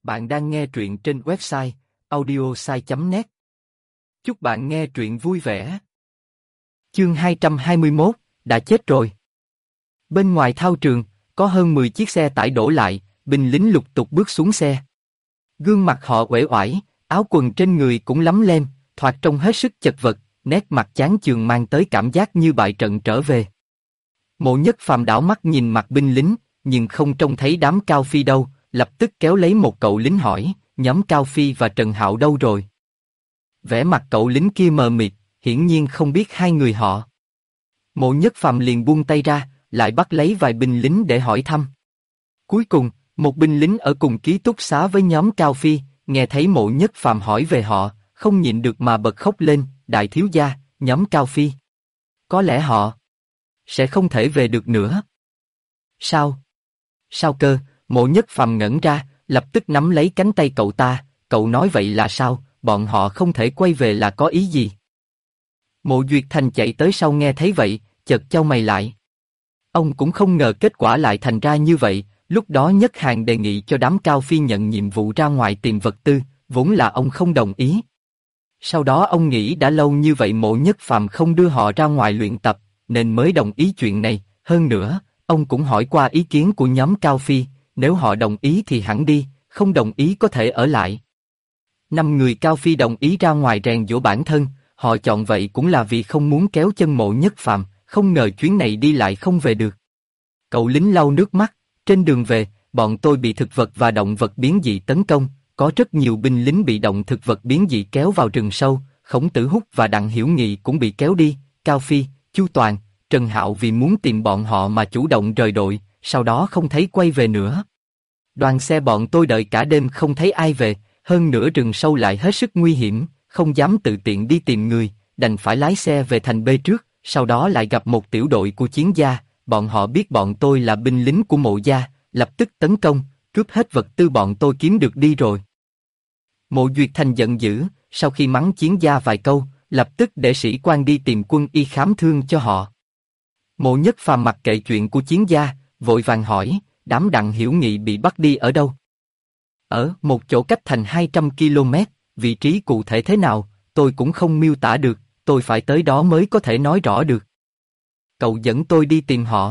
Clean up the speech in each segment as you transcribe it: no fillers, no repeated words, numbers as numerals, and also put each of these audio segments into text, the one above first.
Bạn đang nghe truyện trên website audiosai.net. Chúc bạn nghe truyện vui vẻ. Chương 221, đã chết rồi. Bên ngoài thao trường, có hơn 10 chiếc xe tải đổ lại, binh lính lục tục bước xuống xe. Gương mặt họ uể oải, áo quần trên người cũng lấm lem, thoạt trông hết sức chật vật, nét mặt chán chường mang tới cảm giác như bại trận trở về. Mộ Nhất Phàm đảo mắt nhìn mặt binh lính, nhưng không trông thấy đám Cao Phi đâu, lập tức kéo lấy một cậu lính hỏi, nhóm Cao Phi và Trần Hạo đâu rồi? Vẻ mặt cậu lính kia mờ mịt, hiển nhiên không biết hai người họ. Mộ Nhất Phàm liền buông tay ra, lại bắt lấy vài binh lính để hỏi thăm. Cuối cùng, một binh lính ở cùng ký túc xá với nhóm Cao Phi, nghe thấy Mộ Nhất Phàm hỏi về họ, không nhịn được mà bật khóc lên, đại thiếu gia, nhóm Cao Phi. Có lẽ họ sẽ không thể về được nữa. Sao? Sao cơ? Mộ Nhất Phàm ngẩn ra, lập tức nắm lấy cánh tay cậu ta, cậu nói vậy là sao, bọn họ không thể quay về là có ý gì? Mộ Duyệt Thành chạy tới sau nghe thấy vậy, chợt chau mày lại. Ông cũng không ngờ kết quả lại thành ra như vậy, lúc đó Nhất Hàn đề nghị cho đám Cao Phi nhận nhiệm vụ ra ngoài tìm vật tư, vốn là ông không đồng ý. Sau đó ông nghĩ đã lâu như vậy Mộ Nhất Phàm không đưa họ ra ngoài luyện tập, nên mới đồng ý chuyện này, hơn nữa, ông cũng hỏi qua ý kiến của nhóm Cao Phi, nếu họ đồng ý thì hẳn đi, không đồng ý có thể ở lại. 5 người Cao Phi đồng ý ra ngoài rèn giũa bản thân, họ chọn vậy cũng là vì không muốn kéo chân Mộ Nhất Phàm, không ngờ chuyến này đi lại không về được. Cậu lính lau nước mắt, trên đường về, bọn tôi bị thực vật và động vật biến dị tấn công, có rất nhiều binh lính bị động thực vật biến dị kéo vào rừng sâu, Khổng Tử Húc và Đặng Hiểu Nghị cũng bị kéo đi, Cao Phi, Chu Toàn, Trần Hạo vì muốn tìm bọn họ mà chủ động rời đội, sau đó không thấy quay về nữa. Đoàn xe bọn tôi đợi cả đêm không thấy ai về, hơn nữa rừng sâu lại hết sức nguy hiểm, không dám tự tiện đi tìm người, đành phải lái xe về thành B trước, sau đó lại gặp một tiểu đội của chiến gia, bọn họ biết bọn tôi là binh lính của Mộ gia, lập tức tấn công, cướp hết vật tư bọn tôi kiếm được đi rồi. Mộ Duyệt Thành giận dữ, sau khi mắng chiến gia vài câu, lập tức để sĩ quan đi tìm quân y khám thương cho họ. Mộ Nhất Phàm mặc kệ chuyện của chiến gia, vội vàng hỏi, đám Đặng Hiểu Nghị bị bắt đi ở đâu? Ở một chỗ cách thành 200 km, vị trí cụ thể thế nào, tôi cũng không miêu tả được, tôi phải tới đó mới có thể nói rõ được. Cậu dẫn tôi đi tìm họ.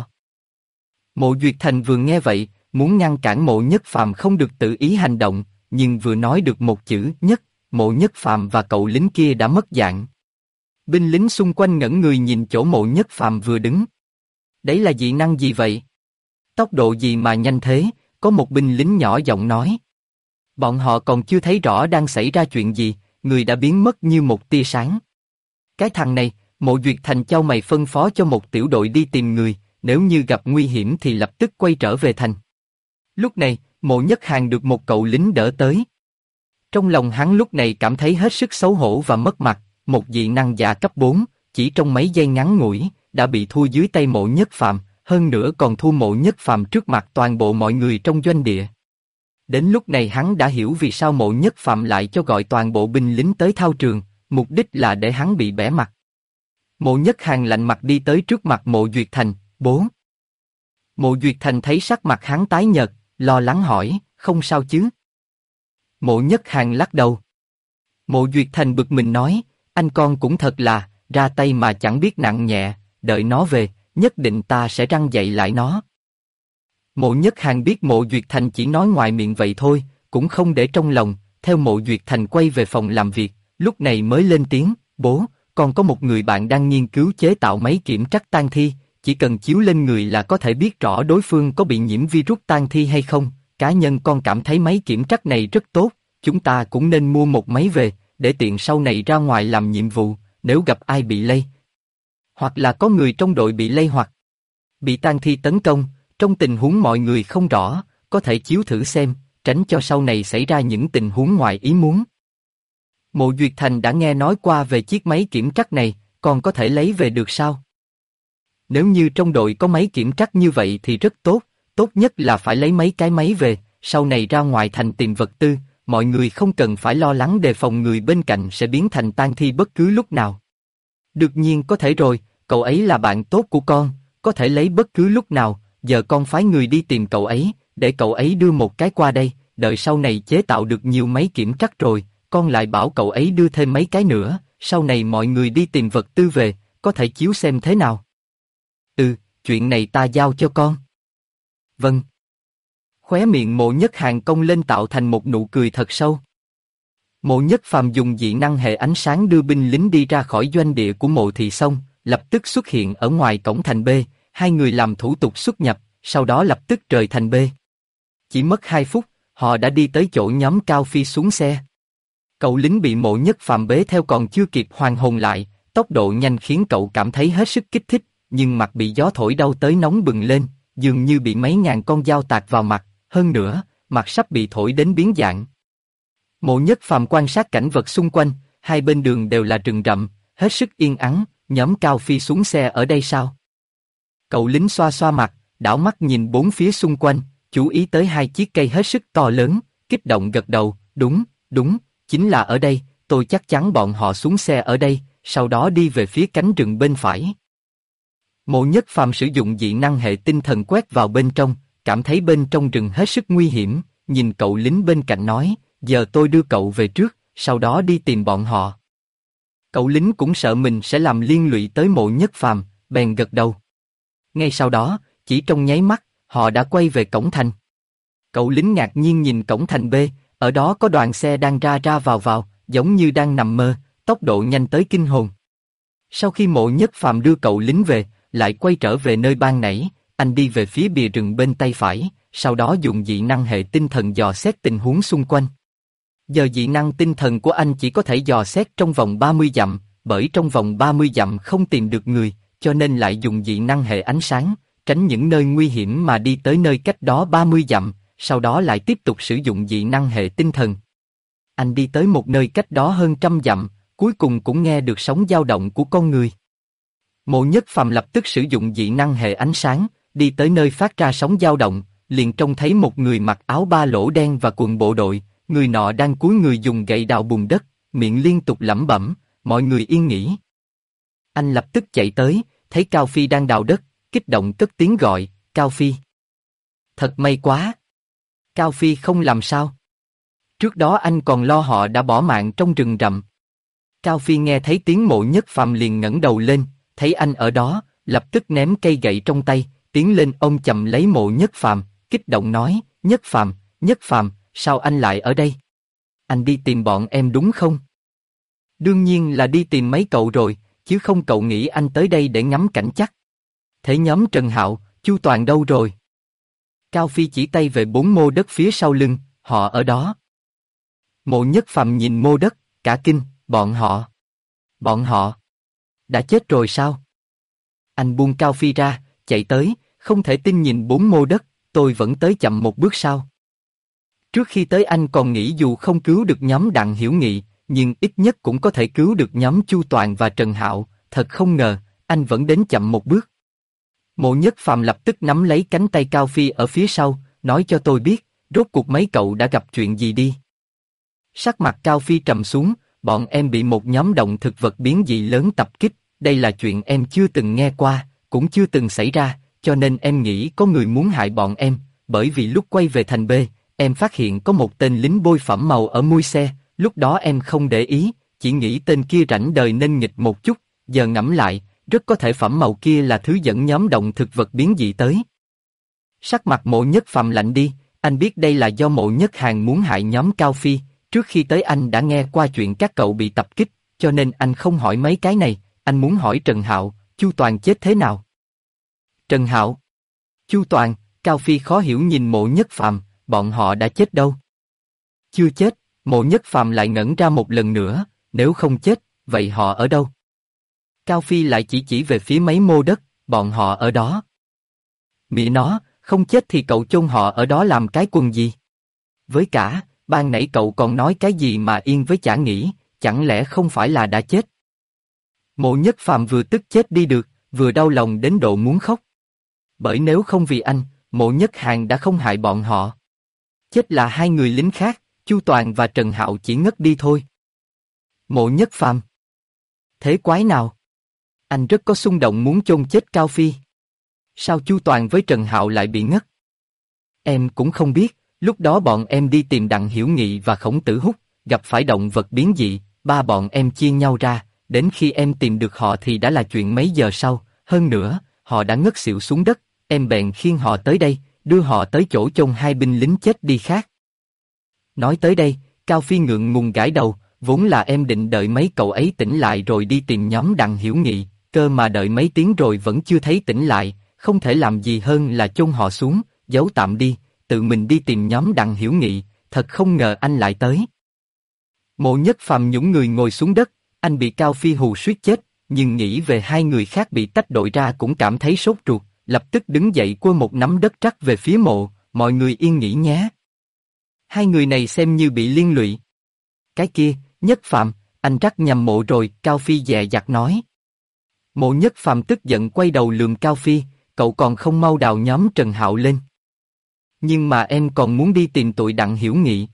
Mộ Duyệt Thành vừa nghe vậy, muốn ngăn cản Mộ Nhất Phàm không được tự ý hành động, nhưng vừa nói được một chữ nhất, Mộ Nhất Phàm và cậu lính kia đã mất dạng. Binh lính xung quanh ngẩn người nhìn chỗ Mộ Nhất Phàm vừa đứng. Đấy là dị năng gì vậy? Tốc độ gì mà nhanh thế? Có một binh lính nhỏ giọng nói. Bọn họ còn chưa thấy rõ đang xảy ra chuyện gì, người đã biến mất như một tia sáng. Cái thằng này, Mộ Duyệt Thành chau mày phân phó cho một tiểu đội đi tìm người, nếu như gặp nguy hiểm thì lập tức quay trở về thành. Lúc này, Mộ Nhất Hàn được một cậu lính đỡ tới. Trong lòng hắn lúc này cảm thấy hết sức xấu hổ và mất mặt, một dị năng giả cấp 4, chỉ trong mấy giây ngắn ngủi, đã bị thua dưới tay Mộ Nhất Phàm, hơn nữa còn thua Mộ Nhất Phàm trước mặt toàn bộ mọi người trong doanh địa. Đến lúc này hắn đã hiểu vì sao Mộ Nhất Phàm lại cho gọi toàn bộ binh lính tới thao trường, mục đích là để hắn bị bẽ mặt. Mộ Nhất Hàn lạnh mặt đi tới trước mặt Mộ Duyệt Thành, bố. Mộ Duyệt Thành thấy sắc mặt hắn tái nhợt, lo lắng hỏi, không sao chứ? Mộ Nhất Hàn lắc đầu. Mộ Duyệt Thành bực mình nói, anh con cũng thật là, ra tay mà chẳng biết nặng nhẹ, đợi nó về, nhất định ta sẽ răn dạy lại nó. Mộ Nhất Hàn biết Mộ Duyệt Thành chỉ nói ngoài miệng vậy thôi, cũng không để trong lòng, theo Mộ Duyệt Thành quay về phòng làm việc, lúc này mới lên tiếng, bố, con có một người bạn đang nghiên cứu chế tạo máy kiểm trắc tang thi, chỉ cần chiếu lên người là có thể biết rõ đối phương có bị nhiễm virus tang thi hay không, cá nhân con cảm thấy máy kiểm trắc này rất tốt, chúng ta cũng nên mua một máy về, để tiện sau này ra ngoài làm nhiệm vụ, nếu gặp ai bị lây, hoặc là có người trong đội bị lây hoặc bị tang thi tấn công, trong tình huống mọi người không rõ, có thể chiếu thử xem, tránh cho sau này xảy ra những tình huống ngoài ý muốn. Mộ Duyệt Thành đã nghe nói qua về chiếc máy kiểm trắc này, còn có thể lấy về được sao? Nếu như trong đội có máy kiểm trắc như vậy thì rất tốt, tốt nhất là phải lấy mấy cái máy về, sau này ra ngoài thành tìm vật tư, mọi người không cần phải lo lắng đề phòng người bên cạnh sẽ biến thành tang thi bất cứ lúc nào. Đương nhiên có thể rồi, cậu ấy là bạn tốt của con, có thể lấy bất cứ lúc nào, giờ con phái người đi tìm cậu ấy, để cậu ấy đưa một cái qua đây, đợi sau này chế tạo được nhiều máy kiểm trắc rồi, con lại bảo cậu ấy đưa thêm mấy cái nữa, sau này mọi người đi tìm vật tư về, có thể chiếu xem thế nào. Ừ, chuyện này ta giao cho con. Vâng. Khóe miệng Mộ Nhất Hàn cong lên tạo thành một nụ cười thật sâu. Mộ Nhất Phàm dùng dị năng hệ ánh sáng đưa binh lính đi ra khỏi doanh địa của Mộ Thị xong, lập tức xuất hiện ở ngoài cổng thành B, hai người làm thủ tục xuất nhập, sau đó lập tức rời thành B. Chỉ mất 2 phút, họ đã đi tới chỗ nhóm Cao Phi xuống xe. Cậu lính bị Mộ Nhất Phàm bế theo còn chưa kịp hoàn hồn lại, tốc độ nhanh khiến cậu cảm thấy hết sức kích thích, nhưng mặt bị gió thổi đau tới nóng bừng lên, dường như bị mấy ngàn con dao tạt vào mặt, hơn nữa, mặt sắp bị thổi đến biến dạng. Mộ Nhất Phàm quan sát cảnh vật xung quanh, hai bên đường đều là rừng rậm, hết sức yên ắng, nhóm Cao Phi xuống xe ở đây sao? Cậu lính xoa xoa mặt, đảo mắt nhìn bốn phía xung quanh, chú ý tới hai chiếc cây hết sức to lớn, kích động gật đầu, đúng, chính là ở đây, tôi chắc chắn bọn họ xuống xe ở đây, sau đó đi về phía cánh rừng bên phải. Mộ Nhất Phàm sử dụng dị năng hệ tinh thần quét vào bên trong, cảm thấy bên trong rừng hết sức nguy hiểm, nhìn cậu lính bên cạnh nói, giờ tôi đưa cậu về trước, sau đó đi tìm bọn họ. Cậu lính cũng sợ mình sẽ làm liên lụy tới Mộ Nhất Phàm, bèn gật đầu. Ngay sau đó, chỉ trong nháy mắt, họ đã quay về cổng thành. Cậu lính ngạc nhiên nhìn cổng thành B, ở đó có đoàn xe đang ra ra vào, giống như đang nằm mơ, tốc độ nhanh tới kinh hồn. Sau khi Mộ Nhất Phàm đưa cậu lính về, lại quay trở về nơi ban nãy, anh đi về phía bìa rừng bên tay phải, sau đó dùng dị năng hệ tinh thần dò xét tình huống xung quanh. Giờ dị năng tinh thần của anh chỉ có thể dò xét trong vòng 30 dặm, bởi trong vòng 30 dặm không tìm được người, cho nên lại dùng dị năng hệ ánh sáng, tránh những nơi nguy hiểm mà đi tới nơi cách đó 30 dặm, sau đó lại tiếp tục sử dụng dị năng hệ tinh thần. Anh đi tới một nơi cách đó hơn 100 dặm, cuối cùng cũng nghe được sóng dao động của con người. Mộ Nhất Phàm lập tức sử dụng dị năng hệ ánh sáng, đi tới nơi phát ra sóng dao động, liền trông thấy một người mặc áo ba lỗ đen và quần bộ đội, người nọ đang cúi người dùng gậy đào bùn đất, miệng liên tục lẩm bẩm, mọi người yên nghỉ. Anh lập tức chạy tới, thấy Cao Phi đang đào đất, kích động cất tiếng gọi, Cao Phi. Thật may quá. Cao Phi không làm sao. Trước đó anh còn lo họ đã bỏ mạng trong rừng rậm. Cao Phi nghe thấy tiếng Mộ Nhất Phàm liền ngẩng đầu lên, thấy anh ở đó, lập tức ném cây gậy trong tay, tiến lên ôm chầm lấy Mộ Nhất Phàm, kích động nói, Nhất Phàm, sao anh lại ở đây? Anh đi tìm bọn em đúng không? Đương nhiên là đi tìm mấy cậu rồi, chứ không cậu nghĩ anh tới đây để ngắm cảnh chắc. Thế nhóm Trần Hạo, Chu Toàn đâu rồi? Cao Phi chỉ tay về 4 mô đất phía sau lưng, họ ở đó. Mộ Nhất Phàm nhìn mô đất, cả kinh, bọn họ đã chết rồi sao? Anh buông Cao Phi ra, chạy tới, không thể tin nhìn 4 mô đất, tôi vẫn tới chậm một bước sao? Trước khi tới anh còn nghĩ dù không cứu được nhóm Đặng Hiểu Nghị, nhưng ít nhất cũng có thể cứu được nhóm Chu Toàn và Trần Hạo, thật không ngờ, anh vẫn đến chậm một bước. Mộ Nhất Phàm lập tức nắm lấy cánh tay Cao Phi ở phía sau, nói cho tôi biết, rốt cuộc mấy cậu đã gặp chuyện gì đi. Sắc mặt Cao Phi trầm xuống, bọn em bị một nhóm động thực vật biến dị lớn tập kích, đây là chuyện em chưa từng nghe qua, cũng chưa từng xảy ra, cho nên em nghĩ có người muốn hại bọn em, bởi vì lúc quay về thành B, em phát hiện có một tên lính bôi phẩm màu ở mui xe, lúc đó em không để ý, chỉ nghĩ tên kia rảnh đời nên nghịch một chút, giờ ngẫm lại, rất có thể phẩm màu kia là thứ dẫn nhóm động thực vật biến dị tới. Sắc mặt Mộ Nhất Phàm lạnh đi, anh biết đây là do Mộ Nhất Hàn muốn hại nhóm Cao Phi, trước khi tới anh đã nghe qua chuyện các cậu bị tập kích, cho nên anh không hỏi mấy cái này, anh muốn hỏi Trần Hạo, Chu Toàn chết thế nào? Trần Hạo, Chu Toàn, Cao Phi khó hiểu nhìn Mộ Nhất Phàm, bọn họ đã chết đâu? Chưa chết, Mộ Nhất Phàm lại ngẩn ra một lần nữa, nếu không chết, vậy họ ở đâu? Cao Phi lại chỉ về phía mấy mô đất, bọn họ ở đó. Mẹ nó, không chết thì cậu chôn họ ở đó làm cái quần gì? Với cả, ban nãy cậu còn nói cái gì mà yên với chả nghĩ, chẳng lẽ không phải là đã chết? Mộ Nhất Phàm vừa tức chết đi được, vừa đau lòng đến độ muốn khóc. Bởi nếu không vì anh, Mộ Nhất Hàn đã không hại bọn họ. Chết là hai người lính khác, Chu Toàn và Trần Hạo chỉ ngất đi thôi. Mộ Nhất Phàm. Thế quái nào? Anh rất có xung động muốn chôn chết Cao Phi. Sao Chu Toàn với Trần Hạo lại bị ngất? Em cũng không biết, Lúc đó bọn em đi tìm Đặng Hiểu Nghị và Khổng Tử Húc, gặp phải động vật biến dị, ba bọn em chia nhau ra, đến khi em tìm được họ thì đã là chuyện mấy giờ sau, hơn nữa, họ đã ngất xỉu xuống đất, em bèn khiêng họ tới đây, đưa họ tới chỗ chôn hai binh lính chết đi khác. Nói tới đây, Cao Phi ngượng ngùng gãi đầu, vốn là em định đợi mấy cậu ấy tỉnh lại rồi đi tìm nhóm Đặng Hiểu Nghị, cơ mà đợi mấy tiếng rồi vẫn chưa thấy tỉnh lại, không thể làm gì hơn là chôn họ xuống, giấu tạm đi, tự mình đi tìm nhóm Đặng Hiểu Nghị, thật không ngờ anh lại tới. Mộ Nhất Phàm nhũng người ngồi xuống đất, anh bị Cao Phi hù suýt chết, nhưng nghĩ về hai người khác bị tách đội ra cũng cảm thấy sốt ruột, lập tức đứng dậy quơ một nắm đất trắc về phía mộ, mọi người yên nghỉ nhé. Hai người này xem như bị liên lụy. Cái kia, Nhất Phàm, anh trắc nhầm mộ rồi, Cao Phi dè dặt nói. Mộ Nhất Phàm tức giận quay đầu lườm Cao Phi, cậu còn không mau đào nhóm Trần Hạo lên. Nhưng mà em còn muốn đi tìm tụi Đặng Hiểu Nghị.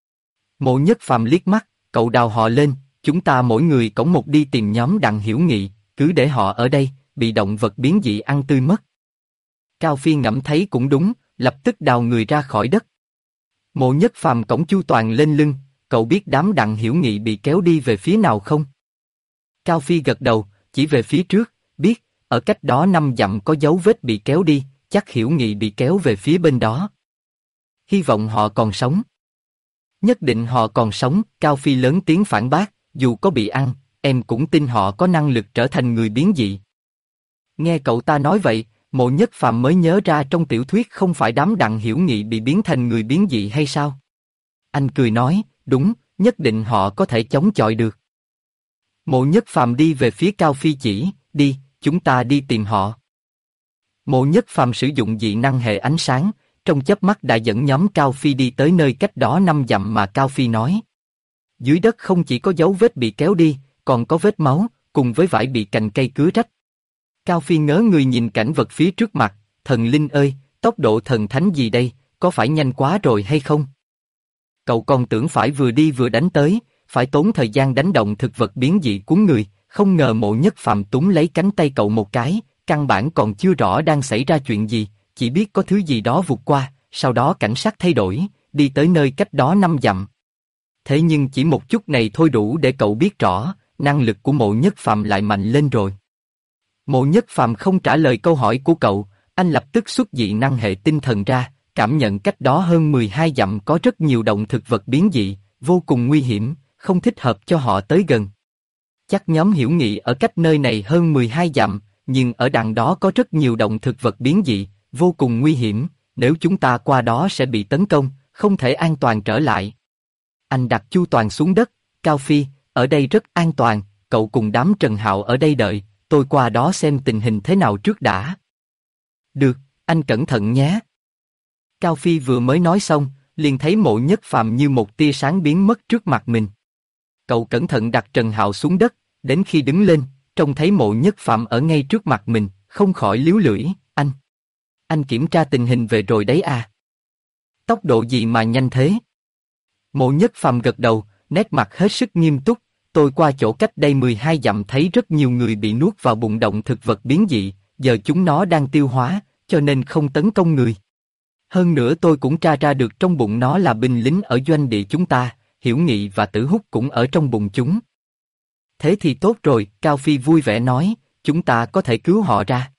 Mộ Nhất Phàm liếc mắt, cậu đào họ lên, chúng ta mỗi người cõng một đi tìm nhóm Đặng Hiểu Nghị, cứ để họ ở đây, bị động vật biến dị ăn tươi mất. Cao Phi ngẫm thấy cũng đúng, lập tức đào người ra khỏi đất. Mộ Nhất Phàm cõng Chu Toàn lên lưng, cậu biết đám Đặng Hiểu Nghị bị kéo đi về phía nào không? Cao Phi gật đầu, chỉ về phía trước, biết, ở cách đó 5 dặm có dấu vết bị kéo đi, chắc Hiểu Nghị bị kéo về phía bên đó. Hy vọng họ còn sống. Nhất định họ còn sống, Cao Phi lớn tiếng phản bác, dù có bị ăn, em cũng tin họ có năng lực trở thành người biến dị. Nghe cậu ta nói vậy, Mộ Nhất Phàm mới nhớ ra trong tiểu thuyết không phải đám Đặng Hiểu Nghị bị biến thành người biến dị hay sao? Anh cười nói, đúng, nhất định họ có thể chống chọi được. Mộ Nhất Phàm đi về phía Cao Phi chỉ, đi, chúng ta đi tìm họ. Mộ Nhất Phàm sử dụng dị năng hệ ánh sáng, trong chớp mắt đã dẫn nhóm Cao Phi đi tới nơi cách đó 5 dặm mà Cao Phi nói. Dưới đất không chỉ có dấu vết bị kéo đi, còn có vết máu, cùng với vải bị cành cây cứa rách. Cao Phi ngớ người nhìn cảnh vật phía trước mặt, thần linh ơi, tốc độ thần thánh gì đây, có phải nhanh quá rồi hay không? Cậu còn tưởng phải vừa đi vừa đánh tới, phải tốn thời gian đánh động thực vật biến dị cuốn người, không ngờ Mộ Nhất Phàm túm lấy cánh tay cậu một cái, căn bản còn chưa rõ đang xảy ra chuyện gì, chỉ biết có thứ gì đó vụt qua, sau đó cảnh sắc thay đổi, đi tới nơi cách đó 5 dặm. Thế nhưng chỉ một chút này thôi đủ để cậu biết rõ, năng lực của Mộ Nhất Phàm lại mạnh lên rồi. Mộ Nhất Phàm không trả lời câu hỏi của cậu, anh lập tức xuất dị năng hệ tinh thần ra, cảm nhận cách đó hơn 12 dặm có rất nhiều động thực vật biến dị, vô cùng nguy hiểm, không thích hợp cho họ tới gần. Chắc nhóm Hiểu Nghị ở cách nơi này hơn 12 dặm, nhưng ở đằng đó có rất nhiều động thực vật biến dị, vô cùng nguy hiểm, nếu chúng ta qua đó sẽ bị tấn công, không thể an toàn trở lại. Anh đặt Chu Toàn xuống đất, Cao Phi, ở đây rất an toàn, cậu cùng đám Trần Hạo ở đây đợi, tôi qua đó xem tình hình thế nào trước đã. Được, anh cẩn thận nhé. Cao Phi vừa mới nói xong, liền thấy Mộ Nhất Phàm như một tia sáng biến mất trước mặt mình. Cậu cẩn thận đặt Trần Hạo xuống đất, đến khi đứng lên, trông thấy Mộ Nhất Phàm ở ngay trước mặt mình, không khỏi líu lưỡi, anh kiểm tra tình hình về rồi đấy à? Tốc độ gì mà nhanh thế? Mộ Nhất Phàm gật đầu, nét mặt hết sức nghiêm túc, tôi qua chỗ cách đây 12 dặm thấy rất nhiều người bị nuốt vào bụng động thực vật biến dị, giờ chúng nó đang tiêu hóa, cho nên không tấn công người. Hơn nữa tôi cũng tra ra được trong bụng nó là binh lính ở doanh địa chúng ta, Hiểu Nghị và Tử Húc cũng ở trong bụng chúng. Thế thì tốt rồi, Cao Phi vui vẻ nói, chúng ta có thể cứu họ ra.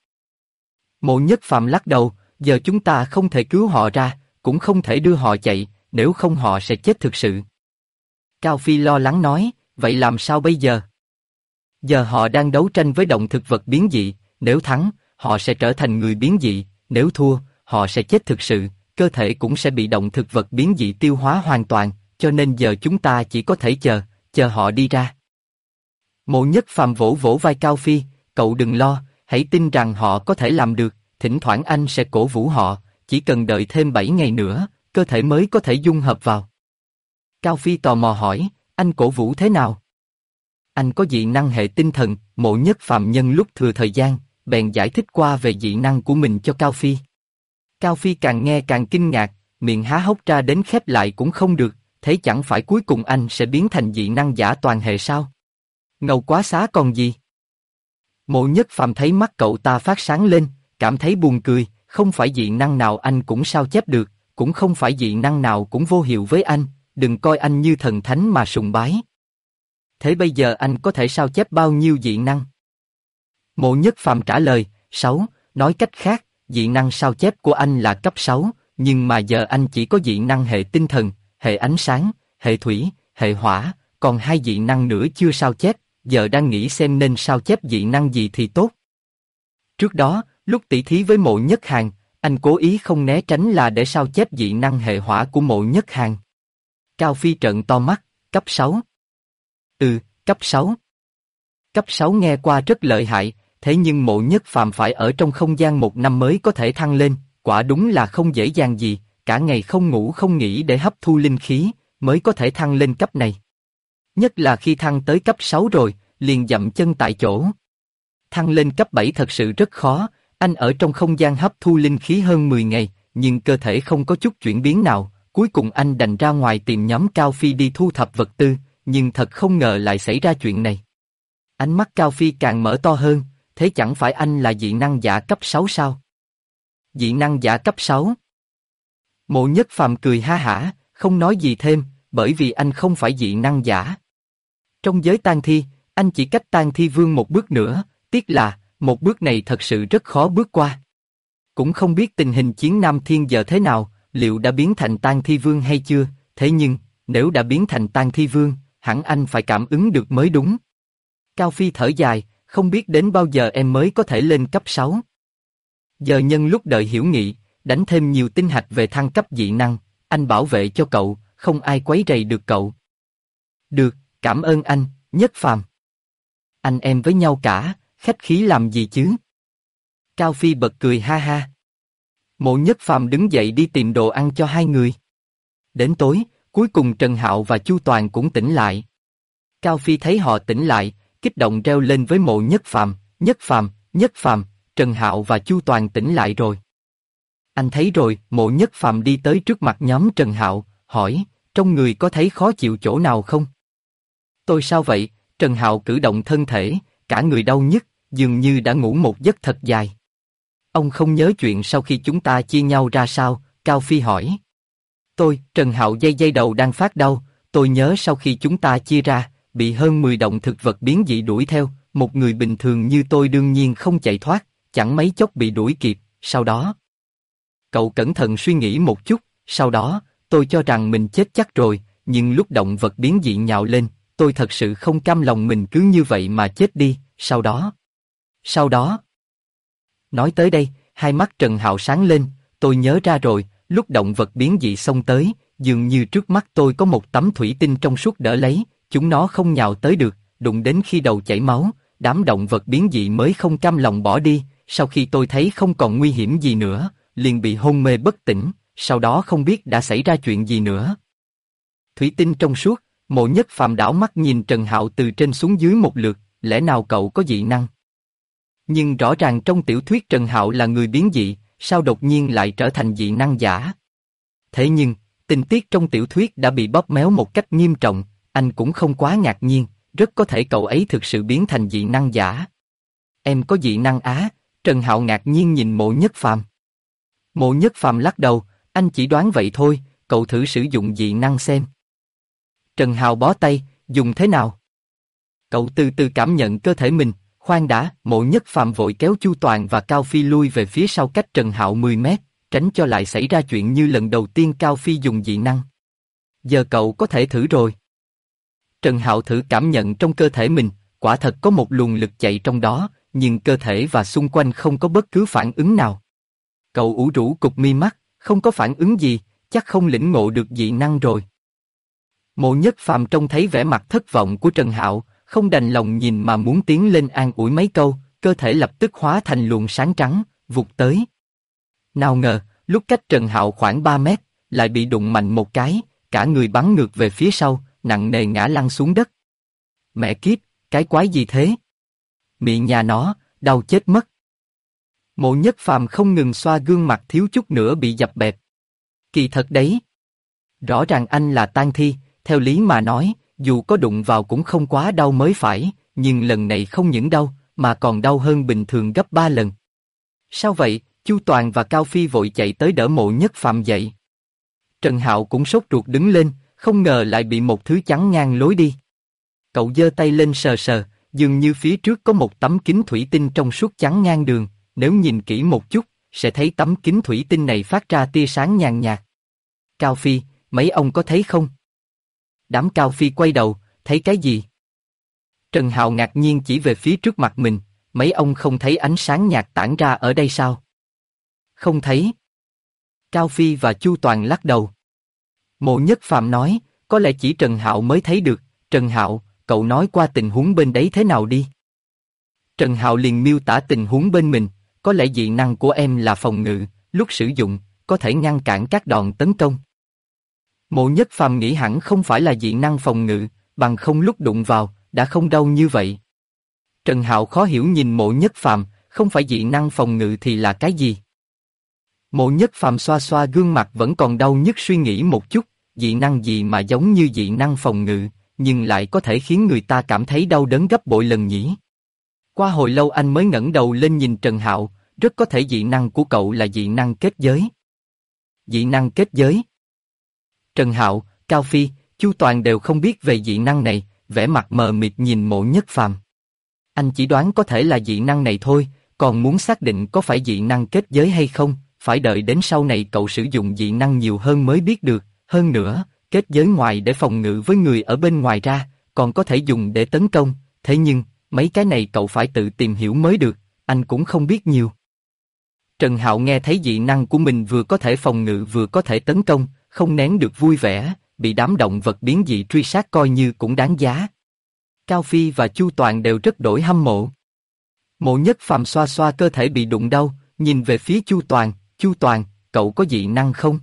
Mộ Nhất Phàm lắc đầu, giờ chúng ta không thể cứu họ ra, cũng không thể đưa họ chạy, nếu không họ sẽ chết thực sự. Cao Phi lo lắng nói, vậy làm sao bây giờ? Giờ họ đang đấu tranh với động thực vật biến dị, nếu thắng, họ sẽ trở thành người biến dị, nếu thua, họ sẽ chết thực sự, cơ thể cũng sẽ bị động thực vật biến dị tiêu hóa hoàn toàn, cho nên giờ chúng ta chỉ có thể chờ họ đi ra. Mộ Nhất Phàm vỗ vỗ vai Cao Phi, cậu đừng lo, hãy tin rằng họ có thể làm được, thỉnh thoảng anh sẽ cổ vũ họ, chỉ cần đợi thêm 7 ngày nữa, cơ thể mới có thể dung hợp vào. Cao Phi tò mò hỏi, anh cổ vũ thế nào? Anh có dị năng hệ tinh thần, Mộ Nhất Phàm nhân lúc thừa thời gian, bèn giải thích qua về dị năng của mình cho Cao Phi. Cao Phi càng nghe càng kinh ngạc, miệng há hốc ra đến khép lại cũng không được, thế chẳng phải cuối cùng anh sẽ biến thành dị năng giả toàn hệ sao? Ngầu quá xá còn gì? Mộ Nhất Phàm thấy mắt cậu ta phát sáng lên, cảm thấy buồn cười, không phải dị năng nào anh cũng sao chép được, cũng không phải dị năng nào cũng vô hiệu với anh, đừng coi anh như thần thánh mà sùng bái. Thế bây giờ anh có thể sao chép bao nhiêu dị năng? Mộ Nhất Phàm trả lời, 6, nói cách khác, dị năng sao chép của anh là cấp 6, nhưng mà giờ anh chỉ có dị năng hệ tinh thần, hệ ánh sáng, hệ thủy, hệ hỏa, còn 2 dị năng nữa chưa sao chép, giờ đang nghĩ xem nên sao chép dị năng gì thì tốt. Trước đó, lúc tỉ thí với Mộ Nhất Hàn, anh cố ý không né tránh là để sao chép dị năng hệ hỏa của Mộ Nhất Hàn. Cao Phi trợn to mắt, cấp 6. Cấp 6. Cấp 6 nghe qua rất lợi hại, thế nhưng Mộ Nhất Phàm phải ở trong không gian 1 năm mới có thể thăng lên, quả đúng là không dễ dàng gì, cả ngày không ngủ không nghỉ để hấp thu linh khí, mới có thể thăng lên cấp này. Nhất là khi thăng tới cấp 6 rồi, liền dậm chân tại chỗ. Thăng lên cấp 7 thật sự rất khó, anh ở trong không gian hấp thu linh khí hơn 10 ngày, nhưng cơ thể không có chút chuyển biến nào, cuối cùng anh đành ra ngoài tìm nhóm Cao Phi đi thu thập vật tư, nhưng thật không ngờ lại xảy ra chuyện này. Ánh mắt Cao Phi càng mở to hơn, thế chẳng phải anh là dị năng giả cấp 6 sao? Dị năng giả cấp 6. Mộ Nhất Phàm cười ha hả, không nói gì thêm, bởi vì anh không phải dị năng giả. Trong giới tang thi, anh chỉ cách tang thi vương một bước nữa, tiếc là, một bước này thật sự rất khó bước qua. Cũng không biết tình hình chiến Nam Thiên giờ thế nào, liệu đã biến thành tang thi vương hay chưa, thế nhưng, nếu đã biến thành tang thi vương, hẳn anh phải cảm ứng được mới đúng. Cao Phi thở dài, không biết đến bao giờ em mới có thể lên cấp 6. Giờ nhân lúc đợi hiểu nghị, đánh thêm nhiều tinh hạch về thăng cấp dị năng, anh bảo vệ cho cậu, không ai quấy rầy được cậu. Được, cảm ơn anh, Nhất Phàm. Anh em với nhau cả, khách khí làm gì chứ? Cao Phi bật cười ha ha. Mộ Nhất Phàm đứng dậy đi tìm đồ ăn cho hai người. Đến tối, cuối cùng Trần Hạo và Chu Toàn cũng tỉnh lại. Cao Phi thấy họ tỉnh lại, kích động reo lên với Mộ Nhất Phàm, Nhất Phàm, Nhất Phàm, Trần Hạo và Chu Toàn tỉnh lại rồi. Anh thấy rồi, Mộ Nhất Phàm đi tới trước mặt nhóm Trần Hạo, hỏi, trong người có thấy khó chịu chỗ nào không? Tôi sao vậy? Trần Hạo cử động thân thể, cả người đau nhức, dường như đã ngủ một giấc thật dài. Ông không nhớ chuyện sau khi chúng ta chia nhau ra sao? Cao Phi hỏi. Trần Hạo day đầu đang phát đau, tôi nhớ sau khi chúng ta chia ra, bị hơn 10 động thực vật biến dị đuổi theo, một người bình thường như tôi đương nhiên không chạy thoát, chẳng mấy chốc bị đuổi kịp, sau đó. Cậu cẩn thận suy nghĩ một chút, sau đó, tôi cho rằng mình chết chắc rồi, nhưng lúc động vật biến dị nhào lên, tôi thật sự không cam lòng mình cứ như vậy mà chết đi, sau đó. Nói tới đây, hai mắt Trần Hạo sáng lên, tôi nhớ ra rồi, lúc động vật biến dị xông tới, dường như trước mắt tôi có một tấm thủy tinh trong suốt đỡ lấy, chúng nó không nhào tới được, đụng đến khi đầu chảy máu, đám động vật biến dị mới không cam lòng bỏ đi, sau khi tôi thấy không còn nguy hiểm gì nữa, liền bị hôn mê bất tỉnh, sau đó không biết đã xảy ra chuyện gì nữa. Thủy tinh trong suốt, Mộ Nhất Phàm đảo mắt nhìn Trần Hạo từ trên xuống dưới một lượt, lẽ nào cậu có dị năng? Nhưng rõ ràng trong tiểu thuyết Trần Hạo là người biến dị, sao đột nhiên lại trở thành dị năng giả? Thế nhưng, tình tiết trong tiểu thuyết đã bị bóp méo một cách nghiêm trọng, anh cũng không quá ngạc nhiên, rất có thể cậu ấy thực sự biến thành dị năng giả. Em có dị năng á? Trần Hạo ngạc nhiên nhìn Mộ Nhất Phàm. Mộ Nhất Phàm lắc đầu, anh chỉ đoán vậy thôi, cậu thử sử dụng dị năng xem. Trần Hạo bó tay, dùng thế nào? Cậu từ từ cảm nhận cơ thể mình, khoan đã, Mộ Nhất Phàm vội kéo Chu Toàn và Cao Phi lui về phía sau cách Trần Hạo 10 mét, tránh cho lại xảy ra chuyện như lần đầu tiên Cao Phi dùng dị năng. Giờ cậu có thể thử rồi. Trần Hạo thử cảm nhận trong cơ thể mình, quả thật có một luồng lực chạy trong đó, nhưng cơ thể và xung quanh không có bất cứ phản ứng nào. Cậu ủ rũ cụp mi mắt, không có phản ứng gì, chắc không lĩnh ngộ được dị năng rồi. Mộ Nhất Phàm trông thấy vẻ mặt thất vọng của Trần Hạo, không đành lòng nhìn mà muốn tiến lên an ủi mấy câu, cơ thể lập tức hóa thành luồng sáng trắng, vụt tới. Nào ngờ, lúc cách Trần Hạo khoảng 3 mét, lại bị đụng mạnh một cái, cả người bắn ngược về phía sau, nặng nề ngã lăn xuống đất. Mẹ kiếp, cái quái gì thế? Miệng nhà nó, đau chết mất. Mộ Nhất Phàm không ngừng xoa gương mặt thiếu chút nữa bị dập bẹp. Kỳ thật đấy. Rõ ràng anh là tang thi, theo lý mà nói, dù có đụng vào cũng không quá đau mới phải, nhưng lần này không những đau, mà còn đau hơn bình thường gấp 3 lần. Sao vậy? Chu Toàn và Cao Phi vội chạy tới đỡ Mộ Nhất Phàm dậy. Trần Hạo cũng sốt ruột đứng lên, không ngờ lại bị một thứ chắn ngang lối đi. Cậu giơ tay lên sờ sờ, dường như phía trước có một tấm kính thủy tinh trong suốt chắn ngang đường, nếu nhìn kỹ một chút, sẽ thấy tấm kính thủy tinh này phát ra tia sáng nhàn nhạt. Cao Phi, mấy ông có thấy không? Đám Cao Phi quay đầu, thấy cái gì? Trần Hạo ngạc nhiên chỉ về phía trước mặt mình, mấy ông không thấy ánh sáng nhạt tản ra ở đây sao? Không thấy. Cao Phi và Chu Toàn lắc đầu. Mộ Nhất Phàm nói, có lẽ chỉ Trần Hạo mới thấy được. Trần Hạo, cậu nói qua tình huống bên đấy thế nào đi. Trần Hạo liền miêu tả tình huống bên mình, có lẽ dị năng của em là phòng ngự, lúc sử dụng, có thể ngăn cản các đòn tấn công. Mộ Nhất Phàm nghĩ hẳn không phải là dị năng phòng ngự, bằng không lúc đụng vào, đã không đau như vậy. Trần Hạo khó hiểu nhìn Mộ Nhất Phàm, không phải dị năng phòng ngự thì là cái gì? Mộ Nhất Phàm xoa xoa gương mặt vẫn còn đau nhức suy nghĩ một chút, dị năng gì mà giống như dị năng phòng ngự, nhưng lại có thể khiến người ta cảm thấy đau đớn gấp bội lần nhỉ? Qua hồi lâu anh mới ngẩng đầu lên nhìn Trần Hạo, rất có thể dị năng của cậu là dị năng kết giới. Dị năng kết giới? Trần Hạo, Cao Phi, Chu Toàn đều không biết về dị năng này, vẻ mặt mờ mịt nhìn Mộ Nhất Phàm. Anh chỉ đoán có thể là dị năng này thôi, còn muốn xác định có phải dị năng kết giới hay không, phải đợi đến sau này cậu sử dụng dị năng nhiều hơn mới biết được. Hơn nữa, kết giới ngoài để phòng ngự với người ở bên ngoài ra, còn có thể dùng để tấn công, thế nhưng, mấy cái này cậu phải tự tìm hiểu mới được, anh cũng không biết nhiều. Trần Hạo nghe thấy dị năng của mình vừa có thể phòng ngự vừa có thể tấn công, không nén được vui vẻ, bị đám động vật biến dị truy sát coi như cũng đáng giá. Cao Phi và Chu Toàn đều rất đổi hâm mộ. Mộ Nhất Phàm xoa xoa cơ thể bị đụng đau, nhìn về phía Chu Toàn, cậu có dị năng không?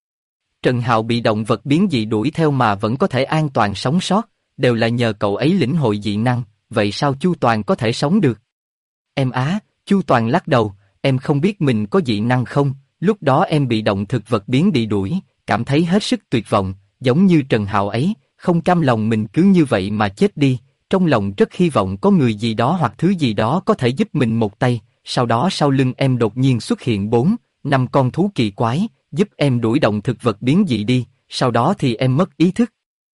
Trần Hạo bị động vật biến dị đuổi theo mà vẫn có thể an toàn sống sót, đều là nhờ cậu ấy lĩnh hội dị năng, vậy sao Chu Toàn có thể sống được? Em á, Chu Toàn lắc đầu, em không biết mình có dị năng không, lúc đó em bị động thực vật biến bị đuổi, cảm thấy hết sức tuyệt vọng, giống như Trần Hạo ấy, không cam lòng mình cứ như vậy mà chết đi, trong lòng rất hy vọng có người gì đó hoặc thứ gì đó có thể giúp mình một tay, sau đó sau lưng em đột nhiên xuất hiện 4-5 con thú kỳ quái, giúp em đuổi động thực vật biến dị đi, sau đó thì em mất ý thức.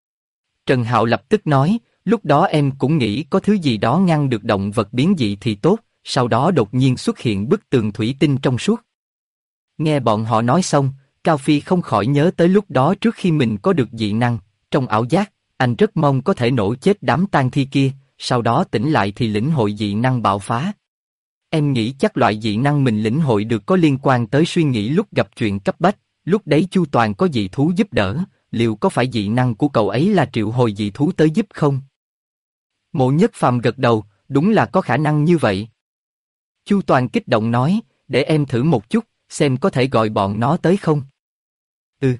Trần Hạo lập tức nói, lúc đó em cũng nghĩ có thứ gì đó ngăn được động vật biến dị thì tốt, sau đó đột nhiên xuất hiện bức tường thủy tinh trong suốt. Nghe bọn họ nói xong, Cao Phi không khỏi nhớ tới lúc đó trước khi mình có được dị năng, trong ảo giác, anh rất mong có thể nổ chết đám tang thi kia, sau đó tỉnh lại thì lĩnh hội dị năng bạo phá. Em nghĩ chắc loại dị năng mình lĩnh hội được có liên quan tới suy nghĩ lúc gặp chuyện cấp bách, lúc đấy Chu Toàn có dị thú giúp đỡ, liệu có phải dị năng của cậu ấy là triệu hồi dị thú tới giúp không? Mộ Nhất Phàm gật đầu, đúng là có khả năng như vậy. Chu Toàn kích động nói, để em thử một chút, xem có thể gọi bọn nó tới không? Ừ.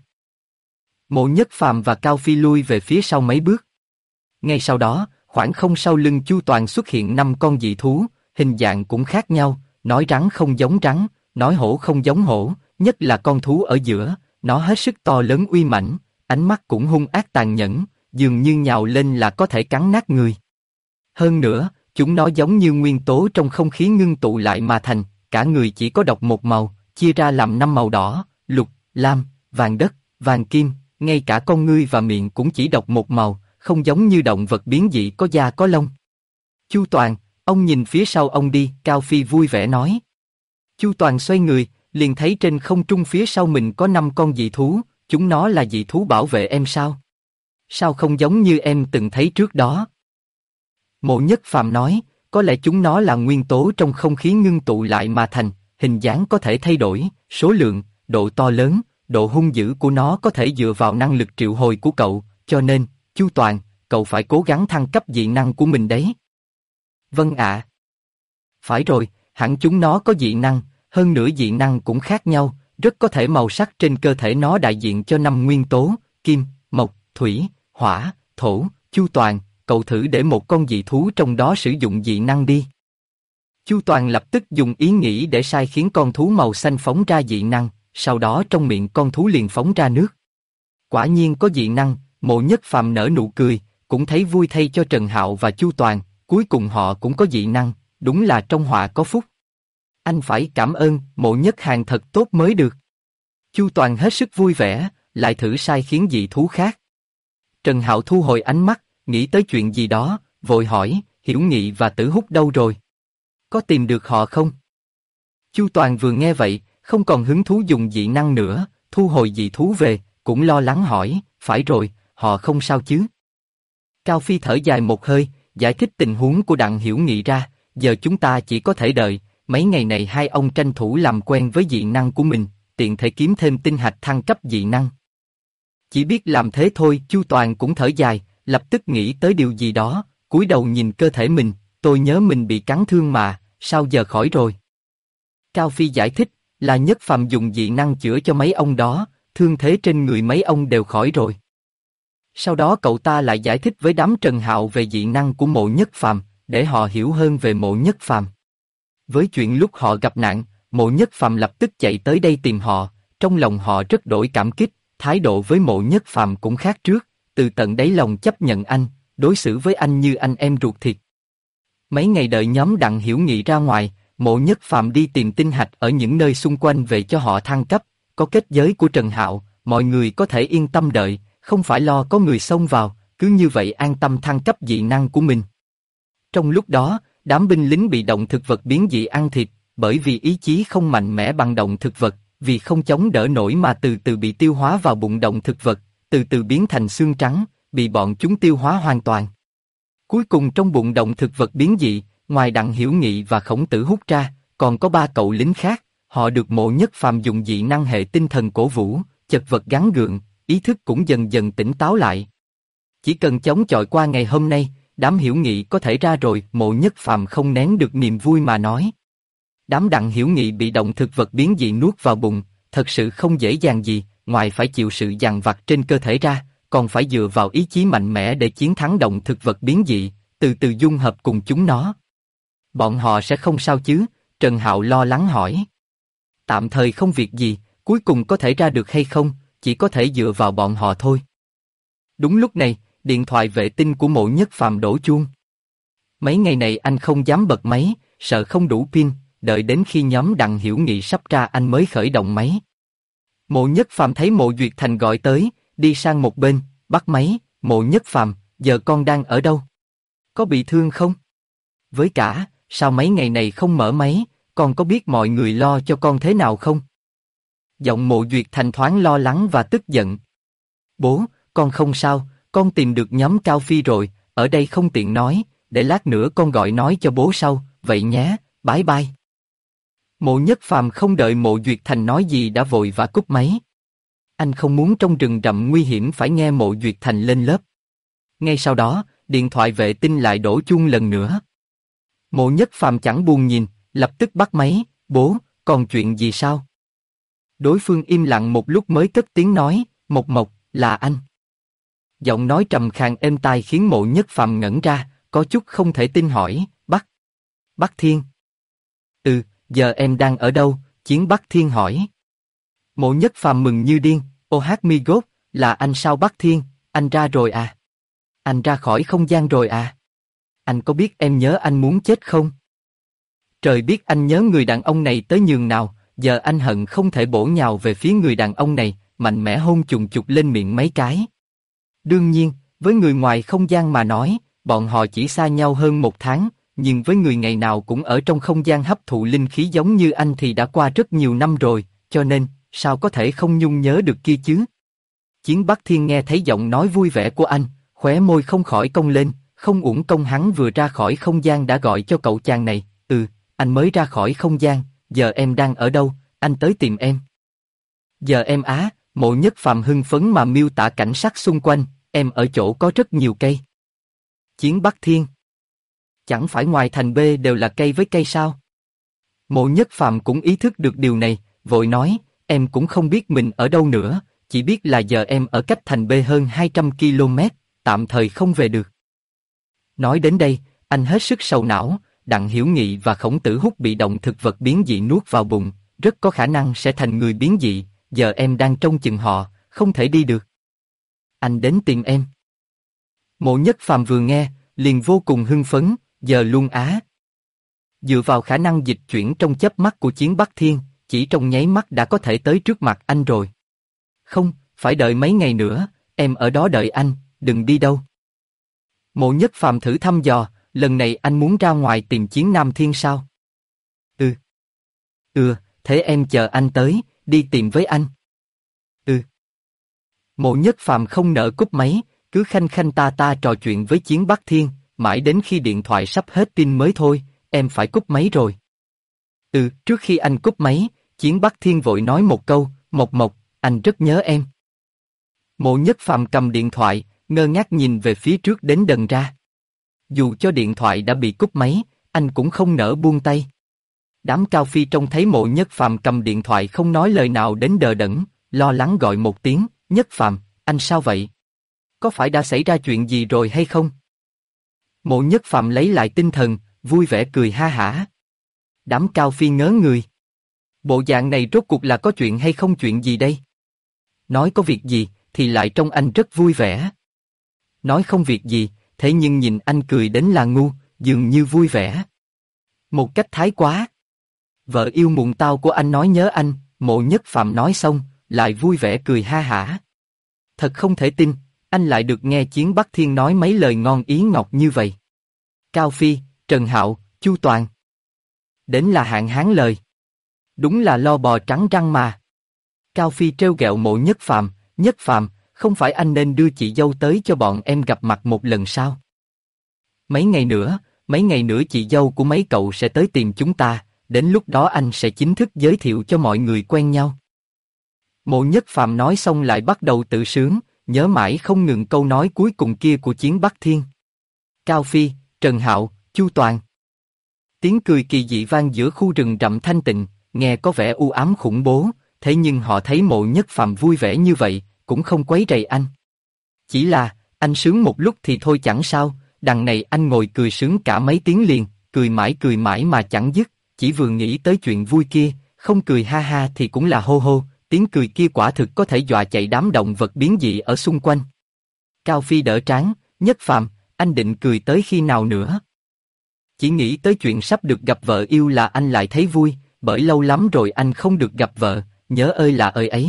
Mộ Nhất Phàm và Cao Phi lui về phía sau mấy bước. Ngay sau đó, khoảng không sau lưng Chu Toàn xuất hiện 5 con dị thú, hình dạng cũng khác nhau, nói rắn không giống rắn, nói hổ không giống hổ, nhất là con thú ở giữa, nó hết sức to lớn uy mãnh, ánh mắt cũng hung ác tàn nhẫn, dường như nhào lên là có thể cắn nát người. Hơn nữa, chúng nó giống như nguyên tố trong không khí ngưng tụ lại mà thành, cả người chỉ có độc một màu, chia ra làm 5 màu đỏ, lục, lam, vàng đất, vàng kim, ngay cả con ngươi và miệng cũng chỉ độc một màu, không giống như động vật biến dị có da có lông. Chu Toàn, ông nhìn phía sau ông đi, Cao Phi vui vẻ nói. Chu Toàn xoay người, liền thấy trên không trung phía sau mình có 5 con dị thú, chúng nó là dị thú bảo vệ em sao? Sao không giống như em từng thấy trước đó? Mộ Nhất Phàm nói, có lẽ chúng nó là nguyên tố trong không khí ngưng tụ lại mà thành, hình dáng có thể thay đổi, số lượng, độ to lớn, độ hung dữ của nó có thể dựa vào năng lực triệu hồi của cậu, cho nên, Chu Toàn, cậu phải cố gắng thăng cấp dị năng của mình đấy. Vâng ạ. Phải rồi, hẳn chúng nó có dị năng, hơn nữa dị năng cũng khác nhau, rất có thể màu sắc trên cơ thể nó đại diện cho 5 nguyên tố, kim, mộc, thủy, hỏa, thổ. Chu Toàn, cậu thử để một con dị thú trong đó sử dụng dị năng đi. Chu Toàn lập tức dùng ý nghĩ để sai khiến con thú màu xanh phóng ra dị năng, sau đó trong miệng con thú liền phóng ra nước. Quả nhiên có dị năng, Mộ Nhất Phàm nở nụ cười, cũng thấy vui thay cho Trần Hạo và Chu Toàn, cuối cùng họ cũng có dị năng, đúng là trong họa có phúc. Anh phải cảm ơn Mộ Nhất Hàn thật tốt mới được. Chu Toàn hết sức vui vẻ, lại thử sai khiến dị thú khác. Trần Hạo thu hồi ánh mắt, nghĩ tới chuyện gì đó, vội hỏi, Hiểu Nghị và Tử Húc đâu rồi? Có tìm được họ không? Chu Toàn vừa nghe vậy, không còn hứng thú dùng dị năng nữa, thu hồi dị thú về, cũng lo lắng hỏi, phải rồi, họ không sao chứ? Cao Phi thở dài một hơi, giải thích tình huống của Đặng Hiểu Nghị ra, giờ chúng ta chỉ có thể đợi, mấy ngày này hai ông tranh thủ làm quen với dị năng của mình, tiện thể kiếm thêm tinh hạch thăng cấp dị năng. Chỉ biết làm thế thôi, Chu Toàn cũng thở dài, lập tức nghĩ tới điều gì đó, cúi đầu nhìn cơ thể mình, tôi nhớ mình bị cắn thương mà, sao giờ khỏi rồi? Cao Phi giải thích, là Nhất Phàm dùng dị năng chữa cho mấy ông đó, thương thế trên người mấy ông đều khỏi rồi. Sau đó cậu ta lại giải thích với đám Trần Hạo về dị năng của Mộ Nhất Phàm, để họ hiểu hơn về Mộ Nhất Phàm. Với chuyện lúc họ gặp nạn, Mộ Nhất Phàm lập tức chạy tới đây tìm họ, trong lòng họ rất đổi cảm kích, thái độ với Mộ Nhất Phàm cũng khác trước, từ tận đáy lòng chấp nhận anh, đối xử với anh như anh em ruột thịt. Mấy ngày đợi nhóm Đặng Hiểu Nghị ra ngoài, Mộ Nhất Phàm đi tìm tinh hạch ở những nơi xung quanh về cho họ thăng cấp, có kết giới của Trần Hạo, mọi người có thể yên tâm đợi, không phải lo có người xông vào, cứ như vậy an tâm thăng cấp dị năng của mình. Trong lúc đó, đám binh lính bị động thực vật biến dị ăn thịt, bởi vì ý chí không mạnh mẽ bằng động thực vật, vì không chống đỡ nổi mà từ từ bị tiêu hóa vào bụng động thực vật, từ từ biến thành xương trắng, bị bọn chúng tiêu hóa hoàn toàn. Cuối cùng trong bụng động thực vật biến dị, ngoài Đặng Hiểu Nghị và Khổng Tử Húc ra, còn có 3 cậu lính khác, họ được Mộ Nhất Phàm dùng dị năng hệ tinh thần cổ vũ, chật vật gắng gượng, ý thức cũng dần dần tỉnh táo lại. Chỉ cần chống chọi qua ngày hôm nay, đám Hiểu Nghị có thể ra rồi, Mộ Nhất Phàm không nén được niềm vui mà nói. Đám Đặng Hiểu Nghị bị động thực vật biến dị nuốt vào bụng, thật sự không dễ dàng gì, ngoài phải chịu sự dằn vặt trên cơ thể ra, còn phải dựa vào ý chí mạnh mẽ để chiến thắng động thực vật biến dị, từ từ dung hợp cùng chúng nó. Bọn họ sẽ không sao chứ? Trần Hạo lo lắng hỏi. Tạm thời không việc gì, cuối cùng có thể ra được hay không, chỉ có thể dựa vào bọn họ thôi. Đúng lúc này, điện thoại vệ tinh của Mộ Nhất Phàm đổ chuông. Mấy ngày này anh không dám bật máy, sợ không đủ pin, đợi đến khi nhóm Đặng Hiểu Nghị sắp ra anh mới khởi động máy. Mộ Nhất Phàm thấy Mộ Duyệt Thành gọi tới, đi sang một bên, bắt máy, Mộ Nhất Phàm, giờ con đang ở đâu? Có bị thương không? Với cả, sao mấy ngày này không mở máy, con có biết mọi người lo cho con thế nào không? Giọng Mộ Duyệt Thành thoáng lo lắng và tức giận. Bố, con không sao, con tìm được nhóm Cao Phi rồi, ở đây không tiện nói, để lát nữa con gọi nói cho bố sau, vậy nhé, bye bye. Mộ Nhất Phàm không đợi Mộ Duyệt Thành nói gì đã vội và cúp máy. Anh không muốn trong rừng rậm nguy hiểm phải nghe Mộ Duyệt Thành lên lớp. Ngay sau đó, điện thoại vệ tinh lại đổ chuông lần nữa. Mộ Nhất Phàm chẳng buồn nhìn, lập tức bắt máy, bố, còn chuyện gì sao? Đối phương im lặng một lúc mới cất tiếng nói, Mộc Mộc, là anh. Giọng nói trầm khàn êm tai khiến Mộ Nhất Phàm ngẩn ra, có chút không thể tin hỏi, Bắc Thiên. Ừ, giờ em đang ở đâu? Chiến Bắc Thiên hỏi. Mộ Nhất Phàm mừng như điên, ô hát mi gốt, là anh sao Bắc Thiên, anh ra rồi à? Anh ra khỏi không gian rồi à? Anh có biết em nhớ anh muốn chết không? Trời biết anh nhớ người đàn ông này tới nhường nào, giờ anh hận không thể bổ nhào về phía người đàn ông này, mạnh mẽ hôn chùng chục lên miệng mấy cái. Đương nhiên, với người ngoài không gian mà nói, bọn họ chỉ xa nhau hơn 1 tháng, nhưng với người ngày nào cũng ở trong không gian hấp thụ linh khí giống như anh thì đã qua rất nhiều năm rồi, cho nên, sao có thể không nhung nhớ được kia chứ? Chiến Bắc Thiên nghe thấy giọng nói vui vẻ của anh, khóe môi không khỏi cong lên, không uổng công hắn vừa ra khỏi không gian đã gọi cho cậu chàng này, anh mới ra khỏi không gian, giờ em đang ở đâu, anh tới tìm em. Giờ em á, Mộ Nhất Phàm hưng phấn mà miêu tả cảnh sắc xung quanh, em ở chỗ có rất nhiều cây. Chiến Bắc Thiên. Chẳng phải ngoài thành B đều là cây với cây sao? Mộ Nhất Phàm cũng ý thức được điều này, vội nói, em cũng không biết mình ở đâu nữa, chỉ biết là giờ em ở cách thành B hơn 200 km, tạm thời không về được. Nói đến đây, anh hết sức sầu não, Đặng Hiểu Nghị và Khổng Tử Húc bị động thực vật biến dị nuốt vào bụng, rất có khả năng sẽ thành người biến dị, giờ em đang trông chừng họ, không thể đi được. Anh đến tìm em. Mộ Nhất Phàm vừa nghe, liền vô cùng hưng phấn, giờ luôn á. Dựa vào khả năng dịch chuyển trong chớp mắt của Chiến Bắc Thiên, chỉ trong nháy mắt đã có thể tới trước mặt anh rồi. Không, phải đợi mấy ngày nữa, em ở đó đợi anh, đừng đi đâu. Mộ Nhất Phàm thử thăm dò, lần này anh muốn ra ngoài tìm Chiến Nam Thiên sao? Ừ. Thế em chờ anh tới, đi tìm với anh. Ừ. Mộ Nhất Phàm không nỡ cúp máy, cứ khanh khanh ta ta trò chuyện với Chiến Bắc Thiên, mãi đến khi điện thoại sắp hết pin mới thôi, em phải cúp máy rồi. Trước khi anh cúp máy, Chiến Bắc Thiên vội nói một câu, Mộc Mộc, anh rất nhớ em. Mộ Nhất Phàm cầm điện thoại, ngơ ngác nhìn về phía trước đến đần ra. Dù cho điện thoại đã bị cúp máy, anh cũng không nỡ buông tay. Đám Cao Phi trông thấy Mộ Nhất Phàm cầm điện thoại không nói lời nào đến đờ đẫn, lo lắng gọi một tiếng, Nhất Phàm, anh sao vậy? Có phải đã xảy ra chuyện gì rồi hay không? Mộ Nhất Phàm lấy lại tinh thần, vui vẻ cười ha hả. Đám Cao Phi ngớ người. Bộ dạng này rốt cuộc là có chuyện hay không chuyện gì đây? Nói có việc gì, thì lại trông anh rất vui vẻ. Nói không việc gì, thế nhưng nhìn anh cười đến là ngu, dường như vui vẻ. Một cách thái quá. Vợ yêu muộn tao của anh nói nhớ anh, Mộ Nhất Phàm nói xong, lại vui vẻ cười ha hả. Thật không thể tin, anh lại được nghe Chiến Bắc Thiên nói mấy lời ngon ý ngọt như vậy. Cao Phi, Trần Hạo, Chu Toàn. Đến là hạng hán lời. Đúng là lo bò trắng răng mà. Cao Phi trêu ghẹo Mộ Nhất Phàm, Nhất Phàm, không phải anh nên đưa chị dâu tới cho bọn em gặp mặt một lần sao? Mấy ngày nữa chị dâu của mấy cậu sẽ tới tìm chúng ta, đến lúc đó anh sẽ chính thức giới thiệu cho mọi người quen nhau. Mộ Nhất Phàm nói xong lại bắt đầu tự sướng, nhớ mãi không ngừng câu nói cuối cùng kia của Chiến Bắc Thiên. Cao Phi, Trần Hạo, Chu Toàn. Tiếng cười kỳ dị vang giữa khu rừng rậm thanh tịnh, nghe có vẻ u ám khủng bố, thế nhưng họ thấy Mộ Nhất Phàm vui vẻ như vậy, cũng không quấy rầy anh. Chỉ là, anh sướng một lúc thì thôi chẳng sao, đằng này anh ngồi cười sướng cả mấy tiếng liền, cười mãi mà chẳng dứt, chỉ vừa nghĩ tới chuyện vui kia, không cười ha ha thì cũng là hô hô, tiếng cười kia quả thực có thể dọa chạy đám động vật biến dị ở xung quanh. Cao Phi đỡ trán, Nhất Phàm, anh định cười tới khi nào nữa? Chỉ nghĩ tới chuyện sắp được gặp vợ yêu là anh lại thấy vui, bởi lâu lắm rồi anh không được gặp vợ, nhớ ơi là ơi ấy.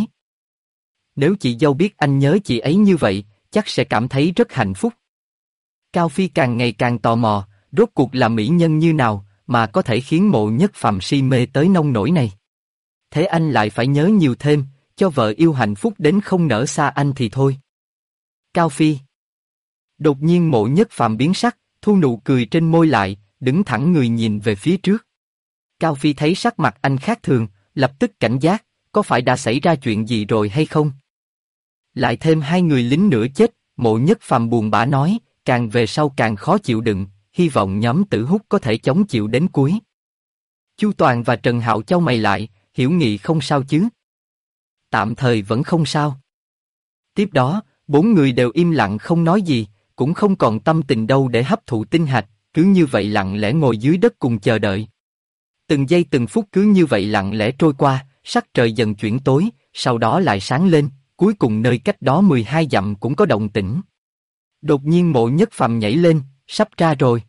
Nếu chị dâu biết anh nhớ chị ấy như vậy, chắc sẽ cảm thấy rất hạnh phúc. Cao Phi càng ngày càng tò mò, rốt cuộc là mỹ nhân như nào mà có thể khiến Mộ Nhất Phàm si mê tới nông nỗi này. Thế anh lại phải nhớ nhiều thêm, cho vợ yêu hạnh phúc đến không nỡ xa anh thì thôi. Cao Phi. Đột nhiên Mộ Nhất Phàm biến sắc, thu nụ cười trên môi lại, đứng thẳng người nhìn về phía trước. Cao Phi thấy sắc mặt anh khác thường, lập tức cảnh giác, có phải đã xảy ra chuyện gì rồi hay không? Lại thêm hai người lính nữa chết, Mộ Nhất Phàm buồn bã nói, càng về sau càng khó chịu đựng, hy vọng nhóm Tử Hút có thể chống chịu đến cuối. Chu Toàn và Trần Hạo chau mày lại, Hiểu Nghị không sao chứ? Tạm thời vẫn không sao. Tiếp đó, bốn người đều im lặng không nói gì, cũng không còn tâm tình đâu để hấp thụ tinh hạch, cứ như vậy lặng lẽ ngồi dưới đất cùng chờ đợi. Từng giây từng phút cứ như vậy lặng lẽ trôi qua, sắc trời dần chuyển tối, sau đó lại sáng lên, cuối cùng nơi cách đó 12 dặm cũng có động tĩnh. Đột nhiên Mộ Nhất Phàm nhảy lên, sắp ra rồi.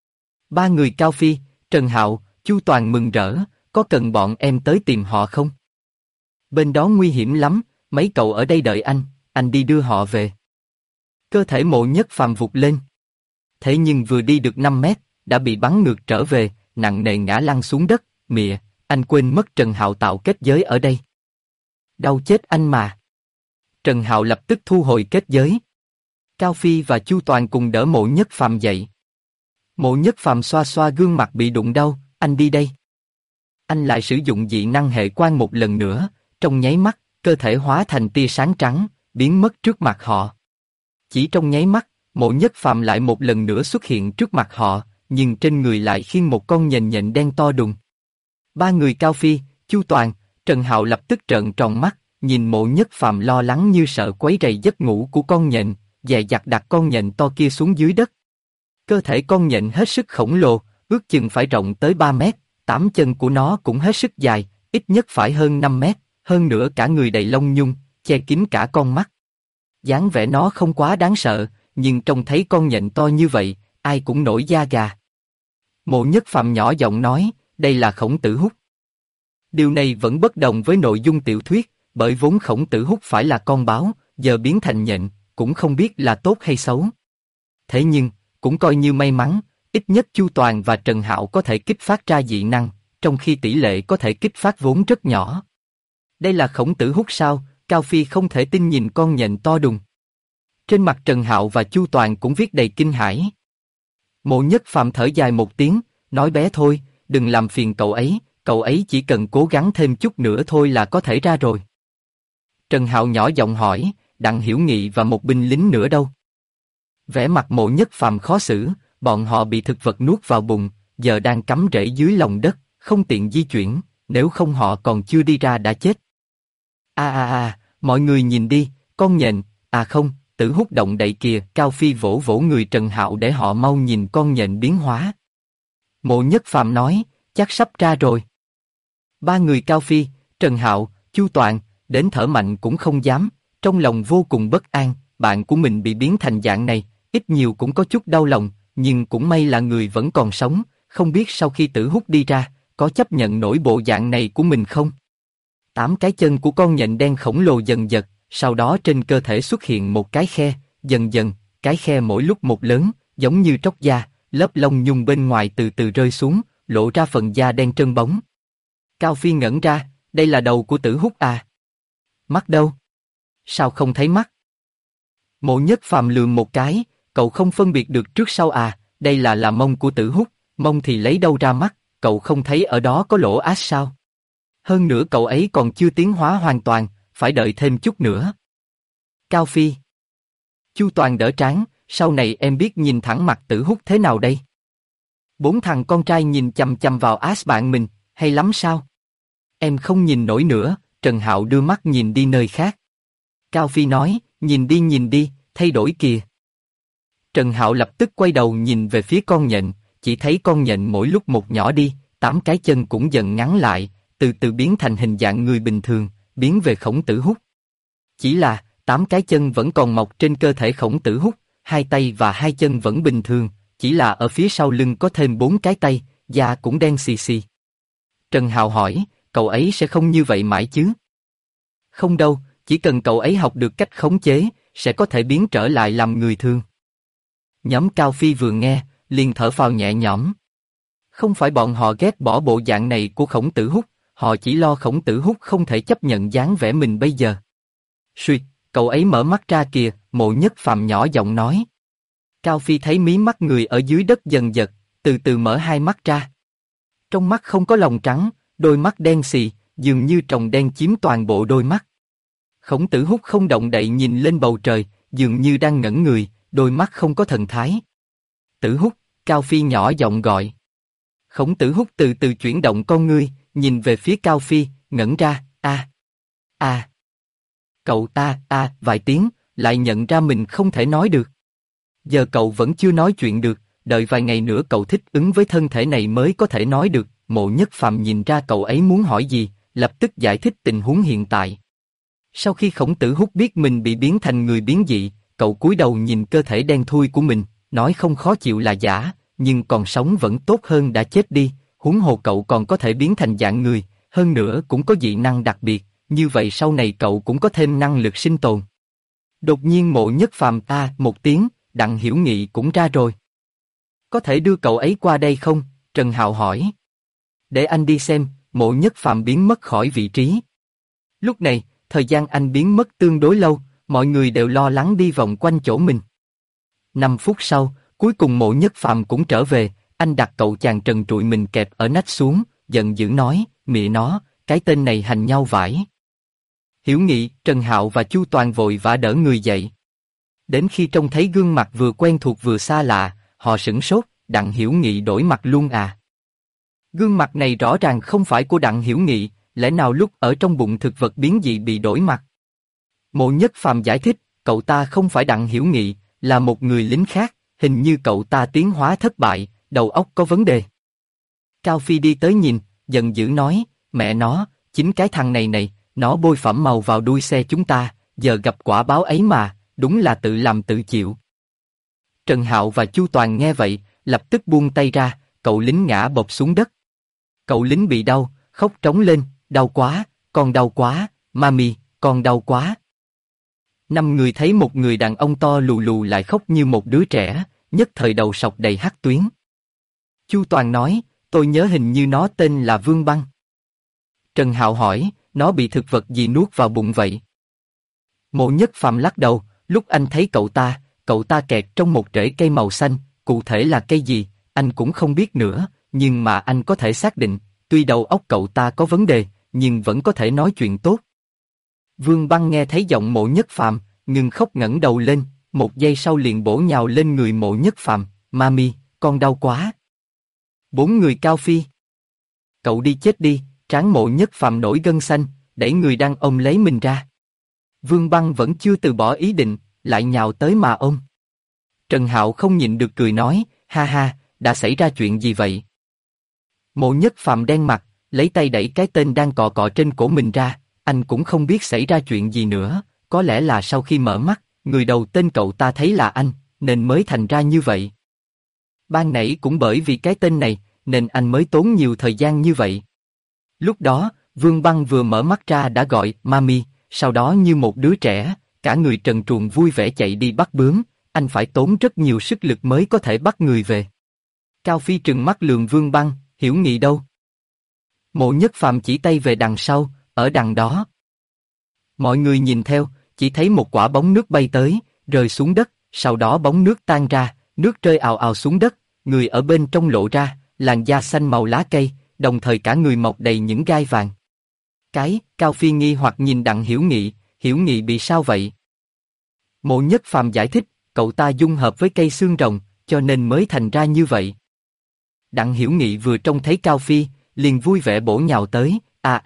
Ba người Cao Phi, Trần Hạo, Chu Toàn mừng rỡ, có cần bọn em tới tìm họ không? Bên đó nguy hiểm lắm, mấy cậu ở đây đợi anh đi đưa họ về. Cơ thể Mộ Nhất Phàm vụt lên. Thế nhưng vừa đi được 5 mét, đã bị bắn ngược trở về, nặng nề ngã lăn xuống đất, mịa, anh quên mất Trần Hạo tạo kết giới ở đây. Đau chết anh mà. Trần Hạo lập tức thu hồi kết giới. Cao Phi và Chu Toàn cùng đỡ Mộ Nhất Phàm dậy. Mộ Nhất Phàm xoa xoa gương mặt bị đụng đau, anh đi đây. Anh lại sử dụng dị năng hệ quan một lần nữa, trong nháy mắt, cơ thể hóa thành tia sáng trắng, biến mất trước mặt họ. Chỉ trong nháy mắt, Mộ Nhất Phàm lại một lần nữa xuất hiện trước mặt họ, nhưng trên người lại khiêng một con nhện nhện đen to đùng. Ba người Cao Phi, Chu Toàn, Trần Hạo lập tức trợn tròn mắt, nhìn Mộ Nhất Phàm lo lắng như sợ quấy rầy giấc ngủ của con nhện, dè dặt đặt con nhện to kia xuống dưới đất. Cơ thể con nhện hết sức khổng lồ, ước chừng phải rộng tới 3 mét, 8 chân của nó cũng hết sức dài, ít nhất phải hơn 5 mét, hơn nữa cả người đầy lông nhung, che kín cả con mắt. Dáng vẻ nó không quá đáng sợ, nhưng trông thấy con nhện to như vậy, ai cũng nổi da gà. Mộ Nhất Phàm nhỏ giọng nói, đây là Khổng Tử Hút. Điều này vẫn bất đồng với nội dung tiểu thuyết, bởi vốn Khổng Tử Húc phải là con báo, giờ biến thành nhện, cũng không biết là tốt hay xấu. Thế nhưng, cũng coi như may mắn, ít nhất Chu Toàn và Trần Hạo có thể kích phát ra dị năng, trong khi tỷ lệ có thể kích phát vốn rất nhỏ. Đây là Khổng Tử Húc sao? Cao Phi không thể tin nhìn con nhện to đùng. Trên mặt Trần Hạo và Chu Toàn cũng viết đầy kinh hãi. Mộ Nhất Phàm thở dài một tiếng, nói bé thôi, đừng làm phiền cậu ấy chỉ cần cố gắng thêm chút nữa thôi là có thể ra rồi. Trần Hạo nhỏ giọng hỏi, Đặng Hiểu Nghị và một binh lính nữa đâu? Vẻ mặt Mộ Nhất Phàm khó xử, bọn họ bị thực vật nuốt vào bụng, giờ đang cắm rễ dưới lòng đất, không tiện di chuyển, nếu không họ còn chưa đi ra đã chết. Mọi người nhìn đi, con nhện, không, Tử Húc động đậy kìa, Cao Phi vỗ vỗ người Trần Hạo để họ mau nhìn con nhện biến hóa. Mộ Nhất Phàm nói, chắc sắp ra rồi. Ba người Cao Phi, Trần Hạo, Chu Toàn, đến thở mạnh cũng không dám, trong lòng vô cùng bất an, bạn của mình bị biến thành dạng này, ít nhiều cũng có chút đau lòng, nhưng cũng may là người vẫn còn sống, không biết sau khi Tử Húc đi ra, có chấp nhận nổi bộ dạng này của mình không? 8 cái chân của con nhện đen khổng lồ dần dật, sau đó trên cơ thể xuất hiện một cái khe, dần dần, cái khe mỗi lúc một lớn, giống như tróc da, lớp lông nhung bên ngoài từ từ rơi xuống, lộ ra phần da đen trơn bóng. Cao Phi ngẩn ra, đây là đầu của Tử Húc à? Mắt đâu? Sao không thấy mắt? Mộ Nhất Phàm lườm một cái, cậu không phân biệt được trước sau à? Đây là mông của Tử Húc, mông thì lấy đâu ra mắt? Cậu không thấy ở đó có lỗ át sao? Hơn nữa cậu ấy còn chưa tiến hóa hoàn toàn, phải đợi thêm chút nữa. Cao Phi. Chu Toàn đỡ trán, sau này em biết nhìn thẳng mặt Tử Húc thế nào đây? 4 thằng con trai nhìn chằm chằm vào Ash bạn mình, hay lắm sao? Em không nhìn nổi nữa, Trần Hạo đưa mắt nhìn đi nơi khác. Cao Phi nói, nhìn đi, thay đổi kìa. Trần Hạo lập tức quay đầu nhìn về phía con nhện, chỉ thấy con nhện mỗi lúc một nhỏ đi, 8 cái chân cũng dần ngắn lại, từ từ biến thành hình dạng người bình thường, biến về Khổng Tử Húc. Chỉ là, 8 cái chân vẫn còn mọc trên cơ thể Khổng Tử Húc, 2 tay và 2 chân vẫn bình thường, chỉ là ở phía sau lưng có thêm 4 cái tay, da cũng đen xì xì. Trần Hạo hỏi, cậu ấy sẽ không như vậy mãi chứ? Không đâu, chỉ cần cậu ấy học được cách khống chế, sẽ có thể biến trở lại làm người thường. Nhóm Cao Phi vừa nghe, liền thở phào nhẹ nhõm. Không phải bọn họ ghét bỏ bộ dạng này của Khổng Tử Húc, họ chỉ lo Khổng Tử Húc không thể chấp nhận dáng vẻ mình bây giờ. Suýt, cậu ấy mở mắt ra kìa, Mộ Nhất Phàm nhỏ giọng nói. Cao Phi thấy mí mắt người ở dưới đất dần dật, từ từ mở hai mắt ra. Trong mắt không có lòng trắng, đôi mắt đen xì, dường như tròng đen chiếm toàn bộ đôi mắt. Khổng Tử Húc không động đậy nhìn lên bầu trời, dường như đang ngẩn người, đôi mắt không có thần thái. Tử Húc, Cao Phi nhỏ giọng gọi. Khổng Tử Húc từ từ chuyển động con ngươi, nhìn về phía Cao Phi, ngẩn ra, Cậu ta, vài tiếng, lại nhận ra mình không thể nói được. Giờ cậu vẫn chưa nói chuyện được, đợi vài ngày nữa cậu thích ứng với thân thể này mới có thể nói được. Mộ Nhất Phàm nhìn ra cậu ấy muốn hỏi gì, lập tức giải thích tình huống hiện tại. Sau khi Khổng Tử Húc biết mình bị biến thành người biến dị, cậu cúi đầu nhìn cơ thể đen thui của mình, nói không khó chịu là giả, nhưng còn sống vẫn tốt hơn đã chết đi, huống hồ cậu còn có thể biến thành dạng người, hơn nữa cũng có dị năng đặc biệt, như vậy sau này cậu cũng có thêm năng lực sinh tồn. Đột nhiên Mộ Nhất Phàm một tiếng, Đặng Hiểu Nghị cũng ra rồi. Có thể đưa cậu ấy qua đây không? Trần Hạo hỏi. Để anh đi xem. Mộ Nhất Phàm biến mất khỏi vị trí. Lúc này, thời gian anh biến mất tương đối lâu, mọi người đều lo lắng đi vòng quanh chỗ mình. 5 phút sau, cuối cùng Mộ Nhất Phàm cũng trở về, anh đặt cậu chàng trần trụi mình kẹp ở nách xuống, giận dữ nói, mẹ nó, cái tên này hành nhau vãi. Hiểu Nghị, Trần Hạo và Chu Toàn vội vã đỡ người dậy. Đến khi trông thấy gương mặt vừa quen thuộc vừa xa lạ, họ sửng sốt, Đặng Hiểu Nghị đổi mặt luôn à. Gương mặt này rõ ràng không phải của Đặng Hiểu Nghị, lẽ nào lúc ở trong bụng thực vật biến dị bị đổi mặt? Mộ Nhất Phàm giải thích, cậu ta không phải Đặng Hiểu Nghị, là một người lính khác, hình như cậu ta tiến hóa thất bại, đầu óc có vấn đề. Cao Phi đi tới nhìn, giận dữ nói, mẹ nó, chính cái thằng này, nó bôi phẩm màu vào đuôi xe chúng ta, giờ gặp quả báo ấy mà, đúng là tự làm tự chịu. Trần Hạo và Chu Toàn nghe vậy, lập tức buông tay ra, cậu lính ngã bộp xuống đất. Cậu lính bị đau, khóc trống lên, đau quá, con đau quá, mami, con đau quá. 5 người thấy một người đàn ông to lù lù lại khóc như một đứa trẻ, nhất thời đầu sọc đầy hắc tuyến. Chu Toàn nói, tôi nhớ hình như nó tên là Vương Băng. Trần Hạo hỏi, nó bị thực vật gì nuốt vào bụng vậy? Mộ Nhất Phàm lắc đầu, lúc anh thấy cậu ta kẹt trong một rễ cây màu xanh, cụ thể là cây gì, anh cũng không biết nữa, nhưng mà anh có thể xác định, tuy đầu óc cậu ta có vấn đề, nhưng vẫn có thể nói chuyện tốt. Vương Băng nghe thấy giọng Mộ Nhất Phàm, ngừng khóc ngẩng đầu lên, một giây sau liền bổ nhào lên người Mộ Nhất Phàm, Mami, con đau quá. 4 người Cao Phi. Cậu đi chết đi, trán Mộ Nhất Phàm nổi gân xanh, đẩy người đang ôm lấy mình ra. Vương Băng vẫn chưa từ bỏ ý định, lại nhào tới mà ôm. Trần Hạo không nhịn được cười nói, ha ha, đã xảy ra chuyện gì vậy? Mộ Nhất Phàm đen mặt, lấy tay đẩy cái tên đang cọ cọ trên cổ mình ra, anh cũng không biết xảy ra chuyện gì nữa, có lẽ là sau khi mở mắt, người đầu tên cậu ta thấy là anh, nên mới thành ra như vậy. Ban nãy cũng bởi vì cái tên này, nên anh mới tốn nhiều thời gian như vậy. Lúc đó, Vương Băng vừa mở mắt ra đã gọi, Mami, sau đó như một đứa trẻ, cả người trần truồng vui vẻ chạy đi bắt bướm, anh phải tốn rất nhiều sức lực mới có thể bắt người về. Cao Phi trừng mắt lườm Vương Băng, Hiểu Nghị đâu? Mộ Nhất Phàm chỉ tay về đằng sau, ở đằng đó. Mọi người nhìn theo, chỉ thấy một quả bóng nước bay tới, rơi xuống đất, sau đó bóng nước tan ra, nước rơi ào ào xuống đất, người ở bên trong lộ ra, làn da xanh màu lá cây, đồng thời cả người mọc đầy những gai vàng. Cao Phi nghi hoặc nhìn Đặng Hiểu Nghị bị sao vậy? Mộ Nhất Phàm giải thích, cậu ta dung hợp với cây xương rồng, cho nên mới thành ra như vậy. Đặng Hiểu Nghị vừa trông thấy Cao Phi, liền vui vẻ bổ nhào tới,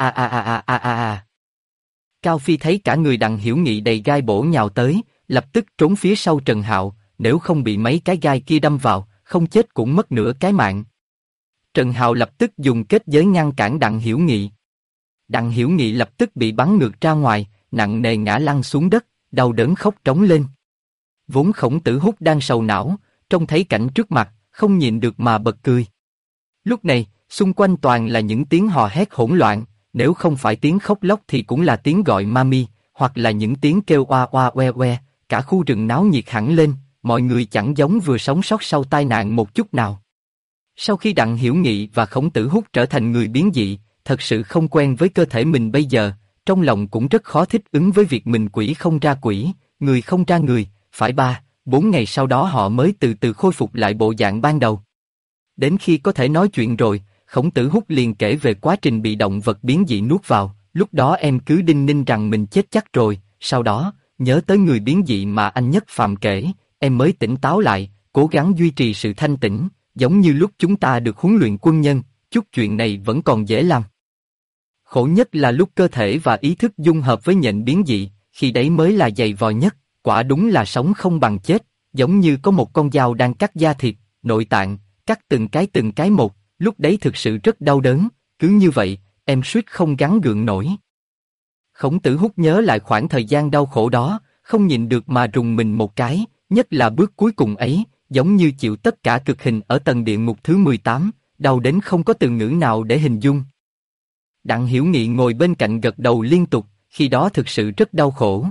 Cao Phi thấy cả người Đặng Hiểu Nghị đầy gai bổ nhào tới, lập tức trốn phía sau Trần Hạo, nếu không bị mấy cái gai kia đâm vào, không chết cũng mất nửa cái mạng. Trần Hạo lập tức dùng kết giới ngăn cản Đặng Hiểu Nghị. Đặng Hiểu Nghị lập tức bị bắn ngược ra ngoài, nặng nề ngã lăn xuống đất, đau đớn khóc trống lên. Vốn Khổng Tử Húc đang sầu não, trông thấy cảnh trước mặt, không nhịn được mà bật cười. Lúc này, xung quanh toàn là những tiếng hò hét hỗn loạn, nếu không phải tiếng khóc lóc thì cũng là tiếng gọi Mami, hoặc là những tiếng kêu oa oa oe oe, cả khu rừng náo nhiệt hẳn lên, mọi người chẳng giống vừa sống sót sau tai nạn một chút nào. Sau khi Đặng Hiểu Nghị và Khổng Tử Húc trở thành người biến dị, thật sự không quen với cơ thể mình bây giờ, trong lòng cũng rất khó thích ứng với việc mình quỷ không ra quỷ, người không ra người, phải 3-4 ngày sau đó họ mới từ từ khôi phục lại bộ dạng ban đầu. Đến khi có thể nói chuyện rồi, Khổng Tử Húc liền kể về quá trình bị động vật biến dị nuốt vào, lúc đó em cứ đinh ninh rằng mình chết chắc rồi, sau đó, nhớ tới người biến dị mà anh Nhất Phàm kể, em mới tỉnh táo lại, cố gắng duy trì sự thanh tĩnh, giống như lúc chúng ta được huấn luyện quân nhân, chút chuyện này vẫn còn dễ làm. Khổ nhất là lúc cơ thể và ý thức dung hợp với nhện biến dị, khi đấy mới là dày vò nhất, quả đúng là sống không bằng chết, giống như có một con dao đang cắt da thịt, nội tạng, cắt từng cái một, lúc đấy thực sự rất đau đớn, cứ như vậy, em suýt không gắng gượng nổi. Khổng Tử Húc nhớ lại khoảng thời gian đau khổ đó, không nhịn được mà rùng mình một cái, nhất là bước cuối cùng ấy, giống như chịu tất cả cực hình ở tầng địa ngục thứ 18, đau đến không có từ ngữ nào để hình dung. Đặng Hiểu Nghị ngồi bên cạnh gật đầu liên tục, khi đó thực sự rất đau khổ.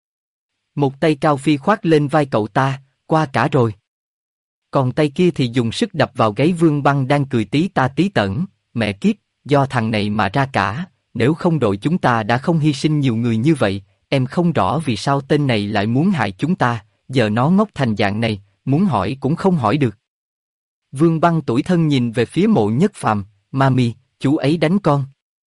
Một tay Cao Phi khoác lên vai cậu ta, qua cả rồi. Còn tay kia thì dùng sức đập vào gáy Vương Băng đang cười tí ta tí tởn, mẹ kiếp, do thằng này mà ra cả, nếu không đội chúng ta đã không hy sinh nhiều người như vậy, em không rõ vì sao tên này lại muốn hại chúng ta, giờ nó ngốc thành dạng này, muốn hỏi cũng không hỏi được. Vương Băng tủi thân nhìn về phía Mộ Nhất Phàm, Mami, chú ấy đánh con.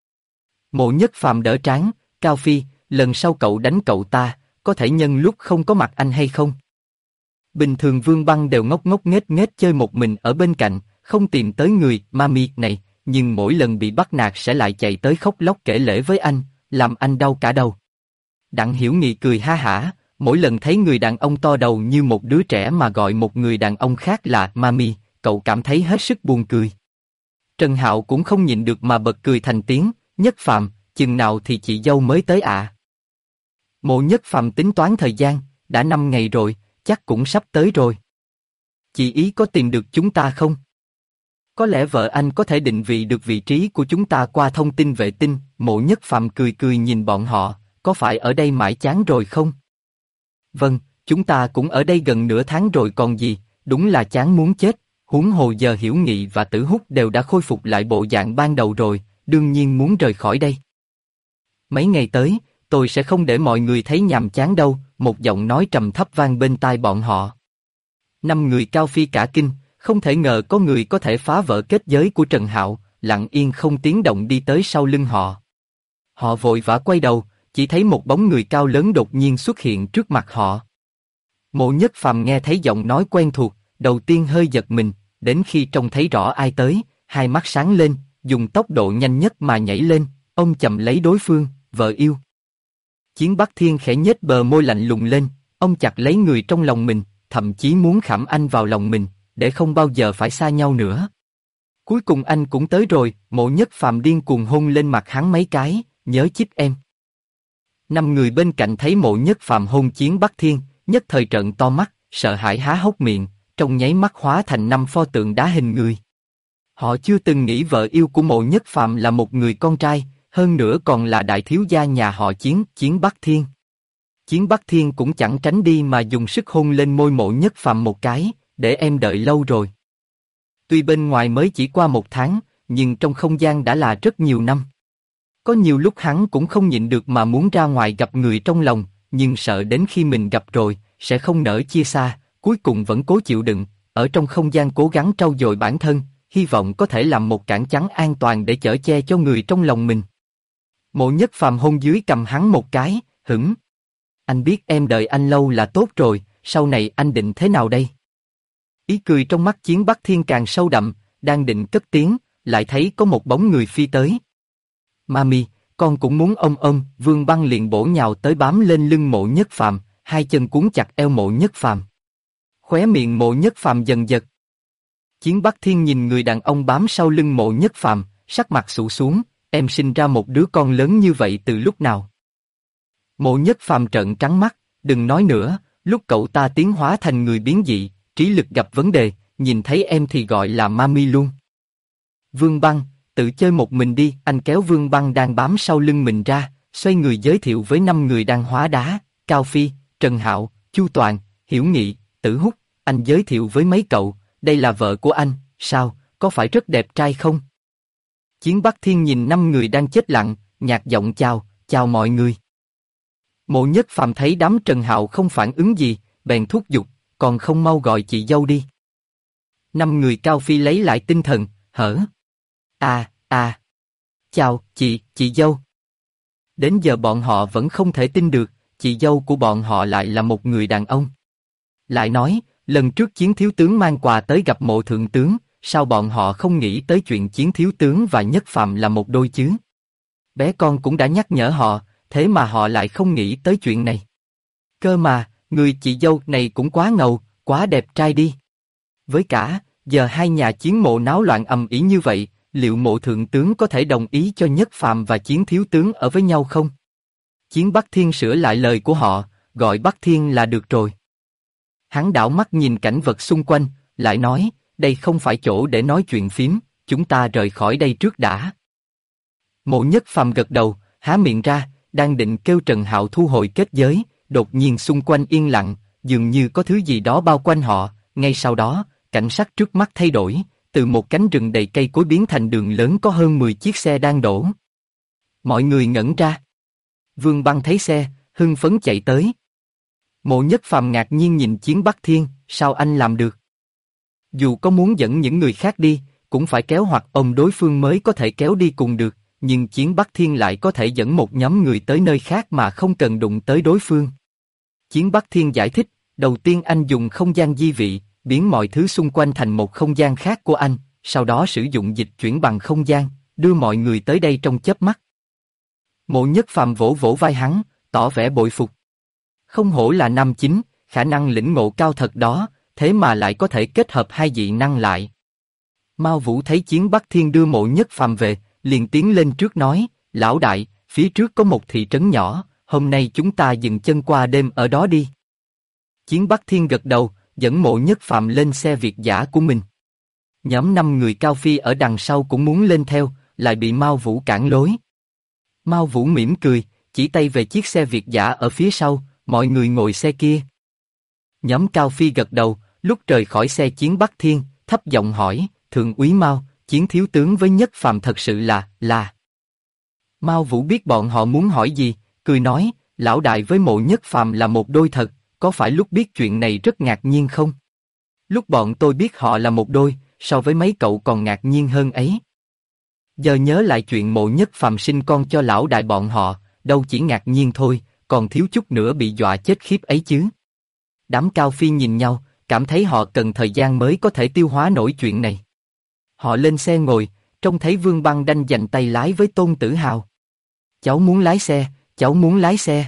Mộ Nhất Phàm đỡ trán, Cao Phi, lần sau cậu đánh cậu ta, có thể nhân lúc không có mặt anh hay không? Bình thường Vương Băng đều ngốc ngốc nghếch nghếch chơi một mình ở bên cạnh, không tìm tới người Mami này, nhưng mỗi lần bị bắt nạt sẽ lại chạy tới khóc lóc kể lể với anh, làm anh đau cả đầu. Đặng Hiểu Nghị cười ha hả, mỗi lần thấy người đàn ông to đầu như một đứa trẻ mà gọi một người đàn ông khác là Mami, cậu cảm thấy hết sức buồn cười. Trần Hạo cũng không nhịn được mà bật cười thành tiếng, Nhất Phàm, chừng nào thì chị dâu mới tới ạ? Mộ Nhất Phàm tính toán thời gian, đã 5 ngày rồi, chắc cũng sắp tới rồi. Chị ý có tìm được chúng ta không? Có lẽ vợ anh có thể định vị được vị trí của chúng ta qua thông tin vệ tinh. Mộ Nhất Phàm cười cười nhìn bọn họ, có phải ở đây mãi chán rồi không? Vâng, chúng ta cũng ở đây gần nửa tháng rồi còn gì, đúng là chán muốn chết, huống hồ giờ Hiểu Nghị và Tử Hút đều đã khôi phục lại bộ dạng ban đầu rồi, đương nhiên muốn rời khỏi đây. Mấy ngày tới, tôi sẽ không để mọi người thấy nhàm chán đâu, một giọng nói trầm thấp vang bên tai bọn họ. 5 người Cao Phi cả kinh, không thể ngờ có người có thể phá vỡ kết giới của Trần Hạo, lặng yên không tiếng động đi tới sau lưng họ. Họ vội vã quay đầu, chỉ thấy một bóng người cao lớn đột nhiên xuất hiện trước mặt họ. Mộ Nhất Phàm nghe thấy giọng nói quen thuộc, đầu tiên hơi giật mình, đến khi trông thấy rõ ai tới, hai mắt sáng lên, dùng tốc độ nhanh nhất mà nhảy lên, ông chầm lấy đối phương, vợ yêu. Chiến Bắc Thiên khẽ nhếch bờ môi lạnh lùng lên, ông chặt lấy người trong lòng mình, thậm chí muốn khảm anh vào lòng mình, để không bao giờ phải xa nhau nữa. Cuối cùng anh cũng tới rồi, Mộ Nhất Phàm điên cuồng hôn lên mặt hắn mấy cái, nhớ chích em. 5 người bên cạnh thấy Mộ Nhất Phàm hôn Chiến Bắc Thiên, nhất thời trợn to mắt, sợ hãi há hốc miệng, trong nháy mắt hóa thành 5 pho tượng đá hình người. Họ chưa từng nghĩ vợ yêu của Mộ Nhất Phàm là một người con trai, hơn nữa còn là đại thiếu gia nhà họ Chiến Bắc Thiên. Chiến Bắc Thiên cũng chẳng tránh đi mà dùng sức hôn lên môi Mộ Nhất Phàm một cái, để em đợi lâu rồi. Tuy bên ngoài mới chỉ qua 1 tháng, nhưng trong không gian đã là rất nhiều năm. Có nhiều lúc hắn cũng không nhịn được mà muốn ra ngoài gặp người trong lòng, nhưng sợ đến khi mình gặp rồi, sẽ không nỡ chia xa, cuối cùng vẫn cố chịu đựng, ở trong không gian cố gắng trau dồi bản thân, hy vọng có thể làm một cản chắn an toàn để chở che cho người trong lòng mình. Mộ Nhất Phàm hôn dưới cầm hắn một cái, hửng. Anh biết em đợi anh lâu là tốt rồi, sau này anh định thế nào đây? Ý cười trong mắt Chiến Bắc Thiên càng sâu đậm, đang định cất tiếng, lại thấy có một bóng người phi tới. Mami, con cũng muốn ôm. Vương Băng liền bổ nhào tới bám lên lưng Mộ Nhất Phàm, hai chân cuốn chặt eo Mộ Nhất Phàm. Khóe miệng Mộ Nhất Phàm dần giật. Chiến Bắc Thiên nhìn người đàn ông bám sau lưng Mộ Nhất Phàm, sắc mặt sụ xuống, em sinh ra một đứa con lớn như vậy từ lúc nào? Mộ Nhất Phàm trợn trắng mắt, đừng nói nữa, lúc cậu ta tiến hóa thành người biến dị, trí lực gặp vấn đề, nhìn thấy em thì gọi là mami luôn. Vương Băng, tự chơi một mình đi, anh kéo Vương Băng đang bám sau lưng mình ra, xoay người giới thiệu với 5 người đang hóa đá, Cao Phi, Trần Hạo, Chu Toàn, Hiểu Nghị, Tử Hút, anh giới thiệu với mấy cậu, đây là vợ của anh, sao, có phải rất đẹp trai không? Chiến Bắc Thiên nhìn 5 người đang chết lặng, nhạt giọng chào mọi người. Mộ Nhất Phàm thấy đám Trần Hạo không phản ứng gì, bèn thúc giục, còn không mau gọi chị dâu đi. 5 người Cao Phi lấy lại tinh thần, hở? Chào, chị dâu. Đến giờ bọn họ vẫn không thể tin được, chị dâu của bọn họ lại là một người đàn ông. Lại nói, lần trước Chiến thiếu tướng mang quà tới gặp Mộ thượng tướng, sao bọn họ không nghĩ tới chuyện Chiến thiếu tướng và Nhất Phàm là một đôi chứ? Bé con cũng đã nhắc nhở họ, thế mà họ lại không nghĩ tới chuyện này. Cơ mà, người chị dâu này cũng quá ngầu, quá đẹp trai đi. Với cả, giờ hai nhà Chiến Mộ náo loạn ầm ĩ như vậy, liệu Mộ thượng tướng có thể đồng ý cho Nhất Phàm và Chiến thiếu tướng ở với nhau không? Chiến Bắc Thiên sửa lại lời của họ, gọi Bắc Thiên là được rồi. Hắn đảo mắt nhìn cảnh vật xung quanh, lại nói, đây không phải chỗ để nói chuyện phím, chúng ta rời khỏi đây trước đã. Mộ Nhất Phàm gật đầu, há miệng ra, đang định kêu Trần Hạo thu hồi kết giới, đột nhiên xung quanh yên lặng, dường như có thứ gì đó bao quanh họ, ngay sau đó, cảnh sắc trước mắt thay đổi, từ một cánh rừng đầy cây cối biến thành đường lớn có hơn 10 chiếc xe đang đổ. Mọi người ngẩn ra. Vương Băng thấy xe, hưng phấn chạy tới. Mộ Nhất Phàm ngạc nhiên nhìn Chiến Bắc Thiên, sao anh làm được? Dù có muốn dẫn những người khác đi, cũng phải kéo hoặc ôm đối phương mới có thể kéo đi cùng được, nhưng Chiến Bắc Thiên lại có thể dẫn một nhóm người tới nơi khác mà không cần đụng tới đối phương. Chiến Bắc Thiên giải thích, đầu tiên anh dùng không gian di vị, biến mọi thứ xung quanh thành một không gian khác của anh, sau đó sử dụng dịch chuyển bằng không gian, đưa mọi người tới đây trong chớp mắt. Mộ Nhất Phàm vỗ vỗ vai hắn, tỏ vẻ bội phục. Không hổ là nam chính, khả năng lĩnh ngộ cao thật đó, thế mà lại có thể kết hợp hai dị năng lại. Mao Vũ thấy Chiến Bắc Thiên đưa Mộ Nhất Phàm về, liền tiến lên trước nói, lão đại, phía trước có một thị trấn nhỏ, hôm nay chúng ta dừng chân qua đêm ở đó đi. Chiến Bắc Thiên gật đầu, dẫn Mộ Nhất Phàm lên xe Việt dã của mình. Nhóm 5 người Cao Phi ở đằng sau cũng muốn lên theo, lại bị Mao Vũ cản lối. Mao Vũ mỉm cười, chỉ tay về chiếc xe Việt dã ở phía sau, mọi người ngồi xe kia. Nhóm Cao Phi gật đầu, lúc rời khỏi xe chiến Bắc Thiên, thấp giọng hỏi, Thượng úy Mao, Chiến thiếu tướng với Nhất Phàm thật sự là... Mao Vũ biết bọn họ muốn hỏi gì, cười nói, lão đại với Mộ Nhất Phàm là một đôi thật, có phải lúc biết chuyện này rất ngạc nhiên không? Lúc bọn tôi biết họ là một đôi, so với mấy cậu còn ngạc nhiên hơn ấy. Giờ nhớ lại chuyện Mộ Nhất Phàm sinh con cho lão đại bọn họ, đâu chỉ ngạc nhiên thôi, còn thiếu chút nữa bị dọa chết khiếp ấy chứ. Đám Cao Phi nhìn nhau, cảm thấy họ cần thời gian mới có thể tiêu hóa nổi chuyện này. Họ lên xe ngồi, trông thấy Vương Băng Đanh giành tay lái với Tôn Tử Hào. Cháu muốn lái xe, cháu muốn lái xe.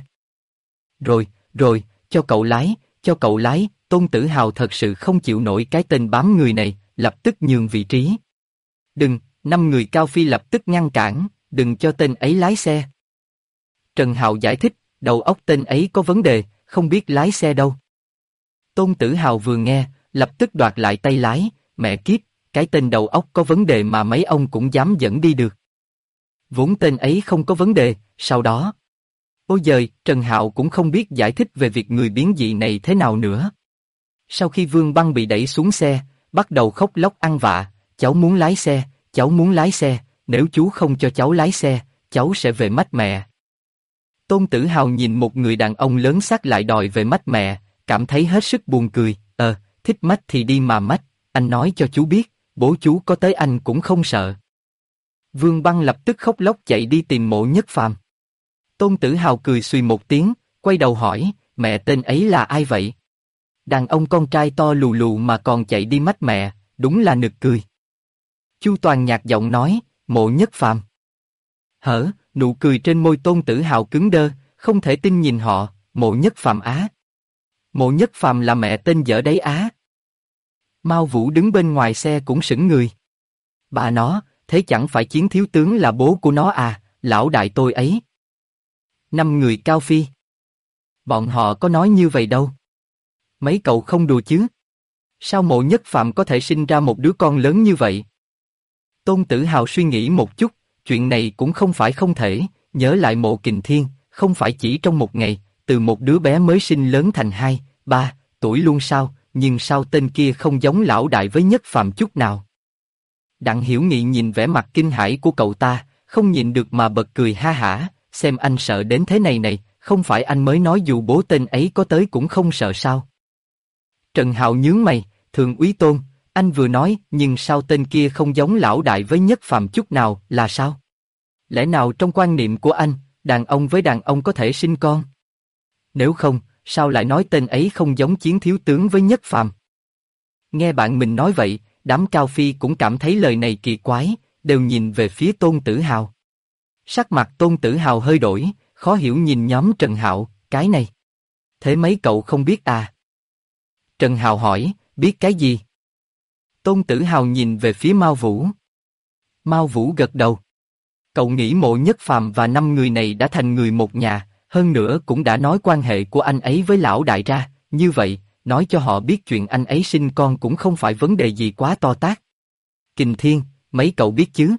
Rồi, cho cậu lái, Tôn Tử Hào thật sự không chịu nổi cái tên bám người này, lập tức nhường vị trí. Đừng, 5 người Cao Phi lập tức ngăn cản, đừng cho tên ấy lái xe. Trần Hào giải thích, đầu óc tên ấy có vấn đề, không biết lái xe đâu. Tôn Tử Hào vừa nghe, lập tức đoạt lại tay lái, mẹ kiếp, cái tên đầu óc có vấn đề mà mấy ông cũng dám dẫn đi được. Vốn tên ấy không có vấn đề, sau đó... Ôi giời, Trần Hạo cũng không biết giải thích về việc người biến dị này thế nào nữa. Sau khi Vương Băng bị đẩy xuống xe, bắt đầu khóc lóc ăn vạ, cháu muốn lái xe, nếu chú không cho cháu lái xe, cháu sẽ về mách mẹ. Tôn Tử Hào nhìn một người đàn ông lớn xác lại đòi về mách mẹ, cảm thấy hết sức buồn cười, thích mách thì đi mà mách, anh nói cho chú biết, bố chú có tới anh cũng không sợ. Vương Băng lập tức khóc lóc chạy đi tìm Mộ Nhất Phàm. Tôn Tử Hào cười xùy một tiếng, quay đầu hỏi, mẹ tên ấy là ai vậy? Đàn ông con trai to lù lù mà còn chạy đi mách mẹ, đúng là nực cười. Chu Toàn nhạt giọng nói, Mộ Nhất Phàm. Nụ cười trên môi Tôn Tử Hào cứng đơ, không thể tin nhìn họ, Mộ Nhất Phàm á. Mộ Nhất Phàm là mẹ tên dở đấy á. Mao Vũ đứng bên ngoài xe cũng sững người. Bà nó, thế chẳng phải Chiến thiếu tướng là bố của nó à, lão đại tôi ấy. 5 người Cao Phi. Bọn họ có nói như vậy đâu. Mấy cậu không đùa chứ? Sao Mộ Nhất Phàm có thể sinh ra một đứa con lớn như vậy? Tôn Tử Hào suy nghĩ một chút, chuyện này cũng không phải không thể, nhớ lại Mộ Kình Thiên, không phải chỉ trong một ngày, từ một đứa bé mới sinh lớn thành 2, 3 tuổi luôn sao, nhưng sao tên kia không giống lão đại với Nhất Phàm chút nào. Đặng Hiểu Nghị nhìn vẻ mặt kinh hãi của cậu ta, không nhịn được mà bật cười ha hả, xem anh sợ đến thế này này, không phải anh mới nói dù bố tên ấy có tới cũng không sợ sao. Trần Hạo nhướng mày, Thượng úy Tôn, anh vừa nói nhưng sao tên kia không giống lão đại với Nhất Phàm chút nào là sao? Lẽ nào trong quan niệm của anh, đàn ông với đàn ông có thể sinh con? Nếu không, sao lại nói tên ấy không giống Chiến thiếu tướng với Nhất Phàm? Nghe bạn mình nói vậy, đám Cao Phi cũng cảm thấy lời này kỳ quái, đều nhìn về phía Tôn Tử Hào. Sắc mặt Tôn Tử Hào hơi đổi, khó hiểu nhìn nhóm Trần Hạo, cái này. Thế mấy cậu không biết à? Trần Hạo hỏi, biết cái gì? Tôn Tử Hào nhìn về phía Mao Vũ. Mao Vũ gật đầu. Cậu nghĩ Mộ Nhất Phàm và 5 người này đã thành người một nhà, hơn nữa cũng đã nói quan hệ của anh ấy với lão đại ra, như vậy, nói cho họ biết chuyện anh ấy sinh con cũng không phải vấn đề gì quá to tát. Kình Thiên, mấy cậu biết chứ?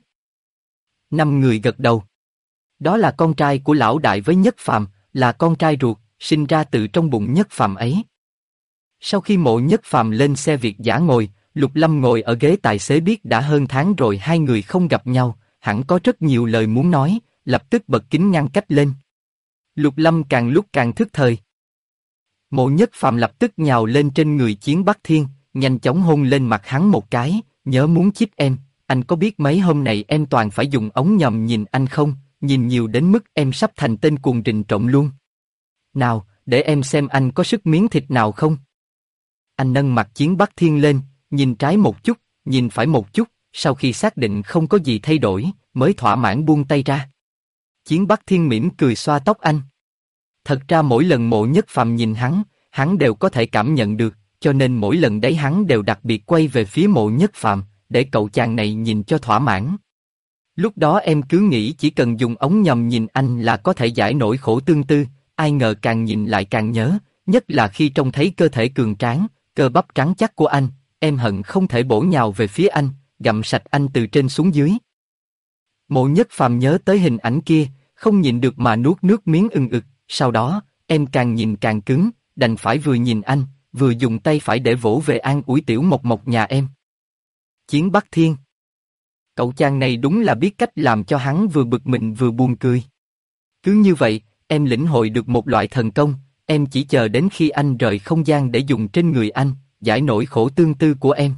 5 người gật đầu. Đó là con trai của lão đại với Nhất Phàm, là con trai ruột, sinh ra từ trong bụng Nhất Phàm ấy. Sau khi Mộ Nhất Phàm lên xe Việt dã ngồi, Lục Lâm ngồi ở ghế tài xế biết đã hơn tháng rồi hai người không gặp nhau, hẳn có rất nhiều lời muốn nói, lập tức bật kính ngăn cách lên. Lục Lâm càng lúc càng thức thời. Mộ Nhất Phàm lập tức nhào lên trên người Chiến Bắc Thiên, nhanh chóng hôn lên mặt hắn một cái, nhớ muốn chích em, anh có biết mấy hôm này em toàn phải dùng ống nhòm nhìn anh không, nhìn nhiều đến mức em sắp thành tên cuồng rình trộm luôn. Nào, để em xem anh có sức miếng thịt nào không. Anh nâng mặt Chiến Bắc Thiên lên, nhìn trái một chút, nhìn phải một chút, sau khi xác định không có gì thay đổi, mới thỏa mãn buông tay ra. Chiến Bắc Thiên mỉm cười xoa tóc anh. Thật ra mỗi lần Mộ Nhất Phàm nhìn hắn đều có thể cảm nhận được, cho nên mỗi lần đấy hắn đều đặc biệt quay về phía Mộ Nhất Phàm, để cậu chàng này nhìn cho thỏa mãn. Lúc đó em cứ nghĩ chỉ cần dùng ống nhòm nhìn anh là có thể giải nỗi khổ tương tư, ai ngờ càng nhìn lại càng nhớ, nhất là khi trông thấy cơ thể cường tráng, cơ bắp trắng chắc của anh, em hận không thể bổ nhào về phía anh, gặm sạch anh từ trên xuống dưới. Mộ Nhất Phàm nhớ tới hình ảnh kia, không nhịn được mà nuốt nước miếng ừng ực, sau đó, em càng nhìn càng cứng, đành phải vừa nhìn anh, vừa dùng tay phải để vỗ về an ủi tiểu Mộc Mộc nhà em. Chiến Bắc Thiên. Cậu chàng này đúng là biết cách làm cho hắn vừa bực mình vừa buồn cười. Cứ như vậy, em lĩnh hội được một loại thần công, em chỉ chờ đến khi anh rời không gian để dùng trên người anh, giải nỗi khổ tương tư của em.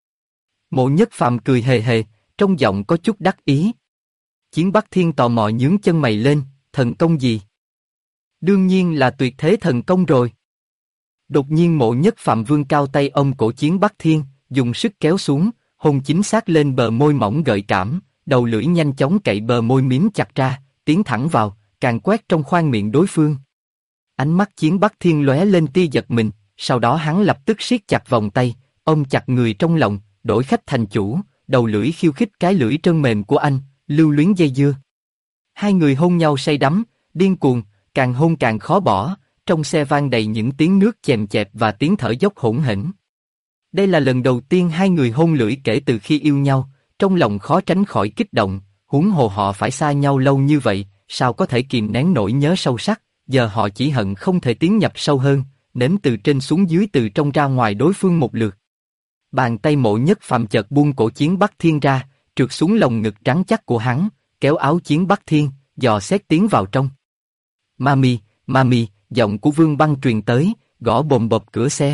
Mộ Nhất Phàm cười hề hề, trong giọng có chút đắc ý. Chiến Bắc Thiên tò mò nhướng chân mày lên, thần công gì? Đương nhiên là tuyệt thế thần công rồi. Đột nhiên Mộ Nhất Phàm vươn cao tay ôm cổ Chiến Bắc Thiên, dùng sức kéo xuống, hôn chính xác lên bờ môi mỏng gợi cảm, đầu lưỡi nhanh chóng cậy bờ môi miếm chặt ra, tiến thẳng vào, càng quét trong khoang miệng đối phương. Ánh mắt Chiến Bắc Thiên lóe lên tia giật mình, sau đó hắn lập tức siết chặt vòng tay, ôm chặt người trong lòng, đổi khách thành chủ, đầu lưỡi khiêu khích cái lưỡi trơn mềm của anh, lưu luyến dây dưa. Hai người hôn nhau say đắm, điên cuồng, càng hôn càng khó bỏ, trong xe vang đầy những tiếng nước chèm chẹp và tiếng thở dốc hỗn hển. Đây là lần đầu tiên hai người hôn lưỡi kể từ khi yêu nhau, trong lòng khó tránh khỏi kích động, huống hồ họ phải xa nhau lâu như vậy, sao có thể kìm nén nỗi nhớ sâu sắc, giờ họ chỉ hận không thể tiến nhập sâu hơn, nếm từ trên xuống dưới từ trong ra ngoài đối phương một lượt. Bàn tay Mộ Nhất Phàm chợt buông cổ Chiến Bắc Thiên ra, trượt xuống lồng ngực trắng chắc của hắn, kéo áo Chiến Bắc Thiên, dò xét tiến vào trong. Mami, Mami, giọng của Vương Băng truyền tới, gõ bồm bộp cửa xe.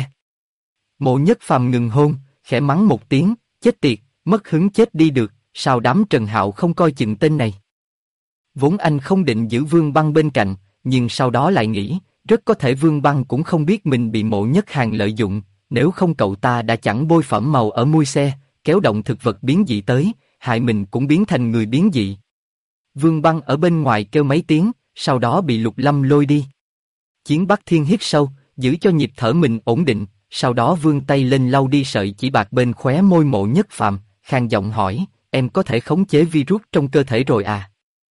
Mộ Nhất Phàm ngừng hôn, khẽ mắng một tiếng, chết tiệt, mất hứng chết đi được, sao đám Trần Hạo không coi chừng tên này. Vốn anh không định giữ Vương Băng bên cạnh, nhưng sau đó lại nghĩ, rất có thể Vương Băng cũng không biết mình bị Mộ Nhất Hàn lợi dụng, nếu không cậu ta đã chẳng bôi phẩm màu ở mui xe, kéo động thực vật biến dị tới, hại mình cũng biến thành người biến dị. Vương Băng ở bên ngoài kêu mấy tiếng, sau đó bị Lục Lâm lôi đi. Chiến Bắc Thiên hít sâu, giữ cho nhịp thở mình ổn định, sau đó vươn tay lên lau đi sợi chỉ bạc bên khóe môi Mộ Nhất Phàm, khàn giọng hỏi, em có thể khống chế virus trong cơ thể rồi à?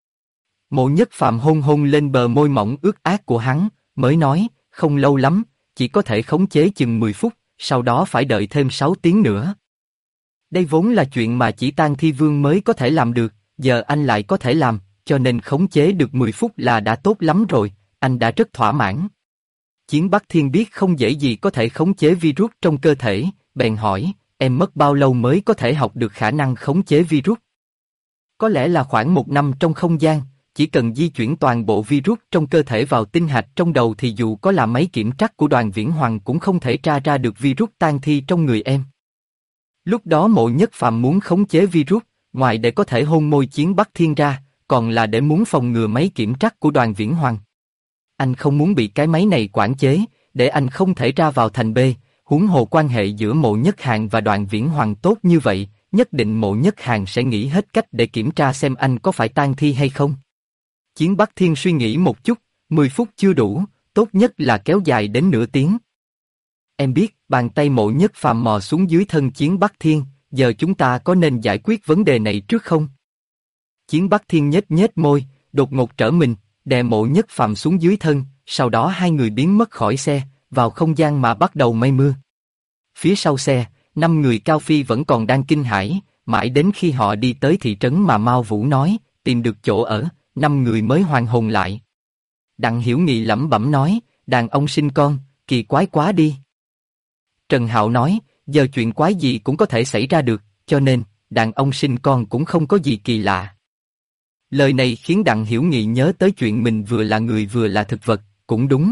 Mộ Nhất Phàm hôn hôn lên bờ môi mỏng ướt át của hắn, mới nói, không lâu lắm, chỉ có thể khống chế chừng 10 phút, sau đó phải đợi thêm 6 tiếng nữa. Đây vốn là chuyện mà chỉ Tang Thi Vương mới có thể làm được, giờ anh lại có thể làm, cho nên khống chế được 10 phút là đã tốt lắm rồi, anh đã rất thỏa mãn. Chiến Bắc Thiên biết không dễ gì có thể khống chế virus trong cơ thể, bèn hỏi, em mất bao lâu mới có thể học được khả năng khống chế virus? Có lẽ là khoảng 1 năm trong không gian, chỉ cần di chuyển toàn bộ virus trong cơ thể vào tinh hạch trong đầu thì dù có là máy kiểm trắc của Đoàn Viễn Hoàng cũng không thể tra ra được virus tang thi trong người em. Lúc đó Mộ Nhất Phàm muốn khống chế virus, ngoài để có thể hôn môi Chiến Bắc Thiên ra, còn là để muốn phòng ngừa máy kiểm trắc của Đoàn Viễn Hoàng. Anh không muốn bị cái máy này quản chế, để anh không thể ra vào thành B, huống hồ quan hệ giữa Mộ Nhất Hàn và Đoàn Viễn Hoàng tốt như vậy, nhất định Mộ Nhất Hàn sẽ nghĩ hết cách để kiểm tra xem anh có phải tang thi hay không. Chiến Bắc Thiên suy nghĩ một chút, 10 phút chưa đủ, tốt nhất là kéo dài đến nửa tiếng. Em biết, bàn tay Mộ Nhất Phàm mò xuống dưới thân Chiến Bắc Thiên, giờ chúng ta có nên giải quyết vấn đề này trước không? Chiến Bắc Thiên nhếch nhếch môi, đột ngột trở mình, đè Mộ Nhất Phàm xuống dưới thân, sau đó hai người biến mất khỏi xe, vào không gian mà bắt đầu mây mưa. Phía sau xe, 5 người Cao Phi vẫn còn đang kinh hãi, mãi đến khi họ đi tới thị trấn mà Mao Vũ nói, tìm được chỗ ở, 5 người mới hoàn hồn lại. Đặng Hiểu Nghị lẩm bẩm nói, đàn ông sinh con, kỳ quái quá đi. Trần Hạo nói, giờ chuyện quái gì cũng có thể xảy ra được, cho nên, đàn ông sinh con cũng không có gì kỳ lạ. Lời này khiến Đặng Hiểu Nghị nhớ tới chuyện mình vừa là người vừa là thực vật, cũng đúng.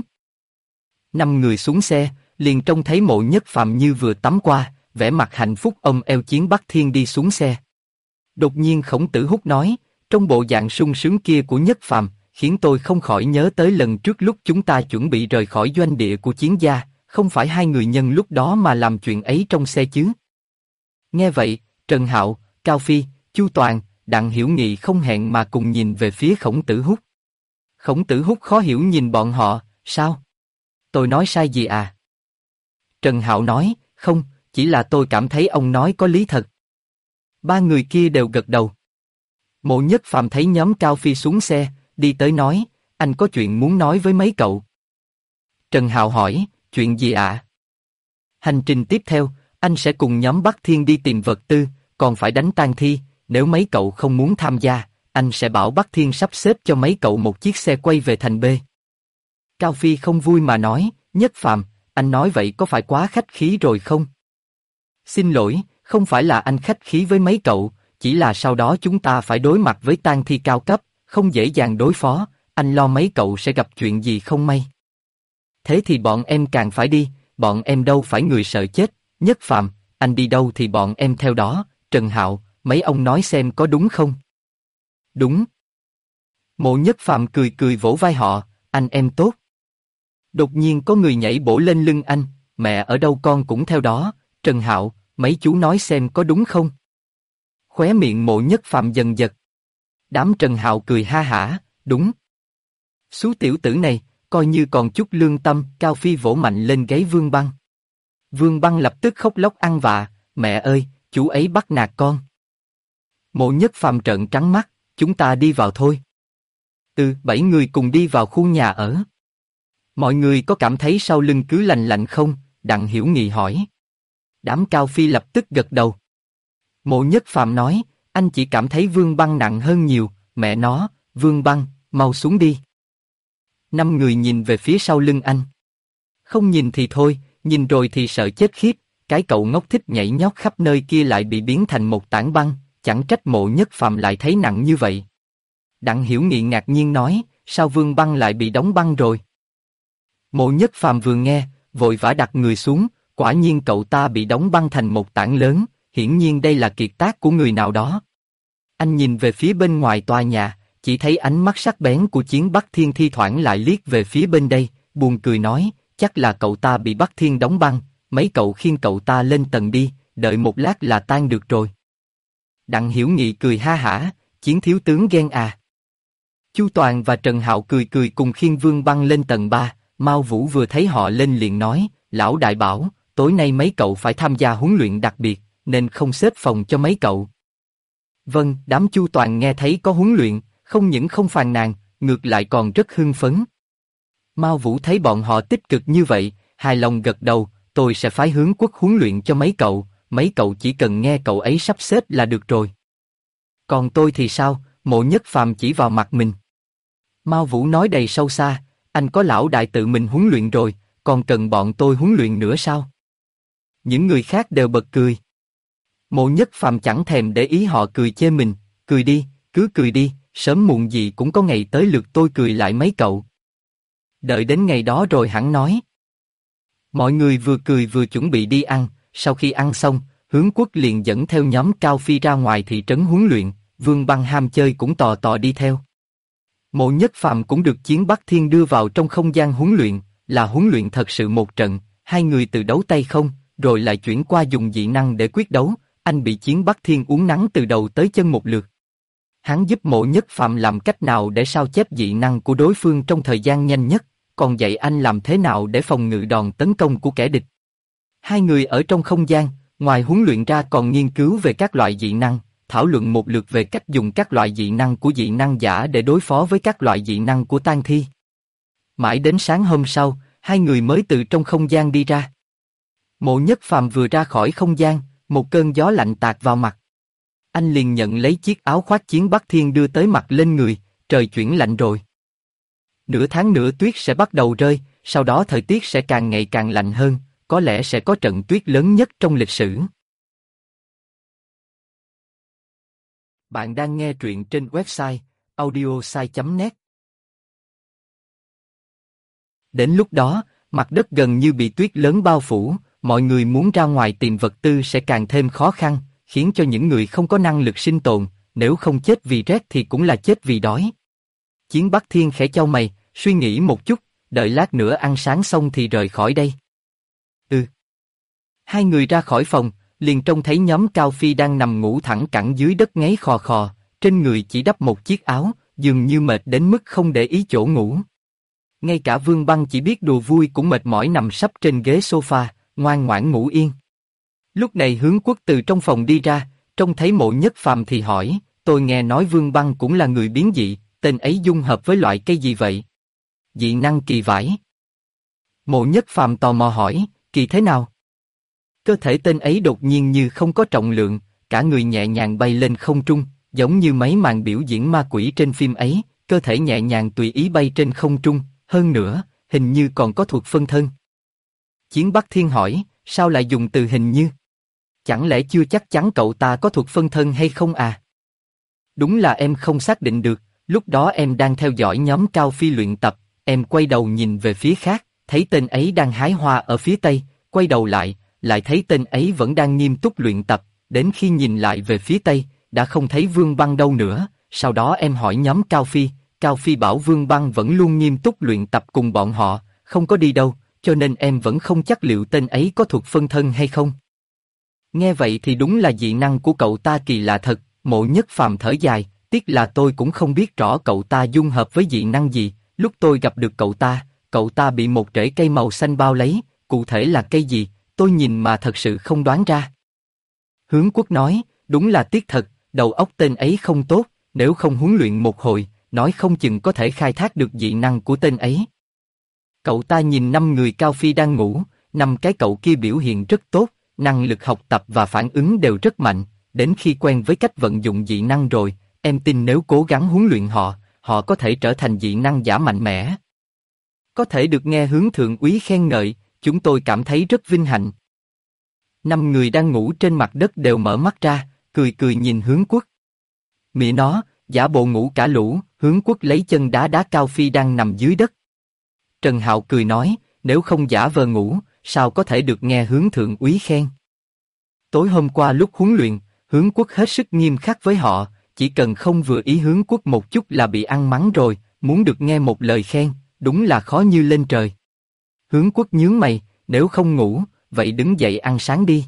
5 người xuống xe, liền trông thấy Mộ Nhất Phàm như vừa tắm qua, vẻ mặt hạnh phúc ôm eo Chiến Bắc Thiên đi xuống xe. Đột nhiên Khổng Tử Húc nói, trong bộ dạng sung sướng kia của Nhất Phàm, khiến tôi không khỏi nhớ tới lần trước lúc chúng ta chuẩn bị rời khỏi doanh địa của Chiến gia, không phải hai người nhân lúc đó mà làm chuyện ấy trong xe chứ? Nghe vậy, Trần Hạo, Cao Phi, Chu Toàn, Đặng Hiểu Nghị không hẹn mà cùng nhìn về phía Khổng Tử Húc. Khổng Tử Húc khó hiểu nhìn bọn họ, sao? Tôi nói sai gì à? Trần Hạo nói, không, chỉ là tôi cảm thấy ông nói có lý thật. 3 người kia đều gật đầu. Mộ Nhất Phàm thấy nhóm Cao Phi xuống xe, đi tới nói, anh có chuyện muốn nói với mấy cậu. Trần Hạo hỏi, chuyện gì ạ? Hành trình tiếp theo, anh sẽ cùng nhóm Bắc Thiên đi tìm vật tư, còn phải đánh tang thi, nếu mấy cậu không muốn tham gia, anh sẽ bảo Bắc Thiên sắp xếp cho mấy cậu một chiếc xe quay về thành B. Cao Phi không vui mà nói, Nhất Phàm, anh nói vậy có phải quá khách khí rồi không? Xin lỗi, không phải là anh khách khí với mấy cậu, chỉ là sau đó chúng ta phải đối mặt với tang thi cao cấp, không dễ dàng đối phó, anh lo mấy cậu sẽ gặp chuyện gì không may. Thế thì bọn em càng phải đi, bọn em đâu phải người sợ chết, Nhất Phàm, anh đi đâu thì bọn em theo đó, Trần Hạo, mấy ông nói xem có đúng không? Đúng. Mộ Nhất Phàm cười cười vỗ vai họ, anh em tốt. Đột nhiên có người nhảy bổ lên lưng anh, mẹ ở đâu con cũng theo đó, Trần Hạo, mấy chú nói xem có đúng không? Khóe miệng Mộ Nhất Phàm dần giật. Đám Trần Hạo cười ha hả, đúng. Số tiểu tử này, coi như còn chút lương tâm, Cao Phi vỗ mạnh lên gáy Vương Băng. Vương Băng lập tức khóc lóc ăn vạ, mẹ ơi, chú ấy bắt nạt con. Mộ Nhất Phàm trợn trắng mắt, chúng ta đi vào thôi. 7 người cùng đi vào khu nhà ở. Mọi người có cảm thấy sau lưng cứ lạnh lạnh không? Đặng Hiểu Nghị hỏi. Đám Cao Phi lập tức gật đầu. Mộ Nhất Phàm nói, anh chỉ cảm thấy Vương Băng nặng hơn nhiều, mẹ nó, Vương Băng, mau xuống đi. 5 người nhìn về phía sau lưng anh. Không nhìn thì thôi, nhìn rồi thì sợ chết khiếp, cái cậu ngốc thích nhảy nhót khắp nơi kia lại bị biến thành một tảng băng, chẳng trách Mộ Nhất Phàm lại thấy nặng như vậy. Đặng Hiểu Nghị ngạc nhiên nói, sao Vương Băng lại bị đóng băng rồi? Mộ Nhất Phàm vừa nghe, vội vã đặt người xuống, quả nhiên cậu ta bị đóng băng thành một tảng lớn, hiển nhiên đây là kiệt tác của người nào đó. Anh nhìn về phía bên ngoài tòa nhà, chỉ thấy ánh mắt sắc bén của Chiến Bắc Thiên thi thoảng lại liếc về phía bên đây, buồn cười nói, chắc là cậu ta bị Bắc Thiên đóng băng, mấy cậu khiêng cậu ta lên tầng đi, đợi một lát là tan được rồi. Đặng Hiểu Nghị cười ha hả, Chiến thiếu tướng ghen à. Chu Toàn và Trần Hạo cười cười cùng khiêng Vương Băng lên tầng 3, Mao Vũ vừa thấy họ lên liền nói, lão đại bảo, tối nay mấy cậu phải tham gia huấn luyện đặc biệt, nên không xếp phòng cho mấy cậu. Vâng, đám Chu Toàn nghe thấy có huấn luyện, không những không phàn nàn, ngược lại còn rất hưng phấn. Mao Vũ thấy bọn họ tích cực như vậy, hài lòng gật đầu, tôi sẽ phái Hướng Quốc huấn luyện cho mấy cậu chỉ cần nghe cậu ấy sắp xếp là được rồi. Còn tôi thì sao? Mộ Nhất Phàm chỉ vào mặt mình. Mao Vũ nói đầy sâu xa, anh có lão đại tự mình huấn luyện rồi, còn cần bọn tôi huấn luyện nữa sao? Những người khác đều bật cười. Mộ Nhất Phàm chẳng thèm để ý họ cười chê mình, cười đi, cứ cười đi, sớm muộn gì cũng có ngày tới lượt tôi cười lại mấy cậu. Đợi đến ngày đó rồi hẳn nói. Mọi người vừa cười vừa chuẩn bị đi ăn, sau khi ăn xong, Hướng Quốc liền dẫn theo nhóm Cao Phi ra ngoài thị trấn huấn luyện, Vương Băng ham chơi cũng tò tò đi theo. Mộ Nhất Phàm cũng được Chiến Bắc Thiên đưa vào trong không gian huấn luyện, là huấn luyện thật sự một trận, hai người từ đấu tay không, rồi lại chuyển qua dùng dị năng để quyết đấu, anh bị Chiến Bắc Thiên uốn nắn từ đầu tới chân một lượt. Hắn giúp Mộ Nhất Phàm làm cách nào để sao chép dị năng của đối phương trong thời gian nhanh nhất, còn dạy anh làm thế nào để phòng ngự đòn tấn công của kẻ địch. Hai người ở trong không gian, ngoài huấn luyện ra còn nghiên cứu về các loại dị năng, thảo luận một lượt về cách dùng các loại dị năng của dị năng giả để đối phó với các loại dị năng của tang thi. Mãi đến sáng hôm sau, hai người mới từ trong không gian đi ra. Mộ Nhất Phàm vừa ra khỏi không gian, một cơn gió lạnh tạt vào mặt. Anh liền nhận lấy chiếc áo khoác Chiến Bắc Thiên đưa tới mặt lên người, trời chuyển lạnh rồi. Nửa tháng nữa tuyết sẽ bắt đầu rơi, sau đó thời tiết sẽ càng ngày càng lạnh hơn, có lẽ sẽ có trận tuyết lớn nhất trong lịch sử. Bạn đang nghe truyện trên website audiosai.net. Đến lúc đó, mặt đất gần như bị tuyết lớn bao phủ, mọi người muốn ra ngoài tìm vật tư sẽ càng thêm khó khăn, khiến cho những người không có năng lực sinh tồn, nếu không chết vì rét thì cũng là chết vì đói. Chiến Bắc Thiên khẽ chau mày, suy nghĩ một chút, đợi lát nữa ăn sáng xong thì rời khỏi đây. Hai người ra khỏi phòng, liền trông thấy nhóm Cao Phi đang nằm ngủ thẳng cẳng dưới đất ngáy khò khò, trên người chỉ đắp một chiếc áo, dường như mệt đến mức không để ý chỗ ngủ. Ngay cả Vương Băng chỉ biết đùa vui cũng mệt mỏi nằm sấp trên ghế sofa, ngoan ngoãn ngủ yên. Lúc này Hướng Quốc từ trong phòng đi ra, trông thấy Mộ Nhất Phàm thì hỏi, tôi nghe nói Vương Băng cũng là người biến dị, tên ấy dung hợp với loại cây gì vậy? Dị năng kỳ vải. Mộ Nhất Phàm tò mò hỏi, kỳ thế nào? Cơ thể tên ấy đột nhiên như không có trọng lượng, cả người nhẹ nhàng bay lên không trung, giống như mấy màn biểu diễn ma quỷ trên phim ấy, cơ thể nhẹ nhàng tùy ý bay trên không trung, hơn nữa, hình như còn có thuật phân thân. Chiến Bắc Thiên hỏi, sao lại dùng từ hình như? Chẳng lẽ chưa chắc chắn cậu ta có thuật phân thân hay không à? Đúng là em không xác định được, lúc đó em đang theo dõi nhóm Cao Phi luyện tập, em quay đầu nhìn về phía khác, thấy tên ấy đang hái hoa ở phía tây, quay đầu lại thấy tên ấy vẫn đang nghiêm túc luyện tập, đến khi nhìn lại về phía tây, đã không thấy Vương Băng đâu nữa, sau đó em hỏi nhóm Cao Phi bảo Vương Băng vẫn luôn nghiêm túc luyện tập cùng bọn họ, không có đi đâu, cho nên em vẫn không chắc liệu tên ấy có thuật phân thân hay không. Nghe vậy thì đúng là dị năng của cậu ta kỳ lạ thật, Mộ Nhất Phàm thở dài, tiếc là tôi cũng không biết rõ cậu ta dung hợp với dị năng gì, lúc tôi gặp được cậu ta bị một rễ cây màu xanh bao lấy, cụ thể là cây gì, tôi nhìn mà thật sự không đoán ra. Hướng Quốc nói, đúng là tiếc thật, đầu óc tên ấy không tốt, nếu không huấn luyện một hồi, nói không chừng có thể khai thác được dị năng của tên ấy. Cậu ta nhìn 5 người Cao Phi đang ngủ, 5 cái cậu kia biểu hiện rất tốt, năng lực học tập và phản ứng đều rất mạnh, đến khi quen với cách vận dụng dị năng rồi, em tin nếu cố gắng huấn luyện họ, họ có thể trở thành dị năng giả mạnh mẽ. Có thể được nghe Hướng thượng úy khen ngợi, chúng tôi cảm thấy rất vinh hạnh. 5 người đang ngủ trên mặt đất đều mở mắt ra, cười nhìn Hướng Quốc. Mẹ nó, giả bộ ngủ cả lũ, Hướng Quốc lấy chân đá đá Cao Phi đang nằm dưới đất. Trần Hạo cười nói, nếu không giả vờ ngủ, sao có thể được nghe Hướng thượng úy khen. Tối hôm qua lúc huấn luyện, Hướng Quốc hết sức nghiêm khắc với họ, chỉ cần không vừa ý Hướng Quốc một chút là bị ăn mắng rồi, muốn được nghe một lời khen, đúng là khó như lên trời. Hướng Quốc nhướng mày, nếu không ngủ, vậy đứng dậy ăn sáng đi.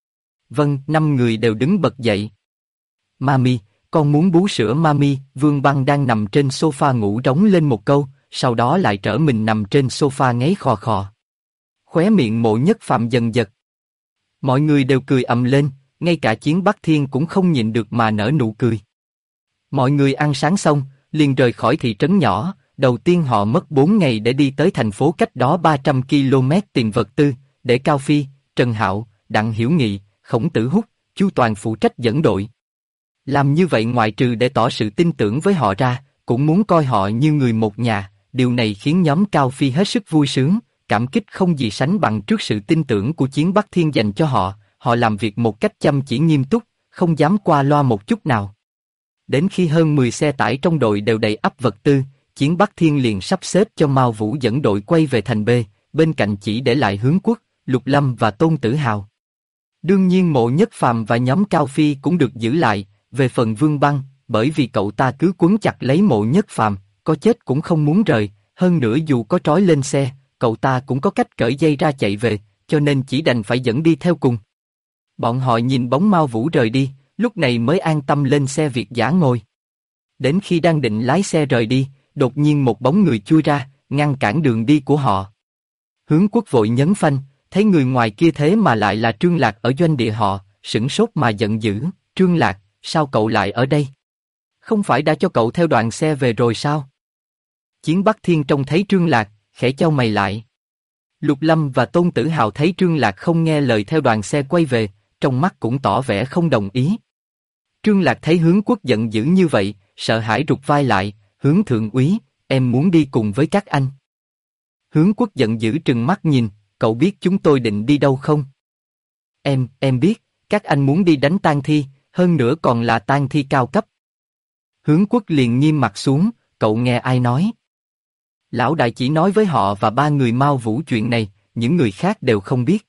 Vâng, 5 người đều đứng bật dậy. Mami, con muốn bú sữa Mami, Vương Băng đang nằm trên sofa ngủ rống lên một câu, sau đó lại trở mình nằm trên sofa ngáy khò khò. Khóe miệng Mộ Nhất Phàm dần giật. Mọi người đều cười ầm lên, ngay cả Chiến Bắc Thiên cũng không nhịn được mà nở nụ cười. Mọi người ăn sáng xong, liền rời khỏi thị trấn nhỏ, đầu tiên họ mất 4 ngày để đi tới thành phố cách đó 300 km tìm vật tư, để Cao Phi, Trần Hạo, Đặng Hiểu Nghị, Khổng Tử Húc, Chu Toàn phụ trách dẫn đội. Làm như vậy ngoại trừ để tỏ sự tin tưởng với họ ra, cũng muốn coi họ như người một nhà, điều này khiến nhóm Cao Phi hết sức vui sướng, cảm kích không gì sánh bằng trước sự tin tưởng của Chiến Bắc Thiên dành cho họ, họ làm việc một cách chăm chỉ nghiêm túc, không dám qua loa một chút nào. Đến khi hơn 10 xe tải trong đội đều đầy ắp vật tư, Chiến Bắc Thiên liền sắp xếp cho Mao Vũ dẫn đội quay về thành B, bên cạnh chỉ để lại Hướng Quốc, Lục Lâm và Tôn Tử Hào. Đương nhiên Mộ Nhất Phàm và nhóm Cao Phi cũng được giữ lại, về phần Vương Băng, bởi vì cậu ta cứ quấn chặt lấy Mộ Nhất Phàm, có chết cũng không muốn rời, hơn nữa dù có trói lên xe, cậu ta cũng có cách cởi dây ra chạy về, cho nên chỉ đành phải dẫn đi theo cùng. Bọn họ nhìn bóng Mao Vũ rời đi, lúc này mới an tâm lên xe Việt dã ngồi. Đến khi đang định lái xe rời đi, đột nhiên một bóng người chui ra, ngăn cản đường đi của họ. Hướng Quốc vội nhấn phanh, thấy người ngoài kia thế mà lại là Trương Lạc ở doanh địa họ, sửng sốt mà giận dữ, Trương Lạc, sao cậu lại ở đây? Không phải đã cho cậu theo đoàn xe về rồi sao? Chiến Bắc Thiên trông thấy Trương Lạc, khẽ chau mày lại. Lục Lâm và Tôn Tử Hào thấy Trương Lạc không nghe lời theo đoàn xe quay về, trong mắt cũng tỏ vẻ không đồng ý. Trương Lạc thấy Hướng Quốc giận dữ như vậy, sợ hãi rụt vai lại, Hướng thượng úy, em muốn đi cùng với các anh. Hướng Quốc giận dữ trừng mắt nhìn, cậu biết chúng tôi định đi đâu không? Em biết, các anh muốn đi đánh tang thi, hơn nữa còn là tang thi cao cấp. Hướng Quốc liền nghiêm mặt xuống, cậu nghe ai nói? Lão đại chỉ nói với họ và 3 người Mao Vũ chuyện này, những người khác đều không biết.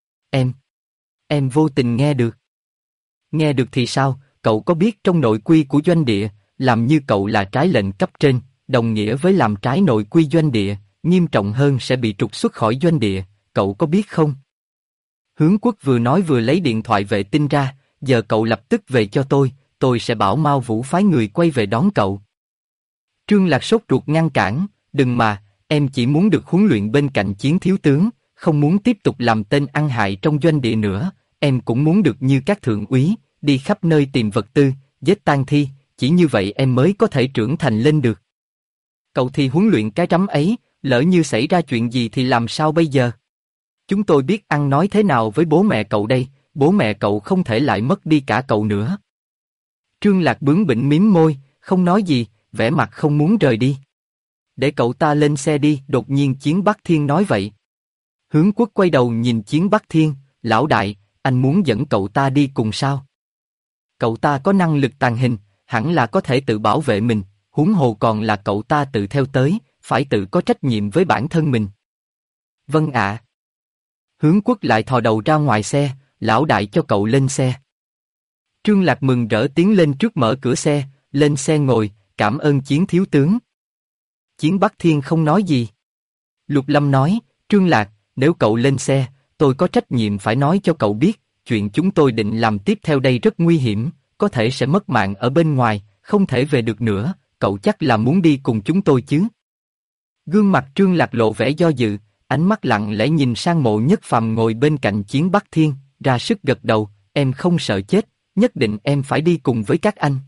Em vô tình nghe được. Nghe được thì sao, cậu có biết trong nội quy của doanh địa, làm như cậu là trái lệnh cấp trên, đồng nghĩa với làm trái nội quy doanh địa, nghiêm trọng hơn sẽ bị trục xuất khỏi doanh địa, cậu có biết không? Hướng Quốc vừa nói vừa lấy điện thoại vệ tinh ra, giờ cậu lập tức về cho tôi sẽ bảo Mao Vũ phái người quay về đón cậu. Trương Lạc sốt ruột ngăn cản, đừng mà, em chỉ muốn được huấn luyện bên cạnh Chiến thiếu tướng, không muốn tiếp tục làm tên ăn hại trong doanh địa nữa, em cũng muốn được như các thượng úy, đi khắp nơi tìm vật tư, giết tang thi, chỉ như vậy em mới có thể trưởng thành lên được. Cậu thì huấn luyện cái rắm ấy, lỡ như xảy ra chuyện gì thì làm sao bây giờ? Chúng tôi biết ăn nói thế nào với bố mẹ cậu đây, bố mẹ cậu không thể lại mất đi cả cậu nữa. Trương Lạc bướng bỉnh mím môi, không nói gì, vẻ mặt không muốn rời đi. Để cậu ta lên xe đi, đột nhiên Chiến Bắc Thiên nói vậy. Hướng Quốc quay đầu nhìn Chiến Bắc Thiên, lão đại, anh muốn dẫn cậu ta đi cùng sao? Cậu ta có năng lực tàng hình, hẳn là có thể tự bảo vệ mình, huống hồ còn là cậu ta tự theo tới, phải tự có trách nhiệm với bản thân mình. Vâng ạ. Hướng Quốc lại thò đầu ra ngoài xe, lão đại cho cậu lên xe. Trương Lạc mừng rỡ tiến lên trước mở cửa xe, lên xe ngồi, cảm ơn Chiến thiếu tướng. Chiến Bắc Thiên không nói gì. Lục Lâm nói, Trương Lạc, nếu cậu lên xe, tôi có trách nhiệm phải nói cho cậu biết, chuyện chúng tôi định làm tiếp theo đây rất nguy hiểm, có thể sẽ mất mạng ở bên ngoài, không thể về được nữa, cậu chắc là muốn đi cùng chúng tôi chứ? Gương mặt Trương Lạc lộ vẻ do dự, ánh mắt lặng lẽ nhìn sang Mộ Nhất Phàm ngồi bên cạnh Chiến Bắc Thiên, ra sức gật đầu, em không sợ chết, nhất định em phải đi cùng với các anh.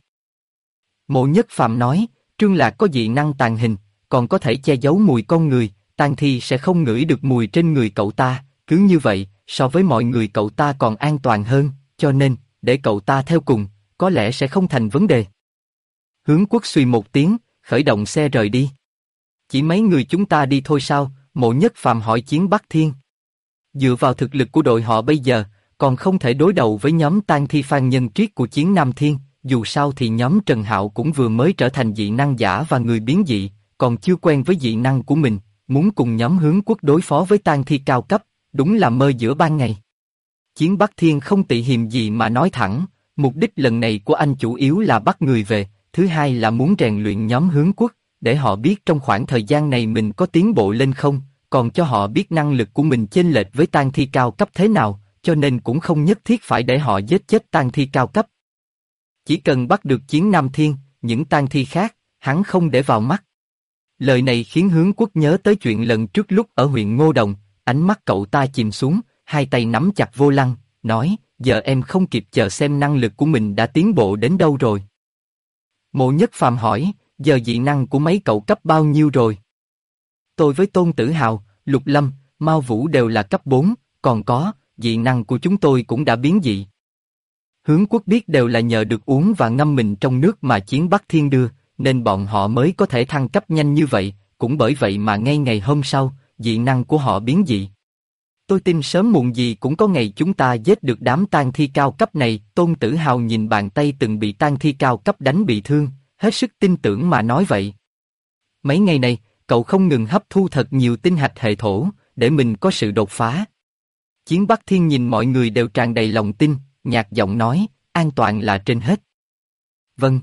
Mộ Nhất Phàm nói, Trương Lạc có dị năng tàng hình, còn có thể che giấu mùi con người, tang thi sẽ không ngửi được mùi trên người cậu ta, cứ như vậy, so với mọi người cậu ta còn an toàn hơn, cho nên, để cậu ta theo cùng, có lẽ sẽ không thành vấn đề. Hướng Quốc suy một tiếng, khởi động xe rời đi. Chỉ mấy người chúng ta đi thôi sao? Mộ Nhất Phàm hỏi Chiến Bắc Thiên. Dựa vào thực lực của đội họ bây giờ, còn không thể đối đầu với nhóm tang thi Phan Nhân Triết của Chiến Nam Thiên, dù sao thì nhóm Trần Hạo cũng vừa mới trở thành dị năng giả và người biến dị, còn chưa quen với dị năng của mình, muốn cùng nhóm Hướng Quốc đối phó với tang thi cao cấp, đúng là mơ giữa ban ngày. Chiến Bắc Thiên không tị hiềm gì mà nói thẳng, mục đích lần này của anh chủ yếu là bắt người về, thứ hai là muốn rèn luyện nhóm Hướng Quốc, để họ biết trong khoảng thời gian này mình có tiến bộ lên không, còn cho họ biết năng lực của mình chênh lệch với tang thi cao cấp thế nào, cho nên cũng không nhất thiết phải để họ giết chết tang thi cao cấp. Chỉ cần bắt được Chiến Nam Thiên, những tang thi khác, hắn không để vào mắt. Lời này khiến Hướng Quốc nhớ tới chuyện lần trước lúc ở huyện Ngô Đồng, ánh mắt cậu ta chìm xuống, hai tay nắm chặt vô lăng, nói, giờ em không kịp chờ xem năng lực của mình đã tiến bộ đến đâu rồi. Mộ Nhất Phàm hỏi, giờ dị năng của mấy cậu cấp bao nhiêu rồi? Tôi với Tôn Tử Hào, Lục Lâm, Mao Vũ đều là cấp 4, còn có, dị năng của chúng tôi cũng đã biến dị. Hướng Quốc biết đều là nhờ được uống và ngâm mình trong nước mà Chiến Bắc Thiên đưa, nên bọn họ mới có thể thăng cấp nhanh như vậy, cũng bởi vậy mà ngay ngày hôm sau, dị năng của họ biến dị. Tôi tin sớm muộn gì cũng có ngày chúng ta giết được đám tang thi cao cấp này. Tôn Tử Hào nhìn bàn tay từng bị tang thi cao cấp đánh bị thương, hết sức tin tưởng mà nói vậy. Mấy ngày này, cậu không ngừng hấp thu thật nhiều tinh hạch hệ thổ, để mình có sự đột phá. Chiến Bắc Thiên nhìn mọi người đều tràn đầy lòng tin, nhạt giọng nói, an toàn là trên hết. Vâng.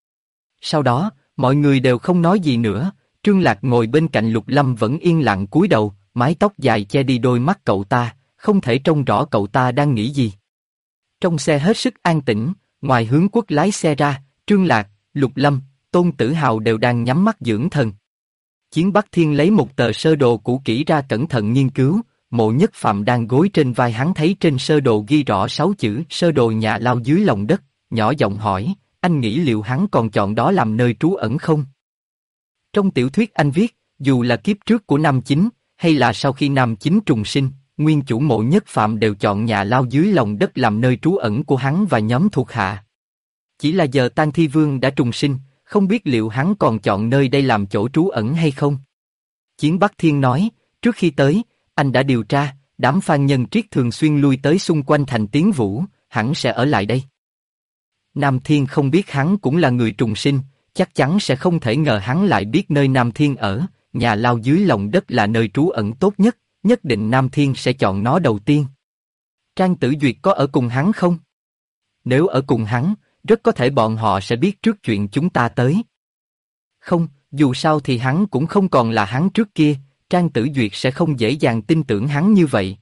Sau đó, mọi người đều không nói gì nữa, Trương Lạc ngồi bên cạnh Lục Lâm vẫn yên lặng cúi đầu, mái tóc dài che đi đôi mắt cậu ta, không thể trông rõ cậu ta đang nghĩ gì. Trong xe hết sức an tĩnh, ngoài Hướng Quốc lái xe ra, Trương Lạc, Lục Lâm, Tôn Tử Hào đều đang nhắm mắt dưỡng thần. Chiến Bắc Thiên lấy một tờ sơ đồ cũ kỹ ra cẩn thận nghiên cứu, Mộ Nhất Phàm đang gối trên vai hắn thấy trên sơ đồ ghi rõ 6 chữ sơ đồ nhà lao dưới lòng đất, nhỏ giọng hỏi, anh nghĩ liệu hắn còn chọn đó làm nơi trú ẩn không? Trong tiểu thuyết anh viết, dù là kiếp trước của Nam Chính, hay là sau khi Nam Chính trùng sinh, nguyên chủ Mộ Nhất Phàm đều chọn nhà lao dưới lòng đất làm nơi trú ẩn của hắn và nhóm thuộc hạ. Chỉ là giờ Tang Thi Vương đã trùng sinh, không biết liệu hắn còn chọn nơi đây làm chỗ trú ẩn hay không? Chiến Bắc Thiên nói, trước khi tới, anh đã điều tra, đám Phan Nhân Triết thường xuyên lui tới xung quanh thành Tiến Vũ, hẳn sẽ ở lại đây. Nam Thiên không biết hắn cũng là người trùng sinh, chắc chắn sẽ không thể ngờ hắn lại biết nơi Nam Thiên ở, nhà lao dưới lòng đất là nơi trú ẩn tốt nhất, nhất định Nam Thiên sẽ chọn nó đầu tiên. Trang Tử Duyệt có ở cùng hắn không? Nếu ở cùng hắn, rất có thể bọn họ sẽ biết trước chuyện chúng ta tới. Không, dù sao thì hắn cũng không còn là hắn trước kia, Trang Tử Duyệt sẽ không dễ dàng tin tưởng hắn như vậy.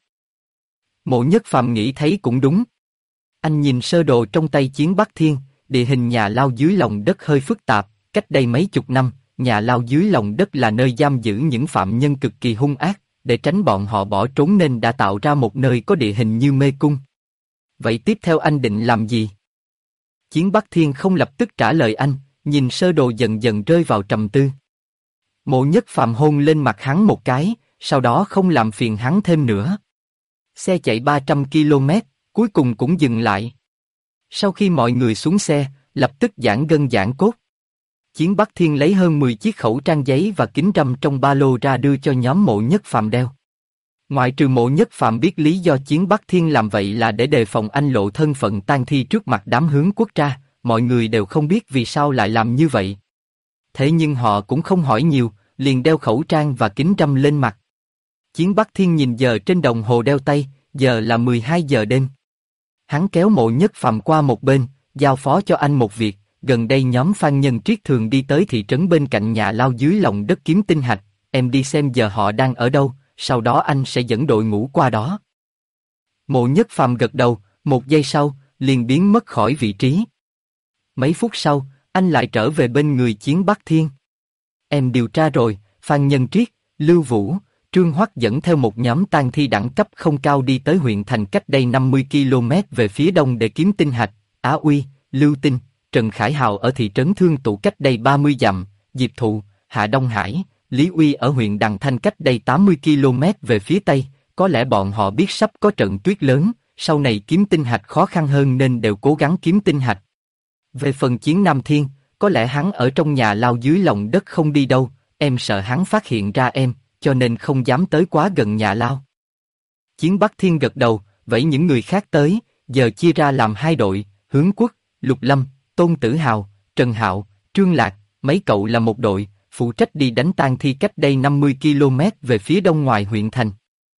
Mộ Nhất Phàm nghĩ thấy cũng đúng. Anh nhìn sơ đồ trong tay Chiến Bắc Thiên, địa hình nhà lao dưới lòng đất hơi phức tạp, cách đây mấy chục năm, nhà lao dưới lòng đất là nơi giam giữ những phạm nhân cực kỳ hung ác, để tránh bọn họ bỏ trốn nên đã tạo ra một nơi có địa hình như mê cung. Vậy tiếp theo anh định làm gì? Chiến Bắc Thiên không lập tức trả lời anh, nhìn sơ đồ dần dần rơi vào trầm tư. Mộ Nhất Phàm hôn lên mặt hắn một cái, sau đó không làm phiền hắn thêm nữa. Xe chạy 300 km, cuối cùng cũng dừng lại. Sau khi mọi người xuống xe, lập tức giãn gân giãn cốt. Chiến Bắc Thiên lấy hơn 10 chiếc khẩu trang giấy và kính râm trong ba lô ra đưa cho nhóm Mộ Nhất Phàm đeo. Ngoại trừ Mộ Nhất Phàm biết lý do Chiến Bắc Thiên làm vậy là để đề phòng anh lộ thân phận tang thi trước mặt đám hướng quốc ra, mọi người đều không biết vì sao lại làm như vậy. Thế nhưng họ cũng không hỏi nhiều, liền đeo khẩu trang và kính râm lên mặt. Chiến Bắc Thiên nhìn giờ trên đồng hồ đeo tay, giờ là 12 giờ đêm. Hắn kéo Mộ Nhất Phàm qua một bên, giao phó cho anh một việc. Gần đây nhóm Phan Nhân Triết thường đi tới thị trấn bên cạnh nhà lao dưới lòng đất kiếm tinh hạch, em đi xem giờ họ đang ở đâu, sau đó anh sẽ dẫn đội ngũ qua đó. Mộ Nhất Phàm gật đầu, một giây sau, liền biến mất khỏi vị trí. Mấy phút sau, anh lại trở về bên người Chiến Bắc Thiên. Em điều tra rồi, Phan Nhân Triết, Lưu Vũ, Trương Hoắc dẫn theo một nhóm tang thi đẳng cấp không cao đi tới huyện thành cách đây 50 km về phía đông để kiếm tinh hạch, Á Uy, Lưu Tinh, Trần Khải Hào ở thị trấn Thương Tụ cách đây 30 dặm, Diệp Thụ, Hạ Đông Hải, Lý Uy ở huyện Đằng Thanh cách đây 80 km về phía tây, có lẽ bọn họ biết sắp có trận tuyết lớn, sau này kiếm tinh hạch khó khăn hơn nên đều cố gắng kiếm tinh hạch. Về phần Chiến Nam Thiên, có lẽ hắn ở trong nhà lao dưới lòng đất không đi đâu, em sợ hắn phát hiện ra em, cho nên không dám tới quá gần nhà lao. Chiến Bắc Thiên gật đầu, vậy những người khác tới, giờ chia ra làm hai đội, Hướng Quốc, Lục Lâm, Tôn Tử Hào, Trần Hạo, Trương Lạc, mấy cậu là một đội, phụ trách đi đánh tang thi cách đây 50 km về phía đông ngoài huyện thành.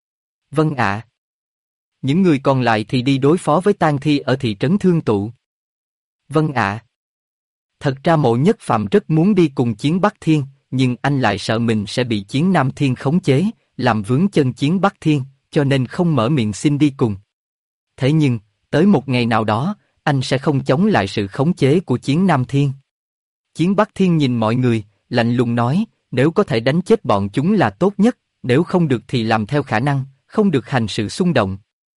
Vâng ạ. Những người còn lại thì đi đối phó với tang thi ở thị trấn Thương Tụ. Vâng ạ. Thật ra Mộ Nhất Phàm rất muốn đi cùng Chiến Bắc Thiên, nhưng anh lại sợ mình sẽ bị Chiến Nam Thiên khống chế, làm vướng chân Chiến Bắc Thiên, cho nên không mở miệng xin đi cùng. Thế nhưng, tới một ngày nào đó, anh sẽ không chống lại sự khống chế của Chiến Nam Thiên. Chiến Bắc Thiên nhìn mọi người, lạnh lùng nói, nếu có thể đánh chết bọn chúng là tốt nhất, nếu không được thì làm theo khả năng, không được hành sự xung động.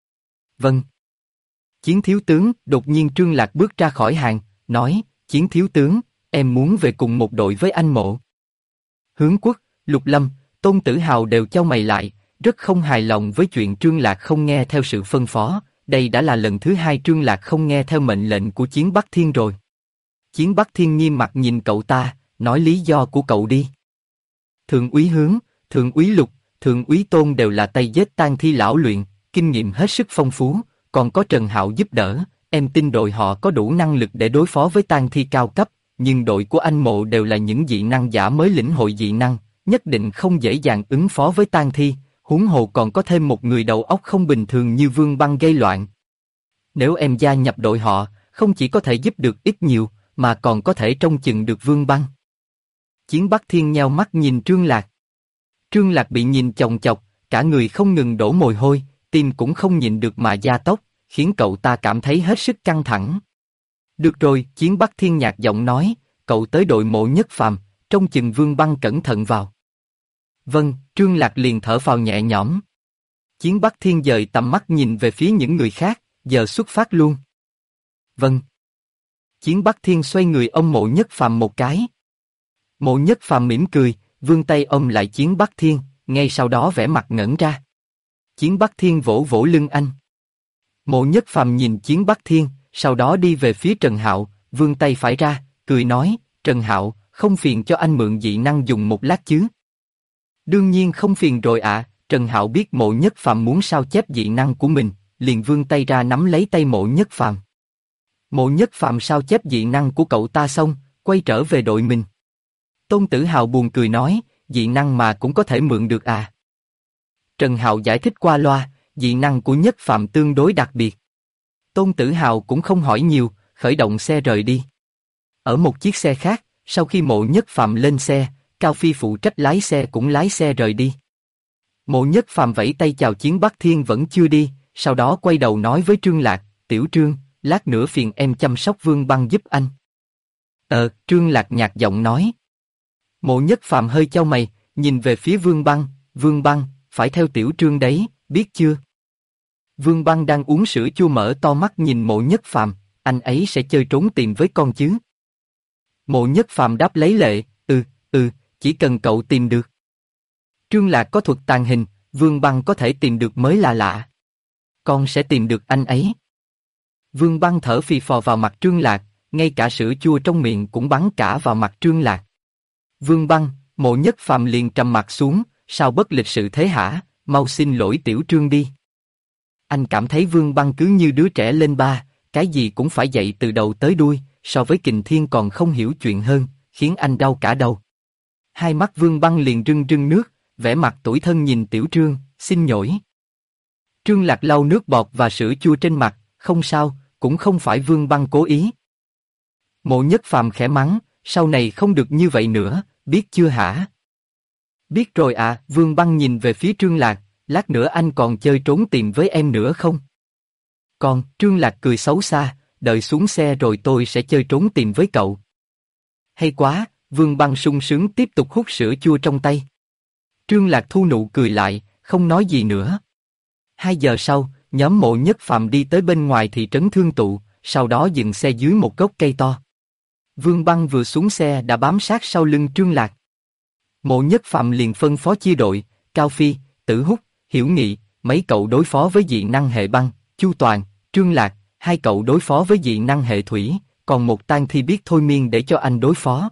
Vâng. Chiến thiếu tướng, đột nhiên Trương Lạc bước ra khỏi hàng, nói, Chiến thiếu tướng, em muốn về cùng một đội với anh Mộ. Hướng Quốc, Lục Lâm, Tôn Tử Hào đều chau mày lại, rất không hài lòng với chuyện Trương Lạc không nghe theo sự phân phó, đây đã là lần thứ hai Trương Lạc không nghe theo mệnh lệnh của Chiến Bắc Thiên rồi. Chiến Bắc Thiên nghiêm mặt nhìn cậu ta, nói lý do của cậu đi. Thượng úy Hướng, Thượng úy Lục, Thượng úy Tôn đều là tay giết tang thi lão luyện, kinh nghiệm hết sức phong phú, còn có Trần Hạo giúp đỡ, em tin đội họ có đủ năng lực để đối phó với tang thi cao cấp, nhưng đội của anh Mộ đều là những dị năng giả mới lĩnh hội dị năng, nhất định không dễ dàng ứng phó với tang thi, huống hồ còn có thêm một người đầu óc không bình thường như Vương Băng gây loạn. Nếu em gia nhập đội họ, không chỉ có thể giúp được ít nhiều, mà còn có thể trông chừng được Vương Băng. Chiến Bắc Thiên nheo mắt nhìn Trương Lạc. Trương Lạc bị nhìn chòng chọc, cả người không ngừng đổ mồ hôi, tim cũng không nhịn được mà gia tốc, khiến cậu ta cảm thấy hết sức căng thẳng. Được rồi, Chiến Bắc Thiên nhạt giọng nói, cậu tới đội Mộ Nhất Phàm, trông chừng Vương Băng cẩn thận vào. Vâng, Trương Lạc liền thở phào nhẹ nhõm. Chiến Bắc Thiên dời tầm mắt nhìn về phía những người khác, giờ xuất phát luôn. Vâng. Chiến Bắc Thiên xoay người ôm Mộ Nhất Phàm một cái. Mộ Nhất Phàm mỉm cười, vươn tay ôm lại Chiến Bắc Thiên, ngay sau đó vẻ mặt ngẩn ra. Chiến Bắc Thiên vỗ vỗ lưng anh. Mộ Nhất Phàm nhìn Chiến Bắc Thiên, sau đó đi về phía Trần Hạo, vươn tay phải ra, cười nói, Trần Hạo, không phiền cho anh mượn dị năng dùng một lát chứ? Đương nhiên không phiền rồi ạ. Trần Hạo biết Mộ Nhất Phàm muốn sao chép dị năng của mình, liền vươn tay ra nắm lấy tay Mộ Nhất Phàm. Mộ Nhất Phàm sao chép dị năng của cậu ta xong, quay trở về đội mình. Tôn Tử Hào buồn cười nói, dị năng mà cũng có thể mượn được à? Trần Hạo giải thích qua loa, dị năng của Nhất Phàm tương đối đặc biệt. Tôn Tử Hào cũng không hỏi nhiều, khởi động xe rời đi. Ở một chiếc xe khác, sau khi Mộ Nhất Phàm lên xe, Cao Phi phụ trách lái xe cũng lái xe rời đi. Mộ Nhất Phàm vẫy tay chào Chiến Bắc Thiên vẫn chưa đi, sau đó quay đầu nói với Trương Lạc, Tiểu Trương, lát nữa phiền em chăm sóc Vương Băng giúp anh. Trương Lạc nhạt giọng nói. Mộ Nhất Phàm hơi chau mày, nhìn về phía Vương Băng, phải theo Tiểu Trương đấy, biết chưa? Vương Băng đang uống sữa chua mở to mắt nhìn Mộ Nhất Phàm, anh ấy sẽ chơi trốn tìm với con chứ? Mộ Nhất Phàm đáp lấy lệ, chỉ cần cậu tìm được. Trương Lạc có thuật tàng hình, Vương Băng có thể tìm được mới là lạ. Con sẽ tìm được anh ấy. Vương Băng thở phì phò vào mặt Trương Lạc, ngay cả sữa chua trong miệng cũng bắn cả vào mặt Trương Lạc. Vương Băng, Mộ Nhất Phàm liền trầm mặt xuống, sao bất lịch sự thế hả, mau xin lỗi Tiểu Trương đi. Anh cảm thấy Vương Băng cứ như đứa trẻ lên ba, cái gì cũng phải dạy từ đầu tới đuôi, so với Kình Thiên còn không hiểu chuyện hơn, khiến anh đau cả đầu. Hai mắt Vương Băng liền rưng rưng nước, vẻ mặt tủi thân nhìn Tiểu Trương, xin lỗi. Trương Lạc lau nước bọt và sữa chua trên mặt, không sao, cũng không phải Vương Băng cố ý. Mộ Nhất Phàm khẽ mắng, sau này không được như vậy nữa, biết chưa hả? Biết rồi ạ. Vương Băng nhìn về phía Trương Lạc, lát nữa anh còn chơi trốn tìm với em nữa không? Còn, Trương Lạc cười xấu xa, đợi xuống xe rồi tôi sẽ chơi trốn tìm với cậu. Hay quá, Vương Băng sung sướng tiếp tục hút sữa chua trong tay. Trương Lạc thu nụ cười lại, không nói gì nữa. 2 giờ sau, nhóm Mộ Nhất Phàm đi tới bên ngoài thị trấn Thương Tụ, sau đó dừng xe dưới một gốc cây to. Vương Băng vừa xuống xe đã bám sát sau lưng Trương Lạc. Mộ Nhất Phàm liền phân phó chia đội, Cao Phi, Tử Húc, Hiểu Nghị, mấy cậu đối phó với dị năng hệ băng, Chu Toàn, Trương Lạc, 2 cậu đối phó với dị năng hệ thủy, còn một tang thi biết thôi miên để cho anh đối phó.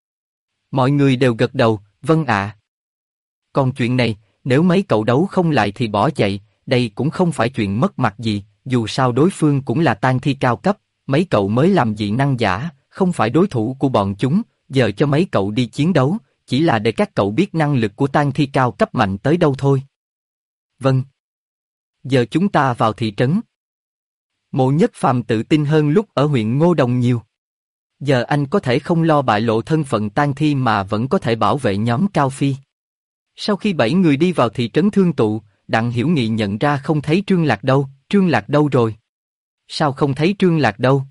Mọi người đều gật đầu, vâng ạ. Còn chuyện này, nếu mấy cậu đấu không lại thì bỏ chạy, đây cũng không phải chuyện mất mặt gì, dù sao đối phương cũng là tang thi cao cấp, mấy cậu mới làm dị năng giả, không phải đối thủ của bọn chúng, giờ cho mấy cậu đi chiến đấu, chỉ là để các cậu biết năng lực của tang thi cao cấp mạnh tới đâu thôi. Vâng. Giờ chúng ta vào thị trấn. Mộ Nhất Phàm tự tin hơn lúc ở huyện Ngô Đồng nhiều. Giờ anh có thể không lo bại lộ thân phận tang thi mà vẫn có thể bảo vệ nhóm Cao Phi. Sau khi 7 người đi vào thị trấn Thương Tụ, Đặng Hiểu Nghị nhận ra không thấy Trương Lạc đâu, Trương Lạc đâu rồi? Sao không thấy Trương Lạc đâu?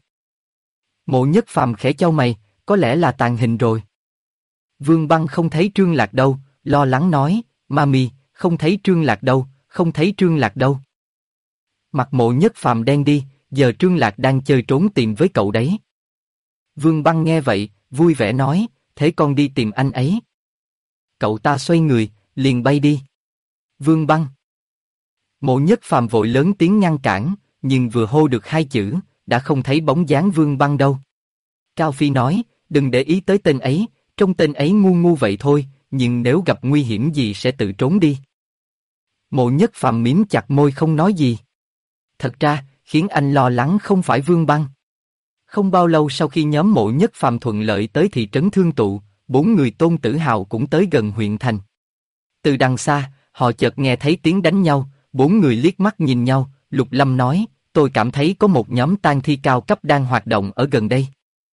Mộ Nhất Phàm khẽ chau mày, có lẽ là tàn hình rồi. Vương Băng không thấy Trương Lạc đâu, lo lắng nói, Mami, không thấy Trương Lạc đâu, không thấy Trương Lạc đâu. Mặt Mộ Nhất Phàm đen đi, giờ Trương Lạc đang chơi trốn tìm với cậu đấy. Vương Băng nghe vậy, vui vẻ nói, thế con đi tìm anh ấy. Cậu ta xoay người, liền bay đi. Vương Băng. Mộ Nhất Phàm vội lớn tiếng ngăn cản, nhưng vừa hô được 2 chữ, đã không thấy bóng dáng Vương Băng đâu. Cao Phi nói, đừng để ý tới tên ấy, trông tên ấy ngu ngu vậy thôi, nhưng nếu gặp nguy hiểm gì sẽ tự trốn đi. Mộ Nhất Phàm mím chặt môi không nói gì. Thật ra, khiến anh lo lắng không phải Vương Băng. Không bao lâu sau khi nhóm Mộ Nhất Phàm thuận lợi tới thị trấn Thương Tụ, 4 người Tôn Tử Hào cũng tới gần huyện thành. Từ đằng xa, họ chợt nghe thấy tiếng đánh nhau, 4 người liếc mắt nhìn nhau, Lục Lâm nói, tôi cảm thấy có một nhóm tang thi cao cấp đang hoạt động ở gần đây.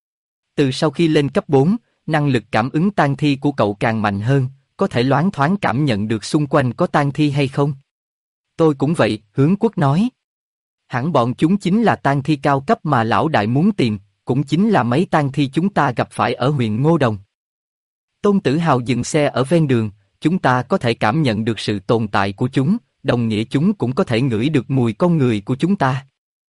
Từ sau khi lên cấp 4, năng lực cảm ứng tang thi của cậu càng mạnh hơn, có thể loáng thoáng cảm nhận được xung quanh có tang thi hay không? Tôi cũng vậy, Hướng Quốc nói. Hẳn bọn chúng chính là tang thi cao cấp mà lão đại muốn tìm, cũng chính là mấy tang thi chúng ta gặp phải ở huyện Ngô Đồng. Tôn Tử Hào dừng xe ở ven đường, chúng ta có thể cảm nhận được sự tồn tại của chúng, đồng nghĩa chúng cũng có thể ngửi được mùi con người của chúng ta.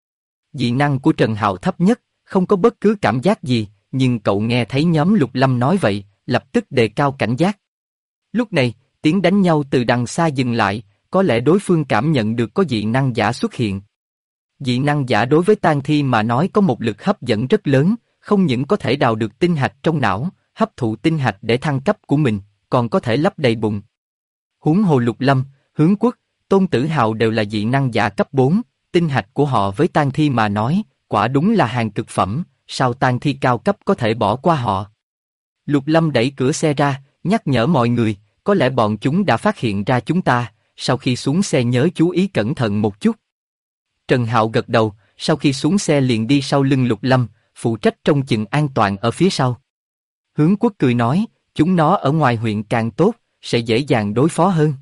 Dị năng của Trần Hạo thấp nhất, không có bất cứ cảm giác gì, nhưng cậu nghe thấy nhóm Lục Lâm nói vậy, lập tức đề cao cảnh giác. Lúc này, tiếng đánh nhau từ đằng xa dừng lại, có lẽ đối phương cảm nhận được có dị năng giả xuất hiện. Dị năng giả đối với tang thi mà nói có một lực hấp dẫn rất lớn, không những có thể đào được tinh hạch trong não, hấp thụ tinh hạch để thăng cấp của mình, còn có thể lấp đầy bụng. Huống hồ Lục Lâm, Hướng Quốc, Tôn Tử Hào đều là dị năng giả cấp 4, tinh hạch của họ với tang thi mà nói, quả đúng là hàng cực phẩm, sao tang thi cao cấp có thể bỏ qua họ. Lục Lâm đẩy cửa xe ra, nhắc nhở mọi người, có lẽ bọn chúng đã phát hiện ra chúng ta, sau khi xuống xe nhớ chú ý cẩn thận một chút. Trần Hạo gật đầu, sau khi xuống xe liền đi sau lưng Lục Lâm, phụ trách trông chừng an toàn ở phía sau. Hướng Quốc cười nói, chúng nó ở ngoài huyện càng tốt, sẽ dễ dàng đối phó hơn.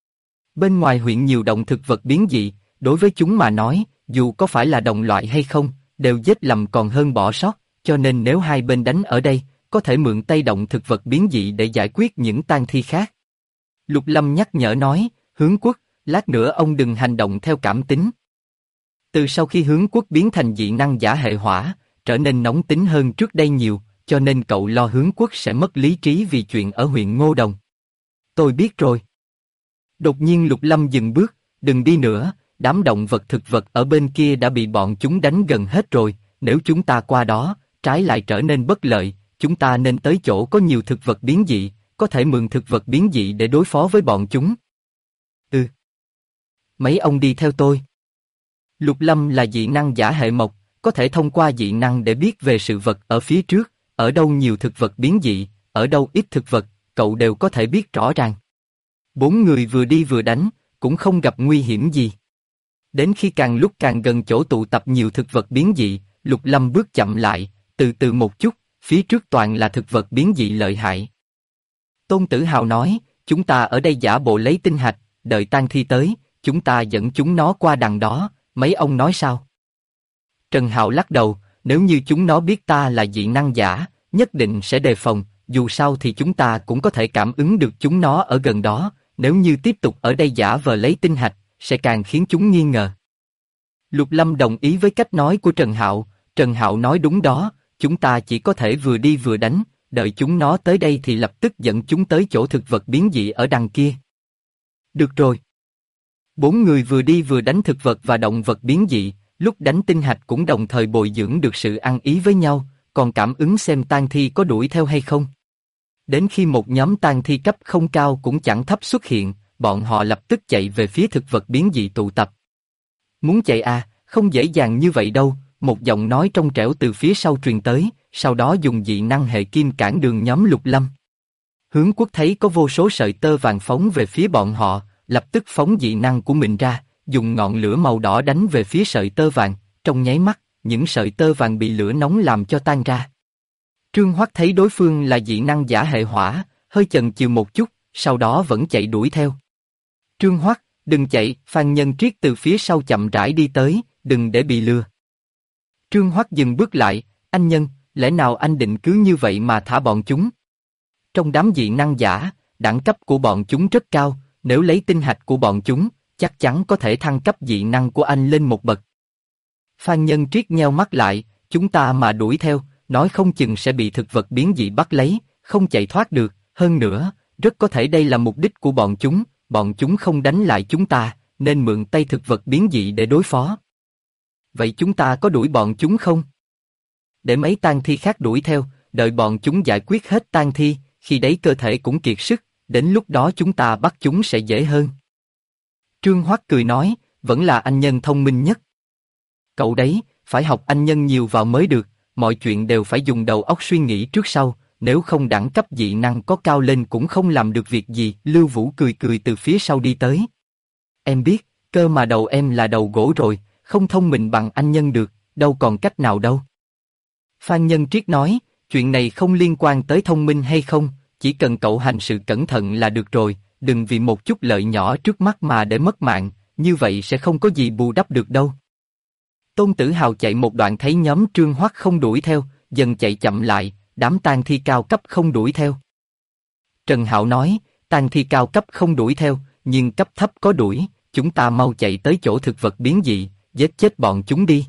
Bên ngoài huyện nhiều động thực vật biến dị, đối với chúng mà nói, dù có phải là đồng loại hay không, đều giết lầm còn hơn bỏ sót, cho nên nếu hai bên đánh ở đây, có thể mượn tay động thực vật biến dị để giải quyết những tang thi khác. Lục Lâm nhắc nhở nói, Hướng Quốc, lát nữa ông đừng hành động theo cảm tính. Từ sau khi Hướng Quốc biến thành dị năng giả hệ hỏa, trở nên nóng tính hơn trước đây nhiều, cho nên cậu lo Hướng Quốc sẽ mất lý trí vì chuyện ở huyện Ngô Đồng. Tôi biết rồi. Đột nhiên Lục Lâm dừng bước, đừng đi nữa, đám động vật thực vật ở bên kia đã bị bọn chúng đánh gần hết rồi, nếu chúng ta qua đó, trái lại trở nên bất lợi, chúng ta nên tới chỗ có nhiều thực vật biến dị, có thể mượn thực vật biến dị để đối phó với bọn chúng. Ừ. Mấy ông đi theo tôi. Lục Lâm là dị năng giả hệ mộc, có thể thông qua dị năng để biết về sự vật ở phía trước, ở đâu nhiều thực vật biến dị, ở đâu ít thực vật, cậu đều có thể biết rõ ràng. 4 người vừa đi vừa đánh, cũng không gặp nguy hiểm gì. Đến khi càng lúc càng gần chỗ tụ tập nhiều thực vật biến dị, Lục Lâm bước chậm lại, từ từ một chút, phía trước toàn là thực vật biến dị lợi hại. Tôn Tử Hào nói, chúng ta ở đây giả bộ lấy tinh hạch, đợi tang thi tới, chúng ta dẫn chúng nó qua đằng đó, mấy ông nói sao? Trần Hạo lắc đầu, nếu như chúng nó biết ta là dị năng giả, nhất định sẽ đề phòng, dù sao thì chúng ta cũng có thể cảm ứng được chúng nó ở gần đó, nếu như tiếp tục ở đây giả vờ lấy tinh hạch, sẽ càng khiến chúng nghi ngờ. Lục Lâm đồng ý với cách nói của Trần Hạo nói đúng đó, chúng ta chỉ có thể vừa đi vừa đánh, đợi chúng nó tới đây thì lập tức dẫn chúng tới chỗ thực vật biến dị ở đằng kia. Được rồi. 4 người vừa đi vừa đánh thực vật và động vật biến dị, lúc đánh tinh hạch cũng đồng thời bồi dưỡng được sự ăn ý với nhau, còn cảm ứng xem tang thi có đuổi theo hay không. Đến khi một nhóm tang thi cấp không cao cũng chẳng thấp xuất hiện, bọn họ lập tức chạy về phía thực vật biến dị tụ tập. Muốn chạy à, không dễ dàng như vậy đâu, một giọng nói trong trẻo từ phía sau truyền tới, sau đó dùng dị năng hệ kim cản đường nhóm Lục Lâm. Hướng Quốc thấy có vô số sợi tơ vàng phóng về phía bọn họ, lập tức phóng dị năng của mình ra, dùng ngọn lửa màu đỏ đánh về phía sợi tơ vàng, trong nháy mắt, những sợi tơ vàng bị lửa nóng làm cho tan ra. Trương Hoắc thấy đối phương là dị năng giả hệ hỏa, hơi chần chừ một chút, sau đó vẫn chạy đuổi theo. Trương Hoắc, đừng chạy, Phan Nhân Triết từ phía sau chậm rãi đi tới, đừng để bị lừa. Trương Hoắc dừng bước lại, anh Nhân, lẽ nào anh định cứ như vậy mà thả bọn chúng? Trong đám dị năng giả, đẳng cấp của bọn chúng rất cao, nếu lấy tinh hạch của bọn chúng, chắc chắn có thể thăng cấp dị năng của anh lên một bậc. Phan Nhân Triết nheo mắt lại, chúng ta mà đuổi theo, nói không chừng sẽ bị thực vật biến dị bắt lấy, không chạy thoát được, hơn nữa, rất có thể đây là mục đích của bọn chúng không đánh lại chúng ta, nên mượn tay thực vật biến dị để đối phó. Vậy chúng ta có đuổi bọn chúng không? Để mấy tang thi khác đuổi theo, đợi bọn chúng giải quyết hết tang thi, khi đấy cơ thể cũng kiệt sức, đến lúc đó chúng ta bắt chúng sẽ dễ hơn. Trương Hoắc cười nói, vẫn là anh Nhân thông minh nhất. Cậu đấy, phải học anh Nhân nhiều vào mới được, mọi chuyện đều phải dùng đầu óc suy nghĩ trước sau, nếu không đẳng cấp dị năng có cao lên cũng không làm được việc gì. Lưu Vũ cười cười từ phía sau đi tới. Em biết, cơ mà đầu em là đầu gỗ rồi, không thông minh bằng anh Nhân được, đâu còn cách nào đâu. Phan Nhân Triết nói, chuyện này không liên quan tới thông minh hay không, chỉ cần cậu hành sự cẩn thận là được rồi, đừng vì một chút lợi nhỏ trước mắt mà để mất mạng, như vậy sẽ không có gì bù đắp được đâu. Tôn Tử Hào chạy một đoạn thấy nhóm Trương Hoắc không đuổi theo, dần chạy chậm lại, đám tang thi cao cấp không đuổi theo. Trần Hạo nói, tang thi cao cấp không đuổi theo, nhưng cấp thấp có đuổi, chúng ta mau chạy tới chỗ thực vật biến dị, giết chết bọn chúng đi.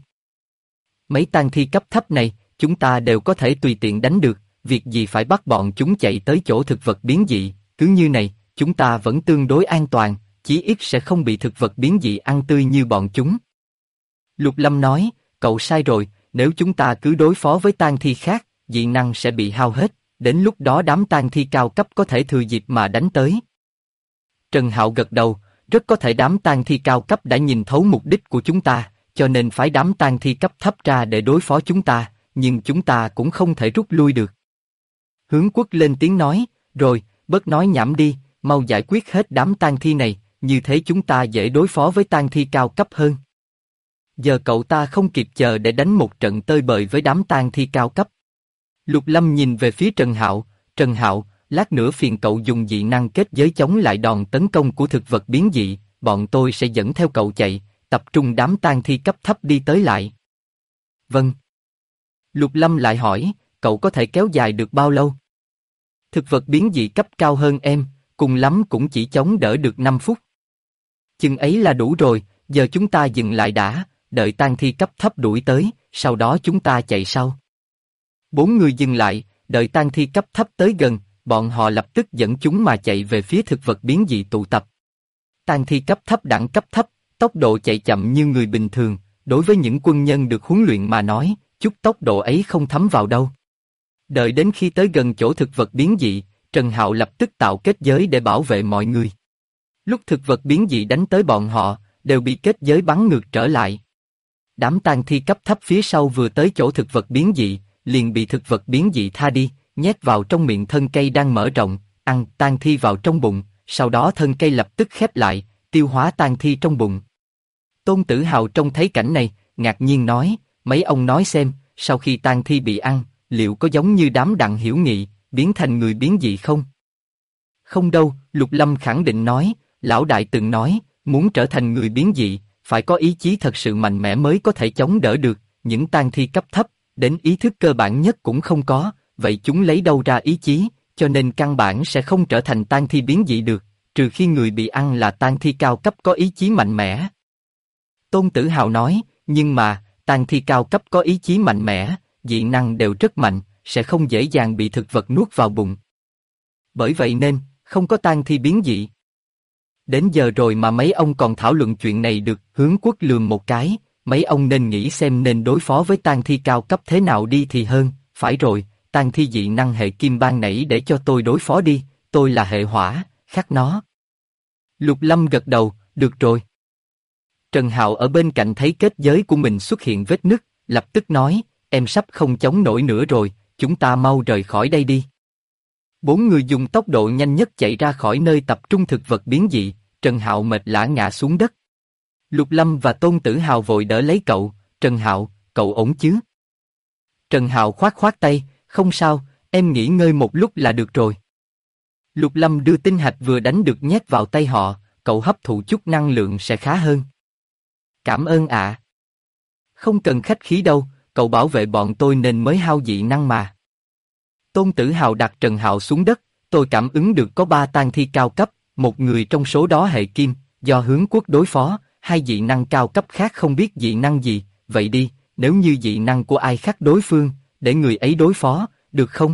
Mấy tang thi cấp thấp này, chúng ta đều có thể tùy tiện đánh được, việc gì phải bắt bọn chúng chạy tới chỗ thực vật biến dị, cứ như này, chúng ta vẫn tương đối an toàn, chí ít sẽ không bị thực vật biến dị ăn tươi như bọn chúng. Lục Lâm nói, cậu sai rồi, nếu chúng ta cứ đối phó với tang thi khác, dị năng sẽ bị hao hết, đến lúc đó đám tang thi cao cấp có thể thừa dịp mà đánh tới. Trần Hạo gật đầu, rất có thể đám tang thi cao cấp đã nhìn thấu mục đích của chúng ta, cho nên phái đám tang thi cấp thấp ra để đối phó chúng ta, nhưng chúng ta cũng không thể rút lui được. Hướng Quốc lên tiếng nói, rồi, bớt nói nhảm đi, mau giải quyết hết đám tang thi này, như thế chúng ta dễ đối phó với tang thi cao cấp hơn. Giờ cậu ta không kịp chờ để đánh một trận tơi bời với đám tang thi cao cấp. Lục Lâm nhìn về phía Trần Hạo, lát nữa phiền cậu dùng dị năng kết giới chống lại đòn tấn công của thực vật biến dị, bọn tôi sẽ dẫn theo cậu chạy, tập trung đám tang thi cấp thấp đi tới lại. Vâng. Lục Lâm lại hỏi, cậu có thể kéo dài được bao lâu? Thực vật biến dị cấp cao hơn em, cùng lắm cũng chỉ chống đỡ được 5 phút. Chừng ấy là đủ rồi, giờ chúng ta dừng lại đã, đợi tang thi cấp thấp đuổi tới, sau đó chúng ta chạy sau. 4 người dừng lại, đợi tang thi cấp thấp tới gần, bọn họ lập tức dẫn chúng mà chạy về phía thực vật biến dị tụ tập. Tang thi cấp thấp đẳng cấp thấp, tốc độ chạy chậm như người bình thường, đối với những quân nhân được huấn luyện mà nói, chút tốc độ ấy không thấm vào đâu. Đợi đến khi tới gần chỗ thực vật biến dị, Trần Hạo lập tức tạo kết giới để bảo vệ mọi người. Lúc thực vật biến dị đánh tới bọn họ, đều bị kết giới bắn ngược trở lại. Đám tang thi cấp thấp phía sau vừa tới chỗ thực vật biến dị, liền bị thực vật biến dị tha đi, nhét vào trong miệng thân cây đang mở rộng, ăn tang thi vào trong bụng, sau đó thân cây lập tức khép lại, tiêu hóa tang thi trong bụng. Tôn Tử Hào trông thấy cảnh này, ngạc nhiên nói, mấy ông nói xem, sau khi tang thi bị ăn, liệu có giống như đám Đặng Hiểu Nghị, biến thành người biến dị không? Không đâu, Lục Lâm khẳng định nói, lão đại từng nói, muốn trở thành người biến dị, phải có ý chí thật sự mạnh mẽ mới có thể chống đỡ được, những tang thi cấp thấp, đến ý thức cơ bản nhất cũng không có, vậy chúng lấy đâu ra ý chí, cho nên căn bản sẽ không trở thành tang thi biến dị được, trừ khi người bị ăn là tang thi cao cấp có ý chí mạnh mẽ. Tôn Tử Hào nói, nhưng mà, tang thi cao cấp có ý chí mạnh mẽ, dị năng đều rất mạnh, sẽ không dễ dàng bị thực vật nuốt vào bụng. Bởi vậy nên, không có tang thi biến dị. Đến giờ rồi mà mấy ông còn thảo luận chuyện này được, Hướng Quốc lườm một cái, mấy ông nên nghĩ xem nên đối phó với tang thi cao cấp thế nào đi thì hơn, phải rồi, tang thi dị năng hệ kim ban nãy để cho tôi đối phó đi, tôi là hệ hỏa, khắc nó. Lục Lâm gật đầu, được rồi. Trần Hạo ở bên cạnh thấy kết giới của mình xuất hiện vết nứt, lập tức nói, em sắp không chống nổi nữa rồi, chúng ta mau rời khỏi đây đi. Bốn người dùng tốc độ nhanh nhất chạy ra khỏi nơi tập trung thực vật biến dị, Trần Hạo mệt lả ngã xuống đất. Lục Lâm và Tôn Tử Hào vội đỡ lấy cậu, Trần Hạo, cậu ổn chứ? Trần Hạo khoát khoát tay, không sao, em nghỉ ngơi một lúc là được rồi. Lục Lâm đưa tinh hạch vừa đánh được nhét vào tay họ, cậu hấp thụ chút năng lượng sẽ khá hơn. Cảm ơn ạ. Không cần khách khí đâu, cậu bảo vệ bọn tôi nên mới hao dị năng mà. Tôn Tử Hào đặt Trần Hạo xuống đất, tôi cảm ứng được có 3 tang thi cao cấp, một người trong số đó hệ kim, do Hướng Quốc đối phó, 2 dị năng cao cấp khác không biết dị năng gì, vậy đi, nếu như dị năng của ai khác đối phương, để người ấy đối phó, được không?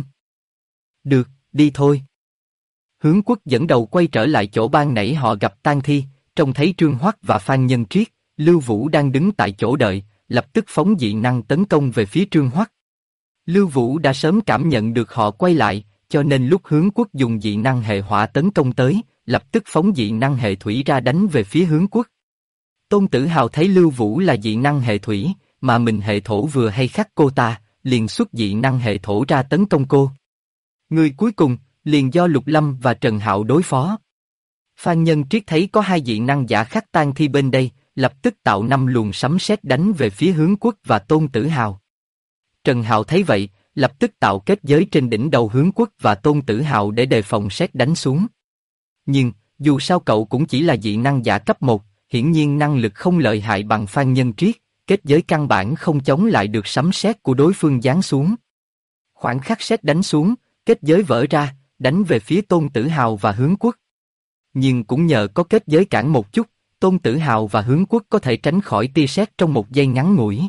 Được, đi thôi. Hướng Quốc dẫn đầu quay trở lại chỗ ban nãy họ gặp tang thi, trông thấy Trương Hoắc và Phan Nhân Triết, Lưu Vũ đang đứng tại chỗ đợi, lập tức phóng dị năng tấn công về phía Trương Hoắc. Lưu Vũ đã sớm cảm nhận được họ quay lại, cho nên lúc Hướng Quốc dùng dị năng hệ hỏa tấn công tới, lập tức phóng dị năng hệ thủy ra đánh về phía Hướng Quốc. Tôn Tử Hào thấy Lưu Vũ là dị năng hệ thủy, mà mình hệ thổ vừa hay khắc cô ta, liền xuất dị năng hệ thổ ra tấn công cô. Người cuối cùng, liền do Lục Lâm và Trần Hạo đối phó. Phan Nhân Triết thấy có 2 dị năng giả khắc tang thi bên đây, lập tức tạo 5 luồng sấm sét đánh về phía Hướng Quốc và Tôn Tử Hào. Trần Hạo thấy vậy, lập tức tạo kết giới trên đỉnh đầu Hướng Quốc và Tôn Tử Hào để đề phòng sét đánh xuống. Nhưng, dù sao cậu cũng chỉ là dị năng giả cấp 1, hiển nhiên năng lực không lợi hại bằng Phan Nhân Triết, kết giới căn bản không chống lại được sấm sét của đối phương giáng xuống. Khoảng khắc sét đánh xuống, kết giới vỡ ra, đánh về phía Tôn Tử Hào và Hướng Quốc. Nhưng cũng nhờ có kết giới cản một chút, Tôn Tử Hào và Hướng Quốc có thể tránh khỏi tia sét trong một giây ngắn ngủi.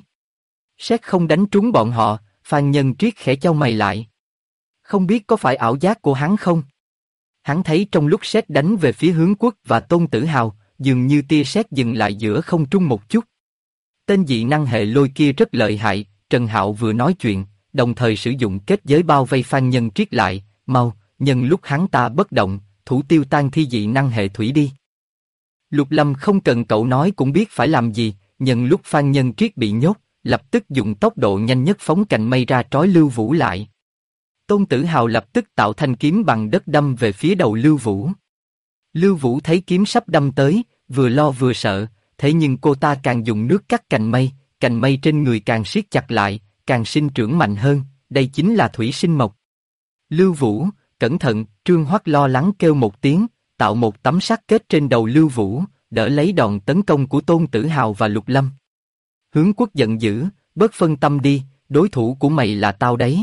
Sét không đánh trúng bọn họ, Phan Nhân Triết khẽ chau mày lại. Không biết có phải ảo giác của hắn không? Hắn thấy trong lúc sét đánh về phía Hướng Quốc và Tôn Tử Hào, dường như tia sét dừng lại giữa không trung một chút. Tên dị năng hệ lôi kia rất lợi hại, Trần Hạo vừa nói chuyện, đồng thời sử dụng kết giới bao vây Phan Nhân Triết lại, mau, nhân lúc hắn ta bất động, thủ tiêu tang thi dị năng hệ thủy đi. Lục Lâm không cần cậu nói cũng biết phải làm gì, nhân lúc Phan Nhân Triết bị nhốt, lập tức dùng tốc độ nhanh nhất phóng cành mây ra trói Lưu Vũ lại. Tôn Tử Hào lập tức tạo thanh kiếm bằng đất đâm về phía đầu Lưu Vũ. Lưu Vũ thấy kiếm sắp đâm tới, vừa lo vừa sợ, thế nhưng cô ta càng dùng nước cắt cành mây trên người càng siết chặt lại, càng sinh trưởng mạnh hơn, đây chính là thủy sinh mộc. Lưu Vũ, cẩn thận, Trương Hoắc lo lắng kêu một tiếng, tạo một tấm sắt kết trên đầu Lưu Vũ, đỡ lấy đòn tấn công của Tôn Tử Hào và Lục Lâm. Hướng Quốc giận dữ, bớt phân tâm đi, đối thủ của mày là tao đấy.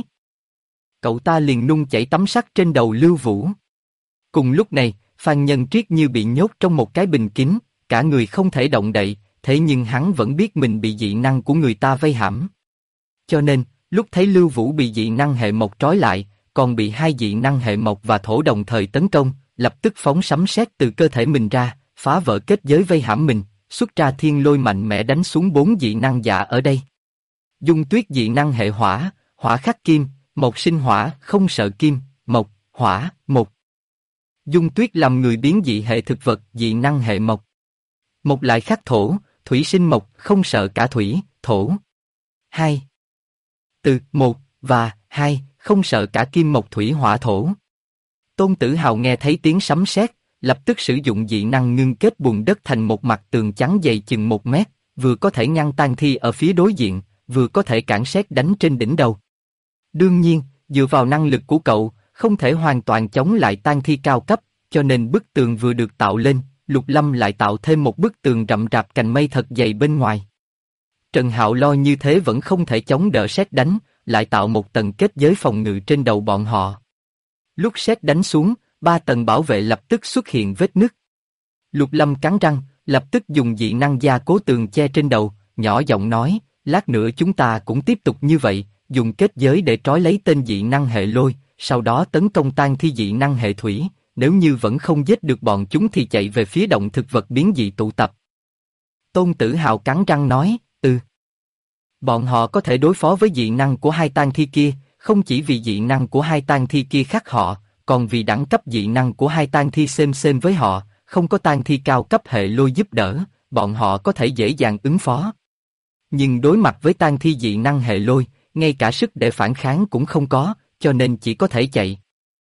Cậu ta liền nung chảy tấm sắt trên đầu Lưu Vũ. Cùng lúc này, Phan Nhân Triết như bị nhốt trong một cái bình kín, cả người không thể động đậy, thế nhưng hắn vẫn biết mình bị dị năng của người ta vây hãm. Cho nên, lúc thấy Lưu Vũ bị dị năng hệ mộc trói lại, còn bị 2 dị năng hệ mộc và thổ đồng thời tấn công, lập tức phóng sấm sét từ cơ thể mình ra, phá vỡ kết giới vây hãm mình, xuất ra thiên lôi mạnh mẽ đánh xuống 4 dị năng giả ở đây. Dung Tuyết dị năng hệ hỏa, hỏa khắc kim, mộc sinh hỏa, không sợ kim, mộc, hỏa, mộc. Dung Tuyết làm người biến dị hệ thực vật, dị năng hệ mộc. Mộc lại khắc thổ, thủy sinh mộc, không sợ cả thủy, thổ. 2. Từ 1 và 2, không sợ cả kim mộc thủy hỏa thổ. Tôn Tử Hào nghe thấy tiếng sấm sét, lập tức sử dụng dị năng ngưng kết bùn đất thành một mặt tường trắng dày chừng 1 mét, vừa có thể ngăn tang thi ở phía đối diện, vừa có thể cản sét đánh trên đỉnh đầu. Đương nhiên, dựa vào năng lực của cậu, không thể hoàn toàn chống lại tang thi cao cấp, cho nên bức tường vừa được tạo lên, Lục Lâm lại tạo thêm một bức tường rậm rạp cành mây thật dày bên ngoài. Trần Hạo lo như thế vẫn không thể chống đỡ sét đánh, lại tạo một tầng kết giới phòng ngự trên đầu bọn họ. Lúc sét đánh xuống, 3 tầng bảo vệ lập tức xuất hiện vết nứt. Lục Lâm cắn răng, lập tức dùng dị năng gia cố tường che trên đầu, nhỏ giọng nói, lát nữa chúng ta cũng tiếp tục như vậy, dùng kết giới để trói lấy tên dị năng hệ lôi, sau đó tấn công tang thi dị năng hệ thủy, nếu như vẫn không giết được bọn chúng thì chạy về phía động thực vật biến dị tụ tập. Tôn Tử Hào cắn răng nói, bọn họ có thể đối phó với dị năng của 2 tang thi kia, không chỉ vì dị năng của 2 tang thi kia khác họ, còn vì đẳng cấp dị năng của 2 tang thi xem với họ, không có tang thi cao cấp hệ lôi giúp đỡ, bọn họ có thể dễ dàng ứng phó. Nhưng đối mặt với tang thi dị năng hệ lôi, ngay cả sức để phản kháng cũng không có, cho nên chỉ có thể chạy.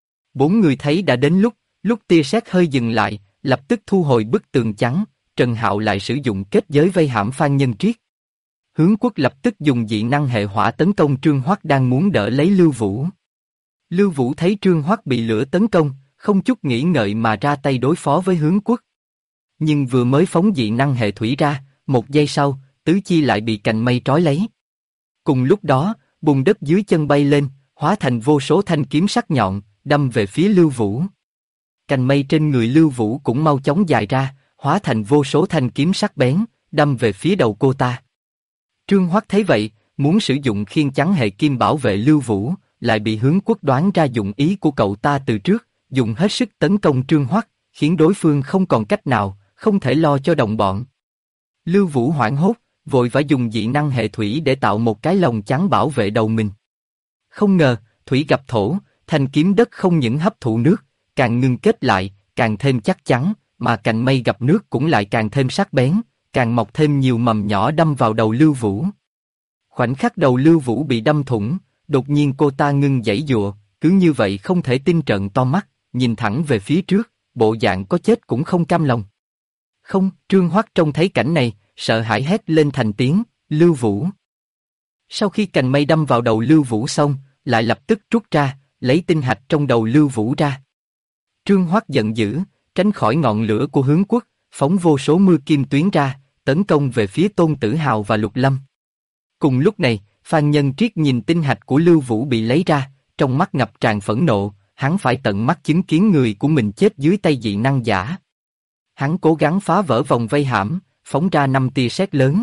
4 người thấy đã đến lúc tia sét hơi dừng lại, lập tức thu hồi bức tường trắng, Trần Hạo lại sử dụng kết giới vây hãm Phan Nhân Triết. Hướng Quốc lập tức dùng dị năng hệ hỏa tấn công Trương Hoắc đang muốn đỡ lấy Lưu Vũ. Lưu Vũ thấy Trương Hoắc bị lửa tấn công, không chút nghĩ ngợi mà ra tay đối phó với Hướng Quốc. Nhưng vừa mới phóng dị năng hệ thủy ra, 1 giây sau, tứ chi lại bị cành mây trói lấy. Cùng lúc đó, bùn đất dưới chân bay lên, hóa thành vô số thanh kiếm sắc nhọn, đâm về phía Lưu Vũ. Cành mây trên người Lưu Vũ cũng mau chóng dài ra, hóa thành vô số thanh kiếm sắc bén, đâm về phía đầu cô ta. Trương Hoắc thấy vậy, muốn sử dụng khiên chắn hệ kim bảo vệ Lưu Vũ, lại bị Hướng Quốc đoán ra dụng ý của cậu ta từ trước, dùng hết sức tấn công Trương Hoắc, khiến đối phương không còn cách nào, không thể lo cho đồng bọn. Lưu Vũ hoảng hốt, vội vã dùng dị năng hệ thủy để tạo một cái lồng chắn bảo vệ đầu mình. Không ngờ, thủy gặp thổ, thanh kiếm đất không những hấp thụ nước, càng ngưng kết lại, càng thêm chắc chắn, mà cành mây gặp nước cũng lại càng thêm sắc bén, càng mọc thêm nhiều mầm nhỏ đâm vào đầu Lưu Vũ. Khoảnh khắc đầu Lưu Vũ bị đâm thủng, đột nhiên cô ta ngưng giãy giụa, cứ như vậy không thể tin trợn to mắt, nhìn thẳng về phía trước, bộ dạng có chết cũng không cam lòng. Không, Trương Hoắc trông thấy cảnh này, sợ hãi hét lên thành tiếng, Lưu Vũ. Sau khi cành mây đâm vào đầu Lưu Vũ xong, lại lập tức rút ra, lấy tinh hạch trong đầu Lưu Vũ ra. Trương Hoắc giận dữ, tránh khỏi ngọn lửa của Hướng Quốc, phóng vô số mưa kim tuyến ra, tấn công về phía Tôn Tử Hào và Lục Lâm. Cùng lúc này, Phan Nhân Triết nhìn tinh hạch của Lưu Vũ bị lấy ra, trong mắt ngập tràn phẫn nộ, hắn phải tận mắt chứng kiến người của mình chết dưới tay dị năng giả. Hắn cố gắng phá vỡ vòng vây hãm, phóng ra 5 tia sét lớn.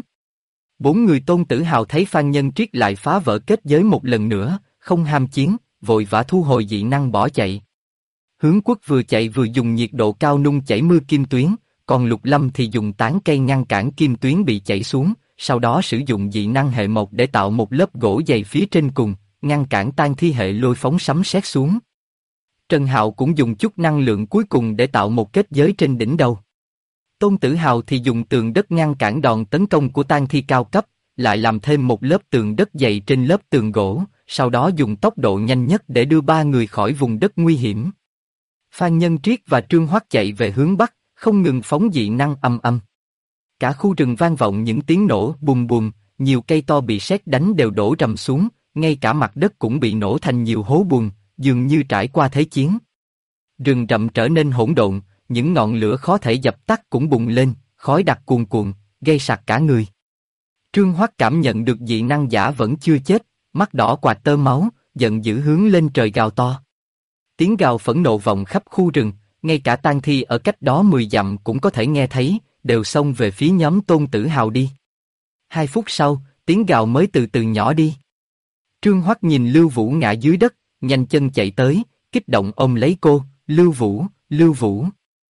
4 người Tôn Tử Hào thấy Phan Nhân Triết lại phá vỡ kết giới một lần nữa, không ham chiến, vội vã thu hồi dị năng bỏ chạy. Hướng Quốc vừa chạy vừa dùng nhiệt độ cao nung chảy mưa kim tuyến, còn Lục Lâm thì dùng tán cây ngăn cản kim tuyến bị chảy xuống, sau đó sử dụng dị năng hệ mộc để tạo một lớp gỗ dày phía trên cùng, ngăn cản tang thi hệ lôi phóng sấm sét xuống. Trần Hạo cũng dùng chút năng lượng cuối cùng để tạo một kết giới trên đỉnh đầu. Tôn Tử Hào thì dùng tường đất ngăn cản đòn tấn công của tang thi cao cấp, lại làm thêm một lớp tường đất dày trên lớp tường gỗ, sau đó dùng tốc độ nhanh nhất để đưa 3 người khỏi vùng đất nguy hiểm. Phan Nhân Triết và Trương Hoắc chạy về hướng bắc, không ngừng phóng dị năng âm âm. Cả khu rừng vang vọng những tiếng nổ bùm bùm, nhiều cây to bị sét đánh đều đổ rầm xuống, ngay cả mặt đất cũng bị nổ thành nhiều hố bùn, dường như trải qua thế chiến. Rừng rậm trở nên hỗn độn, những ngọn lửa khó thể dập tắt cũng bùng lên, khói đặc cuồn cuộn, gây sặc cả người. Trương Hoắc cảm nhận được dị năng giả vẫn chưa chết, mắt đỏ quạt tơ máu, giận dữ hướng lên trời gào to. Tiếng gào phẫn nộ vọng khắp khu rừng, ngay cả tang thi ở cách đó 10 dặm cũng có thể nghe thấy, đều xông về phía nhóm Tôn Tử Hào đi. 2 phút sau, tiếng gào mới từ từ nhỏ đi. Trương Hoắc nhìn Lưu Vũ ngã dưới đất, nhanh chân chạy tới, kích động ôm lấy cô, Lưu Vũ, Lưu Vũ.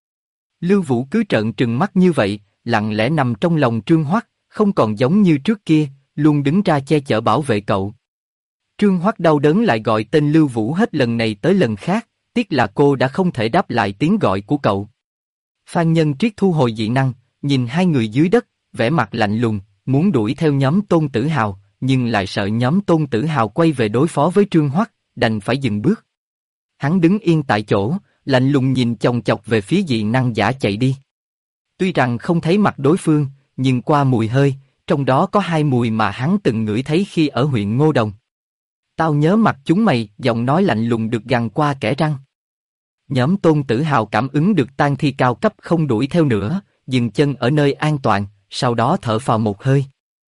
Lưu Vũ cứ trợn trừng mắt như vậy, lặng lẽ nằm trong lòng Trương Hoắc, không còn giống như trước kia, luôn đứng ra che chở bảo vệ cậu. Trương Hoắc đau đớn lại gọi tên Lưu Vũ hết lần này tới lần khác, tiếc là cô đã không thể đáp lại tiếng gọi của cậu. Phan Nhân Triết thu hồi dị năng, nhìn hai người dưới đất, vẻ mặt lạnh lùng, muốn đuổi theo nhóm Tôn Tử Hào, nhưng lại sợ nhóm Tôn Tử Hào quay về đối phó với Trương Hoắc, đành phải dừng bước. Hắn đứng yên tại chỗ, lạnh lùng nhìn chòng chọc về phía dị năng giả chạy đi. Tuy rằng không thấy mặt đối phương, nhưng qua mùi hơi, trong đó có hai mùi mà hắn từng ngửi thấy khi ở huyện Ngô Đồng. Tao nhớ mặt chúng mày, giọng nói lạnh lùng được gằn qua kẽ răng. Nhóm Tôn Tử Hào cảm ứng được tang thi cao cấp không đuổi theo nữa, dừng chân ở nơi an toàn, sau đó thở phào một hơi.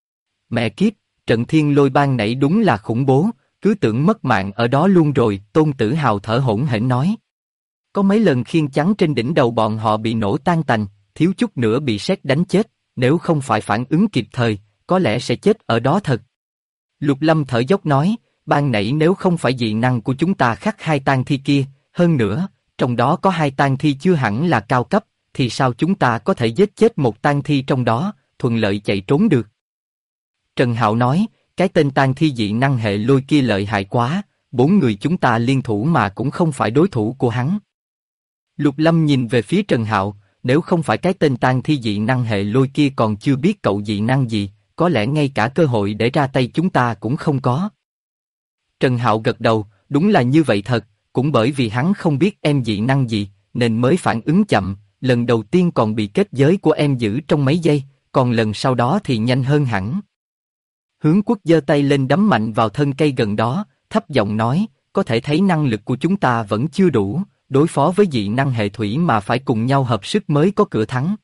Mẹ kiếp, trận thiên lôi ban nãy đúng là khủng bố, cứ tưởng mất mạng ở đó luôn rồi, Tôn Tử Hào thở hổn hển nói. Có mấy lần khiên chắn trên đỉnh đầu bọn họ bị nổ tan tành, thiếu chút nữa bị sét đánh chết, nếu không phải phản ứng kịp thời, có lẽ sẽ chết ở đó thật. Lục Lâm thở dốc nói, ban nãy nếu không phải dị năng của chúng ta khắc hai tang thi kia, hơn nữa, trong đó có hai tang thi chưa hẳn là cao cấp, thì sao chúng ta có thể giết chết một tang thi trong đó, thuận lợi chạy trốn được? Trần Hạo nói, cái tên tang thi dị năng hệ lôi kia lợi hại quá, 4 người chúng ta liên thủ mà cũng không phải đối thủ của hắn. Lục Lâm nhìn về phía Trần Hạo, nếu không phải cái tên tang thi dị năng hệ lôi kia còn chưa biết cậu dị năng gì, có lẽ ngay cả cơ hội để ra tay chúng ta cũng không có. Trần Hạo gật đầu, đúng là như vậy thật, cũng bởi vì hắn không biết em dị năng gì, nên mới phản ứng chậm, lần đầu tiên còn bị kết giới của em giữ trong mấy giây, còn lần sau đó thì nhanh hơn hẳn. Hướng Quốc giơ tay lên đấm mạnh vào thân cây gần đó, thấp giọng nói, có thể thấy năng lực của chúng ta vẫn chưa đủ, đối phó với dị năng hệ thủy mà phải cùng nhau hợp sức mới có cửa thắng.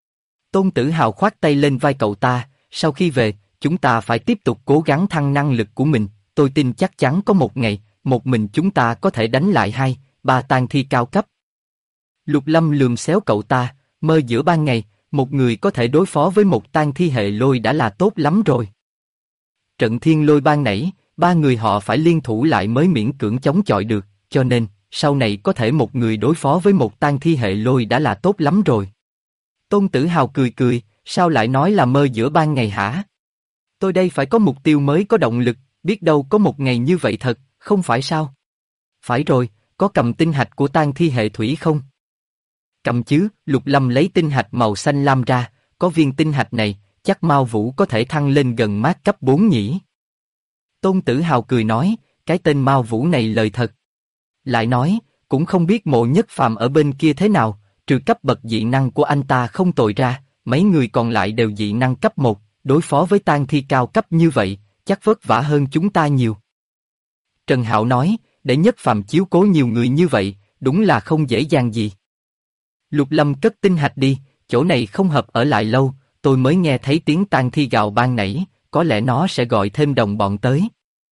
Tôn Tử Hào khoát tay lên vai cậu ta, sau khi về, chúng ta phải tiếp tục cố gắng thăng năng lực của mình, tôi tin chắc chắn có một ngày, một mình chúng ta có thể đánh lại 2-3 tang thi cao cấp. Lục Lâm lườm xéo cậu ta, mơ giữa ban ngày, một người có thể đối phó với một tang thi hệ lôi đã là tốt lắm rồi. Trận thiên lôi ban nãy, 3 người họ phải liên thủ lại mới miễn cưỡng chống chọi được, cho nên, sau này có thể một người đối phó với một tang thi hệ lôi đã là tốt lắm rồi. Tôn Tử Hào cười cười, sao lại nói là mơ giữa ban ngày hả? Tôi đây phải có mục tiêu mới có động lực, biết đâu có một ngày như vậy thật, không phải sao? Phải rồi, có cầm tinh hạch của tang thi hệ thủy không? Cầm chứ, Lục Lâm lấy tinh hạch màu xanh lam ra, có viên tinh hạch này, chắc Mao Vũ có thể thăng lên gần mát cấp 4 nhỉ? Tôn Tử Hào cười nói, cái tên Mao Vũ này lời thật. Lại nói, cũng không biết Mộ Nhất Phàm ở bên kia thế nào, trừ cấp bậc dị năng của anh ta không tồi ra, mấy người còn lại đều dị năng cấp 1, đối phó với tang thi cao cấp như vậy, chắc vất vả hơn chúng ta nhiều. Trần Hạo nói, để Nhất Phàm chiếu cố nhiều người như vậy, đúng là không dễ dàng gì. Lục Lâm cất tinh hạch đi, chỗ này không hợp ở lại lâu, tôi mới nghe thấy tiếng tang thi gào ban nãy, có lẽ nó sẽ gọi thêm đồng bọn tới.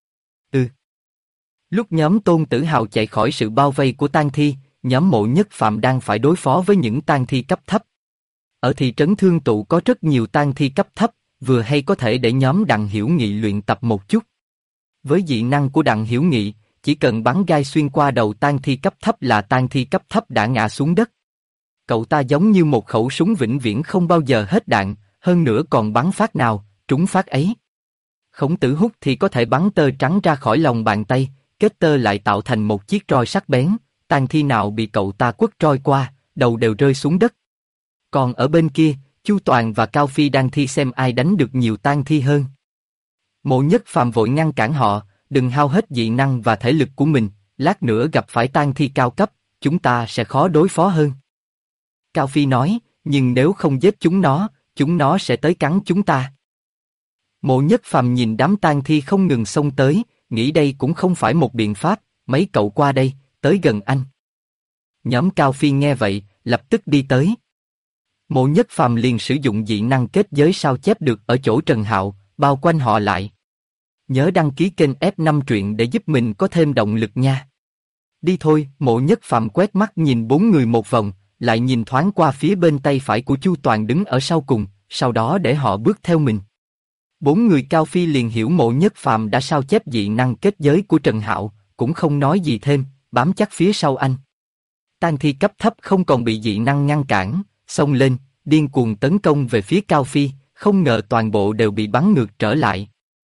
Lúc nhóm Tôn Tử Hào chạy khỏi sự bao vây của tang thi, nhóm Mộ Nhất Phàm đang phải đối phó với những tang thi cấp thấp. Ở thị trấn Thương Tụ có rất nhiều tang thi cấp thấp, vừa hay có thể để nhóm Đặng Hiểu Nghị luyện tập một chút. Với dị năng của Đặng Hiểu Nghị, chỉ cần bắn gai xuyên qua đầu tang thi cấp thấp là tang thi cấp thấp đã ngã xuống đất. Cậu ta giống như một khẩu súng vĩnh viễn không bao giờ hết đạn, hơn nữa còn bắn phát nào, trúng phát ấy. Khổng Tử Húc thì có thể bắn tơ trắng ra khỏi lòng bàn tay, kết tơ lại tạo thành một chiếc roi sắc bén, tang thi nào bị cậu ta quất roi qua, đầu đều rơi xuống đất. Còn ở bên kia, Chu Toàn và Cao Phi đang thi xem ai đánh được nhiều tang thi hơn. Mộ Nhất Phàm vội ngăn cản họ, đừng hao hết dị năng và thể lực của mình, lát nữa gặp phải tang thi cao cấp, chúng ta sẽ khó đối phó hơn. Cao Phi nói, nhưng nếu không giết chúng nó sẽ tới cắn chúng ta. Mộ Nhất Phàm nhìn đám tang thi không ngừng xông tới, nghĩ đây cũng không phải một biện pháp, mấy cậu qua đây, tới gần anh. Nhóm Cao Phi nghe vậy, lập tức đi tới. Mộ Nhất Phàm liền sử dụng dị năng kết giới sao chép được ở chỗ Trần Hạo, bao quanh họ lại. Nhớ đăng ký kênh F5 truyện để giúp mình có thêm động lực nha. Đi thôi, Mộ Nhất Phàm quét mắt nhìn 4 người một vòng, lại nhìn thoáng qua phía bên tay phải của Chu Toàn đứng ở sau cùng, sau đó để họ bước theo mình. 4 người Cao Phi liền hiểu Mộ Nhất Phàm đã sao chép dị năng kết giới của Trần Hạo, cũng không nói gì thêm, bám chắc phía sau anh. Tang thi cấp thấp không còn bị dị năng ngăn cản, xông lên, điên cuồng tấn công về phía Cao Phi, không ngờ toàn bộ đều bị bắn ngược trở lại.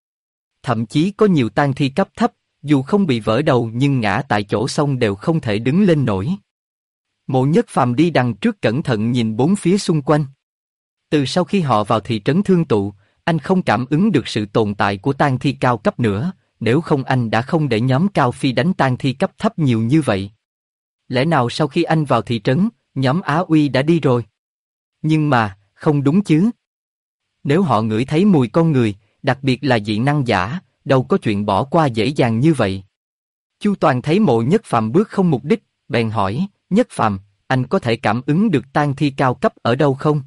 Thậm chí có nhiều tang thi cấp thấp, dù không bị vỡ đầu nhưng ngã tại chỗ xong đều không thể đứng lên nổi. Mộ Nhất Phàm đi đằng trước cẩn thận nhìn bốn phía xung quanh. Từ sau khi họ vào thị trấn Thương Tụ, anh không cảm ứng được sự tồn tại của tang thi cao cấp nữa, nếu không anh đã không để nhóm Cao Phi đánh tang thi cấp thấp nhiều như vậy. Lẽ nào sau khi anh vào thị trấn, nhóm Á Uy đã đi rồi? Nhưng mà, không đúng chứ. Nếu họ ngửi thấy mùi con người, đặc biệt là dị năng giả, đâu có chuyện bỏ qua dễ dàng như vậy. Chu Toàn thấy Mộ Nhất Phàm bước không mục đích, bèn hỏi, Nhất Phàm, anh có thể cảm ứng được tang thi cao cấp ở đâu không?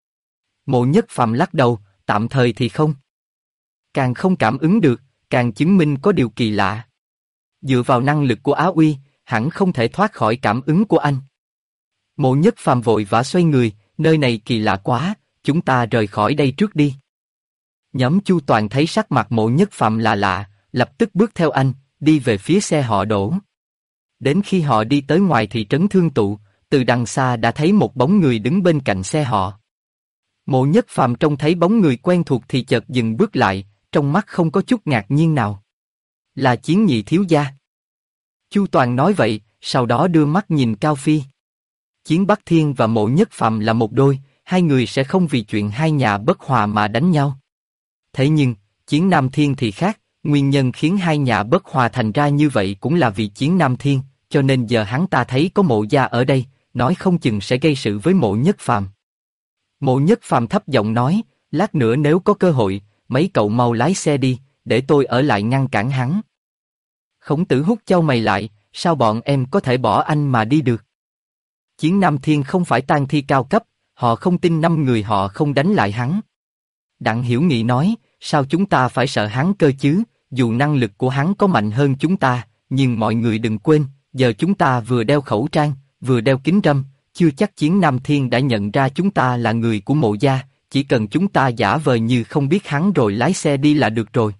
Mộ Nhất Phàm lắc đầu, tạm thời thì không. Càng không cảm ứng được, càng chứng minh có điều kỳ lạ. Dựa vào năng lực của Á Uy, hẳn không thể thoát khỏi cảm ứng của anh. Mộ Nhất Phàm vội vã xoay người, nơi này kỳ lạ quá, chúng ta rời khỏi đây trước đi. Nhóm Chu Toàn thấy sắc mặt Mộ Nhất Phàm lạ lạ, lập tức bước theo anh, đi về phía xe họ đổ. Đến khi họ đi tới ngoài thị trấn Thương Tụ, từ đằng xa đã thấy một bóng người đứng bên cạnh xe họ. Mộ Nhất Phàm trông thấy bóng người quen thuộc thì chợt dừng bước lại, trong mắt không có chút ngạc nhiên nào. Là Chiến Nhị thiếu gia. Chu Toàn nói vậy, sau đó đưa mắt nhìn Cao Phi. Chiến Bắc Thiên và Mộ Nhất Phàm là một đôi, hai người sẽ không vì chuyện hai nhà bất hòa mà đánh nhau. Thế nhưng, Chiến Nam Thiên thì khác, nguyên nhân khiến hai nhà bất hòa thành ra như vậy cũng là vì Chiến Nam Thiên, cho nên giờ hắn ta thấy có Mộ gia ở đây, nói không chừng sẽ gây sự với Mộ Nhất Phàm. Mộ Nhất Phàm thấp giọng nói, lát nữa nếu có cơ hội, mấy cậu mau lái xe đi, để tôi ở lại ngăn cản hắn. Khổng Tử Húc chau mày lại, sao bọn em có thể bỏ anh mà đi được? Chiến Nam Thiên không phải tang thi cao cấp, họ không tin 5 người họ không đánh lại hắn. Đặng Hiểu Nghị nói, sao chúng ta phải sợ hắn cơ chứ, dù năng lực của hắn có mạnh hơn chúng ta, nhưng mọi người đừng quên, giờ chúng ta vừa đeo khẩu trang, vừa đeo kính râm, chưa chắc Chiến Nam Thiên đã nhận ra chúng ta là người của Mộ gia, chỉ cần chúng ta giả vờ như không biết hắn rồi lái xe đi là được rồi.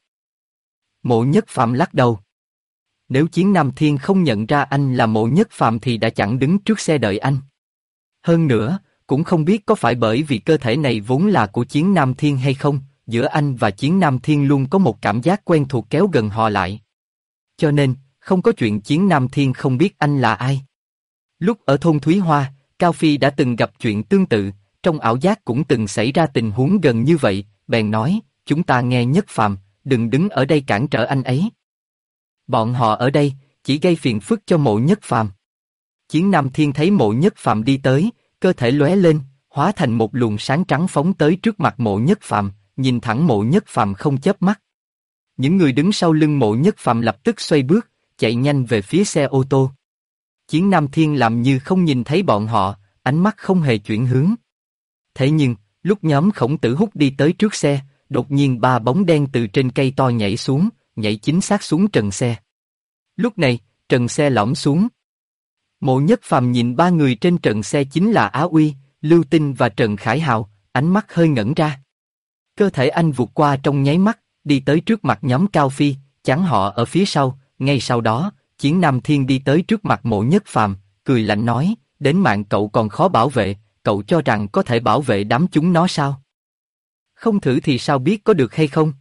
Mộ Nhất Phàm lắc đầu. Nếu Chiến Nam Thiên không nhận ra anh là Mộ Nhất Phàm thì đã chẳng đứng trước xe đợi anh. Hơn nữa, cũng không biết có phải bởi vì cơ thể này vốn là của Chiến Nam Thiên hay không, giữa anh và Chiến Nam Thiên luôn có một cảm giác quen thuộc kéo gần họ lại. Cho nên, không có chuyện Chiến Nam Thiên không biết anh là ai. Lúc ở thôn Thúy Hoa, Cao Phi đã từng gặp chuyện tương tự, trong ảo giác cũng từng xảy ra tình huống gần như vậy, bèn nói, chúng ta nghe Nhất Phàm, đừng đứng ở đây cản trở anh ấy. Bọn họ ở đây, chỉ gây phiền phức cho Mộ Nhất Phàm. Chiến Nam Thiên thấy Mộ Nhất Phàm đi tới, cơ thể lóe lên, hóa thành một luồng sáng trắng phóng tới trước mặt Mộ Nhất Phàm, nhìn thẳng Mộ Nhất Phàm không chớp mắt. Những người đứng sau lưng Mộ Nhất Phàm lập tức xoay bước, chạy nhanh về phía xe ô tô. Chiến Nam Thiên làm như không nhìn thấy bọn họ, ánh mắt không hề chuyển hướng. Thế nhưng, lúc nhóm Khổng Tử Húc đi tới trước xe, đột nhiên 3 bóng đen từ trên cây to nhảy xuống, nhảy chính xác xuống trần xe. Lúc này, trần xe lõm xuống. Mộ Nhất Phàm nhìn 3 người trên trần xe chính là Á Uy, Lưu Tinh và Trần Khải Hào, ánh mắt hơi ngẩn ra. Cơ thể anh vụt qua trong nháy mắt, đi tới trước mặt nhóm Cao Phi, chắn họ ở phía sau. Ngay sau đó, Chiến Nam Thiên đi tới trước mặt Mộ Nhất Phàm, cười lạnh nói, đến mạng cậu còn khó bảo vệ, cậu cho rằng có thể bảo vệ đám chúng nó sao? Không thử thì sao biết có được hay không?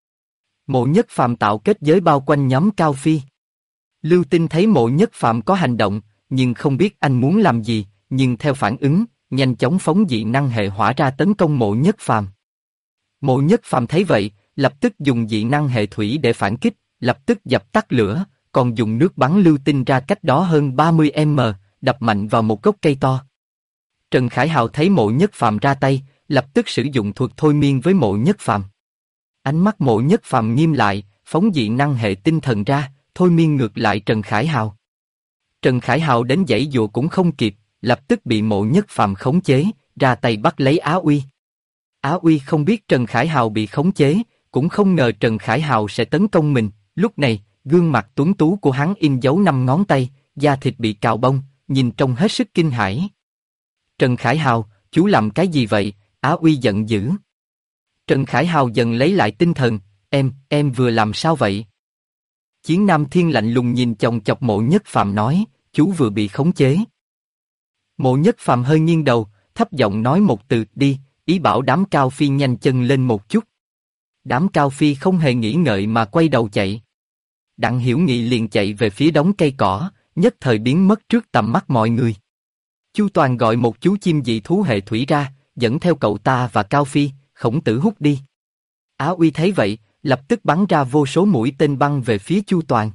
Mộ Nhất Phàm tạo kết giới bao quanh nhóm Cao Phi. Lưu Tinh thấy Mộ Nhất Phàm có hành động, nhưng không biết anh muốn làm gì, nhưng theo phản ứng, nhanh chóng phóng dị năng hệ hỏa ra tấn công Mộ Nhất Phàm. Mộ Nhất Phàm thấy vậy, lập tức dùng dị năng hệ thủy để phản kích, lập tức dập tắt lửa, còn dùng nước bắn Lưu Tinh ra cách đó hơn 30m, đập mạnh vào một gốc cây to. Trần Khải Hào thấy Mộ Nhất Phàm ra tay, lập tức sử dụng thuật thôi miên với Mộ Nhất Phàm. Ánh mắt Mộ Nhất Phàm nghiêm lại, phóng dị năng hệ tinh thần ra, thôi miên ngược lại Trần Khải Hào. Trần Khải Hào đến giãy giụa cũng không kịp, lập tức bị Mộ Nhất Phàm khống chế, ra tay bắt lấy Á Uy. Á Uy không biết Trần Khải Hào bị khống chế, cũng không ngờ Trần Khải Hào sẽ tấn công mình. Lúc này, gương mặt tuấn tú của hắn in dấu 5 ngón tay, da thịt bị cào bông, nhìn trông hết sức kinh hãi. Trần Khải Hào, chú làm cái gì vậy? Á Uy giận dữ. Trần Khải Hào dần lấy lại tinh thần, em vừa làm sao vậy? Chiến Nam Thiên lạnh lùng nhìn chòng chọc Mộ Nhất Phàm nói, chú vừa bị khống chế. Mộ Nhất Phàm hơi nghiêng đầu, thấp giọng nói một từ, đi, ý bảo đám Cao Phi nhanh chân lên một chút. Đám Cao Phi không hề nghĩ ngợi mà quay đầu chạy. Đặng Hiểu Nghị liền chạy về phía đống cây cỏ, nhất thời biến mất trước tầm mắt mọi người. Chu Toàn gọi một chú chim dị thú hệ thủy ra, dẫn theo cậu ta và Cao Phi, Khổng Tử hút đi. Á Uy thấy vậy, lập tức bắn ra vô số mũi tên băng về phía Chu Toàn.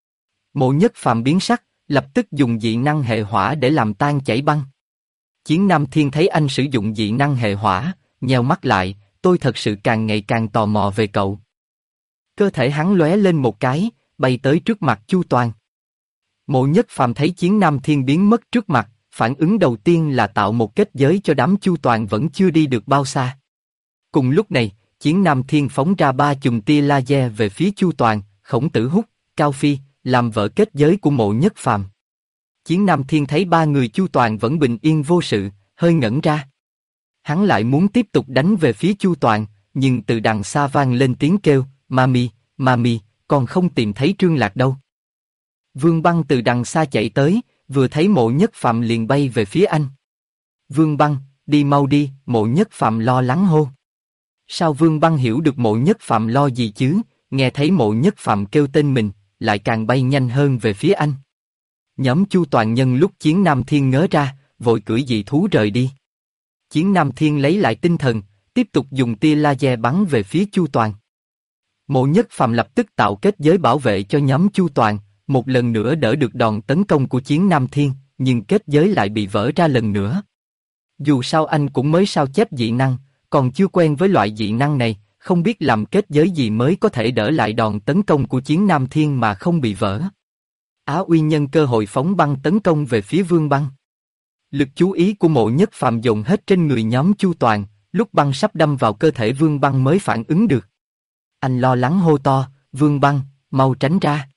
Mộ Nhất Phàm biến sắc, lập tức dùng dị năng hệ hỏa để làm tan chảy băng. Chiến Nam Thiên thấy anh sử dụng dị năng hệ hỏa, nheo mắt lại, tôi thật sự càng ngày càng tò mò về cậu. Cơ thể hắn lóe lên một cái, bay tới trước mặt Chu Toàn. Mộ Nhất Phàm thấy Chiến Nam Thiên biến mất trước mặt, phản ứng đầu tiên là tạo một kết giới cho đám Chu Toàn vẫn chưa đi được bao xa. Cùng lúc này, Chiến Nam Thiên phóng ra 3 chùm tia laser về phía Chu Toàn, Khổng Tử hút, Cao Phi, làm vỡ kết giới của Mộ Nhất Phàm. Chiến Nam Thiên thấy 3 người Chu Toàn vẫn bình yên vô sự, hơi ngẩn ra. Hắn lại muốn tiếp tục đánh về phía Chu Toàn, nhưng từ đằng xa vang lên tiếng kêu, Mami, Mami, còn không tìm thấy Trương Lạc đâu. Vương Băng từ đằng xa chạy tới, vừa thấy Mộ Nhất Phàm liền bay về phía anh. Vương Băng, đi mau đi, Mộ Nhất Phàm lo lắng hô. Sao Vương Băng hiểu được Mộ Nhất Phàm lo gì chứ, nghe thấy Mộ Nhất Phàm kêu tên mình, lại càng bay nhanh hơn về phía anh. Nhóm Chu Toàn nhân lúc Chiến Nam Thiên ngớ ra, vội cưỡi dị thú rời đi. Chiến Nam Thiên lấy lại tinh thần, tiếp tục dùng tia laser bắn về phía Chu Toàn. Mộ Nhất Phàm lập tức tạo kết giới bảo vệ cho nhóm Chu Toàn, một lần nữa đỡ được đòn tấn công của Chiến Nam Thiên, nhưng kết giới lại bị vỡ ra lần nữa. Dù sao anh cũng mới sao chép dị năng, còn chưa quen với loại dị năng này, không biết làm kết giới gì mới có thể đỡ lại đòn tấn công của Chiến Nam Thiên mà không bị vỡ. Á Uy nhân cơ hội phóng băng tấn công về phía Vương Băng. Lực chú ý của Mộ Nhất Phàm dồn hết trên người nhóm Chu Toàn, lúc băng sắp đâm vào cơ thể Vương Băng mới phản ứng được. Anh lo lắng hô to, Vương Băng, mau tránh ra.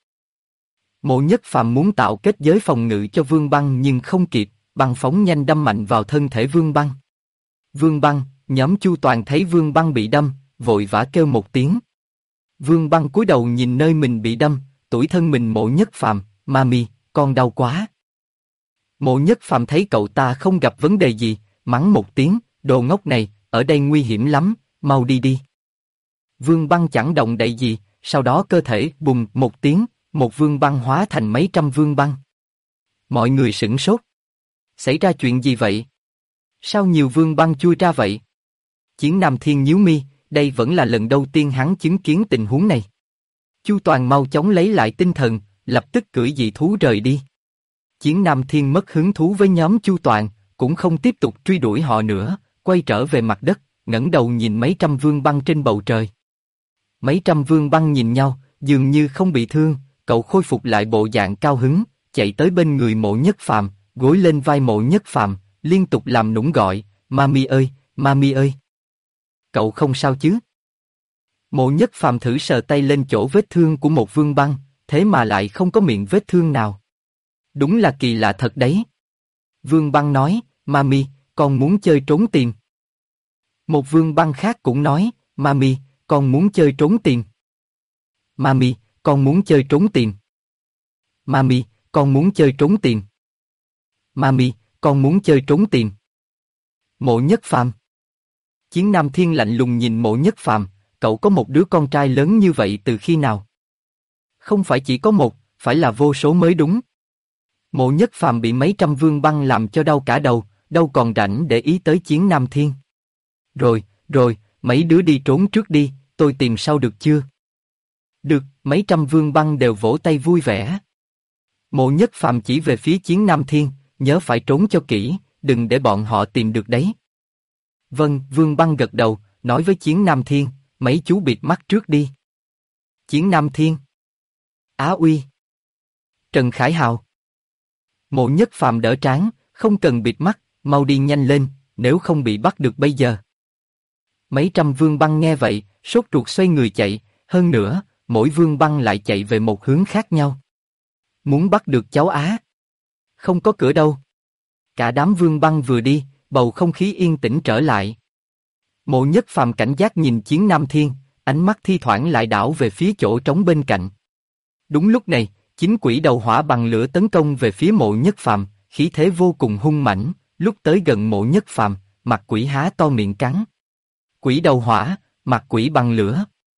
Mộ Nhất Phàm muốn tạo kết giới phòng ngự cho Vương Băng nhưng không kịp, băng phóng nhanh đâm mạnh vào thân thể Vương Băng. Vương Băng, nhóm Chu Toàn thấy Vương Băng bị đâm, vội vã kêu một tiếng. Vương Băng cúi đầu nhìn nơi mình bị đâm, tủi thân mình Mộ Nhất Phàm, Mami, con đau quá. Mộ Nhất Phàm thấy cậu ta không gặp vấn đề gì, mắng một tiếng, đồ ngốc này, ở đây nguy hiểm lắm, mau đi đi. Vương Băng chẳng động đậy gì, sau đó cơ thể bùng một tiếng, một Vương Băng hóa thành mấy trăm Vương Băng. Mọi người sửng sốt. Xảy ra chuyện gì vậy? Sao nhiều Vương Băng chui ra vậy? Chiến Nam Thiên nhíu mi, đây vẫn là lần đầu tiên hắn chứng kiến tình huống này. Chu Toàn mau chóng lấy lại tinh thần, lập tức cưỡi dị thú rời đi. Chiến Nam Thiên mất hứng thú với nhóm Chu Toàn, cũng không tiếp tục truy đuổi họ nữa, quay trở về mặt đất, ngẩng đầu nhìn mấy trăm Vương Băng trên bầu trời. Mấy trăm Vương Băng nhìn nhau, dường như không bị thương, cậu khôi phục lại bộ dạng cao hứng, chạy tới bên người Mộ Nhất Phàm, gối lên vai Mộ Nhất Phàm, liên tục làm nũng gọi, Mami ơi, Mami ơi. Cậu không sao chứ? Mộ Nhất Phàm thử sờ tay lên chỗ vết thương của một Vương Băng, thế mà lại không có miệng vết thương nào. Đúng là kỳ lạ thật đấy. Vương Băng nói, Mami, con muốn chơi trốn tìm. Một Vương Băng khác cũng nói, Mami, con muốn chơi trốn tìm. Mami, con muốn chơi trốn tìm. Mami, con muốn chơi trốn tìm. Mami, con muốn chơi trốn tìm. Mộ Nhất Phàm. Chiến Nam Thiên lạnh lùng nhìn Mộ Nhất Phàm, cậu có một đứa con trai lớn như vậy từ khi nào? Không phải chỉ có một, phải là vô số mới đúng. Mộ Nhất Phàm bị mấy trăm Vương Băng làm cho đau cả đầu, đâu còn rảnh để ý tới Chiến Nam Thiên. Rồi, mấy đứa đi trốn trước đi, tôi tìm sau được chưa? Được, mấy trăm Vương Băng đều vỗ tay vui vẻ. Mộ Nhất Phàm chỉ về phía Chiến Nam Thiên, nhớ phải trốn cho kỹ, đừng để bọn họ tìm được đấy. Vâng, Vương Băng gật đầu, nói với Chiến Nam Thiên, mấy chú bịt mắt trước đi. Chiến Nam Thiên, Á Uy, Trần Khải Hào. Mộ Nhất Phàm đỡ trán, không cần bịt mắt, mau đi nhanh lên, nếu không bị bắt được bây giờ. Mấy trăm Vương Băng nghe vậy, sốt ruột xoay người chạy, hơn nữa, mỗi Vương Băng lại chạy về một hướng khác nhau. Muốn bắt được cháu Á. Không có cửa đâu. Cả đám Vương Băng vừa đi, bầu không khí yên tĩnh trở lại. Mộ Nhất Phàm cảnh giác nhìn Chiến Nam Thiên, ánh mắt thi thoảng lại đảo về phía chỗ trống bên cạnh. Đúng lúc này, chính quỷ đầu hỏa bằng lửa tấn công về phía Mộ Nhất Phàm, khí thế vô cùng hung mãnh, lúc tới gần Mộ Nhất Phàm, mặt quỷ há to miệng cắn. Quỷ đầu hỏa, mặt quỷ bằng lửa.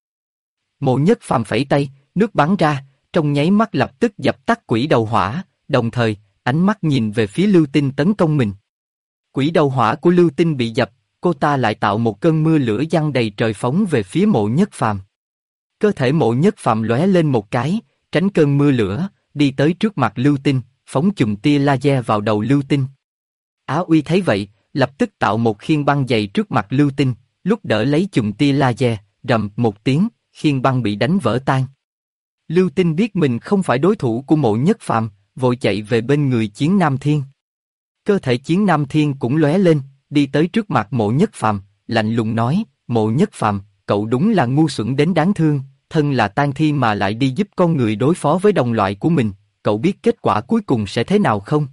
Mộ Nhất Phàm phẩy tay, nước bắn ra, trong nháy mắt lập tức dập tắt quỷ đầu hỏa, đồng thời, ánh mắt nhìn về phía Lưu Tinh tấn công mình. Quỷ đầu hỏa của Lưu Tinh bị dập, cô ta lại tạo một cơn mưa lửa giăng đầy trời phóng về phía Mộ Nhất Phàm. Cơ thể Mộ Nhất Phàm lóe lên một cái, tránh cơn mưa lửa, đi tới trước mặt Lưu Tinh, phóng chùm tia laser vào đầu Lưu Tinh. Á Uy thấy vậy, lập tức tạo một khiên băng dày trước mặt Lưu Tinh, lúc đỡ lấy chùm tia laser, rầm một tiếng, khiên băng bị đánh vỡ tan. Lưu Tinh biết mình không phải đối thủ của Mộ Nhất Phàm, vội chạy về bên người Chiến Nam Thiên. Cơ thể Chiến Nam Thiên cũng lóe lên, đi tới trước mặt Mộ Nhất Phàm, lạnh lùng nói: Mộ Nhất Phàm, cậu đúng là ngu xuẩn đến đáng thương, thân là tang thi mà lại đi giúp con người đối phó với đồng loại của mình, cậu biết kết quả cuối cùng sẽ thế nào không?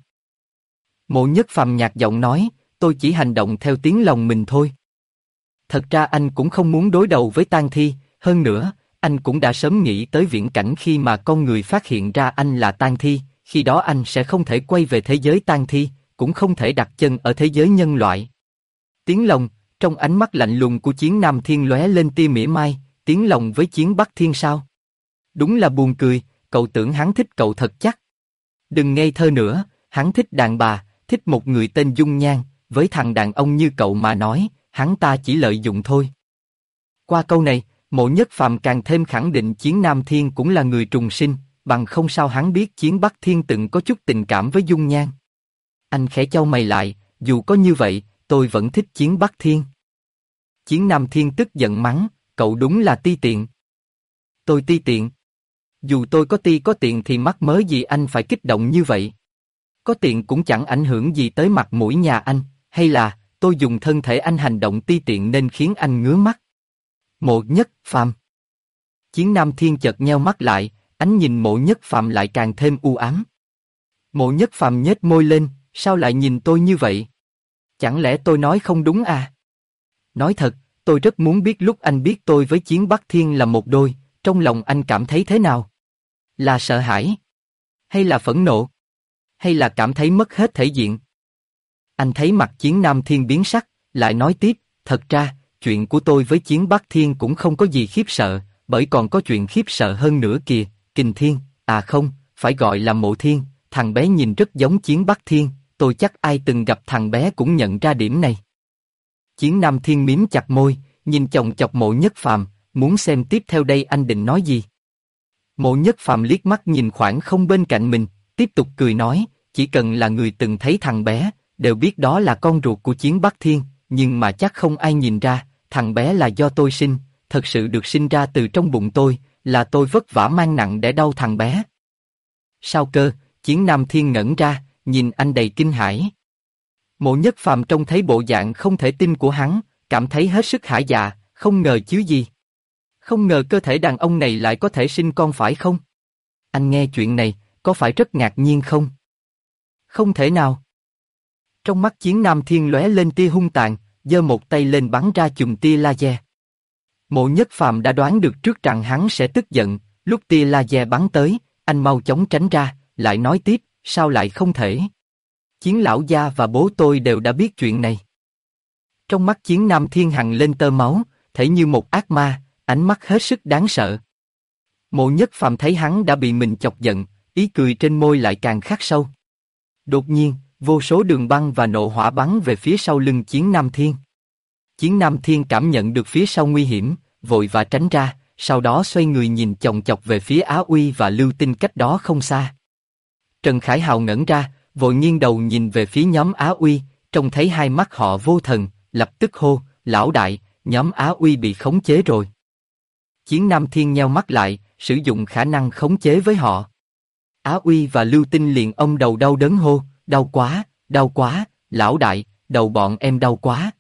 Mộ Nhất Phàm nhạt giọng nói: tôi chỉ hành động theo tiếng lòng mình thôi. Thật ra anh cũng không muốn đối đầu với tang thi, hơn nữa, anh cũng đã sớm nghĩ tới viễn cảnh khi mà con người phát hiện ra anh là tang thi, khi đó anh sẽ không thể quay về thế giới tang thi, cũng không thể đặt chân ở thế giới nhân loại. Tiếng lòng, trong ánh mắt lạnh lùng của Chiến Nam Thiên lóe lên tia mỉa mai, tiếng lòng với Chiến Bắc Thiên sao? Đúng là buồn cười, cậu tưởng hắn thích cậu thật chắc. Đừng ngây thơ nữa, hắn thích đàn bà, thích một người tên Dung Nhan, với thằng đàn ông như cậu mà nói, hắn ta chỉ lợi dụng thôi. Qua câu này, Mộ Nhất Phàm càng thêm khẳng định Chiến Nam Thiên cũng là người trùng sinh, bằng không sao hắn biết Chiến Bắc Thiên từng có chút tình cảm với Dung Nhan. Anh khẽ chau mày lại, dù có như vậy, tôi vẫn thích Chiến Bắc Thiên. Chiến Nam Thiên tức giận mắng, cậu đúng là ti tiện. Tôi ti tiện? Dù tôi có tiện thì mắc mớ gì anh phải kích động như vậy? Có tiện cũng chẳng ảnh hưởng gì tới mặt mũi nhà anh, hay là tôi dùng thân thể anh hành động ti tiện nên khiến anh ngứa mắt? Mộ Nhất Phàm. Chiến Nam Thiên chợt nheo mắt lại, ánh nhìn Mộ Nhất Phàm lại càng thêm u ám. Mộ Nhất Phàm nhếch môi lên, sao lại nhìn tôi như vậy? Chẳng lẽ tôi nói không đúng à? Nói thật, tôi rất muốn biết lúc anh biết tôi với Chiến Bắc Thiên là một đôi, trong lòng anh cảm thấy thế nào? Là sợ hãi? Hay là phẫn nộ? Hay là cảm thấy mất hết thể diện? Anh thấy mặt Chiến Nam Thiên biến sắc, lại nói tiếp, thật ra, chuyện của tôi với Chiến Bắc Thiên cũng không có gì khiếp sợ, bởi còn có chuyện khiếp sợ hơn nữa kìa, Kình Thiên, à không, phải gọi là Mộ Thiên, thằng bé nhìn rất giống Chiến Bắc Thiên, tôi chắc ai từng gặp thằng bé cũng nhận ra điểm này. Chiến Nam Thiên mím chặt môi, nhìn chòng chọc Mộ Nhất Phàm, muốn xem tiếp theo đây anh định nói gì. Mộ Nhất Phàm liếc mắt nhìn khoảng không bên cạnh mình, tiếp tục cười nói, chỉ cần là người từng thấy thằng bé, đều biết đó là con ruột của Chiến Bắc Thiên, nhưng mà chắc không ai nhìn ra, thằng bé là do tôi sinh, thật sự được sinh ra từ trong bụng tôi, là tôi vất vả mang nặng để đau thằng bé. Sao cơ? Chiến Nam Thiên ngẩn ra, nhìn anh đầy kinh hãi. Mộ Nhất Phàm trông thấy bộ dạng không thể tin của hắn, cảm thấy hết sức hả dạ, không ngờ chứ gì. Không ngờ cơ thể đàn ông này lại có thể sinh con phải không? Anh nghe chuyện này, có phải rất ngạc nhiên không? Không thể nào. Trong mắt Chiến Nam Thiên lóe lên tia hung tàn, giơ một tay lên bắn ra chùm tia laser. Mộ Nhất Phàm đã đoán được trước rằng hắn sẽ tức giận, lúc tia laser bắn tới, anh mau chóng tránh ra, lại nói tiếp, sao lại không thể? Chiến lão gia và bố tôi đều đã biết chuyện này. Trong mắt Chiến Nam Thiên hằn lên tơ máu, thể như một ác ma, ánh mắt hết sức đáng sợ. Mộ Nhất Phàm thấy hắn đã bị mình chọc giận, ý cười trên môi lại càng khắc sâu. Đột nhiên, vô số đường băng và nộ hỏa bắn về phía sau lưng Chiến Nam Thiên. Chiến Nam Thiên cảm nhận được phía sau nguy hiểm, vội và tránh ra, sau đó xoay người nhìn chòng chọc về phía Á Uy và Lưu Tinh cách đó không xa. Trần Khải Hào ngẩn ra, vội nghiêng đầu nhìn về phía nhóm Á Uy, trông thấy hai mắt họ vô thần, lập tức hô, lão đại, nhóm Á Uy bị khống chế rồi. Chiến Nam Thiên nheo mắt lại, sử dụng khả năng khống chế với họ. Á Uy và Lưu Tinh liền ông đầu đau đớn hô, đau quá, lão đại, đầu bọn em đau quá.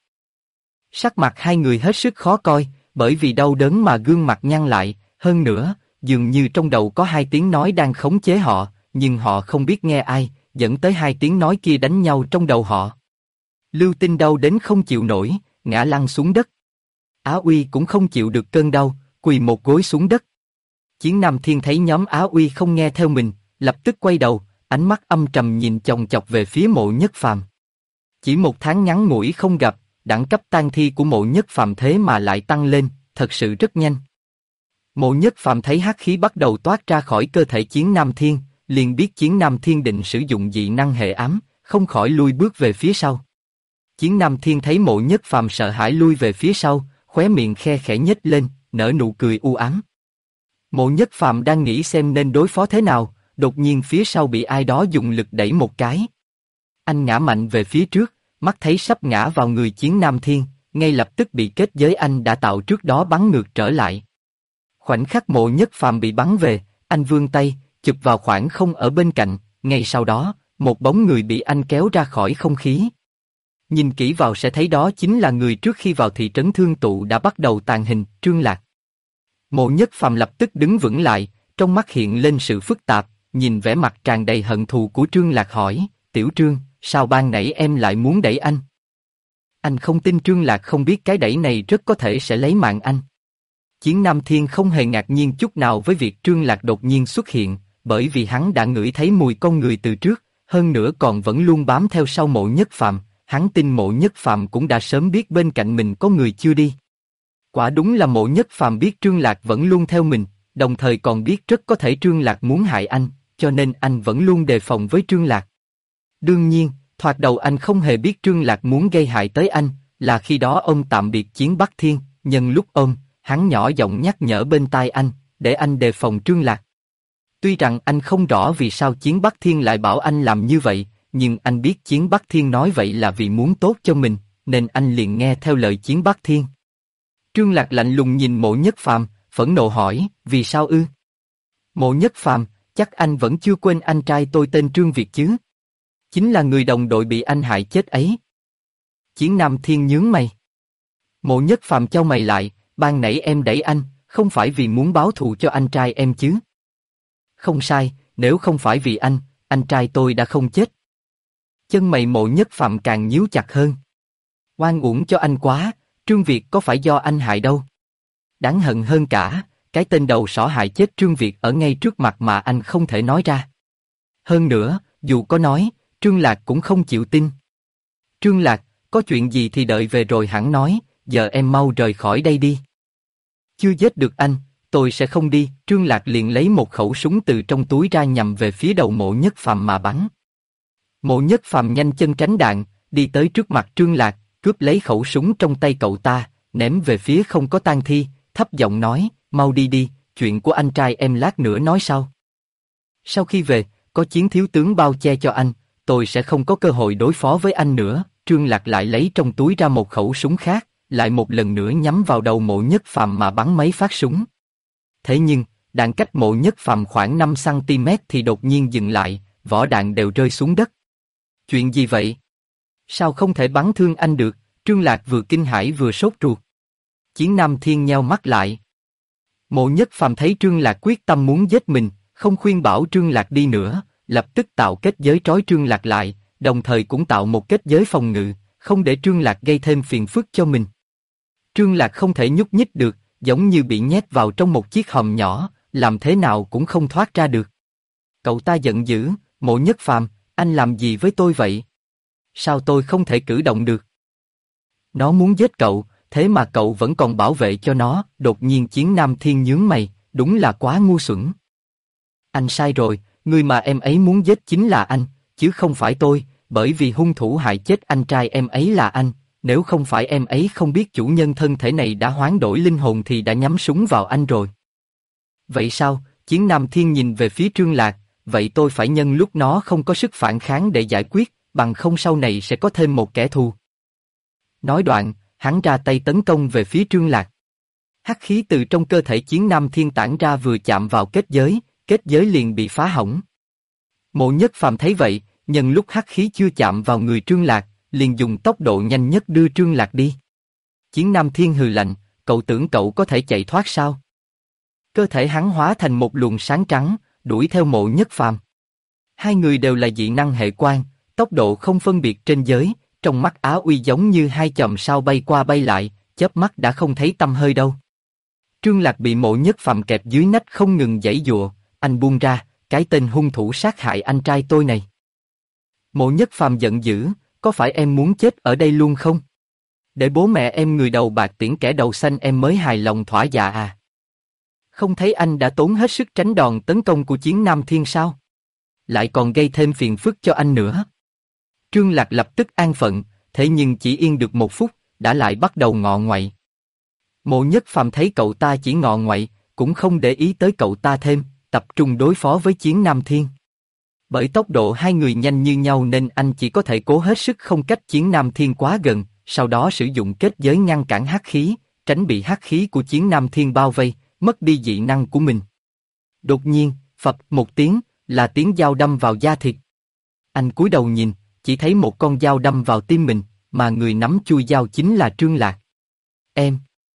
Sắc mặt hai người hết sức khó coi, bởi vì đau đớn mà gương mặt nhăn lại, hơn nữa, dường như trong đầu có hai tiếng nói đang khống chế họ, nhưng họ không biết nghe ai, dẫn tới hai tiếng nói kia đánh nhau trong đầu họ. Lưu Tinh đau đến không chịu nổi, ngã lăn xuống đất. Á Uy cũng không chịu được cơn đau, quỳ một gối xuống đất. Chiến Nam Thiên thấy nhóm Á Uy không nghe theo mình, lập tức quay đầu, ánh mắt âm trầm nhìn chòng chọc về phía Mộ Nhất Phàm. Chỉ một tháng ngắn ngủi không gặp, đẳng cấp tang thi của Mộ Nhất Phàm thế mà lại tăng lên, thật sự rất nhanh. Mộ Nhất Phàm thấy hắc khí bắt đầu toát ra khỏi cơ thể Chiến Nam Thiên, liền biết Chiến Nam Thiên định sử dụng dị năng hệ ám, không khỏi lui bước về phía sau. Chiến Nam Thiên thấy Mộ Nhất Phàm sợ hãi lui về phía sau, khóe miệng khe khẽ nhếch lên, nở nụ cười u ám. Mộ Nhất Phàm đang nghĩ xem nên đối phó thế nào, đột nhiên phía sau bị ai đó dùng lực đẩy một cái. Anh ngã mạnh về phía trước, mắt thấy sắp ngã vào người Chiến Nam Thiên, ngay lập tức bị kết giới anh đã tạo trước đó bắn ngược trở lại. Khoảnh khắc Mộ Nhất Phàm bị bắn về, anh vươn tay, chụp vào khoảng không ở bên cạnh, ngay sau đó, một bóng người bị anh kéo ra khỏi không khí. Nhìn kỹ vào sẽ thấy đó chính là người trước khi vào thị trấn Thương Tụ đã bắt đầu tàn hình, Trương Lạc. Mộ Nhất Phàm lập tức đứng vững lại, trong mắt hiện lên sự phức tạp, nhìn vẻ mặt tràn đầy hận thù của Trương Lạc hỏi, Tiểu Trương, sao ban nãy em lại muốn đẩy anh? Anh không tin Trương Lạc không biết cái đẩy này rất có thể sẽ lấy mạng anh. Chiến Nam Thiên không hề ngạc nhiên chút nào với việc Trương Lạc đột nhiên xuất hiện, bởi vì hắn đã ngửi thấy mùi con người từ trước, hơn nữa còn vẫn luôn bám theo sau Mộ Nhất Phàm. Hắn tin Mộ Nhất Phàm cũng đã sớm biết bên cạnh mình có người chưa đi. Quả đúng là Mộ Nhất Phàm biết Trương Lạc vẫn luôn theo mình, đồng thời còn biết rất có thể Trương Lạc muốn hại anh, cho nên anh vẫn luôn đề phòng với Trương Lạc. Đương nhiên, thoạt đầu anh không hề biết Trương Lạc muốn gây hại tới anh, là khi đó ông tạm biệt Chiến Bắc Thiên, nhân lúc ôm, hắn nhỏ giọng nhắc nhở bên tai anh, để anh đề phòng Trương Lạc. Tuy rằng anh không rõ vì sao Chiến Bắc Thiên lại bảo anh làm như vậy, nhưng anh biết Chiến Bắc Thiên nói vậy là vì muốn tốt cho mình, nên anh liền nghe theo lời Chiến Bắc Thiên. Trương Lạc lạnh lùng nhìn Mộ Nhất Phàm, phẫn nộ hỏi, vì sao ư? Mộ Nhất Phàm, chắc anh vẫn chưa quên anh trai tôi tên Trương Việt chứ? Chính là người đồng đội bị anh hại chết ấy. Chiến Nam Thiên nhướng mày. Mộ Nhất Phàm chau mày lại, ban nãy em đẩy anh, không phải vì muốn báo thù cho anh trai em chứ? Không sai, nếu không phải vì anh trai tôi đã không chết. Chân mày Mộ Nhất Phàm càng nhíu chặt hơn. Oan uổng cho anh quá, Trương Việt có phải do anh hại đâu. Đáng hận hơn cả, cái tên đầu sỏ hại chết Trương Việt ở ngay trước mặt mà anh không thể nói ra. Hơn nữa, dù có nói, Trương Lạc cũng không chịu tin. Trương Lạc, có chuyện gì thì đợi về rồi hẳn nói, giờ em mau rời khỏi đây đi. Chưa giết được anh, tôi sẽ không đi. Trương Lạc liền lấy một khẩu súng từ trong túi ra nhằm về phía đầu Mộ Nhất Phàm mà bắn. Mộ Nhất Phàm nhanh chân tránh đạn, đi tới trước mặt Trương Lạc, cướp lấy khẩu súng trong tay cậu ta, ném về phía không có tang thi, thấp giọng nói, mau đi đi, chuyện của anh trai em lát nữa nói sau. Sau khi về, có Chiến thiếu tướng bao che cho anh, tôi sẽ không có cơ hội đối phó với anh nữa. Trương Lạc lại lấy trong túi ra một khẩu súng khác, lại một lần nữa nhắm vào đầu Mộ Nhất Phàm mà bắn mấy phát súng. Thế nhưng, đạn cách Mộ Nhất Phàm khoảng 5 cm thì đột nhiên dừng lại, vỏ đạn đều rơi xuống đất. Chuyện gì vậy? Sao không thể bắn thương anh được? Trương Lạc vừa kinh hãi vừa sốt ruột. Chiến Nam Thiên nheo mắt lại. Mộ Nhất Phàm thấy Trương Lạc quyết tâm muốn giết mình, không khuyên bảo Trương Lạc đi nữa, lập tức tạo kết giới trói Trương Lạc lại, đồng thời cũng tạo một kết giới phòng ngự, không để Trương Lạc gây thêm phiền phức cho mình. Trương Lạc không thể nhúc nhích được, giống như bị nhét vào trong một chiếc hòm nhỏ, làm thế nào cũng không thoát ra được. Cậu ta giận dữ, Mộ Nhất Phàm, anh làm gì với tôi vậy? Sao tôi không thể cử động được? Nó muốn giết cậu, thế mà cậu vẫn còn bảo vệ cho nó. Đột nhiên Chiến Nam Thiên nhướng mày, đúng là quá ngu xuẩn. Anh sai rồi, người mà em ấy muốn giết chính là anh, chứ không phải tôi, bởi vì hung thủ hại chết anh trai em ấy là anh. Nếu không phải em ấy không biết chủ nhân thân thể này đã hoán đổi linh hồn thì đã nhắm súng vào anh rồi. Vậy sao? Chiến Nam Thiên nhìn về phía Trương Lạc, vậy tôi phải nhân lúc nó không có sức phản kháng để giải quyết, bằng không sau này sẽ có thêm một kẻ thù. Nói đoạn, hắn ra tay tấn công về phía Trương Lạc. Hắc khí từ trong cơ thể Chiến Nam Thiên tản ra vừa chạm vào kết giới liền bị phá hỏng. Mộ Nhất Phàm thấy vậy, nhân lúc hắc khí chưa chạm vào người Trương Lạc, liền dùng tốc độ nhanh nhất đưa Trương Lạc đi. Chiến Nam Thiên hừ lạnh, cậu tưởng cậu có thể chạy thoát sao? Cơ thể hắn hóa thành một luồng sáng trắng, đuổi theo Mộ Nhất Phàm. Hai người đều là dị năng hệ quan, tốc độ không phân biệt trên giới, trong mắt Á Uy giống như hai chòm sao bay qua bay lại, chớp mắt đã không thấy tăm hơi đâu. Trương Lạc bị Mộ Nhất Phàm kẹp dưới nách không ngừng giãy giụa, anh buông ra, cái tên hung thủ sát hại anh trai tôi này. Mộ Nhất Phàm giận dữ, có phải em muốn chết ở đây luôn không? Để bố mẹ em người đầu bạc tiễn kẻ đầu xanh em mới hài lòng thỏa dạ à? Không thấy anh đã tốn hết sức tránh đòn tấn công của Chiến Nam Thiên sao? Lại còn gây thêm phiền phức cho anh nữa. Trương Lạc lập tức an phận, thế nhưng chỉ yên được 1 phút, đã lại bắt đầu ngọ nguậy. Mộ Nhất Phàm thấy cậu ta chỉ ngọ nguậy, cũng không để ý tới cậu ta thêm, tập trung đối phó với Chiến Nam Thiên. Bởi tốc độ hai người nhanh như nhau nên anh chỉ có thể cố hết sức không cách Chiến Nam Thiên quá gần, sau đó sử dụng kết giới ngăn cản hắc khí, tránh bị hắc khí của Chiến Nam Thiên bao vây, mất đi dị năng của mình. Đột nhiên, phập một tiếng, là tiếng dao đâm vào da thịt. Anh cúi đầu nhìn, chỉ thấy một con dao đâm vào tim mình, mà người nắm chui dao chính là Trương Lạc. Em.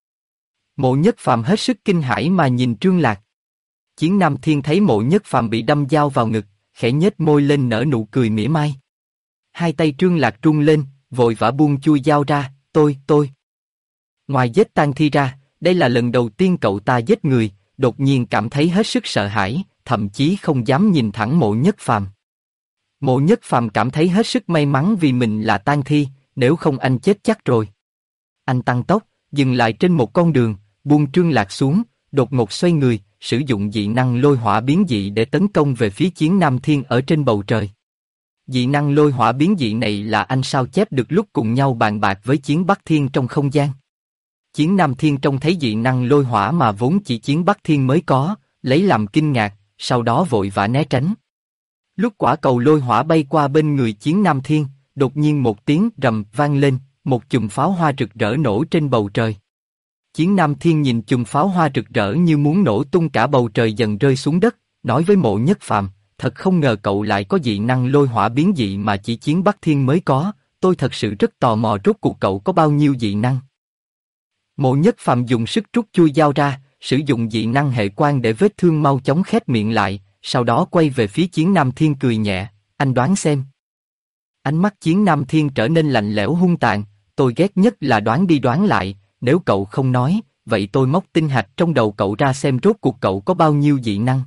Mộ Nhất Phàm hết sức kinh hãi mà nhìn Trương Lạc. Chiến Nam Thiên thấy Mộ Nhất Phàm bị đâm dao vào ngực, khẽ nhếch môi lên nở nụ cười mỉa mai. Hai tay Trương Lạc rung lên, vội vã buông chui dao ra, tôi. Ngoài giết tang thi ra, đây là lần đầu tiên cậu ta giết người, đột nhiên cảm thấy hết sức sợ hãi, thậm chí không dám nhìn thẳng Mộ Nhất Phàm. Mộ Nhất Phàm cảm thấy hết sức may mắn vì mình là tang thi, nếu không anh chết chắc rồi. Anh tăng tốc, dừng lại trên một con đường, buông Trương Lạc xuống, đột ngột xoay người, sử dụng dị năng lôi hỏa biến dị để tấn công về phía Chiến Nam Thiên ở trên bầu trời. Dị năng lôi hỏa biến dị này là anh sao chép được lúc cùng nhau bàn bạc với Chiến Bắc Thiên trong không gian. Chiến Nam Thiên trông thấy dị năng lôi hỏa mà vốn chỉ Chiến Bắc Thiên mới có, lấy làm kinh ngạc, sau đó vội vã né tránh. Lúc quả cầu lôi hỏa bay qua bên người Chiến Nam Thiên, đột nhiên một tiếng rầm vang lên, một chùm pháo hoa rực rỡ nổ trên bầu trời. Chiến Nam Thiên nhìn chùm pháo hoa rực rỡ như muốn nổ tung cả bầu trời dần rơi xuống đất, nói với Mộ Nhất Phàm, thật không ngờ cậu lại có dị năng lôi hỏa biến dị mà chỉ Chiến Bắc Thiên mới có, tôi thật sự rất tò mò rốt cuộc cậu có bao nhiêu dị năng. Mộ Nhất Phàm dùng sức rút chui dao ra, sử dụng dị năng hệ quan để vết thương mau chóng khép miệng lại, sau đó quay về phía Chiến Nam Thiên cười nhẹ, anh đoán xem. Ánh mắt Chiến Nam Thiên trở nên lạnh lẽo hung tàn, tôi ghét nhất là đoán đi đoán lại, nếu cậu không nói, vậy tôi móc tinh hạch trong đầu cậu ra xem rốt cuộc cậu có bao nhiêu dị năng.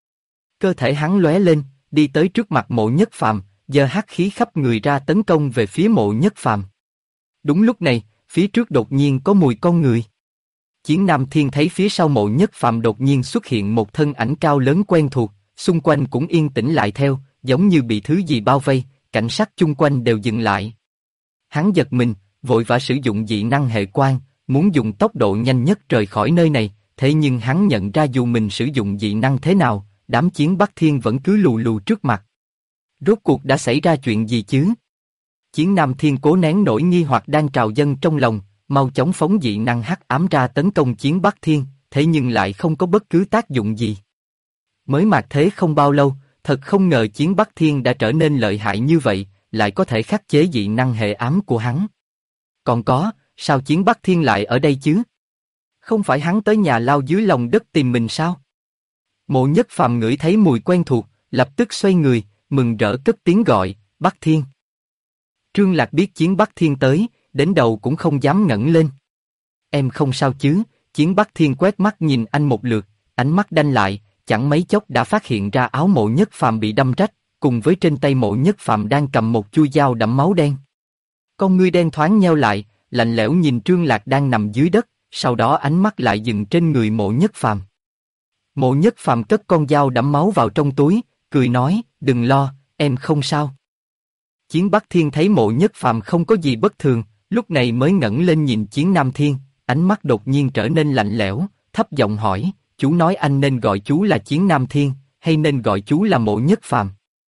Cơ thể hắn lóe lên, đi tới trước mặt Mộ Nhất Phàm, giơ hắc khí khắp người ra tấn công về phía Mộ Nhất Phàm. Đúng lúc này, phía trước đột nhiên có mùi con người. Chiến Nam Thiên thấy phía sau Mộ Nhất Phàm đột nhiên xuất hiện một thân ảnh cao lớn quen thuộc, xung quanh cũng yên tĩnh lại theo, giống như bị thứ gì bao vây, cảnh sát chung quanh đều dừng lại. Hắn giật mình, vội vã sử dụng dị năng hệ quan, muốn dùng tốc độ nhanh nhất rời khỏi nơi này, thế nhưng hắn nhận ra dù mình sử dụng dị năng thế nào, đám Chiến Bắc Thiên vẫn cứ lù lù trước mặt. Rốt cuộc đã xảy ra chuyện gì chứ? Chiến Nam Thiên cố nén nỗi nghi hoặc đang trào dâng trong lòng, mau chóng phóng dị năng hắc ám ra tấn công Chiến Bắc Thiên, thế nhưng lại không có bất cứ tác dụng gì. Mới mạt thế không bao lâu, thật không ngờ Chiến Bắc Thiên đã trở nên lợi hại như vậy, lại có thể khắc chế dị năng hệ ám của hắn. Còn có, sao Chiến Bắc Thiên lại ở đây chứ? Không phải hắn tới nhà lao dưới lòng đất tìm mình sao? Mộ Nhất Phàm ngửi thấy mùi quen thuộc, lập tức xoay người, mừng rỡ cất tiếng gọi, Bắc Thiên. Trương Lạc biết Chiến Bắc Thiên tới, đến đầu cũng không dám ngẩng lên. Em không sao chứ? Chiến Bắc Thiên quét mắt nhìn anh một lượt, ánh mắt đanh lại, chẳng mấy chốc đã phát hiện ra áo Mộ Nhất Phàm bị đâm rách, cùng với trên tay Mộ Nhất Phàm đang cầm một chuôi dao đẫm máu đen. Con ngươi đen thoáng nheo lại, lạnh lẽo nhìn Trương Lạc đang nằm dưới đất, sau đó ánh mắt lại dừng trên người Mộ Nhất Phàm. Mộ Nhất Phàm cất con dao đẫm máu vào trong túi, cười nói, đừng lo, em không sao. Chiến Bắc Thiên thấy Mộ Nhất Phàm không có gì bất thường, lúc này mới ngẩng lên nhìn Chiến Nam Thiên, ánh mắt đột nhiên trở nên lạnh lẽo, thấp giọng hỏi, chú nói anh nên gọi chú là Chiến Nam Thiên, hay nên gọi chú là Mộ Nhất Phàm?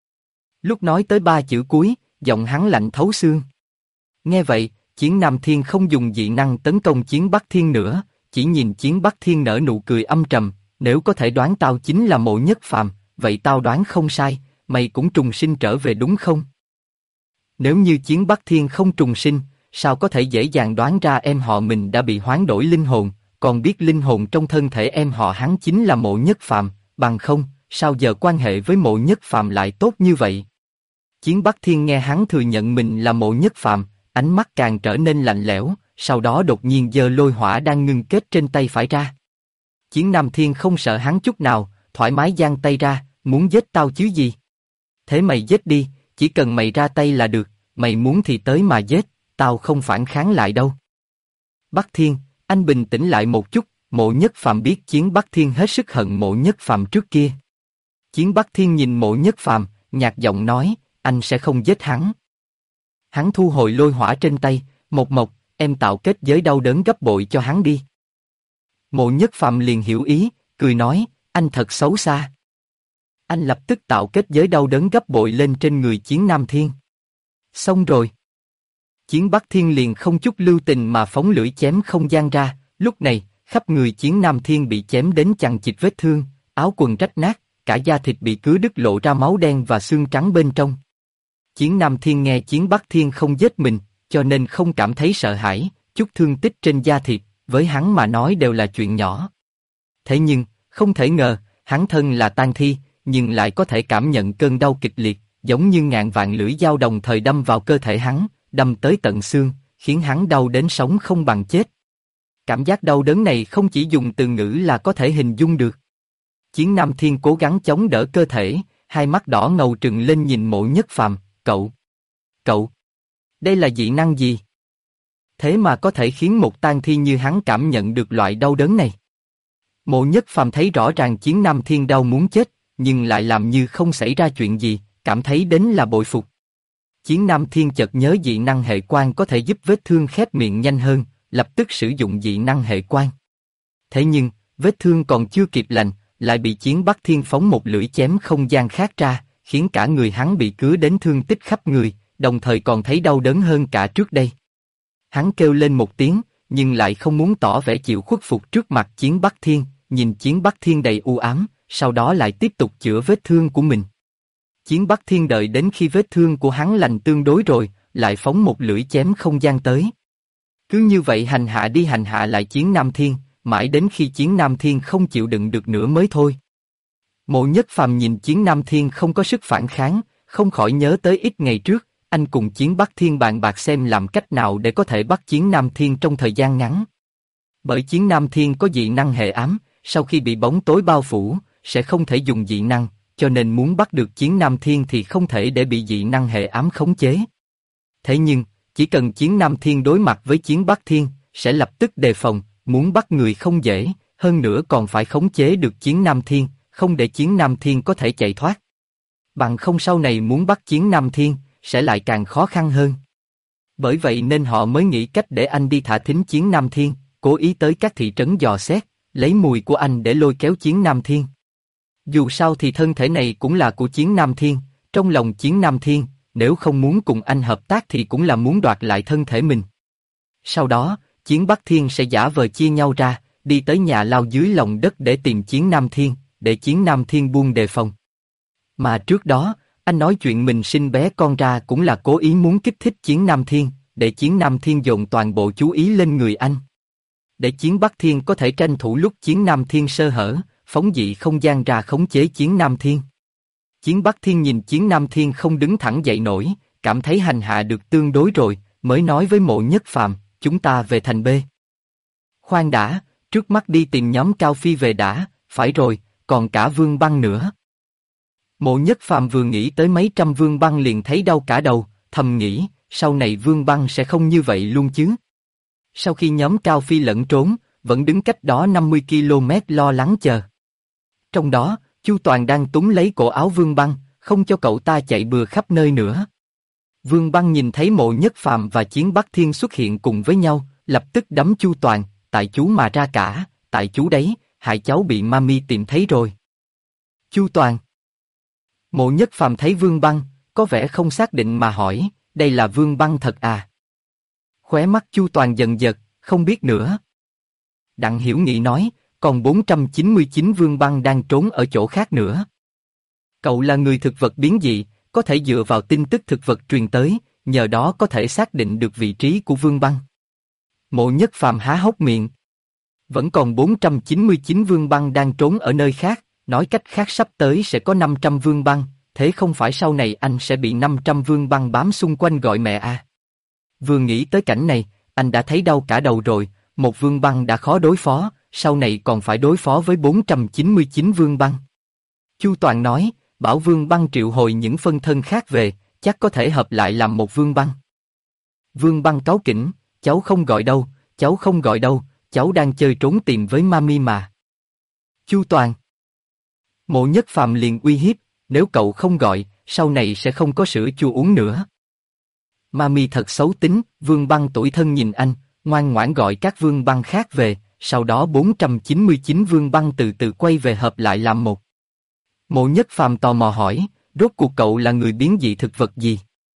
Lúc nói tới 3 chữ cuối, giọng hắn lạnh thấu xương. Nghe vậy, Chiến Nam Thiên không dùng dị năng tấn công Chiến Bắc Thiên nữa, chỉ nhìn Chiến Bắc Thiên nở nụ cười âm trầm, nếu có thể đoán tao chính là Mộ Nhất Phàm, vậy tao đoán không sai, mày cũng trùng sinh trở về đúng không? Nếu như Chiến Bắc Thiên không trùng sinh, sao có thể dễ dàng đoán ra em họ mình đã bị hoán đổi linh hồn, còn biết linh hồn trong thân thể em họ hắn chính là Mộ Nhất Phàm, bằng không, sao giờ quan hệ với Mộ Nhất Phàm lại tốt như vậy? Chiến Bắc Thiên nghe hắn thừa nhận mình là Mộ Nhất Phàm, ánh mắt càng trở nên lạnh lẽo, sau đó đột nhiên giơ lôi hỏa đang ngưng kết trên tay phải ra. Chiến Nam Thiên không sợ hắn chút nào, thoải mái giang tay ra, muốn giết tao chứ gì? Thế mày giết đi, chỉ cần mày ra tay là được, mày muốn thì tới mà giết, tao không phản kháng lại đâu. Bắc Thiên, anh bình tĩnh lại một chút, Mộ Nhất Phàm biết Chiến Bắc Thiên hết sức hận Mộ Nhất Phàm trước kia. Chiến Bắc Thiên nhìn Mộ Nhất Phàm, nhạt giọng nói, anh sẽ không giết hắn. Hắn thu hồi lôi hỏa trên tay, Mộc, em tạo kết giới đau đớn gấp bội cho hắn đi. Mộ Nhất Phàm liền hiểu ý, cười nói, anh thật xấu xa. Anh lập tức tạo kết giới đau đớn gấp bội lên trên người Chiến Nam Thiên. Xong rồi. Chiến Bắc Thiên liền không chút lưu tình mà phóng lưỡi chém không gian ra, lúc này, khắp người Chiến Nam Thiên bị chém đến chằng chịt vết thương, áo quần rách nát, cả da thịt bị cứa đứt lộ ra máu đen và xương trắng bên trong. Chiến Nam Thiên nghe Chiến Bắc Thiên không giết mình, cho nên không cảm thấy sợ hãi, chút thương tích trên da thịt, với hắn mà nói đều là chuyện nhỏ. Thế nhưng, không thể ngờ, hắn thân là tang thi, nhưng lại có thể cảm nhận cơn đau kịch liệt, giống như ngàn vạn lưỡi dao đồng thời đâm vào cơ thể hắn, đâm tới tận xương, khiến hắn đau đến sống không bằng chết. Cảm giác đau đớn này không chỉ dùng từ ngữ là có thể hình dung được. Chiến Nam Thiên cố gắng chống đỡ cơ thể, hai mắt đỏ ngầu trừng lên nhìn Mộ Nhất Phàm, cậu, đây là dị năng gì? Thế mà có thể khiến một tang thi như hắn cảm nhận được loại đau đớn này. Mộ Nhất Phàm thấy rõ ràng Chiến Nam Thiên đau muốn chết, nhưng lại làm như không xảy ra chuyện gì, cảm thấy đến là bội phục. Chiến Nam Thiên chợt nhớ dị năng hệ quan có thể giúp vết thương khép miệng nhanh hơn, lập tức sử dụng dị năng hệ quan. Thế nhưng, vết thương còn chưa kịp lành, lại bị Chiến Bắc Thiên phóng một lưỡi chém không gian khác ra, khiến cả người hắn bị cứa đến thương tích khắp người, đồng thời còn thấy đau đớn hơn cả trước đây. Hắn kêu lên một tiếng, nhưng lại không muốn tỏ vẻ chịu khuất phục trước mặt Chiến Bắc Thiên, nhìn Chiến Bắc Thiên đầy u ám, sau đó lại tiếp tục chữa vết thương của mình. Chiến Bắc Thiên đợi đến khi vết thương của hắn lành tương đối rồi, lại phóng một lưỡi chém không gian tới. Cứ như vậy hành hạ lại Chiến Nam Thiên, mãi đến khi Chiến Nam Thiên không chịu đựng được nữa mới thôi. Mộ Nhất Phàm nhìn Chiến Nam Thiên không có sức phản kháng, không khỏi nhớ tới ít ngày trước, anh cùng Chiến Bắc Thiên bàn bạc xem làm cách nào để có thể bắt Chiến Nam Thiên trong thời gian ngắn. Bởi Chiến Nam Thiên có dị năng hệ ám, sau khi bị bóng tối bao phủ, sẽ không thể dùng dị năng, cho nên muốn bắt được Chiến Nam Thiên thì không thể để bị dị năng hệ ám khống chế. Thế nhưng, chỉ cần Chiến Nam Thiên đối mặt với Chiến Bắc Thiên, sẽ lập tức đề phòng, muốn bắt người không dễ, hơn nữa còn phải khống chế được Chiến Nam Thiên, không để Chiến Nam Thiên có thể chạy thoát. Bằng không sau này muốn bắt Chiến Nam Thiên, sẽ lại càng khó khăn hơn. Bởi vậy nên họ mới nghĩ cách để anh đi thả thính Chiến Nam Thiên, cố ý tới các thị trấn dò xét, lấy mùi của anh để lôi kéo Chiến Nam Thiên. Dù sao thì thân thể này cũng là của Chiến Nam Thiên, trong lòng Chiến Nam Thiên, nếu không muốn cùng anh hợp tác thì cũng là muốn đoạt lại thân thể mình. Sau đó, Chiến Bắc Thiên sẽ giả vờ chia nhau ra, đi tới nhà lao dưới lòng đất để tìm Chiến Nam Thiên, để Chiến Nam Thiên buông đề phòng. Mà trước đó, anh nói chuyện mình sinh bé con ra cũng là cố ý muốn kích thích Chiến Nam Thiên, để Chiến Nam Thiên dồn toàn bộ chú ý lên người anh. Để Chiến Bắc Thiên có thể tranh thủ lúc Chiến Nam Thiên sơ hở, phóng dị không gian ra khống chế Chiến Nam Thiên. Chiến Bắc Thiên nhìn Chiến Nam Thiên không đứng thẳng dậy nổi, cảm thấy hành hạ được tương đối rồi, mới nói với Mộ Nhất Phàm, chúng ta về thành B. Khoan đã, trước mắt đi tìm nhóm Cao Phi về đã, phải rồi, còn cả Vương Băng nữa. Mộ Nhất Phàm vừa nghĩ tới mấy trăm Vương Băng liền thấy đau cả đầu, thầm nghĩ, sau này Vương Băng sẽ không như vậy luôn chứ. Sau khi nhóm Cao Phi lẫn trốn, vẫn đứng cách đó 50 km lo lắng chờ. Trong đó, Chu Toàn đang túm lấy cổ áo Vương Băng, không cho cậu ta chạy bừa khắp nơi nữa. Vương Băng nhìn thấy Mộ Nhất Phàm và Chiến Bắc Thiên xuất hiện cùng với nhau, lập tức đấm Chu Toàn, tại chú mà ra cả, tại chú đấy, hại cháu bị mami tìm thấy rồi. Chu Toàn. Mộ Nhất Phàm thấy Vương Băng, có vẻ không xác định mà hỏi, đây là Vương Băng thật à? Khóe mắt Chu Toàn dần giật, không biết nữa. Đặng Hiểu Nghị nói, còn 499 Vương Băng đang trốn ở chỗ khác nữa. Cậu là người thực vật biến dị, có thể dựa vào tin tức thực vật truyền tới, nhờ đó có thể xác định được vị trí của Vương Băng. Mộ Nhất Phàm há hốc miệng. Vẫn còn 499 Vương Băng đang trốn ở nơi khác, nói cách khác sắp tới sẽ có 500 Vương Băng, thế không phải sau này anh sẽ bị 500 Vương Băng bám xung quanh gọi mẹ à? Vừa nghĩ tới cảnh này, anh đã thấy đau cả đầu rồi, một Vương Băng đã khó đối phó, sau này còn phải đối phó với 499 Vương Băng. Chu Toàn nói, bảo Vương Băng triệu hồi những phân thân khác về, chắc có thể hợp lại làm một Vương Băng. Vương Băng cáu kỉnh, cháu không gọi đâu, cháu đang chơi trốn tìm với Mami mà. Chu Toàn. Mộ Nhất Phàm liền uy hiếp, nếu cậu không gọi, sau này sẽ không có sữa chua uống nữa. Mami thật xấu tính, Vương Băng tủi thân nhìn anh, ngoan ngoãn gọi các Vương Băng khác về, sau đó 499 Vương Băng từ từ quay về hợp lại làm một. Mộ Nhất Phàm tò mò hỏi, rốt cuộc cậu là người biến dị thực vật gì?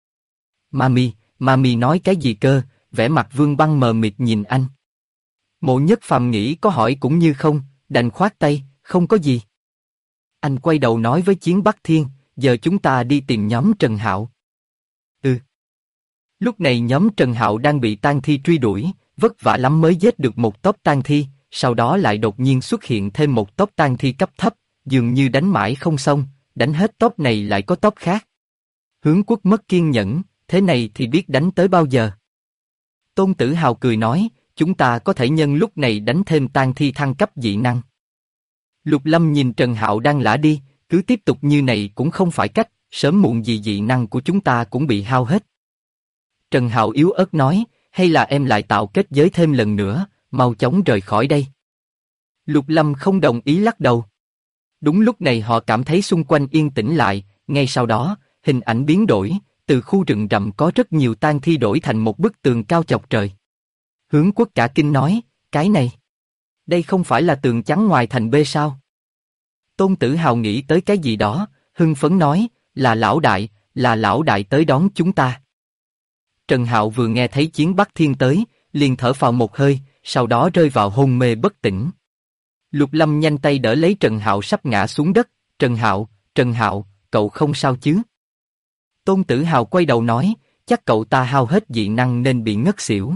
Mami nói cái gì cơ? Vẻ mặt Vương Băng mờ mịt nhìn anh. Mộ Nhất Phàm nghĩ có hỏi cũng như không, đành khoát tay, không có gì. Anh quay đầu nói với Chiến Bắc Thiên, giờ chúng ta đi tìm nhóm Trần Hạo. Ừ. Lúc này nhóm Trần Hạo đang bị tang thi truy đuổi, vất vả lắm mới giết được một tốp tang thi, sau đó lại đột nhiên xuất hiện thêm một tốp tang thi cấp thấp, dường như đánh mãi không xong, đánh hết tốp này lại có tốp khác. Hướng Quốc mất kiên nhẫn, thế này thì biết đánh tới bao giờ? Tôn Tử Hào cười nói, chúng ta có thể nhân lúc này đánh thêm tang thi thăng cấp dị năng. Lục Lâm nhìn Trần Hạo đang lả đi, cứ tiếp tục như này cũng không phải cách, sớm muộn gì dị năng của chúng ta cũng bị hao hết. Trần Hạo yếu ớt nói, hay là em lại tạo kết giới thêm lần nữa, mau chóng rời khỏi đây. Lục Lâm không đồng ý lắc đầu. Đúng lúc này họ cảm thấy xung quanh yên tĩnh lại, ngay sau đó, hình ảnh biến đổi, từ khu rừng rậm có rất nhiều tang thi đổi thành một bức tường cao chọc trời. Hướng Quốc cả kinh nói, cái này, đây không phải là tường chắn ngoài thành B sao? Tôn Tử Hào nghĩ tới cái gì đó, hưng phấn nói, là lão đại tới đón chúng ta. Trần Hạo vừa nghe thấy Chiến Bắc Thiên tới, liền thở phào một hơi, sau đó rơi vào hôn mê bất tỉnh. Lục Lâm nhanh tay đỡ lấy Trần Hạo sắp ngã xuống đất, Trần Hạo, cậu không sao chứ? Tôn Tử Hào quay đầu nói, chắc cậu ta hao hết dị năng nên bị ngất xỉu.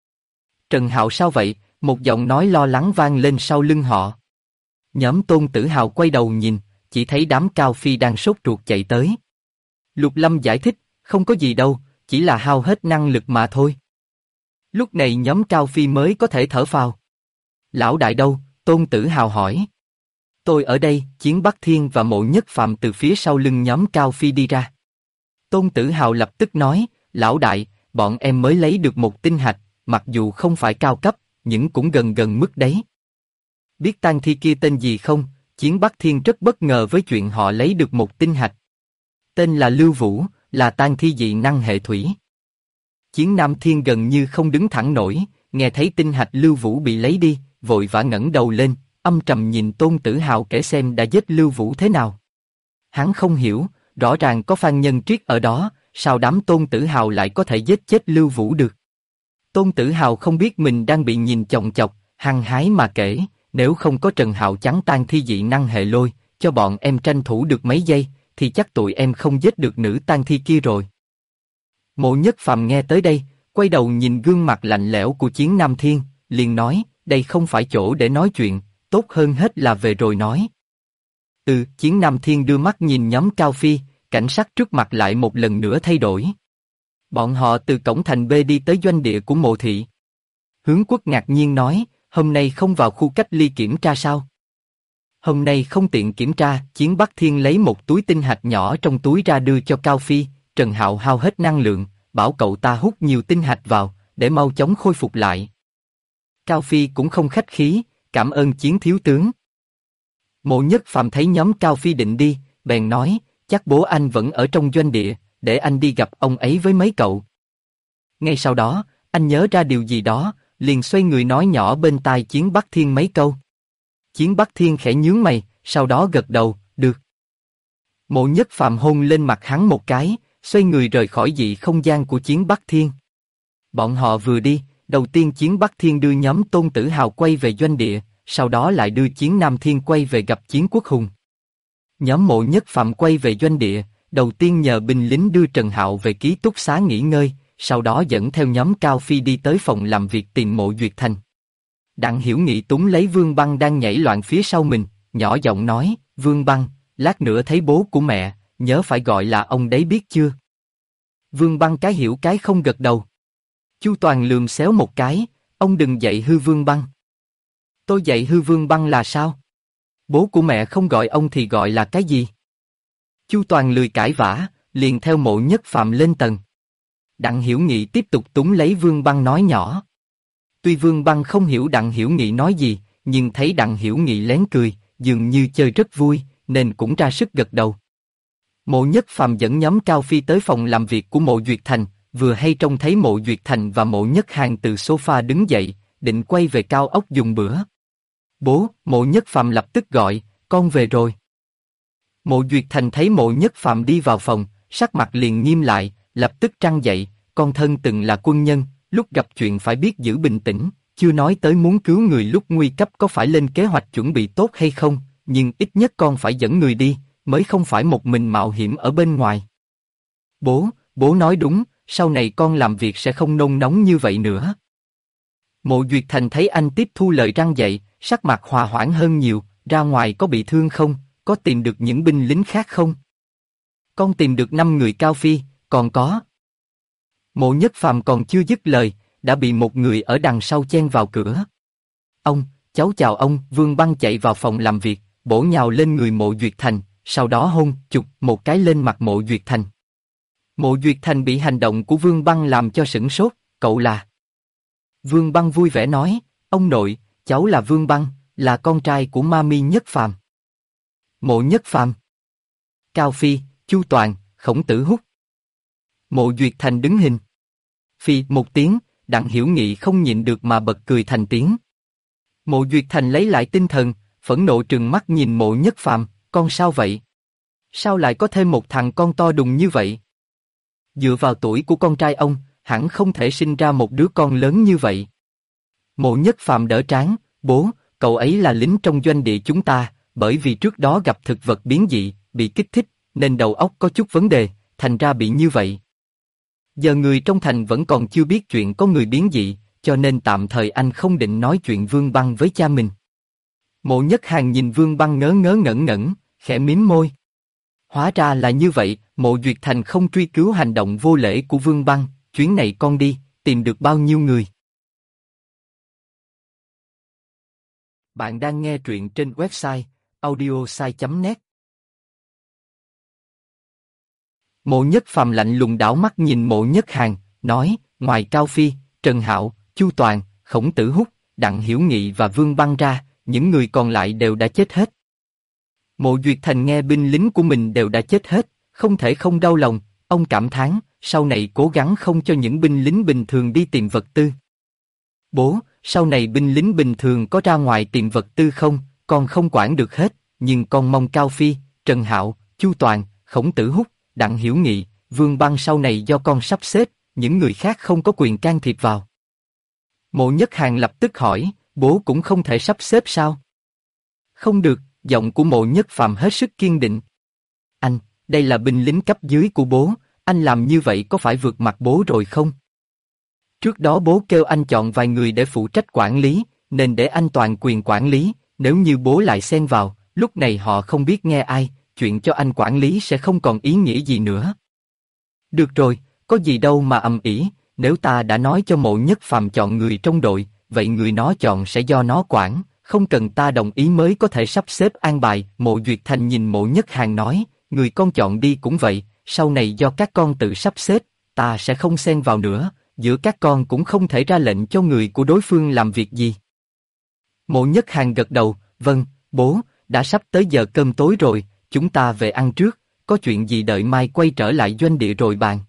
Trần Hạo sao vậy? Một giọng nói lo lắng vang lên sau lưng họ. Nhóm Tôn Tử Hào quay đầu nhìn, chỉ thấy đám Cao Phi đang sốt ruột chạy tới. Lục Lâm giải thích, không có gì đâu, chỉ là hao hết năng lực mà thôi. Lúc này nhóm Cao Phi mới có thể thở phào. Lão đại đâu? Tôn Tử Hào hỏi. Tôi ở đây, Chiến Bắc Thiên và Mộ Nhất Phàm từ phía sau lưng nhóm Cao Phi đi ra. Tôn Tử Hào lập tức nói, lão đại, bọn em mới lấy được một tinh hạch, mặc dù không phải cao cấp, nhưng cũng gần gần mức đấy. Biết tang thi kia tên gì không? Chiến Bắc Thiên rất bất ngờ với chuyện họ lấy được một tinh hạch. Tên là Lưu Vũ, là tang thi dị năng hệ thủy. Chiến Nam Thiên gần như không đứng thẳng nổi, nghe thấy tinh hạch Lưu Vũ bị lấy đi, vội vã ngẩng đầu lên, âm trầm nhìn Tôn Tử Hào kể xem đã giết Lưu Vũ thế nào. Hắn không hiểu, rõ ràng có Phan Nhân Triết ở đó, sao đám Tôn Tử Hào lại có thể giết chết Lưu Vũ được? Tôn Tử Hào không biết mình đang bị nhìn chòng chọc, hăng hái mà kể, nếu không có Trần Hạo chắn tang thi dị năng hệ lôi, cho bọn em tranh thủ được mấy giây, thì chắc tụi em không giết được nữ tang thi kia rồi. Mộ Nhất Phàm nghe tới đây, quay đầu nhìn gương mặt lạnh lẽo của Chiến Nam Thiên, liền nói, đây không phải chỗ để nói chuyện, tốt hơn hết là về rồi nói. Chiến Nam Thiên đưa mắt nhìn nhóm Cao Phi, cảnh sắc trước mặt lại một lần nữa thay đổi. Bọn họ từ cổng thành B đi tới doanh địa của Mộ Thị. Hướng Quốc ngạc nhiên nói, hôm nay không vào khu cách ly kiểm tra sao? Hôm nay không tiện kiểm tra, Chiến Bắc Thiên lấy một túi tinh hạch nhỏ trong túi ra đưa cho Cao Phi, Trần Hạo hao hết năng lượng, bảo cậu ta hút nhiều tinh hạch vào, để mau chóng khôi phục lại. Cao Phi cũng không khách khí, cảm ơn Chiến thiếu tướng. Mộ Nhất Phàm thấy nhóm Cao Phi định đi, bèn nói, chắc bố anh vẫn ở trong doanh địa, để anh đi gặp ông ấy với mấy cậu. Ngay sau đó, anh nhớ ra điều gì đó, liền xoay người nói nhỏ bên tai Chiến Bắc Thiên mấy câu. Chiến Bắc Thiên khẽ nhướng mày, sau đó gật đầu, được. Mộ Nhất Phàm hôn lên mặt hắn một cái, xoay người rời khỏi dị không gian của Chiến Bắc Thiên. Bọn họ vừa đi, đầu tiên Chiến Bắc Thiên đưa nhóm Tôn Tử Hào quay về doanh địa, sau đó lại đưa Chiến Nam Thiên quay về gặp Chiến Quốc Hùng. Nhóm Mộ Nhất Phàm quay về doanh địa, đầu tiên nhờ binh lính đưa Trần Hạo về ký túc xá nghỉ ngơi, sau đó dẫn theo nhóm Cao Phi đi tới phòng làm việc tìm Mộ Duyệt Thành. Đặng Hiểu Nghị túm lấy Vương Băng đang nhảy loạn phía sau mình, nhỏ giọng nói, Vương Băng, lát nữa thấy bố của mẹ, nhớ phải gọi là ông đấy biết chưa? Vương Băng cái hiểu cái không gật đầu. Chu Toàn lườm xéo một cái, ông đừng dạy hư Vương Băng. Tôi dạy hư Vương Băng là sao? Bố của mẹ không gọi ông thì gọi là cái gì? Chu Toàn lười cãi vã, liền theo Mộ Nhất Phàm lên tầng. Đặng Hiểu Nghị tiếp tục túm lấy Vương Băng nói nhỏ. Tuy Vương Băng không hiểu Đặng Hiểu Nghị nói gì, nhưng thấy Đặng Hiểu Nghị lén cười, dường như chơi rất vui, nên cũng ra sức gật đầu. Mộ Nhất Phàm dẫn nhóm Cao Phi tới phòng làm việc của Mộ Duyệt Thành, vừa hay trông thấy Mộ Duyệt Thành và Mộ Nhất Hàn từ sofa đứng dậy, định quay về cao ốc dùng bữa. Bố, Mộ Nhất Phàm lập tức gọi, con về rồi. Mộ Duyệt Thành thấy Mộ Nhất Phàm đi vào phòng, sắc mặt liền nghiêm lại, lập tức trăn dậy, con thân từng là quân nhân, lúc gặp chuyện phải biết giữ bình tĩnh, chưa nói tới muốn cứu người lúc nguy cấp có phải lên kế hoạch chuẩn bị tốt hay không, nhưng ít nhất con phải dẫn người đi, mới không phải một mình mạo hiểm ở bên ngoài. Bố nói đúng, sau này con làm việc sẽ không nôn nóng như vậy nữa. Mộ Duyệt Thành thấy anh tiếp thu lời răn dạy, sắc mặt hòa hoãn hơn nhiều, ra ngoài có bị thương không, có tìm được những binh lính khác không? Con tìm được 5 người Cao Phi, còn có. Mộ Nhất Phàm còn chưa dứt lời, đã bị một người ở đằng sau chen vào cửa. Ông, cháu chào ông. Vương Băng chạy vào phòng làm việc, bổ nhào lên người Mộ Duyệt Thành, sau đó hôn chụp một cái lên mặt Mộ Duyệt Thành. Mộ Duyệt Thành bị hành động của Vương Băng làm cho sửng sốt, cậu là? Vương Băng vui vẻ nói, ông nội, cháu là Vương Băng, là con trai của Mami Nhất Phàm. Mộ Nhất Phàm, Cao Phi, Chu Toàn, Khổng Tử Húc. Mộ Duyệt Thành đứng hình. Phi một tiếng, Đặng Hiểu Nghị không nhịn được mà bật cười thành tiếng. Mộ Duyệt Thành lấy lại tinh thần, phẫn nộ trừng mắt nhìn Mộ Nhất Phàm, con sao vậy? Sao lại có thêm một thằng con to đùng như vậy? Dựa vào tuổi của con trai ông, hẳn không thể sinh ra một đứa con lớn như vậy. Mộ Nhất Phàm đỡ trán, bố, cậu ấy là lính trong doanh địa chúng ta, bởi vì trước đó gặp thực vật biến dị, bị kích thích, nên đầu óc có chút vấn đề, thành ra bị như vậy. Giờ người trong thành vẫn còn chưa biết chuyện có người biến dị, cho nên tạm thời anh không định nói chuyện Vương Băng với cha mình. Mộ Nhất Hàn nhìn Vương Băng ngớ ngớ ngẩn ngẩn, khẽ mím môi. Hóa ra là như vậy, Mộ Duyệt Thành không truy cứu hành động vô lễ của Vương Băng, chuyến này con đi, tìm được bao nhiêu người? Bạn đang nghe truyện trên website audiosai.net. Mộ Nhất Phàm lạnh lùng đảo mắt nhìn Mộ Nhất Hàn, nói, ngoài Cao Phi, Trần Hạo, Chu Toàn, Khổng Tử Húc, Đặng Hiểu Nghị và Vương Băng ra, những người còn lại đều đã chết hết. Mộ Duyệt Thành nghe binh lính của mình đều đã chết hết, không thể không đau lòng, ông cảm thán, sau này cố gắng không cho những binh lính bình thường đi tìm vật tư. Bố, sau này binh lính bình thường có ra ngoài tìm vật tư không, con không quản được hết, nhưng con mong Cao Phi, Trần Hạo, Chu Toàn, Khổng Tử Húc, Đặng Hiểu Nghị, Vương Băng sau này do con sắp xếp, những người khác không có quyền can thiệp vào. Mộ Nhất Hàn lập tức hỏi, bố cũng không thể sắp xếp sao? Không được, giọng của Mộ Nhất Phàm hết sức kiên định. Anh, đây là binh lính cấp dưới của bố, anh làm như vậy có phải vượt mặt bố rồi không? Trước đó bố kêu anh chọn vài người để phụ trách quản lý, nên để anh toàn quyền quản lý, nếu như bố lại xen vào, lúc này họ không biết nghe ai, chuyện cho anh quản lý sẽ không còn ý nghĩa gì nữa. Được rồi, có gì đâu mà ầm ĩ, nếu ta đã nói cho Mộ Nhất Phàm chọn người trong đội, vậy người nó chọn sẽ do nó quản, không cần ta đồng ý mới có thể sắp xếp an bài. Mộ Duyệt Thành nhìn Mộ Nhất Hàn nói, người con chọn đi cũng vậy, sau này do các con tự sắp xếp, ta sẽ không xen vào nữa, giữa các con cũng không thể ra lệnh cho người của đối phương làm việc gì. Mộ Nhất Hàn gật đầu, vâng, bố, đã sắp tới giờ cơm tối rồi, chúng ta về ăn trước, có chuyện gì đợi mai quay trở lại doanh địa rồi bàn.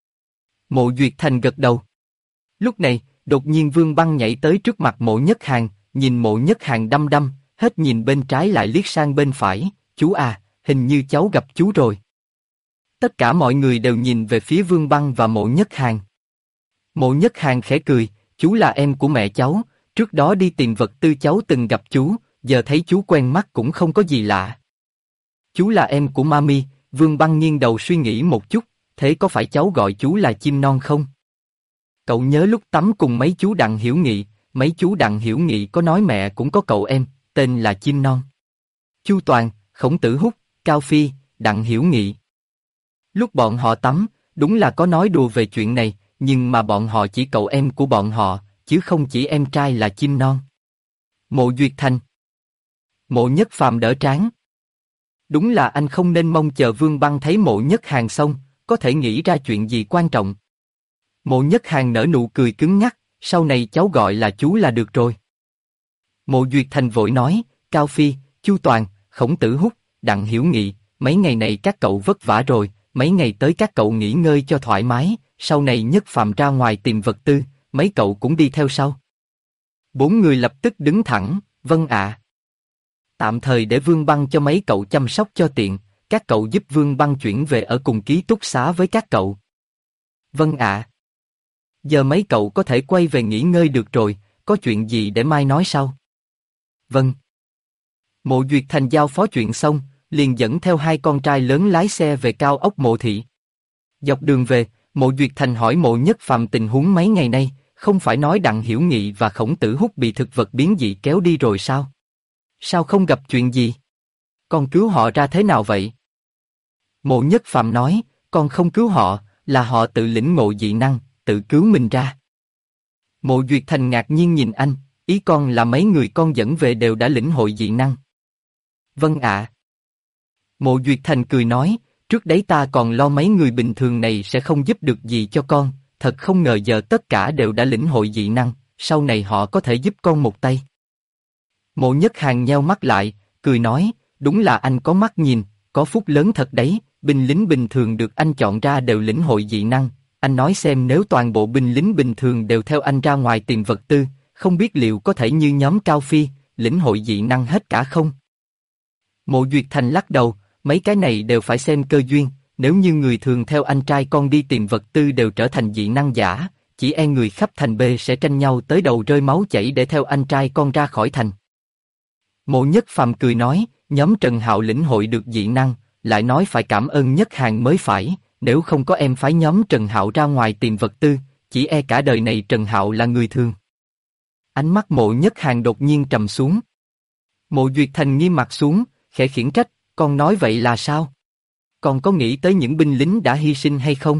Mộ Duyệt Thành gật đầu. Lúc này, đột nhiên Vương Băng nhảy tới trước mặt Mộ Nhất Hàn, nhìn Mộ Nhất Hàn đăm đăm, hết nhìn bên trái lại liếc sang bên phải, chú à, hình như cháu gặp chú rồi. Tất cả mọi người đều nhìn về phía Vương Băng và Mộ Nhất Hàn. Mộ Nhất Hàn khẽ cười, chú là em của mẹ cháu, trước đó đi tìm vật tư cháu từng gặp chú, giờ thấy chú quen mắt cũng không có gì lạ. Chú là em của Mami. Vương Băng nghiêng đầu suy nghĩ một chút, thế có phải cháu gọi chú là chim non không? Cậu nhớ lúc tắm cùng mấy chú Đặng Hiểu Nghị, mấy chú Đặng Hiểu Nghị có nói mẹ cũng có cậu em, tên là chim non. Chu Toàn, Khổng Tử Húc, Cao Phi, Đặng Hiểu Nghị. Lúc bọn họ tắm, đúng là có nói đùa về chuyện này, nhưng mà bọn họ chỉ cậu em của bọn họ, chứ không chỉ em trai là chim non. Mộ Duyệt Thành. Mộ Nhất Phàm đỡ trán. Đúng là anh không nên mong chờ Vương Băng thấy Mộ Nhất Hàn xong, có thể nghĩ ra chuyện gì quan trọng. Mộ Nhất Hàn nở nụ cười cứng ngắc, sau này cháu gọi là chú là được rồi. Mộ Duyệt Thành vội nói, Cao Phi, Chu Toàn, Khổng Tử Húc, Đặng Hiểu Nghị, mấy ngày này các cậu vất vả rồi, mấy ngày tới các cậu nghỉ ngơi cho thoải mái, sau này Nhất Phàm ra ngoài tìm vật tư, mấy cậu cũng đi theo sau. Bốn người lập tức đứng thẳng, vâng ạ. Tạm thời để Vương Băng cho mấy cậu chăm sóc cho tiện, các cậu giúp Vương Băng chuyển về ở cùng ký túc xá với các cậu. Vâng ạ. Giờ mấy cậu có thể quay về nghỉ ngơi được rồi, có chuyện gì để mai nói sau. Vâng. Mộ Duyệt Thành giao phó chuyện xong, liền dẫn theo hai con trai lớn lái xe về cao ốc Mộ Thị. Dọc đường về, Mộ Duyệt Thành hỏi Mộ Nhất Phàm tình huống mấy ngày nay, không phải nói Đặng Hiểu Nghị và Khổng Tử Húc bị thực vật biến dị kéo đi rồi sao? Sao không gặp chuyện gì? Con cứu họ ra thế nào vậy? Mộ Nhất Phàm nói, con không cứu họ, là họ tự lĩnh ngộ dị năng, tự cứu mình ra. Mộ Duyệt Thành ngạc nhiên nhìn anh, ý con là mấy người con dẫn về đều đã lĩnh hội dị năng. Vâng ạ. Mộ Duyệt Thành cười nói, trước đấy ta còn lo mấy người bình thường này sẽ không giúp được gì cho con, thật không ngờ giờ tất cả đều đã lĩnh hội dị năng, sau này họ có thể giúp con một tay. Mộ Nhất Hàn nheo mắt lại, cười nói, đúng là anh có mắt nhìn, có phúc lớn thật đấy, binh lính bình thường được anh chọn ra đều lĩnh hội dị năng, anh nói xem nếu toàn bộ binh lính bình thường đều theo anh ra ngoài tìm vật tư, không biết liệu có thể như nhóm Cao Phi, lĩnh hội dị năng hết cả không? Mộ Duyệt Thành lắc đầu, mấy cái này đều phải xem cơ duyên, nếu như người thường theo anh trai con đi tìm vật tư đều trở thành dị năng giả, chỉ e người khắp thành B sẽ tranh nhau tới đầu rơi máu chảy để theo anh trai con ra khỏi thành. Mộ Nhất Phàm cười nói, nhóm Trần Hạo lĩnh hội được dị năng, lại nói phải cảm ơn Nhất Hàn mới phải, nếu không có em phái nhóm Trần Hạo ra ngoài tìm vật tư, chỉ e cả đời này Trần Hạo là người thường. Ánh mắt Mộ Nhất Hàn đột nhiên trầm xuống. Mộ Duyệt Thành nghiêm mặt xuống, khẽ khiển trách, con nói vậy là sao? Con có nghĩ tới những binh lính đã hy sinh hay không?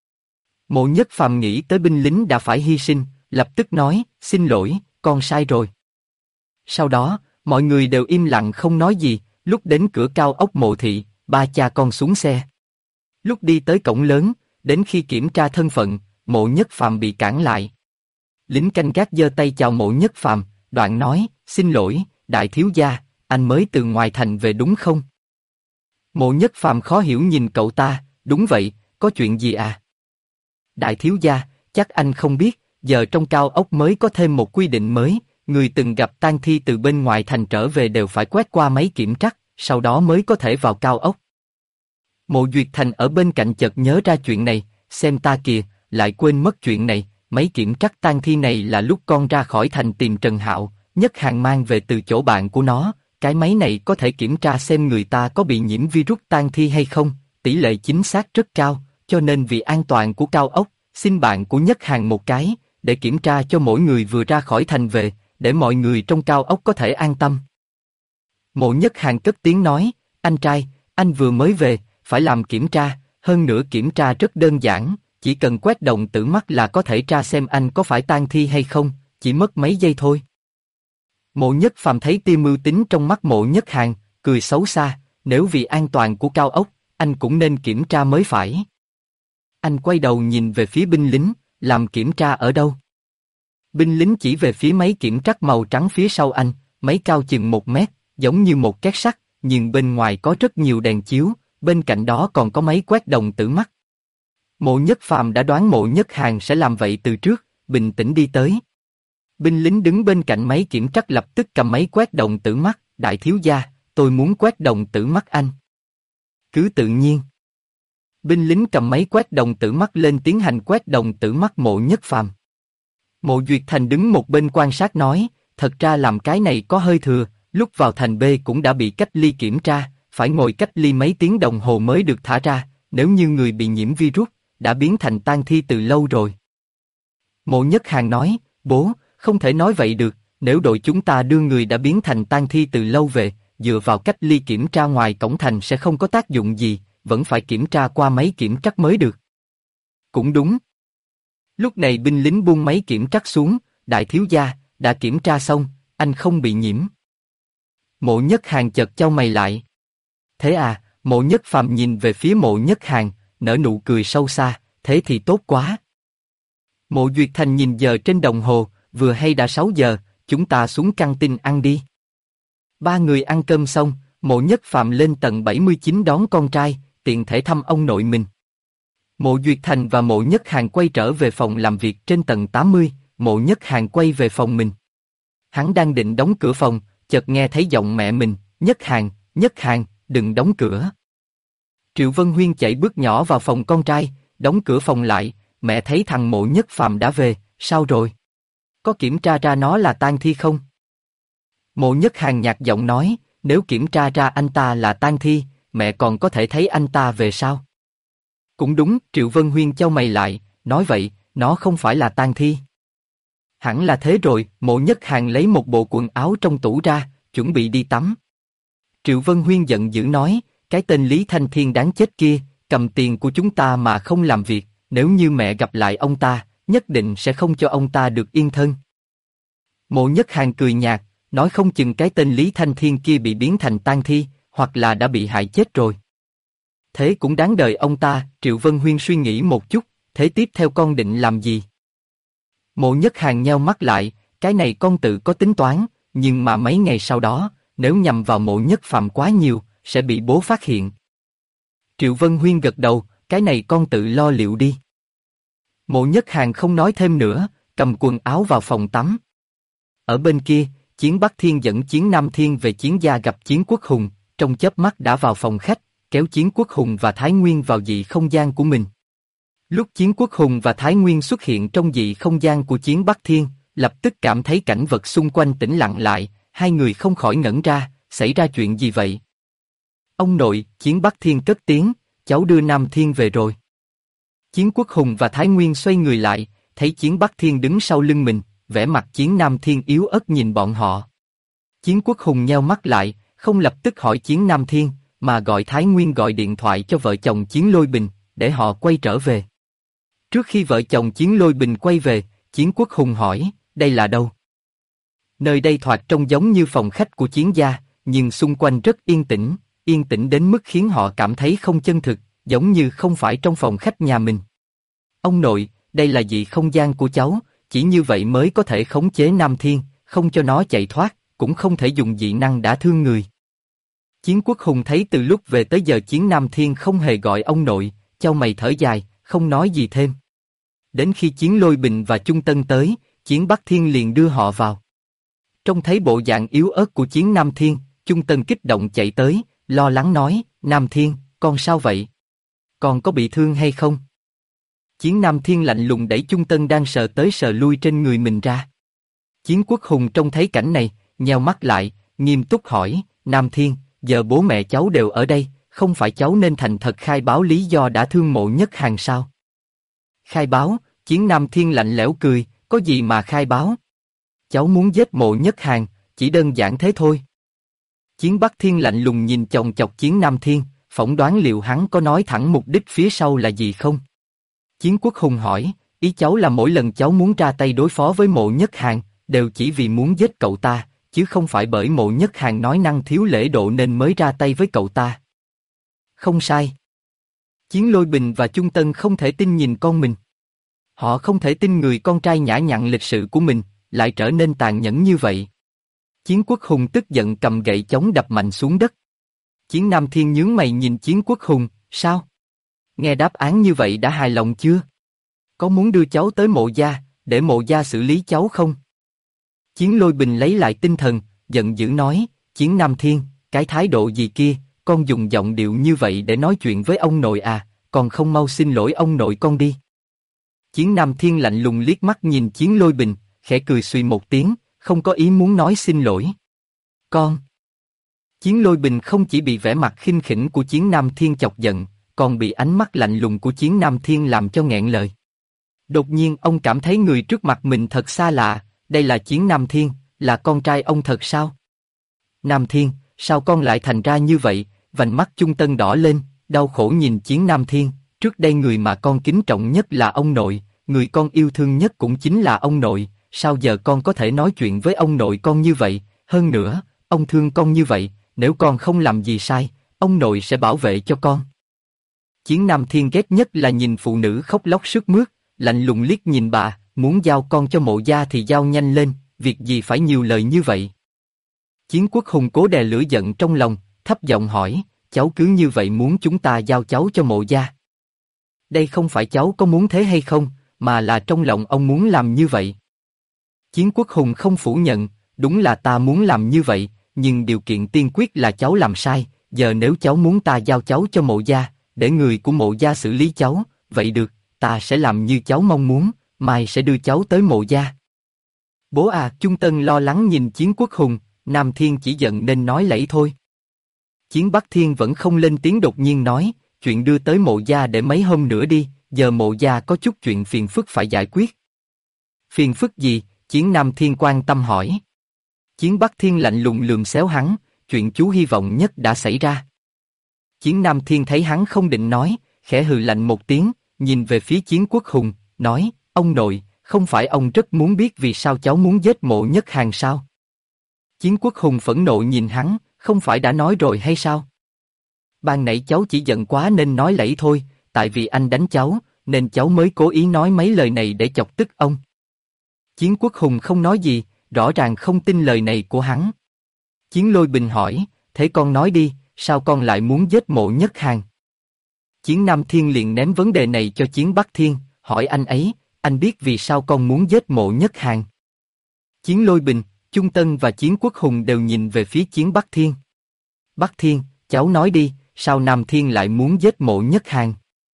Mộ Nhất Phàm nghĩ tới binh lính đã phải hy sinh, lập tức nói, xin lỗi, con sai rồi. Sau đó, mọi người đều im lặng không nói gì, lúc đến cửa cao ốc Mộ Thị, ba cha con xuống xe. Lúc đi tới cổng lớn, đến khi kiểm tra thân phận, Mộ Nhất Phàm bị cản lại. Lính canh gác giơ tay chào Mộ Nhất Phàm, đoạn nói, xin lỗi, đại thiếu gia, anh mới từ ngoài thành về đúng không? Mộ Nhất Phàm khó hiểu nhìn cậu ta, đúng vậy, có chuyện gì à? Đại thiếu gia, chắc anh không biết, giờ trong cao ốc mới có thêm một quy định mới, người từng gặp tang thi từ bên ngoài thành trở về đều phải quét qua máy kiểm trắc, sau đó mới có thể vào cao ốc. Mộ Duyệt Thành ở bên cạnh chợt nhớ ra chuyện này, xem ta kìa, lại quên mất chuyện này, máy kiểm trắc tang thi này là lúc con ra khỏi thành tìm Trần Hạo, Nhất Hàn mang về từ chỗ bạn của nó, cái máy này có thể kiểm tra xem người ta có bị nhiễm virus tang thi hay không, tỷ lệ chính xác rất cao, cho nên vì an toàn của cao ốc, xin bạn của Nhất Hàn một cái, để kiểm tra cho mỗi người vừa ra khỏi thành về, để mọi người trong cao ốc có thể an tâm. Mộ Nhất Hàn cất tiếng nói, anh trai, anh vừa mới về, phải làm kiểm tra, hơn nữa kiểm tra rất đơn giản, chỉ cần quét đồng tử mắt là có thể tra xem anh có phải tang thi hay không, chỉ mất mấy giây thôi. Mộ Nhất Phàm thấy tia mưu tính trong mắt Mộ Nhất Hàn, cười xấu xa, nếu vì an toàn của cao ốc, anh cũng nên kiểm tra mới phải. Anh quay đầu nhìn về phía binh lính, làm kiểm tra ở đâu? Binh lính chỉ về phía máy kiểm trắc màu trắng phía sau anh, máy cao chừng 1 mét, giống như một két sắt, nhưng bên ngoài có rất nhiều đèn chiếu, bên cạnh đó còn có máy quét đồng tử mắt. Mộ Nhất Phàm đã đoán Mộ Nhất Hàn sẽ làm vậy từ trước, bình tĩnh đi tới. Binh lính đứng bên cạnh máy kiểm trắc lập tức cầm máy quét đồng tử mắt, đại thiếu gia, tôi muốn quét đồng tử mắt anh. Cứ tự nhiên. Binh lính cầm máy quét đồng tử mắt lên tiến hành quét đồng tử mắt Mộ Nhất Phàm. Mộ Duyệt Thành đứng một bên quan sát nói, thật ra làm cái này có hơi thừa, lúc vào thành B cũng đã bị cách ly kiểm tra, phải ngồi cách ly mấy tiếng đồng hồ mới được thả ra, nếu như người bị nhiễm virus, đã biến thành tang thi từ lâu rồi. Mộ Nhất Hàn nói, bố, không thể nói vậy được, nếu đội chúng ta đưa người đã biến thành tang thi từ lâu về, dựa vào cách ly kiểm tra ngoài cổng thành sẽ không có tác dụng gì, vẫn phải kiểm tra qua máy kiểm trắc mới được. Cũng đúng. Lúc này binh lính buông máy kiểm trắc xuống, đại thiếu gia, đã kiểm tra xong, anh không bị nhiễm. Mộ Nhất Hàn chợt chau mày lại. Thế à, Mộ Nhất Phàm nhìn về phía Mộ Nhất Hàn, nở nụ cười sâu xa, thế thì tốt quá. Mộ Duyệt Thành nhìn giờ trên đồng hồ, vừa hay đã 6 giờ, chúng ta xuống căng tin ăn đi. Ba người ăn cơm xong, Mộ Nhất Phạm lên tầng 79 đón con trai, tiện thể thăm ông nội mình. Mộ Duyệt Thành và Mộ Nhất Hàn quay trở về phòng làm việc trên tầng 80, Mộ Nhất Hàn quay về phòng mình. Hắn đang định đóng cửa phòng, chợt nghe thấy giọng mẹ mình, Nhất Hàn, đừng đóng cửa. Triệu Vân Huyên chạy bước nhỏ vào phòng con trai, đóng cửa phòng lại, mẹ thấy thằng Mộ Nhất Phạm đã về, sao rồi? Có kiểm tra ra nó là tang thi không? Mộ Nhất Hàn nhạt giọng nói, nếu kiểm tra ra anh ta là tang thi, mẹ còn có thể thấy anh ta về sao? Cũng đúng, Triệu Vân Huyên chau mày lại, nói vậy, nó không phải là tang thi. Hẳn là thế rồi, Mộ Nhất Hàn lấy một bộ quần áo trong tủ ra, chuẩn bị đi tắm. Triệu Vân Huyên giận dữ nói, cái tên Lý Thanh Thiên đáng chết kia, cầm tiền của chúng ta mà không làm việc, nếu như mẹ gặp lại ông ta, nhất định sẽ không cho ông ta được yên thân. Mộ Nhất Hàn cười nhạt, nói không chừng cái tên Lý Thanh Thiên kia bị biến thành tang thi, hoặc là đã bị hại chết rồi. Thế cũng đáng đời ông ta, Triệu Vân Huyên suy nghĩ một chút, thế tiếp theo con định làm gì? Mộ Nhất Hàn nheo mắt lại, cái này con tự có tính toán, nhưng mà mấy ngày sau đó, nếu nhằm vào Mộ Nhất Phạm quá nhiều, sẽ bị bố phát hiện. Triệu Vân Huyên gật đầu, cái này con tự lo liệu đi. Mộ Nhất Hàn không nói thêm nữa, cầm quần áo vào phòng tắm. Ở bên kia, Chiến Bắc Thiên dẫn Chiến Nam Thiên về Chiến gia gặp Chiến Quốc Hùng, trong chớp mắt đã vào phòng khách, kéo Chiến Quốc Hùng và Thái Nguyên vào dị không gian của mình. Lúc Chiến Quốc Hùng và Thái Nguyên xuất hiện trong dị không gian của Chiến Bắc Thiên, lập tức cảm thấy cảnh vật xung quanh tĩnh lặng lại, hai người không khỏi ngẩn ra, xảy ra chuyện gì vậy? Ông nội, Chiến Bắc Thiên cất tiếng, cháu đưa Nam Thiên về rồi. Chiến Quốc Hùng và Thái Nguyên xoay người lại, thấy Chiến Bắc Thiên đứng sau lưng mình, vẻ mặt Chiến Nam Thiên yếu ớt nhìn bọn họ. Chiến Quốc Hùng nheo mắt lại, không lập tức hỏi Chiến Nam Thiên, mà gọi Thái Nguyên gọi điện thoại cho vợ chồng Chiến Lôi Bình, để họ quay trở về. Trước khi vợ chồng Chiến Lôi Bình quay về, Chiến Quốc Hùng hỏi, đây là đâu? Nơi đây thoạt trông giống như phòng khách của Chiến gia, nhưng xung quanh rất yên tĩnh đến mức khiến họ cảm thấy không chân thực, giống như không phải trong phòng khách nhà mình. Ông nội, đây là dị không gian của cháu, chỉ như vậy mới có thể khống chế Nam Thiên, không cho nó chạy thoát, cũng không thể dùng dị năng đả thương người. Chiến Quốc Hùng thấy từ lúc về tới giờ Chiến Nam Thiên không hề gọi ông nội, chau mày thở dài, không nói gì thêm. Đến khi Chiến Lôi Bình và Trung Tân tới, Chiến Bắc Thiên liền đưa họ vào. Trông thấy bộ dạng yếu ớt của Chiến Nam Thiên, Trung Tân kích động chạy tới, lo lắng nói, Nam Thiên, con sao vậy? Con có bị thương hay không? Chiến Nam Thiên lạnh lùng đẩy Trung Tân đang sờ tới sờ lui trên người mình ra. Chiến Quốc Hùng trông thấy cảnh này, nheo mắt lại, nghiêm túc hỏi, Nam Thiên, giờ bố mẹ cháu đều ở đây, không phải cháu nên thành thật khai báo lý do đã thương Mộ Nhất Hàn sao? Khai báo? Chiến Nam Thiên lạnh lẽo cười, có gì mà khai báo? Cháu muốn giết Mộ Nhất Hàn, chỉ đơn giản thế thôi. Chiến Bắc Thiên lạnh lùng nhìn chòng chọc Chiến Nam Thiên, phỏng đoán liệu hắn có nói thẳng mục đích phía sau là gì không? Chiến Quốc Hùng hỏi, ý cháu là mỗi lần cháu muốn ra tay đối phó với Mộ Nhất Hàn, đều chỉ vì muốn giết cậu ta, chứ không phải bởi Mộ Nhất Hàn nói năng thiếu lễ độ nên mới ra tay với cậu ta. Không sai. Chiến Lôi Bình và Trung Tân không thể tin nhìn con mình. Họ không thể tin người con trai nhã nhặn lịch sự của mình, lại trở nên tàn nhẫn như vậy. Chiến Quốc Hùng tức giận cầm gậy chống đập mạnh xuống đất. Chiến Nam Thiên nhướng mày nhìn Chiến Quốc Hùng, sao? Nghe đáp án như vậy đã hài lòng chưa? Có muốn đưa cháu tới Mộ gia, để Mộ gia xử lý cháu không? Chiến Lôi Bình lấy lại tinh thần, giận dữ nói, Chiến Nam Thiên, cái thái độ gì kia, con dùng giọng điệu như vậy để nói chuyện với ông nội à, còn không mau xin lỗi ông nội con đi. Chiến Nam Thiên lạnh lùng liếc mắt nhìn Chiến Lôi Bình, khẽ cười suy một tiếng, không có ý muốn nói xin lỗi. Con. Chiến Lôi Bình không chỉ bị vẻ mặt khinh khỉnh của Chiến Nam Thiên chọc giận, còn bị ánh mắt lạnh lùng của Chiến Nam Thiên làm cho nghẹn lời. Đột nhiên ông cảm thấy người trước mặt mình thật xa lạ, đây là Chiến Nam Thiên, là con trai ông thật sao? Nam Thiên, sao con lại thành ra như vậy? Vành mắt Trung Tân đỏ lên, đau khổ nhìn Chiến Nam Thiên, trước đây người mà con kính trọng nhất là ông nội, người con yêu thương nhất cũng chính là ông nội, sao giờ con có thể nói chuyện với ông nội con như vậy? Hơn nữa, ông thương con như vậy, nếu con không làm gì sai, ông nội sẽ bảo vệ cho con. Chiến Nam Thiên ghét nhất là nhìn phụ nữ khóc lóc sướt mướt, lạnh lùng liếc nhìn bà, muốn giao con cho Mộ gia thì giao nhanh lên, việc gì phải nhiều lời như vậy. Chiến Quốc Hùng cố đè lửa giận trong lòng, thấp giọng hỏi, cháu cứ như vậy muốn chúng ta giao cháu cho Mộ gia? Đây không phải cháu có muốn thế hay không, mà là trong lòng ông muốn làm như vậy. Chiến Quốc Hùng không phủ nhận, đúng là ta muốn làm như vậy, nhưng điều kiện tiên quyết là cháu làm sai, giờ nếu cháu muốn ta giao cháu cho Mộ gia, để người của Mộ gia xử lý cháu, vậy được, ta sẽ làm như cháu mong muốn, mai sẽ đưa cháu tới Mộ gia. Bố à, Chung Tân lo lắng nhìn Chiến Quốc Hùng, Nam Thiên chỉ giận nên nói lẫy thôi. Chiến Bắc Thiên vẫn không lên tiếng, đột nhiên nói, chuyện đưa tới Mộ gia để mấy hôm nữa đi, giờ Mộ gia có chút chuyện phiền phức phải giải quyết. Phiền phức gì? Chiến Nam Thiên quan tâm hỏi. Chiến Bắc Thiên lạnh lùng lườm xéo hắn, chuyện chú hy vọng nhất đã xảy ra. Chiến Nam Thiên thấy hắn không định nói, khẽ hừ lạnh một tiếng, nhìn về phía Chiến Quốc Hùng, nói, ông nội, không phải ông rất muốn biết vì sao cháu muốn giết Mộ Nhất Hàn sao? Chiến Quốc Hùng phẫn nộ nhìn hắn, không phải đã nói rồi hay sao? Ban nãy cháu chỉ giận quá nên nói lẫy thôi, tại vì anh đánh cháu, nên cháu mới cố ý nói mấy lời này để chọc tức ông. Chiến Quốc Hùng không nói gì, rõ ràng không tin lời này của hắn. Chiến Lôi Bình hỏi, thế con nói đi, sao con lại muốn giết Mộ Nhất Hàn? Chiến Nam Thiên liền ném vấn đề này cho Chiến Bắc Thiên, hỏi anh ấy, anh biết vì sao con muốn giết Mộ Nhất Hàn? Chiến Lôi Bình, Chung Tân và Chiến Quốc Hùng đều nhìn về phía Chiến Bắc Thiên. Bắc Thiên, cháu nói đi, sao Nam Thiên lại muốn giết Mộ Nhất Hàn?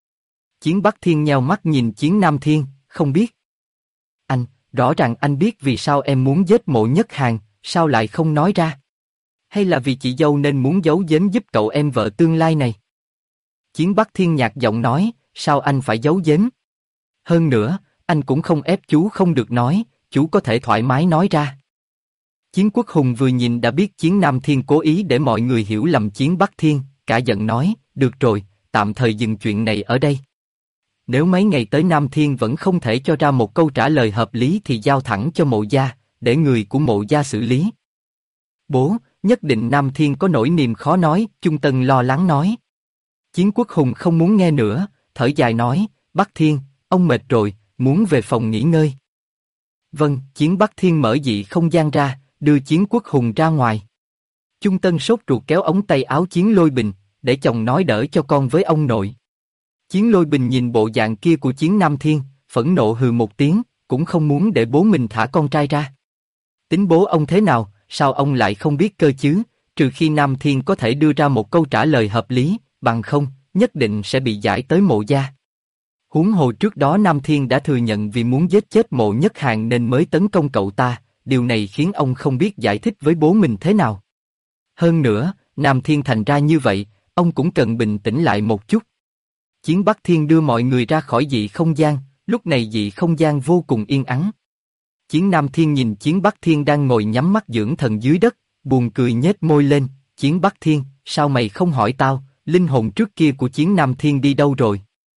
Chiến Bắc Thiên nheo mắt nhìn Chiến Nam Thiên, không biết. Anh, rõ ràng anh biết vì sao em muốn giết Mộ Nhất Hàn, sao lại không nói ra? Hay là vì chị dâu nên muốn giấu giếm giúp cậu em vợ tương lai này? Chiến Bắc Thiên nhạt giọng nói, sao anh phải giấu giếm? Hơn nữa, anh cũng không ép chú không được nói, chú có thể thoải mái nói ra. Chiến Quốc Hùng vừa nhìn đã biết Chiến Nam Thiên cố ý để mọi người hiểu lầm Chiến Bắc Thiên, cả giận nói, được rồi, tạm thời dừng chuyện này ở đây. Nếu mấy ngày tới Nam Thiên vẫn không thể cho ra một câu trả lời hợp lý thì giao thẳng cho Mộ gia, để người của Mộ gia xử lý. Bố, nhất định Nam Thiên có nỗi niềm khó nói, Chung Tân lo lắng nói. Chiến Quốc Hùng không muốn nghe nữa, thở dài nói, Bắc Thiên, ông mệt rồi, muốn về phòng nghỉ ngơi. Vâng, Chiến Bắc Thiên mở dị không gian ra, đưa Chiến Quốc Hùng ra ngoài. Chung Tân sốt ruột kéo ống tay áo Chiến Lôi Bình, để chồng nói đỡ cho con với ông nội. Chiến Lôi Bình nhìn bộ dạng kia của Chiến Nam Thiên, phẫn nộ hừ một tiếng, cũng không muốn để bố mình thả con trai ra. Tính bố ông thế nào, sao ông lại không biết cơ chứ, trừ khi Nam Thiên có thể đưa ra một câu trả lời hợp lý, bằng không, nhất định sẽ bị giải tới Mộ gia. Huống hồ trước đó Nam Thiên đã thừa nhận vì muốn giết chết Mộ Nhất Hàn nên mới tấn công cậu ta, điều này khiến ông không biết giải thích với bố mình thế nào. Hơn nữa, Nam Thiên thành ra như vậy, ông cũng cần bình tĩnh lại một chút. Chiến Bắc Thiên đưa mọi người ra khỏi dị không gian, lúc này dị không gian vô cùng yên ắng. Chiến Nam Thiên nhìn Chiến Bắc Thiên đang ngồi nhắm mắt dưỡng thần dưới đất, buồn cười nhếch môi lên, Chiến Bắc Thiên, sao mày không hỏi tao, linh hồn trước kia của Chiến Nam Thiên đi đâu rồi?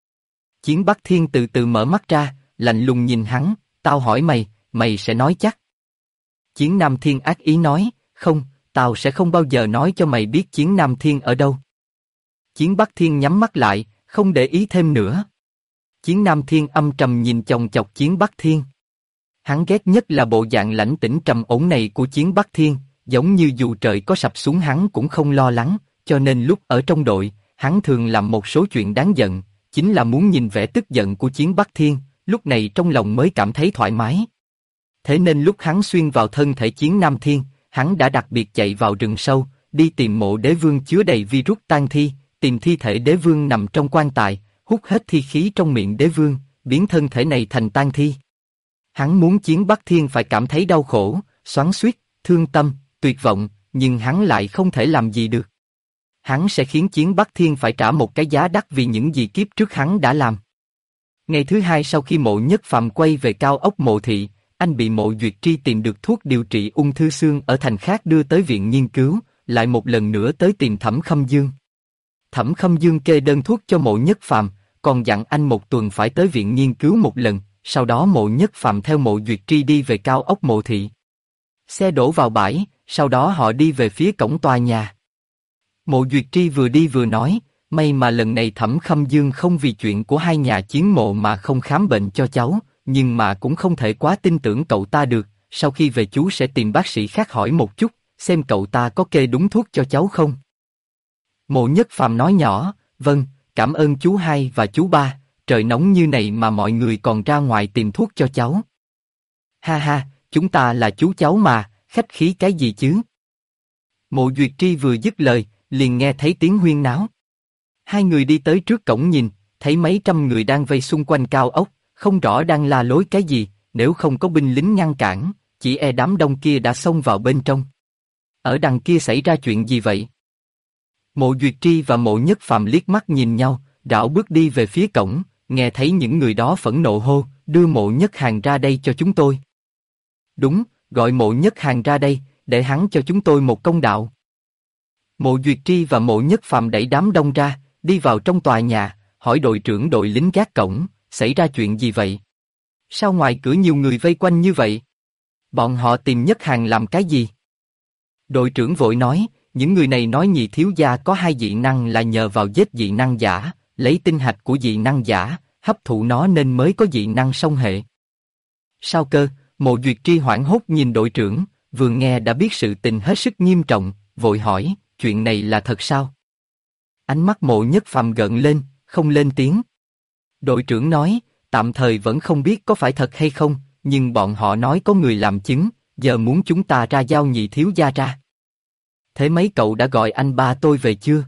Chiến Bắc Thiên từ từ mở mắt ra, lạnh lùng nhìn hắn, tao hỏi mày, mày sẽ nói chắc. Chiến Nam Thiên ác ý nói, không, tao sẽ không bao giờ nói cho mày biết Chiến Nam Thiên ở đâu. Chiến Bắc Thiên nhắm mắt lại, không để ý thêm nữa. Chiến Nam Thiên âm trầm nhìn chòng chọc Chiến Bắc Thiên. Hắn ghét nhất là bộ dạng lãnh tĩnh trầm ổn này của Chiến Bắc Thiên, giống như dù trời có sập xuống hắn cũng không lo lắng, cho nên lúc ở trong đội, hắn thường làm một số chuyện đáng giận, chính là muốn nhìn vẻ tức giận của Chiến Bắc Thiên, lúc này trong lòng mới cảm thấy thoải mái. Thế nên lúc hắn xuyên vào thân thể Chiến Nam Thiên, hắn đã đặc biệt chạy vào rừng sâu, đi tìm mộ đế vương chứa đầy virus tang thi, tìm thi thể đế vương nằm trong quan tài, hút hết thi khí trong miệng đế vương, biến thân thể này thành tang thi. Hắn muốn Chiến Bắc Thiên phải cảm thấy đau khổ, xoắn xuýt, thương tâm, tuyệt vọng, nhưng hắn lại không thể làm gì được. Hắn sẽ khiến Chiến Bắc Thiên phải trả một cái giá đắt vì những gì kiếp trước hắn đã làm. Ngày thứ hai sau khi Mộ Nhất Phàm quay về cao ốc Mộ Thị, anh bị Mộ Duyệt Tri tìm được thuốc điều trị ung thư xương ở thành khác đưa tới viện nghiên cứu, lại một lần nữa tới tìm Thẩm Khâm Dương. Thẩm Khâm Dương kê đơn thuốc cho Mộ Nhất Phàm, còn dặn anh một tuần phải tới viện nghiên cứu một lần, sau đó Mộ Nhất Phàm theo Mộ Duyệt Tri đi về cao ốc Mộ Thị. Xe đổ vào bãi, sau đó họ đi về phía cổng tòa nhà. Mộ Duyệt Tri vừa đi vừa nói, May mà lần này Thẩm Khâm Dương không vì chuyện của hai nhà chiến mộ mà không khám bệnh cho cháu, nhưng mà cũng không thể quá tin tưởng cậu ta được, sau khi về chú sẽ tìm bác sĩ khác hỏi một chút, xem cậu ta có kê đúng thuốc cho cháu không. Mộ Nhất Phàm nói nhỏ, vâng, cảm ơn chú hai và chú ba, trời nóng như này mà mọi người còn ra ngoài tìm thuốc cho cháu. Ha ha, chúng ta là chú cháu mà, khách khí cái gì chứ? Mộ Duyệt Tri vừa dứt lời, liền nghe thấy tiếng huyên náo. Hai người đi tới trước cổng nhìn, thấy mấy trăm người đang vây xung quanh cao ốc, không rõ đang la lối cái gì, nếu không có binh lính ngăn cản, chỉ e đám đông kia đã xông vào bên trong. Ở đằng kia xảy ra chuyện gì vậy? Mộ Duyệt Tri và Mộ Nhất Phàm liếc mắt nhìn nhau, rảo bước đi về phía cổng, nghe thấy những người đó phẫn nộ hô, đưa Mộ Nhất Hàn ra đây cho chúng tôi. Đúng, gọi Mộ Nhất Hàn ra đây, để hắn cho chúng tôi một công đạo. Mộ Duyệt Tri và Mộ Nhất Phàm đẩy đám đông ra, đi vào trong tòa nhà, hỏi đội trưởng đội lính gác cổng, xảy ra chuyện gì vậy? Sao ngoài cửa nhiều người vây quanh như vậy? Bọn họ tìm Nhất Hàn làm cái gì? Đội trưởng vội nói, những người này nói nhị thiếu gia có hai dị năng là nhờ vào giết dị năng giả, lấy tinh hạch của dị năng giả, hấp thụ nó nên mới có dị năng song hệ. Sao cơ? Mộ Duyệt Tri hoảng hốt nhìn đội trưởng, vừa nghe đã biết sự tình hết sức nghiêm trọng, vội hỏi, chuyện này là thật sao? Ánh mắt Mộ Nhất Phàm gợn lên, không lên tiếng. Đội trưởng nói, tạm thời vẫn không biết có phải thật hay không, nhưng bọn họ nói có người làm chứng, giờ muốn chúng ta ra giao nhị thiếu gia ra. Thế mấy cậu đã gọi anh ba tôi về chưa?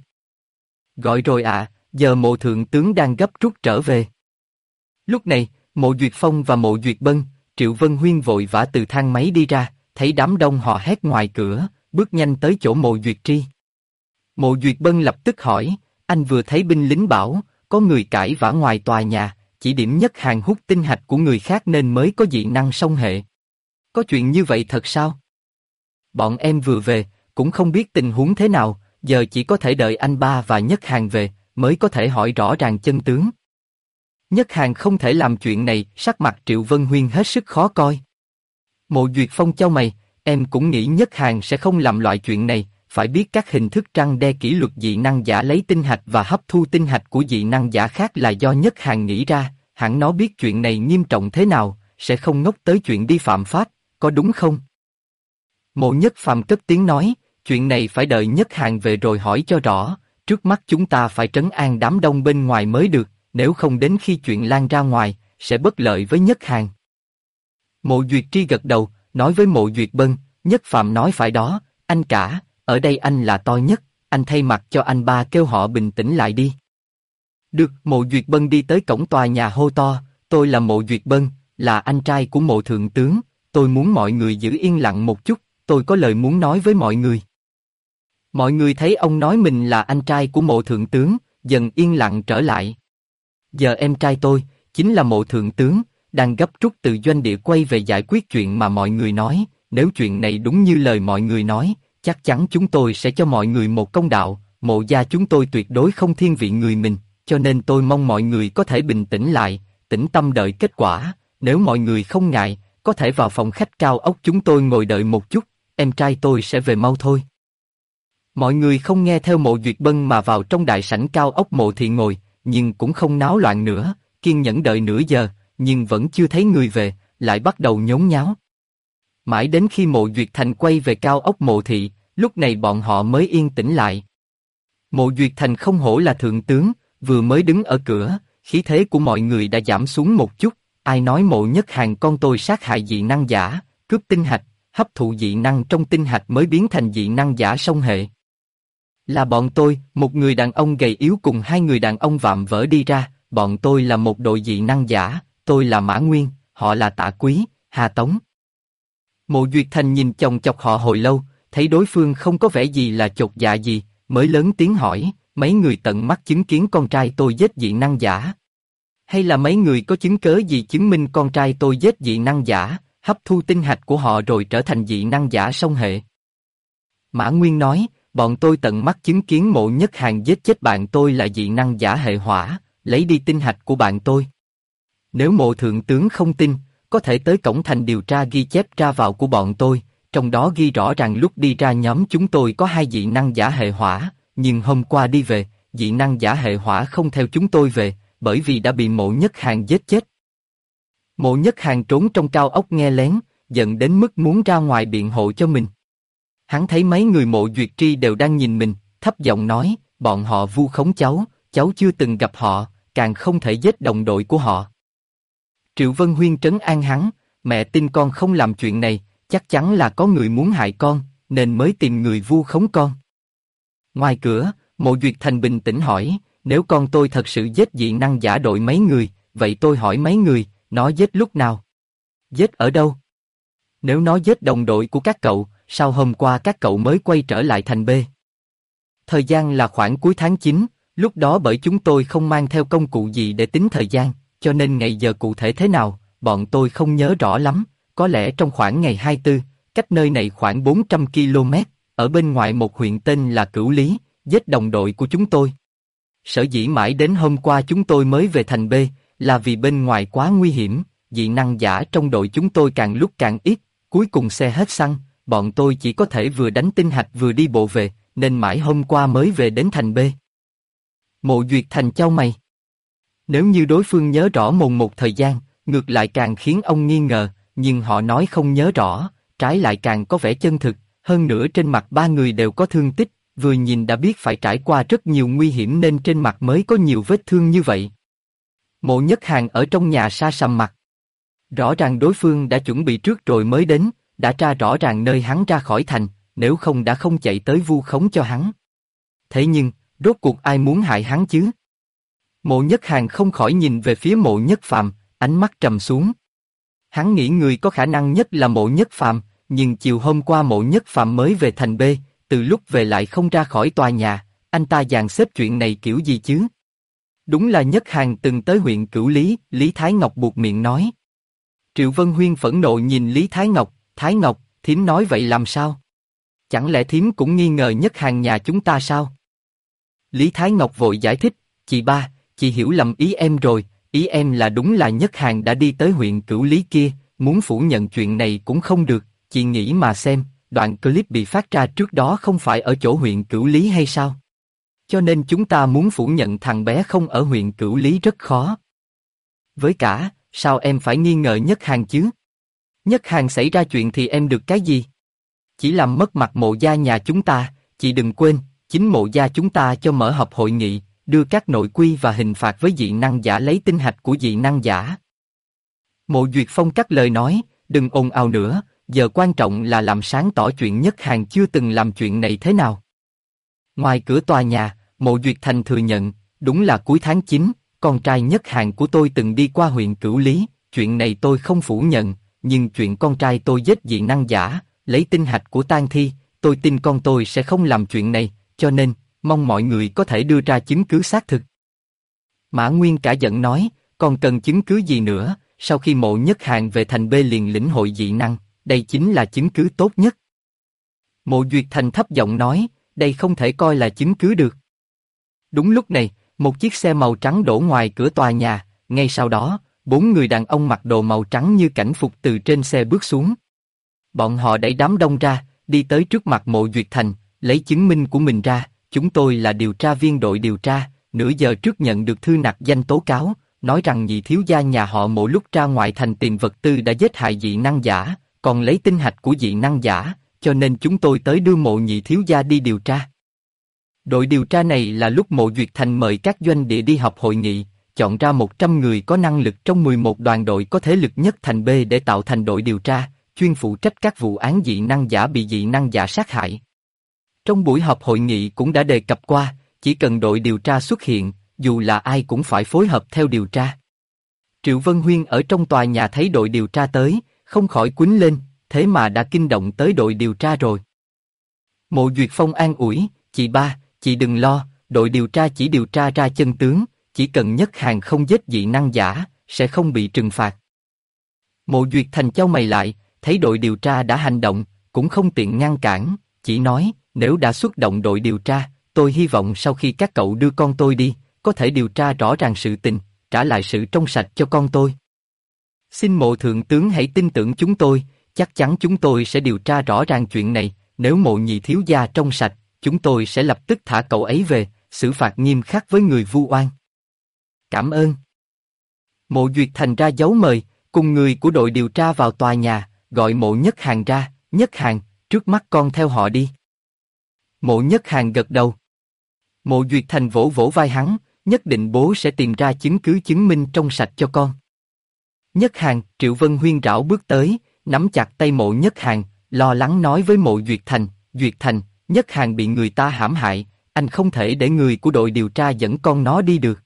Gọi rồi ạ, giờ Mộ thượng tướng đang gấp rút trở về. Lúc này, Mộ Duyệt Phong và Mộ Duyệt Bân, Triệu Vân Huyên vội vã từ thang máy đi ra, thấy đám đông họ hét ngoài cửa, bước nhanh tới chỗ Mộ Duyệt Tri. Mộ Duyệt Bân lập tức hỏi, anh vừa thấy binh lính bảo, có người cãi vã ngoài tòa nhà, chỉ điểm Nhất Hàn hút tinh hạch của người khác nên mới có dị năng song hệ. Có chuyện như vậy thật sao? Bọn em vừa về, cũng không biết tình huống thế nào, giờ chỉ có thể đợi anh ba và Nhất Hàn về, mới có thể hỏi rõ ràng chân tướng. Nhất Hàn không thể làm chuyện này, sắc mặt Triệu Vân Huyên hết sức khó coi. Mộ Duyệt Phong chau mày, em cũng nghĩ Nhất Hàn sẽ không làm loại chuyện này, phải biết các hình thức răn đe kỷ luật dị năng giả lấy tinh hạch và hấp thu tinh hạch của dị năng giả khác là do Nhất Hàn nghĩ ra, hẳn nó biết chuyện này nghiêm trọng thế nào, sẽ không ngốc tới chuyện đi phạm pháp, có đúng không? Mộ Nhất Phàm cất tiếng nói, chuyện này phải đợi Nhất Hàn về rồi hỏi cho rõ, trước mắt chúng ta phải trấn an đám đông bên ngoài mới được, nếu không đến khi chuyện lan ra ngoài, sẽ bất lợi với Nhất Hàn. Mộ Duyệt Tri gật đầu, nói với Mộ Duyệt Bân, Nhất Phàm nói phải đó, anh cả, ở đây anh là to nhất, anh thay mặt cho anh ba kêu họ bình tĩnh lại đi. Được, Mộ Duyệt Bân đi tới cổng tòa nhà hô to, tôi là Mộ Duyệt Bân, là anh trai của Mộ thượng tướng, tôi muốn mọi người giữ yên lặng một chút, tôi có lời muốn nói với mọi người. Mọi người thấy ông nói mình là anh trai của Mộ thượng tướng, dần yên lặng trở lại. Giờ em trai tôi, chính là Mộ thượng tướng, đang gấp rút từ doanh địa quay về giải quyết chuyện mà mọi người nói, nếu chuyện này đúng như lời mọi người nói, chắc chắn chúng tôi sẽ cho mọi người một công đạo, Mộ gia chúng tôi tuyệt đối không thiên vị người mình, cho nên tôi mong mọi người có thể bình tĩnh lại, tĩnh tâm đợi kết quả, nếu mọi người không ngại, có thể vào phòng khách cao ốc chúng tôi ngồi đợi một chút, em trai tôi sẽ về mau thôi. Mọi người không nghe theo Mộ Duyệt Bân mà vào trong đại sảnh cao ốc Mộ thị ngồi, nhưng cũng không náo loạn nữa, kiên nhẫn đợi nửa giờ, nhưng vẫn chưa thấy người về, lại bắt đầu nhốn nháo. Mãi đến khi Mộ Duyệt Thành quay về cao ốc Mộ thị, lúc này bọn họ mới yên tĩnh lại. Mộ Duyệt Thành không hổ là thượng tướng, vừa mới đứng ở cửa, khí thế của mọi người đã giảm xuống một chút, ai nói Mộ Nhất Hàn con tôi sát hại dị năng giả, cướp tinh hạch, hấp thụ dị năng trong tinh hạch mới biến thành dị năng giả song hệ. Là bọn tôi, một người đàn ông gầy yếu cùng hai người đàn ông vạm vỡ đi ra, bọn tôi là một đội dị năng giả, tôi là Mã Nguyên, họ là Tạ Quý, Hà Tống. Mộ Duyệt Thành nhìn chòng chọc họ hồi lâu, thấy đối phương không có vẻ gì là chột dạ gì, mới lớn tiếng hỏi, mấy người tận mắt chứng kiến con trai tôi giết dị năng giả? Hay là mấy người có chứng cớ gì chứng minh con trai tôi giết dị năng giả, hấp thu tinh hạch của họ rồi trở thành dị năng giả song hệ? Mã Nguyên nói, bọn tôi tận mắt chứng kiến Mộ Nhất Hàn giết chết bạn tôi là dị năng giả hệ hỏa, lấy đi tinh hạch của bạn tôi. Nếu Mộ thượng tướng không tin, có thể tới cổng thành điều tra ghi chép ra vào của bọn tôi, trong đó ghi rõ ràng lúc đi ra nhóm chúng tôi có hai dị năng giả hệ hỏa, nhưng hôm qua đi về, dị năng giả hệ hỏa không theo chúng tôi về, bởi vì đã bị Mộ Nhất Hàn giết chết. Mộ Nhất Hàn trốn trong cao ốc nghe lén, giận đến mức muốn ra ngoài biện hộ cho mình. Hắn thấy mấy người Mộ Duyệt Tri đều đang nhìn mình, thấp giọng nói, bọn họ vu khống cháu chưa từng gặp họ, càng không thể giết đồng đội của họ. Triệu Vân Huyên trấn an hắn, mẹ tin con không làm chuyện này, chắc chắn là có người muốn hại con, nên mới tìm người vu khống con. Ngoài cửa, Mộ Duyệt Thành bình tĩnh hỏi, nếu con tôi thật sự giết dị năng giả đội mấy người, vậy tôi hỏi mấy người, nó giết lúc nào? Giết ở đâu? Nếu nó giết đồng đội của các cậu, sao hôm qua các cậu mới quay trở lại thành B? Thời gian là khoảng cuối tháng 9, lúc đó bởi chúng tôi không mang theo công cụ gì để tính thời gian, cho nên ngày giờ cụ thể thế nào, bọn tôi không nhớ rõ lắm, có lẽ trong khoảng ngày 24, cách nơi này khoảng 400 km, ở bên ngoài một huyện tên là Cửu Lý, giết đồng đội của chúng tôi. Sở dĩ mãi đến hôm qua chúng tôi mới về thành B, là vì bên ngoài quá nguy hiểm, dị năng giả trong đội chúng tôi càng lúc càng ít, cuối cùng xe hết xăng, bọn tôi chỉ có thể vừa đánh tinh hạch vừa đi bộ về, nên mãi hôm qua mới về đến thành B. Mộ Duyệt Thành chau mày. Nếu như đối phương nhớ rõ mồn một thời gian, ngược lại càng khiến ông nghi ngờ, nhưng họ nói không nhớ rõ, trái lại càng có vẻ chân thực, hơn nữa trên mặt ba người đều có thương tích, vừa nhìn đã biết phải trải qua rất nhiều nguy hiểm nên trên mặt mới có nhiều vết thương như vậy. Mộ Nhất Hàn ở trong nhà sa sầm mặt. Rõ ràng đối phương đã chuẩn bị trước rồi mới đến, đã tra rõ ràng nơi hắn ra khỏi thành, nếu không đã không chạy tới vu khống cho hắn. Thế nhưng, rốt cuộc ai muốn hại hắn chứ? Mộ Nhất Hàn không khỏi nhìn về phía Mộ Nhất Phàm, ánh mắt trầm xuống. Hắn nghĩ người có khả năng nhất là Mộ Nhất Phàm, nhưng chiều hôm qua Mộ Nhất Phàm mới về thành B, từ lúc về lại không ra khỏi tòa nhà, anh ta dàn xếp chuyện này kiểu gì chứ? Đúng là Nhất Hàn từng tới huyện Cửu Lý, Lý Thái Ngọc buột miệng nói. Triệu Vân Huyên phẫn nộ nhìn Lý Thái Ngọc, thím nói vậy làm sao? Chẳng lẽ thím cũng nghi ngờ Nhất Hàn nhà chúng ta sao? Lý Thái Ngọc vội giải thích, chị ba, chị hiểu lầm ý em rồi, ý em là đúng là Nhất Hàn đã đi tới huyện Cửu Lý kia, muốn phủ nhận chuyện này cũng không được, chị nghĩ mà xem, đoạn clip bị phát ra trước đó không phải ở chỗ huyện Cửu Lý hay sao? Cho nên chúng ta muốn phủ nhận thằng bé không ở huyện Cửu Lý rất khó. Với cả, sao em phải nghi ngờ Nhất Hàn chứ? Nhất Hàn xảy ra chuyện thì em được cái gì? Chỉ làm mất mặt Mộ gia nhà chúng ta, chị đừng quên, chính Mộ gia chúng ta cho mở họp hội nghị, đưa các nội quy và hình phạt với dị năng giả lấy tinh hạch của dị năng giả. Mộ Duyệt Phong cắt lời nói, đừng ồn ào nữa, giờ quan trọng là làm sáng tỏ chuyện Nhất Hàn chưa từng làm chuyện này thế nào. Ngoài cửa tòa nhà, Mộ Duyệt Thành thừa nhận, đúng là cuối tháng 9, con trai Nhất Hàn của tôi từng đi qua huyện Cửu Lý, chuyện này tôi không phủ nhận, nhưng chuyện con trai tôi giết dị năng giả, lấy tinh hạch của tang thi, tôi tin con tôi sẽ không làm chuyện này, cho nên, mong mọi người có thể đưa ra chứng cứ xác thực. Mã Nguyên cả giận nói, còn cần chứng cứ gì nữa, sau khi Mộ Nhất Hàn về thành B liền lĩnh hội dị năng, đây chính là chứng cứ tốt nhất. Mộ Duyệt Thành thấp giọng nói, đây không thể coi là chứng cứ được. Đúng lúc này, một chiếc xe màu trắng đổ ngoài cửa tòa nhà, ngay sau đó, 4 người đàn ông mặc đồ màu trắng như cảnh phục từ trên xe bước xuống. Bọn họ đẩy đám đông ra, đi tới trước mặt Mộ Duyệt Thành, lấy chứng minh của mình ra, chúng tôi là điều tra viên đội điều tra, nửa giờ trước nhận được thư nặc danh tố cáo, nói rằng nhị thiếu gia nhà họ Mộ lúc ra ngoại thành tìm vật tư đã giết hại dị năng giả, còn lấy tinh hạch của dị năng giả, cho nên chúng tôi tới đưa Mộ nhị thiếu gia đi điều tra. Đội điều tra này là lúc Mộ Duyệt Thành mời các doanh địa đi họp hội nghị, chọn ra 100 người có năng lực trong 11 đoàn đội có thế lực nhất thành B để tạo thành đội điều tra, chuyên phụ trách các vụ án dị năng giả bị dị năng giả sát hại. Trong buổi họp hội nghị cũng đã đề cập qua, chỉ cần đội điều tra xuất hiện, dù là ai cũng phải phối hợp theo điều tra. Triệu Vân Huyên ở trong tòa nhà thấy đội điều tra tới, không khỏi quýnh lên, thế mà đã kinh động tới đội điều tra rồi. Mộ Duyệt Phong an ủi, chị ba, chị đừng lo, đội điều tra chỉ điều tra ra chân tướng, chỉ cần Nhất Hàn không giết dị năng giả, sẽ không bị trừng phạt. Mộ Duyệt Thành chau mày lại, thấy đội điều tra đã hành động, cũng không tiện ngăn cản, chỉ nói, nếu đã xuất động đội điều tra, tôi hy vọng sau khi các cậu đưa con tôi đi, có thể điều tra rõ ràng sự tình, trả lại sự trong sạch cho con tôi. Xin Mộ thượng tướng hãy tin tưởng chúng tôi, chắc chắn chúng tôi sẽ điều tra rõ ràng chuyện này, nếu Mộ nhị thiếu gia trong sạch, chúng tôi sẽ lập tức thả cậu ấy về, xử phạt nghiêm khắc với người vu oan. Cảm ơn. Mộ Duyệt Thành ra dấu mời, cùng người của đội điều tra vào tòa nhà, gọi Mộ Nhất Hàn ra. Nhất Hàn, trước mắt con theo họ đi. Mộ Nhất Hàn gật đầu. Mộ Duyệt Thành vỗ vỗ vai hắn, nhất định bố sẽ tìm ra chứng cứ chứng minh trong sạch cho con. Nhất Hàn, Triệu Vân Huyên rảo bước tới, nắm chặt tay Mộ Nhất Hàn, lo lắng nói với Mộ Duyệt Thành, Duyệt Thành, Nhất Hàn bị người ta hãm hại, anh không thể để người của đội điều tra dẫn con nó đi được.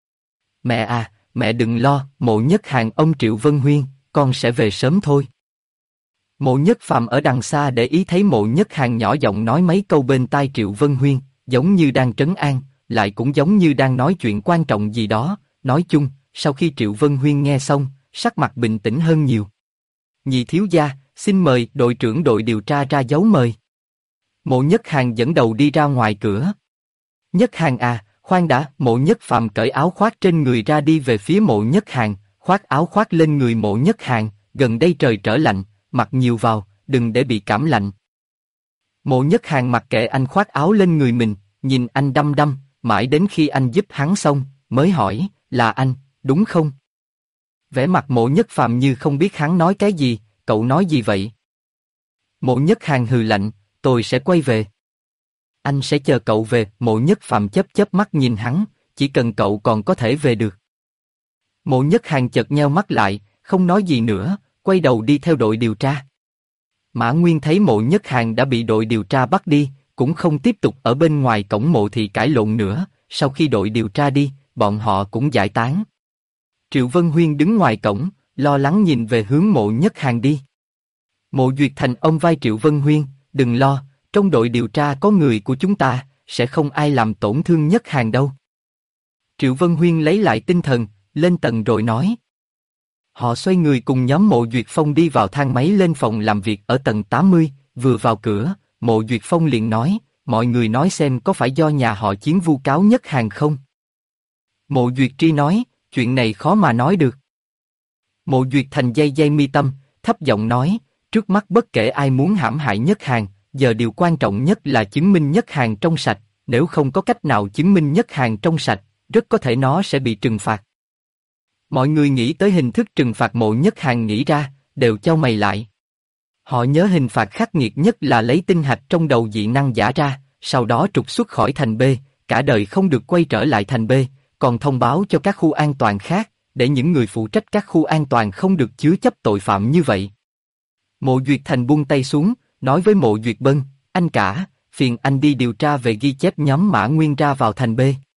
Mẹ à, mẹ đừng lo, Mộ Nhất Hàn ông Triệu Vân Huyên, con sẽ về sớm thôi. Mộ Nhất Phàm ở đằng xa để ý thấy Mộ Nhất Hàn nhỏ giọng nói mấy câu bên tai Triệu Vân Huyên, giống như đang trấn an, lại cũng giống như đang nói chuyện quan trọng gì đó. Nói chung, sau khi Triệu Vân Huyên nghe xong, sắc mặt bình tĩnh hơn nhiều. Nhị thiếu gia, xin mời đội trưởng đội điều tra ra dấu mời. Mộ Nhất Hàn dẫn đầu đi ra ngoài cửa. Nhất Hàn à, khoan đã, Mộ Nhất Phàm cởi áo khoác trên người ra đi về phía Mộ Nhất Hàn, khoác áo khoác lên người Mộ Nhất Hàn, gần đây trời trở lạnh, mặc nhiều vào, đừng để bị cảm lạnh. Mộ Nhất Hàn mặc kệ anh khoác áo lên người mình, nhìn anh đăm đăm, mãi đến khi anh giúp hắn xong, mới hỏi, là anh, đúng không? Vẻ mặt Mộ Nhất Phàm như không biết hắn nói cái gì, cậu nói gì vậy? Mộ Nhất Hàn hừ lạnh, tôi sẽ quay về. Anh sẽ chờ cậu về, Mộ Nhất Phàm chớp chớp mắt nhìn hắn, chỉ cần cậu còn có thể về được. Mộ Nhất Hàn chợt nheo mắt lại, không nói gì nữa, quay đầu đi theo đội điều tra. Mã Nguyên thấy Mộ Nhất Hàn đã bị đội điều tra bắt đi, cũng không tiếp tục ở bên ngoài cổng mộ thị cãi lộn nữa, sau khi đội điều tra đi, bọn họ cũng giải tán. Triệu Vân Huyên đứng ngoài cổng, lo lắng nhìn về hướng Mộ Nhất Hàn đi. Mộ Duyệt Thành ôm vai Triệu Vân Huyên, đừng lo, trong đội điều tra có người của chúng ta, sẽ không ai làm tổn thương Nhất Hàn đâu. Triệu Vân Huyên lấy lại tinh thần, lên tầng rồi nói. Họ xoay người cùng nhóm Mộ Duyệt Phong đi vào thang máy lên phòng làm việc ở tầng 80, vừa vào cửa, Mộ Duyệt Phong liền nói, mọi người nói xem có phải do nhà họ Chiến vu cáo Nhất Hàn không? Mộ Duyệt Tri nói, chuyện này khó mà nói được. Mộ Duyệt Thành day mi tâm, thấp giọng nói, trước mắt bất kể ai muốn hãm hại Nhất Hàn, giờ điều quan trọng nhất là chứng minh Nhất Hàn trong sạch, nếu không có cách nào chứng minh Nhất Hàn trong sạch, rất có thể nó sẽ bị trừng phạt. Mọi người nghĩ tới hình thức trừng phạt Mộ Nhất Hàn nghĩ ra, đều chau mày lại. Họ nhớ hình phạt khắc nghiệt nhất là lấy tinh hạch trong đầu dị năng giả ra, sau đó trục xuất khỏi thành B, cả đời không được quay trở lại thành B, còn thông báo cho các khu an toàn khác, để những người phụ trách các khu an toàn không được chứa chấp tội phạm như vậy. Mộ Duyệt Thành buông tay xuống, nói với Mộ Duyệt Bân, anh cả, phiền anh đi điều tra về ghi chép nhóm Mã Nguyên ra vào thành B.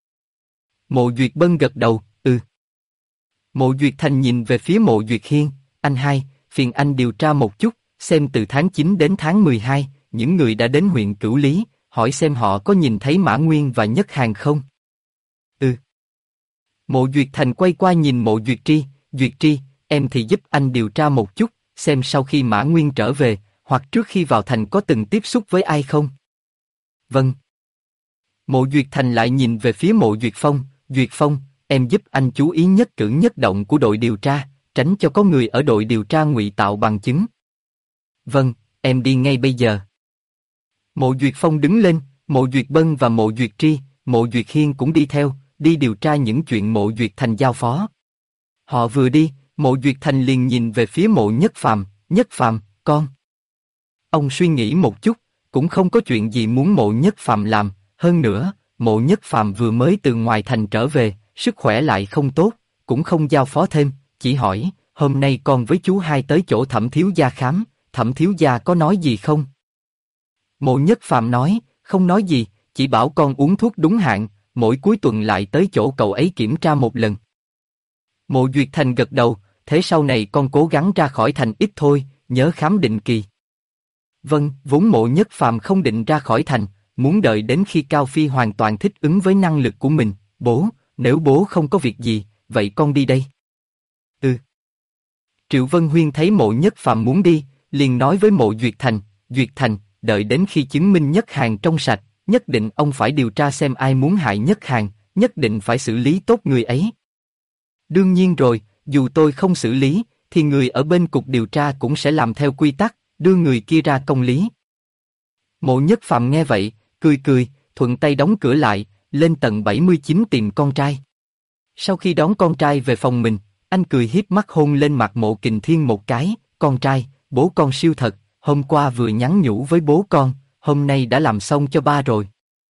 Mộ Duyệt Bân gật đầu, ừ. Mộ Duyệt Thành nhìn về phía Mộ Duyệt Hiên, anh hai, phiền anh điều tra một chút, xem từ tháng 9 đến tháng 12, những người đã đến huyện Cửu Lý, hỏi xem họ có nhìn thấy Mã Nguyên và Nhất Hàn không? Ừ. Mộ Duyệt Thành quay qua nhìn Mộ Duyệt Tri, em thì giúp anh điều tra một chút, xem sau khi Mã Nguyên trở về, hoặc trước khi vào thành có từng tiếp xúc với ai không? Vâng. Mộ Duyệt Thành lại nhìn về phía Mộ Duyệt Phong, em giúp anh chú ý nhất cử nhất động của đội điều tra, tránh cho có người ở đội điều tra ngụy tạo bằng chứng. Vâng, em đi ngay bây giờ. Mộ Duyệt Phong đứng lên, Mộ Duyệt Bân và Mộ Duyệt Tri, Mộ Duyệt Hiên cũng đi theo, đi điều tra những chuyện Mộ Duyệt Thành giao phó. Họ vừa đi, Mộ Duyệt Thành liền nhìn về phía Mộ Nhất Phàm, con. Ông suy nghĩ một chút, cũng không có chuyện gì muốn Mộ Nhất Phàm làm, hơn nữa, Mộ Nhất Phàm vừa mới từ ngoài thành trở về, sức khỏe lại không tốt, cũng không giao phó thêm, chỉ hỏi, hôm nay con với chú hai tới chỗ Thẩm thiếu gia khám, Thẩm thiếu gia có nói gì không? Mộ Nhất Phàm nói, không nói gì, chỉ bảo con uống thuốc đúng hạn, mỗi cuối tuần lại tới chỗ cậu ấy kiểm tra một lần. Mộ Duyệt Thành gật đầu, thế sau này con cố gắng ra khỏi thành ít thôi, nhớ khám định kỳ. Vâng, vốn Mộ Nhất Phàm không định ra khỏi thành, muốn đợi đến khi Cao Phi hoàn toàn thích ứng với năng lực của mình. Bố, nếu bố không có việc gì, vậy con đi đây. Ừ. Triệu Vân Huyên thấy Mộ Nhất Phàm muốn đi, liền nói với Mộ Duyệt Thành, đợi đến khi chứng minh Nhất Hàn trong sạch, nhất định ông phải điều tra xem ai muốn hại Nhất Hàn, nhất định phải xử lý tốt người ấy. Đương nhiên rồi, dù tôi không xử lý, thì người ở bên cục điều tra cũng sẽ làm theo quy tắc, đưa người kia ra công lý. Mộ Nhất Phàm nghe vậy, cười, thuận tay đóng cửa lại, lên tận 79 tìm con trai. Sau khi đón con trai về phòng mình, anh cười hiếp mắt hôn lên mặt Mộ Kình Thiên một cái, con trai, bố con siêu thật, hôm qua vừa nhắn nhủ với bố con, hôm nay đã làm xong cho ba rồi.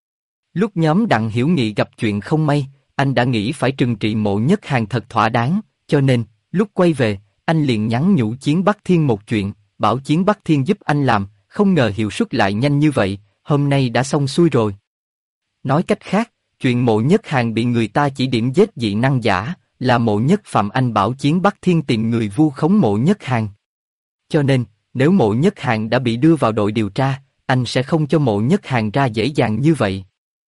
Lúc nhóm Đặng Hiểu Nghị gặp chuyện không may, anh đã nghĩ phải trừng trị Mộ Nhất Hàn thật thỏa đáng, cho nên, lúc quay về, anh liền nhắn nhủ Chiến Bắc Thiên một chuyện, bảo Chiến Bắc Thiên giúp anh làm, không ngờ hiệu suất lại nhanh như vậy, hôm nay đã xong xuôi rồi. Nói cách khác, chuyện Mộ Nhất Hàn bị người ta chỉ điểm giết dị năng giả, là Mộ Nhất Phạm anh bảo Chiến Bắc Thiên tìm người vu khống Mộ Nhất Hàn. Cho nên, nếu Mộ Nhất Hàn đã bị đưa vào đội điều tra, anh sẽ không cho Mộ Nhất Hàn ra dễ dàng như vậy.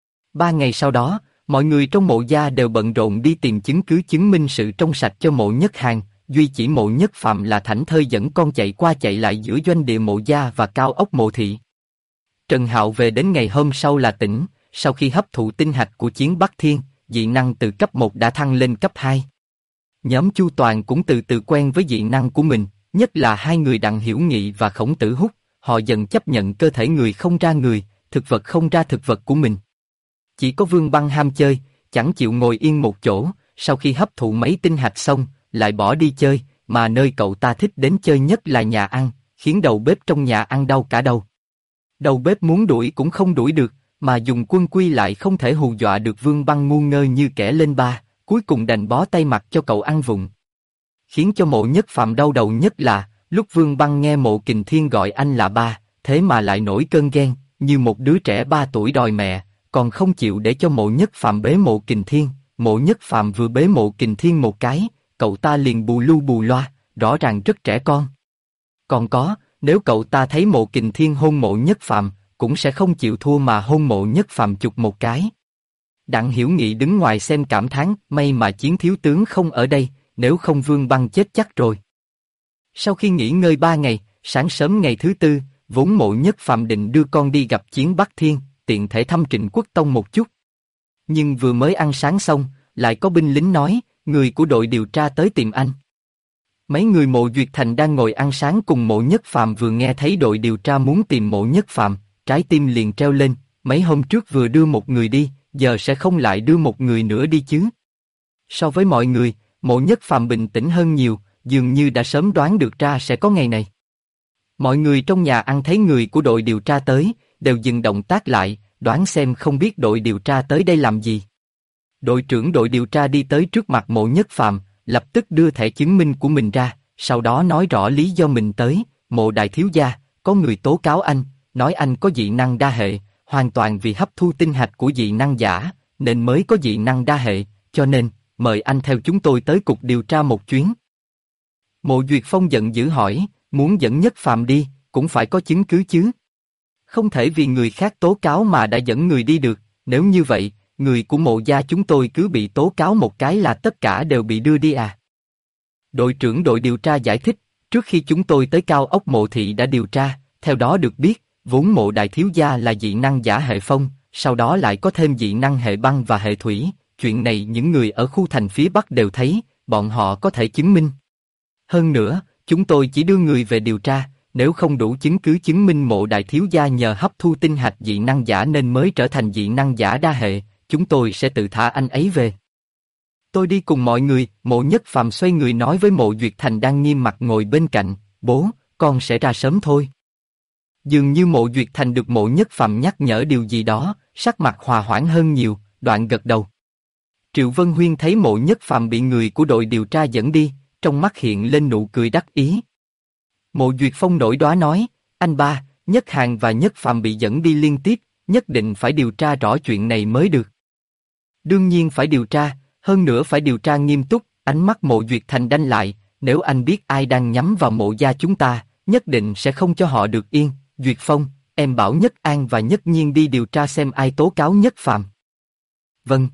3 ngày sau đó, mọi người trong Mộ gia đều bận rộn đi tìm chứng cứ chứng minh sự trong sạch cho Mộ Nhất Hàn, duy chỉ Mộ Nhất Phạm là thảnh thơi dẫn con chạy qua chạy lại giữa doanh địa Mộ gia và cao ốc Mộ thị. Trần Hạo về đến ngày hôm sau là tỉnh, sau khi hấp thụ tinh hạch của Chiến Bắc Thiên, dị năng từ cấp 1 đã thăng lên cấp 2. Nhóm Chu Toàn cũng từ từ quen với dị năng của mình, nhất là hai người Đặng Hiểu Nghị và Khổng Tử Húc, họ dần chấp nhận cơ thể người không ra người, thực vật không ra thực vật của mình. Chỉ có Vương Băng ham chơi, chẳng chịu ngồi yên một chỗ, sau khi hấp thụ mấy tinh hạch xong, lại bỏ đi chơi, mà nơi cậu ta thích đến chơi nhất là nhà ăn, khiến đầu bếp trong nhà ăn đau cả đầu. Đầu bếp muốn đuổi cũng không đuổi được, mà dùng quân quy lại không thể hù dọa được Vương Băng ngu ngơ như kẻ lên ba, cuối cùng đành bó tay mặc cho cậu ăn vụng. Khiến cho Mộ Nhất Phạm đau đầu nhất là, lúc Vương Băng nghe Mộ Kình Thiên gọi anh là ba, thế mà lại nổi cơn ghen, như một đứa trẻ 3 tuổi đòi mẹ, còn không chịu để cho Mộ Nhất Phạm bế Mộ Kình Thiên. Mộ Nhất Phạm vừa bế Mộ Kình Thiên một cái, cậu ta liền bù lu bù loa, rõ ràng rất trẻ con. Còn có, nếu cậu ta thấy Mộ Kình Thiên hôn Mộ Nhất Phạm, cũng sẽ không chịu thua mà hôn Mộ Nhất Phạm chụp một cái. Đặng Hiểu Nghị đứng ngoài xem cảm thán, may mà Chiến thiếu tướng không ở đây, nếu không Vương Băng chết chắc rồi. Sau khi nghỉ ngơi 3 ngày, sáng sớm ngày thứ tư, vốn Mộ Nhất Phạm định đưa con đi gặp Chiến Bắc Thiên, tiện thể thăm Trịnh Quốc Tông một chút. Nhưng vừa mới ăn sáng xong, lại có binh lính nói, người của đội điều tra tới tìm anh. Mấy người Mộ Duyệt Thành đang ngồi ăn sáng cùng Mộ Nhất Phạm vừa nghe thấy đội điều tra muốn tìm Mộ Nhất Phạm, trái tim liền treo lên, mấy hôm trước vừa đưa một người đi, giờ sẽ không lại đưa một người nữa đi chứ. So với mọi người, Mộ Nhất Phạm bình tĩnh hơn nhiều, dường như đã sớm đoán được ra sẽ có ngày này. Mọi người trong nhà ăn thấy người của đội điều tra tới, đều dừng động tác lại, đoán xem không biết đội điều tra tới đây làm gì. Đội trưởng đội điều tra đi tới trước mặt Mộ Nhất Phạm, lập tức đưa thẻ chứng minh của mình ra, sau đó nói rõ lý do mình tới. Mộ đại thiếu gia, có người tố cáo anh, nói anh có dị năng đa hệ, hoàn toàn vì hấp thu tinh hạch của dị năng giả, nên mới có dị năng đa hệ, cho nên, mời anh theo chúng tôi tới cục điều tra một chuyến. Mộ Duyệt Phong giận dữ hỏi, muốn dẫn Nhất Phạm đi, cũng phải có chứng cứ chứ. Không thể vì người khác tố cáo mà đã dẫn người đi được, nếu như vậy, người của Mộ gia chúng tôi cứ bị tố cáo một cái là tất cả đều bị đưa đi à. Đội trưởng đội điều tra giải thích, trước khi chúng tôi tới cao ốc Mộ thị đã điều tra, theo đó được biết, vốn Mộ đại thiếu gia là dị năng giả hệ phong, sau đó lại có thêm dị năng hệ băng và hệ thủy, chuyện này những người ở khu thành phía Bắc đều thấy, bọn họ có thể chứng minh. Hơn nữa, chúng tôi chỉ đưa người về điều tra, nếu không đủ chứng cứ chứng minh Mộ đại thiếu gia nhờ hấp thu tinh hạch dị năng giả nên mới trở thành dị năng giả đa hệ, chúng tôi sẽ tự thả anh ấy về. Tôi đi cùng mọi người. Mộ Nhất Phạm xoay người nói với Mộ Duyệt Thành đang nghiêm mặt ngồi bên cạnh, bố, con sẽ ra sớm thôi. Dường như Mộ Duyệt Thành được Mộ Nhất Phạm nhắc nhở điều gì đó, sắc mặt hòa hoãn hơn nhiều, đoạn gật đầu. Triệu Vân Huyên thấy Mộ Nhất Phạm bị người của đội điều tra dẫn đi, trong mắt hiện lên nụ cười đắc ý. Mộ Duyệt Phong nổi đoá nói, anh ba, Nhất Hàn và Nhất Phạm bị dẫn đi liên tiếp, nhất định phải điều tra rõ chuyện này mới được. Đương nhiên phải điều tra, hơn nữa phải điều tra nghiêm túc. Ánh mắt Mộ Duyệt Thành đanh lại, nếu anh biết ai đang nhắm vào Mộ gia chúng ta, nhất định sẽ không cho họ được yên. Duyệt Phong, em bảo Nhất An và Nhất Nhiên đi điều tra xem ai tố cáo Nhất Phạm. Vâng.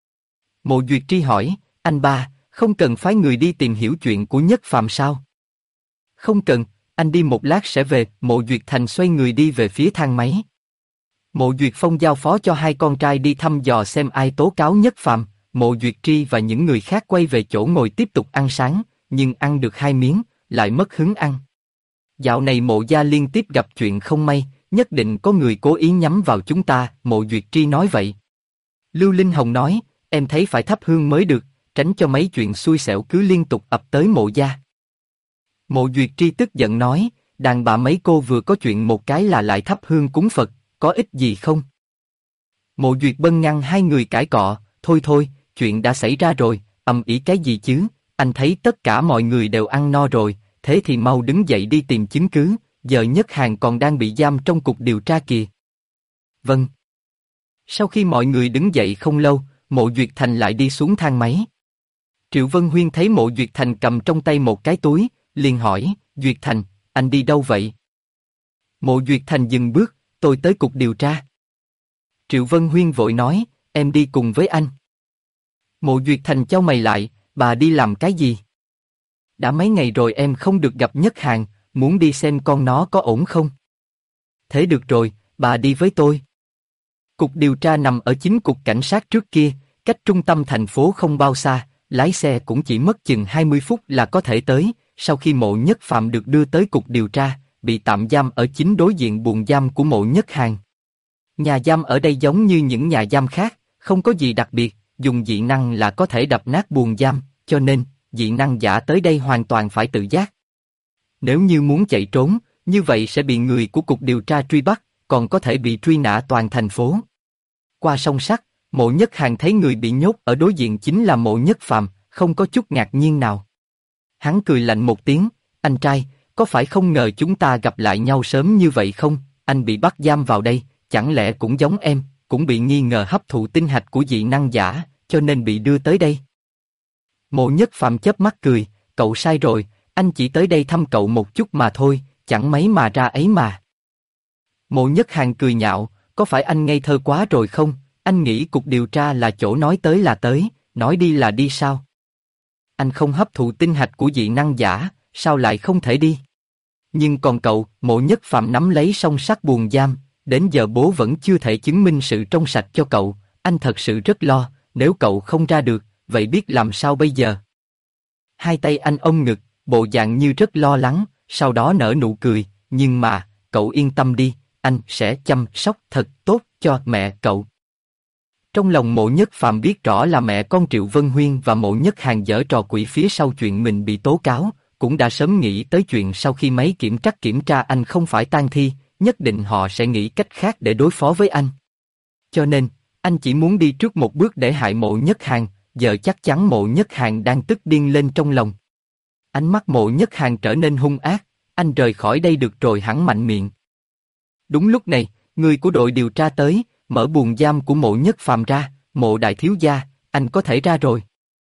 Mộ Duyệt Tri hỏi, anh ba, không cần phái người đi tìm hiểu chuyện của Nhất Phạm sao? Không cần, anh đi một lát sẽ về. Mộ Duyệt Thành xoay người đi về phía thang máy. Mộ Duyệt Phong giao phó cho hai con trai đi thăm dò xem ai tố cáo Nhất Phạm. Mộ Duyệt Tri và những người khác quay về chỗ ngồi tiếp tục ăn sáng, nhưng ăn được 2 miếng, lại mất hứng ăn. Dạo này Mộ gia liên tiếp gặp chuyện không may, nhất định có người cố ý nhắm vào chúng ta, Mộ Duyệt Tri nói vậy. Lưu Linh Hồng nói, em thấy phải thắp hương mới được, tránh cho mấy chuyện xui xẻo cứ liên tục ập tới Mộ gia. Mộ Duyệt Tri tức giận nói, đàn bà mấy cô vừa có chuyện một cái là lại thắp hương cúng Phật, có ích gì không? Mộ Duyệt Bân ngăn hai người cãi cọ, thôi thôi, chuyện đã xảy ra rồi, ầm ĩ cái gì chứ, anh thấy tất cả mọi người đều ăn no rồi, thế thì mau đứng dậy đi tìm chứng cứ, giờ Nhất Hàn còn đang bị giam trong cục điều tra kìa. Vâng. Sau khi mọi người đứng dậy không lâu, Mộ Duyệt Thành lại đi xuống thang máy. Triệu Vân Huyên thấy Mộ Duyệt Thành cầm trong tay một cái túi, liền hỏi, Duyệt Thành, anh đi đâu vậy? Mộ Duyệt Thành dừng bước, tôi tới cục điều tra. Triệu Vân Huyên vội nói, em đi cùng với anh. Mộ Duyệt Thành chau mày lại, bà đi làm cái gì? Đã mấy ngày rồi em không được gặp Nhất Hàn, muốn đi xem con nó có ổn không? Thế được rồi, bà đi với tôi. Cục điều tra nằm ở chính cục cảnh sát trước kia, cách trung tâm thành phố không bao xa, lái xe cũng chỉ mất chừng 20 phút là có thể tới. Sau khi Mộ Nhất Phạm được đưa tới cục điều tra, bị tạm giam ở chính đối diện buồng giam của Mộ Nhất Hàn. Nhà giam ở đây giống như những nhà giam khác, không có gì đặc biệt, dùng dị năng là có thể đập nát buồng giam, cho nên, dị năng giả tới đây hoàn toàn phải tự giác. Nếu như muốn chạy trốn, như vậy sẽ bị người của cục điều tra truy bắt, còn có thể bị truy nã toàn thành phố. Qua song sắt, Mộ Nhất Hàn thấy người bị nhốt ở đối diện chính là Mộ Nhất Phạm, không có chút ngạc nhiên nào. Hắn cười lạnh một tiếng, anh trai, có phải không ngờ chúng ta gặp lại nhau sớm như vậy không? Anh bị bắt giam vào đây, chẳng lẽ cũng giống em, cũng bị nghi ngờ hấp thụ tinh hạch của dị năng giả, cho nên bị đưa tới đây? Mộ Nhất Phạm chớp mắt cười, cậu sai rồi, anh chỉ tới đây thăm cậu một chút mà thôi, chẳng mấy mà ra ấy mà. Mộ Nhất Hàn cười nhạo, có phải anh ngây thơ quá rồi không? Anh nghĩ cục điều tra là chỗ nói tới là tới, nói đi là đi sao? Anh không hấp thụ tinh hạch của dị năng giả, sao lại không thể đi? Nhưng còn cậu, Mộ Nhất Phạm nắm lấy song sắt buồng giam, đến giờ bố vẫn chưa thể chứng minh sự trong sạch cho cậu, anh thật sự rất lo, nếu cậu không ra được, vậy biết làm sao bây giờ? Hai tay anh ôm ngực, bộ dạng như rất lo lắng, sau đó nở nụ cười, nhưng mà, cậu yên tâm đi, anh sẽ chăm sóc thật tốt cho mẹ cậu. Trong lòng Mộ Nhất Phạm biết rõ là mẹ con Triệu Vân Huyên và Mộ Nhất Hàn giở trò quỷ phía sau chuyện mình bị tố cáo, cũng đã sớm nghĩ tới chuyện sau khi máy kiểm tra anh không phải tang thi, nhất định họ sẽ nghĩ cách khác để đối phó với anh. Cho nên, anh chỉ muốn đi trước một bước để hại Mộ Nhất Hàn, giờ chắc chắn Mộ Nhất Hàn đang tức điên lên trong lòng. Ánh mắt Mộ Nhất Hàn trở nên hung ác, anh rời khỏi đây được rồi hắn mạnh miệng. Đúng lúc này, người của đội điều tra tới, mở buồng giam của Mộ Nhất Phàm ra, Mộ đại thiếu gia, anh có thể ra rồi.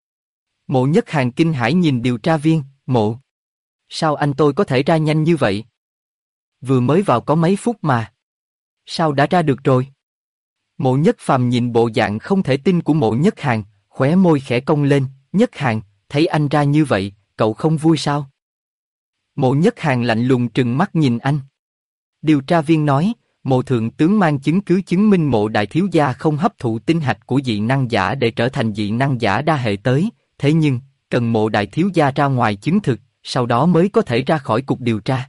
Mộ Nhất Hàn kinh hãi nhìn điều tra viên, Mộ. Sao anh tôi có thể ra nhanh như vậy? Vừa mới vào có mấy phút mà. Sao đã ra được rồi? Mộ Nhất Phàm nhìn bộ dạng không thể tin của Mộ Nhất Hàn, khóe môi khẽ cong lên, Nhất Hàn, thấy anh ra như vậy, cậu không vui sao? Mộ Nhất Hàn lạnh lùng trừng mắt nhìn anh. Điều tra viên nói, Mộ thượng tướng mang chứng cứ chứng minh Mộ đại thiếu gia không hấp thụ tinh hạch của dị năng giả để trở thành dị năng giả đa hệ tới, thế nhưng, cần Mộ đại thiếu gia ra ngoài chứng thực, sau đó mới có thể ra khỏi cục điều tra.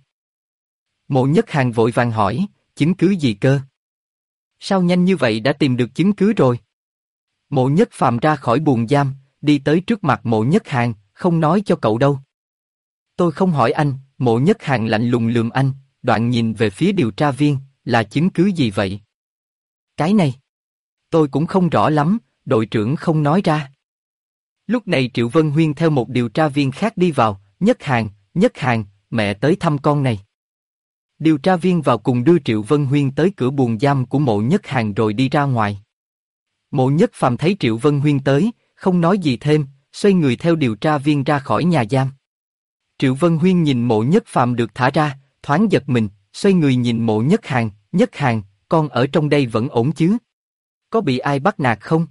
Mộ Nhất Hàn vội vàng hỏi, chứng cứ gì cơ? Sao nhanh như vậy đã tìm được chứng cứ rồi? Mộ Nhất Phàm ra khỏi buồng giam, đi tới trước mặt Mộ Nhất Hàn, không nói cho cậu đâu. Tôi không hỏi anh, Mộ Nhất Hàn lạnh lùng lườm anh, đoạn nhìn về phía điều tra viên, là chứng cứ gì vậy? Cái này, tôi cũng không rõ lắm, đội trưởng không nói ra. Lúc này Triệu Vân Huyên theo một điều tra viên khác đi vào, Nhất Hàn, mẹ tới thăm con này. Điều tra viên vào cùng đưa Triệu Vân Huyên tới cửa buồng giam của Mộ Nhất Hàn rồi đi ra ngoài. Mộ Nhất Phàm thấy Triệu Vân Huyên tới, không nói gì thêm, xoay người theo điều tra viên ra khỏi nhà giam. Triệu Vân Huyên nhìn Mộ Nhất Phàm được thả ra, thoáng giật mình, xoay người nhìn Mộ Nhất Hàn, con ở trong đây vẫn ổn chứ? Có bị ai bắt nạt không?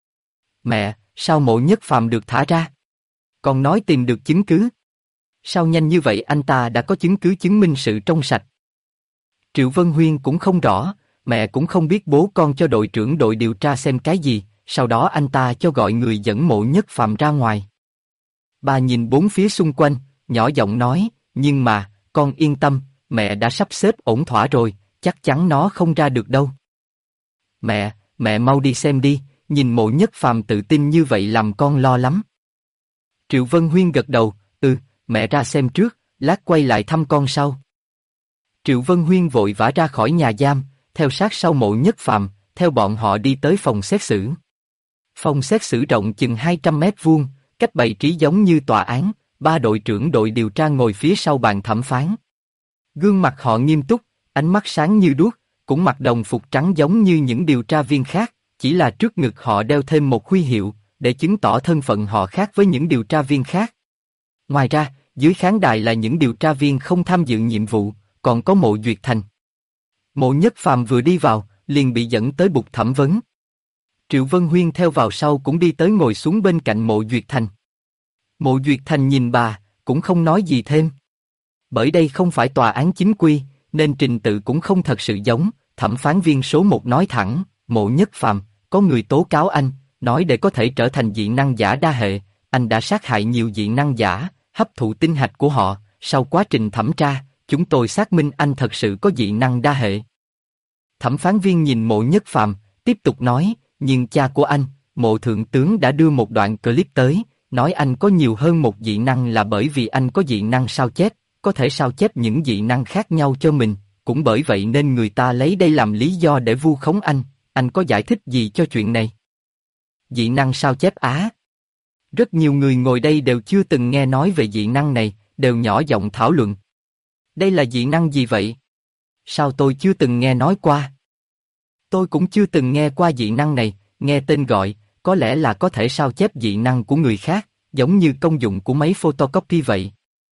Mẹ, sao Mộ Nhất Phàm được thả ra? Con nói tìm được chứng cứ. Sao nhanh như vậy anh ta đã có chứng cứ chứng minh sự trong sạch? Triệu Vân Huyên cũng không rõ, mẹ cũng không biết bố con cho đội trưởng đội điều tra xem cái gì, sau đó anh ta cho gọi người dẫn Mộ Nhất Phàm ra ngoài. Bà nhìn bốn phía xung quanh, nhỏ giọng nói, nhưng mà, con yên tâm, mẹ đã sắp xếp ổn thỏa rồi, chắc chắn nó không ra được đâu. Mẹ mau đi xem đi, nhìn Mộ Nhất Phàm tự tin như vậy làm con lo lắm. Triệu Vân Huyên gật đầu, mẹ ra xem trước, lát quay lại thăm con sau. Triệu Vân Huyên vội vã ra khỏi nhà giam, theo sát sau Mộ Nhất Phàm, theo bọn họ đi tới phòng xét xử. Phòng xét xử rộng chừng 200 mét vuông, cách bày trí giống như tòa án, 3 đội trưởng đội điều tra ngồi phía sau bàn thẩm phán. Gương mặt họ nghiêm túc, ánh mắt sáng như đuốc, cũng mặc đồng phục trắng giống như những điều tra viên khác, chỉ là trước ngực họ đeo thêm một huy hiệu, để chứng tỏ thân phận họ khác với những điều tra viên khác. Ngoài ra, dưới khán đài là những điều tra viên không tham dự nhiệm vụ, còn có Mộ Duyệt Thành. Mộ Nhất Phàm vừa đi vào, liền bị dẫn tới bục thẩm vấn. Triệu Vân Huyên theo vào sau cũng đi tới ngồi xuống bên cạnh Mộ Duyệt Thành. Mộ Duyệt Thành nhìn bà, cũng không nói gì thêm. Bởi đây không phải tòa án chính quy, nên trình tự cũng không thật sự giống. Thẩm phán viên số 1 nói thẳng, Mộ Nhất Phàm, có người tố cáo anh, nói để có thể trở thành dị năng giả đa hệ, anh đã sát hại nhiều dị năng giả, hấp thụ tinh hạch của họ. Sau quá trình thẩm tra, chúng tôi xác minh anh thật sự có dị năng đa hệ. Thẩm phán viên nhìn Mộ Nhất Phàm, tiếp tục nói, nhưng cha của anh, Mộ Thượng tướng đã đưa một đoạn clip tới, nói anh có nhiều hơn một dị năng là bởi vì anh có dị năng sao chép, có thể sao chép những dị năng khác nhau cho mình, cũng bởi vậy nên người ta lấy đây làm lý do để vu khống anh có giải thích gì cho chuyện này? Dị năng sao chép á? Rất nhiều người ngồi đây đều chưa từng nghe nói về dị năng này, đều nhỏ giọng thảo luận. Đây là dị năng gì vậy? Sao tôi chưa từng nghe nói qua? Tôi cũng chưa từng nghe qua dị năng này, nghe tên gọi, có lẽ là có thể sao chép dị năng của người khác, giống như công dụng của máy photocopy vậy.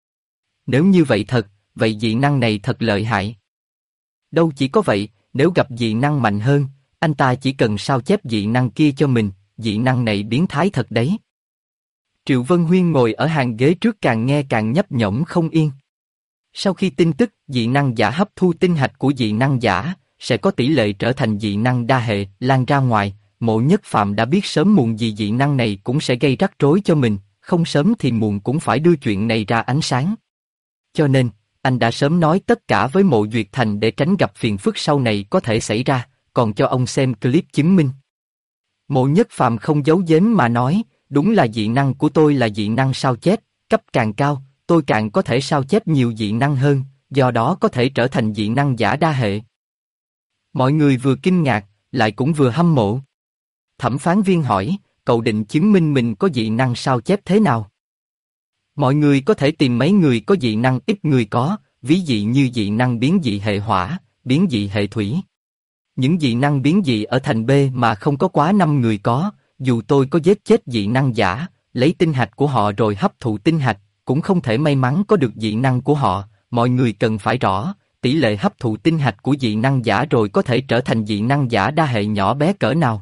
Nếu như vậy thật, vậy dị năng này thật lợi hại. Đâu chỉ có vậy, nếu gặp dị năng mạnh hơn, anh ta chỉ cần sao chép dị năng kia cho mình, dị năng này biến thái thật đấy. Triệu Vân Huyên ngồi ở hàng ghế trước càng nghe càng nhấp nhổm không yên. Sau khi tin tức dị năng giả hấp thu tinh hạch của dị năng giả, sẽ có tỷ lệ trở thành dị năng đa hệ lan ra ngoài, Mộ Nhất Phàm đã biết sớm muộn gì dị năng này cũng sẽ gây rắc rối cho mình, không sớm thì muộn cũng phải đưa chuyện này ra ánh sáng. Cho nên, anh đã sớm nói tất cả với Mộ Duyệt Thành để tránh gặp phiền phức sau này có thể xảy ra, còn cho ông xem clip chứng minh. Mộ Nhất Phàm không giấu giếm mà nói, đúng là dị năng của tôi là dị năng sao chép, cấp càng cao, tôi càng có thể sao chép nhiều dị năng hơn, do đó có thể trở thành dị năng giả đa hệ. Mọi người vừa kinh ngạc, lại cũng vừa hâm mộ. Thẩm phán viên hỏi, cậu định chứng minh mình có dị năng sao chép thế nào? Mọi người có thể tìm mấy người có dị năng ít người có, ví dụ như dị năng biến dị hệ hỏa, biến dị hệ thủy. Những dị năng biến dị ở thành B mà không có quá 5 người có, dù tôi có giết chết dị năng giả, lấy tinh hạch của họ rồi hấp thụ tinh hạch, cũng không thể may mắn có được dị năng của họ. Mọi người cần phải rõ, tỷ lệ hấp thụ tinh hạch của dị năng giả rồi có thể trở thành dị năng giả đa hệ nhỏ bé cỡ nào.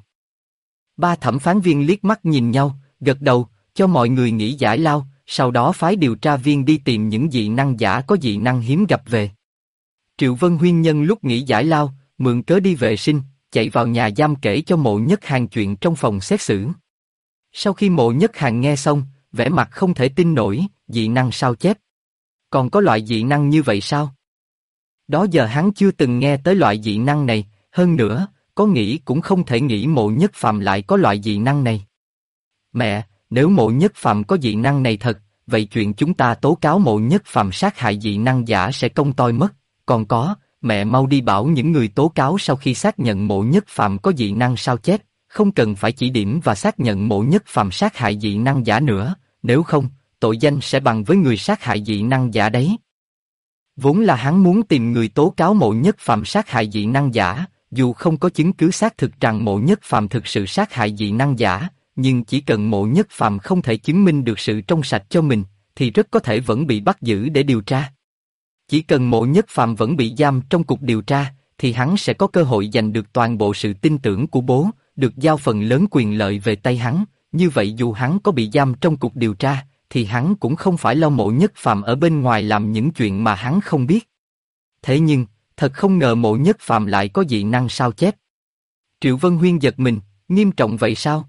Ba thẩm phán viên liếc mắt nhìn nhau, gật đầu, cho mọi người nghỉ giải lao, sau đó phái điều tra viên đi tìm những dị năng giả có dị năng hiếm gặp về. Triệu Vân Huyên nhân lúc nghỉ giải lao, mượn cớ đi vệ sinh, chạy vào nhà giam kể cho Mộ Nhất Hàn chuyện trong phòng xét xử. Sau khi Mộ Nhất Hàn nghe xong, vẻ mặt không thể tin nổi, dị năng sao chép. Còn có loại dị năng như vậy sao? Đó giờ hắn chưa từng nghe tới loại dị năng này, hơn nữa, có nghĩ cũng không thể nghĩ Mộ Nhất Phàm lại có loại dị năng này. Mẹ, nếu Mộ Nhất Phàm có dị năng này thật, vậy chuyện chúng ta tố cáo Mộ Nhất Phàm sát hại dị năng giả sẽ công toi mất. Còn có, mẹ mau đi bảo những người tố cáo sau khi xác nhận Mộ Nhất Phàm có dị năng sao chép, không cần phải chỉ điểm và xác nhận Mộ Nhất Phàm sát hại dị năng giả nữa, nếu không, tội danh sẽ bằng với người sát hại dị năng giả đấy. Vốn là hắn muốn tìm người tố cáo Mộ Nhất Phàm sát hại dị năng giả, dù không có chứng cứ xác thực rằng Mộ Nhất Phàm thực sự sát hại dị năng giả, nhưng chỉ cần Mộ Nhất Phàm không thể chứng minh được sự trong sạch cho mình, thì rất có thể vẫn bị bắt giữ để điều tra. Chỉ cần Mộ Nhất Phàm vẫn bị giam trong cục điều tra, thì hắn sẽ có cơ hội giành được toàn bộ sự tin tưởng của bố, được giao phần lớn quyền lợi về tay hắn. Như vậy dù hắn có bị giam trong cục điều tra, thì hắn cũng không phải lo Mộ Nhất Phàm ở bên ngoài làm những chuyện mà hắn không biết. Thế nhưng, thật không ngờ Mộ Nhất Phàm lại có dị năng sao chép. Triệu Vân Huyên giật mình, nghiêm trọng vậy sao?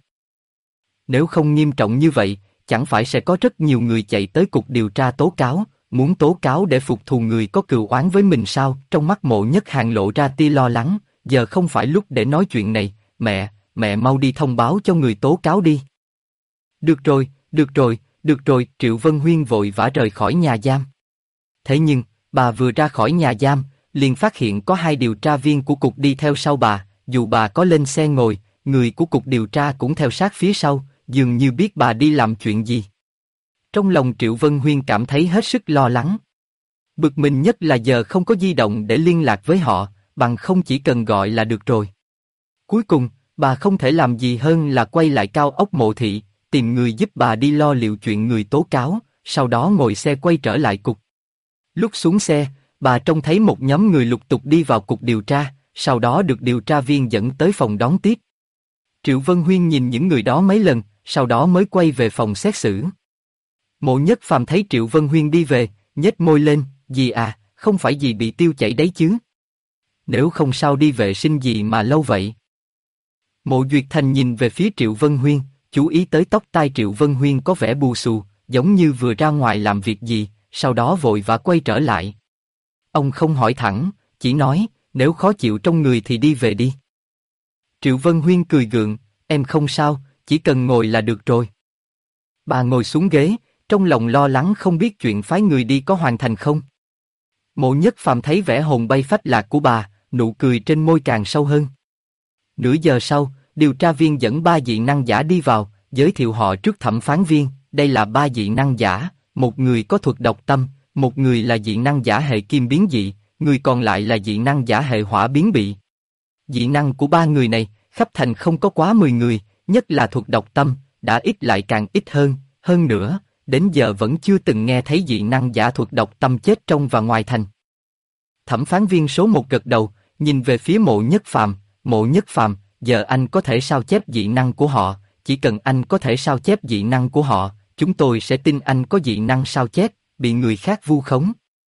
Nếu không nghiêm trọng như vậy, chẳng phải sẽ có rất nhiều người chạy tới cục điều tra tố cáo, muốn tố cáo để phục thù người có cừu oán với mình sao? Trong mắt Mộ Nhất Hàn lộ ra tia lo lắng, giờ không phải lúc để nói chuyện này, mẹ, mẹ mau đi thông báo cho người tố cáo đi. Được rồi, được rồi, được rồi, Triệu Vân Huyên vội vã rời khỏi nhà giam. Thế nhưng, bà vừa ra khỏi nhà giam, liền phát hiện có 2 điều tra viên của cục đi theo sau bà, dù bà có lên xe ngồi, người của cục điều tra cũng theo sát phía sau, dường như biết bà đi làm chuyện gì. Trong lòng Triệu Vân Huyên cảm thấy hết sức lo lắng. Bực mình nhất là giờ không có di động để liên lạc với họ, bằng không chỉ cần gọi là được rồi. Cuối cùng, bà không thể làm gì hơn là quay lại cao ốc Mộ Thị, tìm người giúp bà đi lo liệu chuyện người tố cáo, sau đó ngồi xe quay trở lại cục. Lúc xuống xe, bà trông thấy một nhóm người lục tục đi vào cục điều tra, sau đó được điều tra viên dẫn tới phòng đón tiếp. Triệu Vân Huyên nhìn những người đó mấy lần, sau đó mới quay về phòng xét xử. Mộ Nhất Phàm thấy Triệu Vân Huyên đi về, nhếch môi lên, "Dì à, không phải dì bị tiêu chảy đấy chứ? Nếu không sao đi vệ sinh gì mà lâu vậy?" Mộ Duyệt Thành nhìn về phía Triệu Vân Huyên, chú ý tới tóc tai Triệu Vân Huyên có vẻ bù xù, giống như vừa ra ngoài làm việc gì, sau đó vội vã quay trở lại. Ông không hỏi thẳng, chỉ nói, "Nếu khó chịu trong người thì đi về đi." Triệu Vân Huyên cười gượng, "Em không sao, chỉ cần ngồi là được rồi." Bà ngồi xuống ghế, trong lòng lo lắng không biết chuyện phái người đi có hoàn thành không. Mộ Nhất Phàm thấy vẻ hồn bay phách lạc của bà, nụ cười trên môi càng sâu hơn. Nửa giờ sau, điều tra viên dẫn 3 dị năng giả đi vào, giới thiệu họ trước thẩm phán viên. Đây là 3 dị năng giả, một người có thuật độc tâm, một người là dị năng giả hệ kim biến dị, người còn lại là dị năng giả hệ hỏa biến bị. Dị năng của 3 người này, khắp thành không có quá 10 người, nhất là thuật độc tâm, đã ít lại càng ít hơn nữa, đến giờ vẫn chưa từng nghe thấy dị năng giả thuật độc tâm chết trong và ngoài thành. Thẩm phán viên số 1 gật đầu, nhìn về phía Mộ Nhất Phàm, "Mộ Nhất Phàm, giờ anh có thể sao chép dị năng của họ, chỉ cần anh có thể sao chép dị năng của họ, chúng tôi sẽ tin anh có dị năng sao chép, bị người khác vu khống."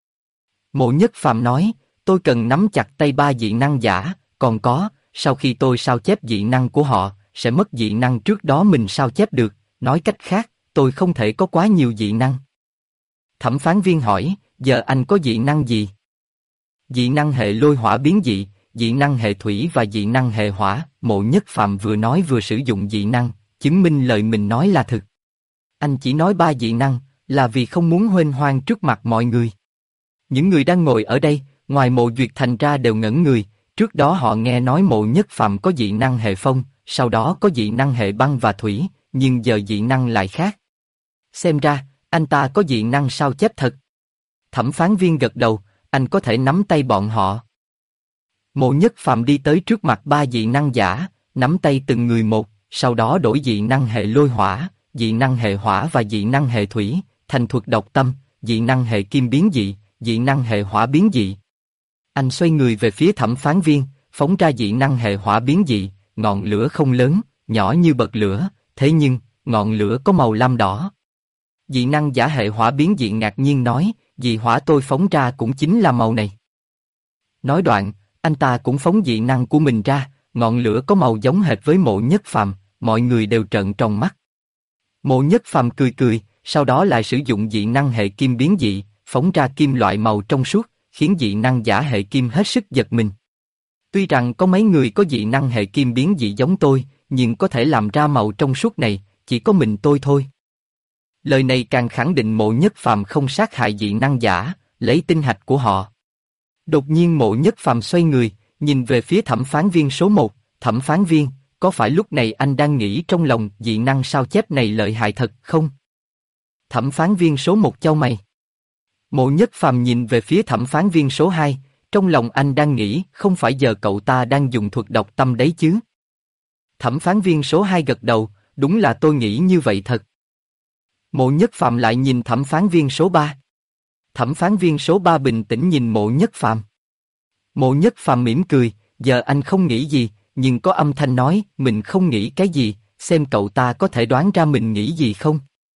Mộ Nhất Phàm nói, "Tôi cần nắm chặt tay 3 dị năng giả, còn có, sau khi tôi sao chép dị năng của họ, sẽ mất dị năng trước đó mình sao chép được, nói cách khác, tôi không thể có quá nhiều dị năng." Thẩm phán viên hỏi, "Giờ anh có dị năng gì?" "Dị năng hệ lôi hỏa biến dị, dị năng hệ thủy và dị năng hệ hỏa." Mộ Nhất Phàm vừa nói vừa sử dụng dị năng, chứng minh lời mình nói là thực. Anh chỉ nói 3 dị năng, là vì không muốn huênh hoang trước mặt mọi người. Những người đang ngồi ở đây, ngoài Mộ Duyệt Thành ra đều ngẩn người, trước đó họ nghe nói Mộ Nhất Phàm có dị năng hệ phong, sau đó có dị năng hệ băng và thủy, nhưng giờ dị năng lại khác. Xem ra, anh ta có dị năng sao chép thật. Thẩm phán viên gật đầu, "Anh có thể nắm tay bọn họ." Mộ Nhất Phàm đi tới trước mặt 3 dị năng giả, nắm tay từng người một, sau đó đổi dị năng hệ lôi hỏa, dị năng hệ hỏa và dị năng hệ thủy, thành thuật độc tâm, dị năng hệ kim biến dị, dị năng hệ hỏa biến dị. Anh xoay người về phía thẩm phán viên, phóng ra dị năng hệ hỏa biến dị, ngọn lửa không lớn, nhỏ như bật lửa, thế nhưng, ngọn lửa có màu lam đỏ. Dị năng giả hệ hỏa biến dị ngạc nhiên nói, "Dị hỏa tôi phóng ra cũng chính là màu này." Nói đoạn, anh ta cũng phóng dị năng của mình ra, ngọn lửa có màu giống hệt với Mộ Nhất Phàm, mọi người đều trợn tròn mắt. Mộ Nhất Phàm cười cười, sau đó lại sử dụng dị năng hệ kim biến dị, phóng ra kim loại màu trong suốt, khiến dị năng giả hệ kim hết sức giật mình. Tuy rằng có mấy người có dị năng hệ kim biến dị giống tôi, nhưng có thể làm ra màu trong suốt này, chỉ có mình tôi thôi. Lời này càng khẳng định Mộ Nhất Phàm không sát hại dị năng giả, lấy tinh hạch của họ. Đột nhiên Mộ Nhất Phàm xoay người, nhìn về phía thẩm phán viên số 1, "Thẩm phán viên, có phải lúc này anh đang nghĩ trong lòng dị năng sao chép này lợi hại thật không?" Thẩm phán viên số 1 chau mày. Mộ Nhất Phàm nhìn về phía thẩm phán viên số 2, trong lòng anh đang nghĩ không phải giờ cậu ta đang dùng thuật độc tâm đấy chứ. Thẩm phán viên số 2 gật đầu, "Đúng là tôi nghĩ như vậy thật." Mộ Nhất Phàm lại nhìn thẩm phán viên số 3. Thẩm phán viên số 3 bình tĩnh nhìn Mộ Nhất Phàm. Mộ Nhất Phàm mỉm cười, "Giờ anh không nghĩ gì, nhưng có âm thanh nói mình không nghĩ cái gì, xem cậu ta có thể đoán ra mình nghĩ gì không."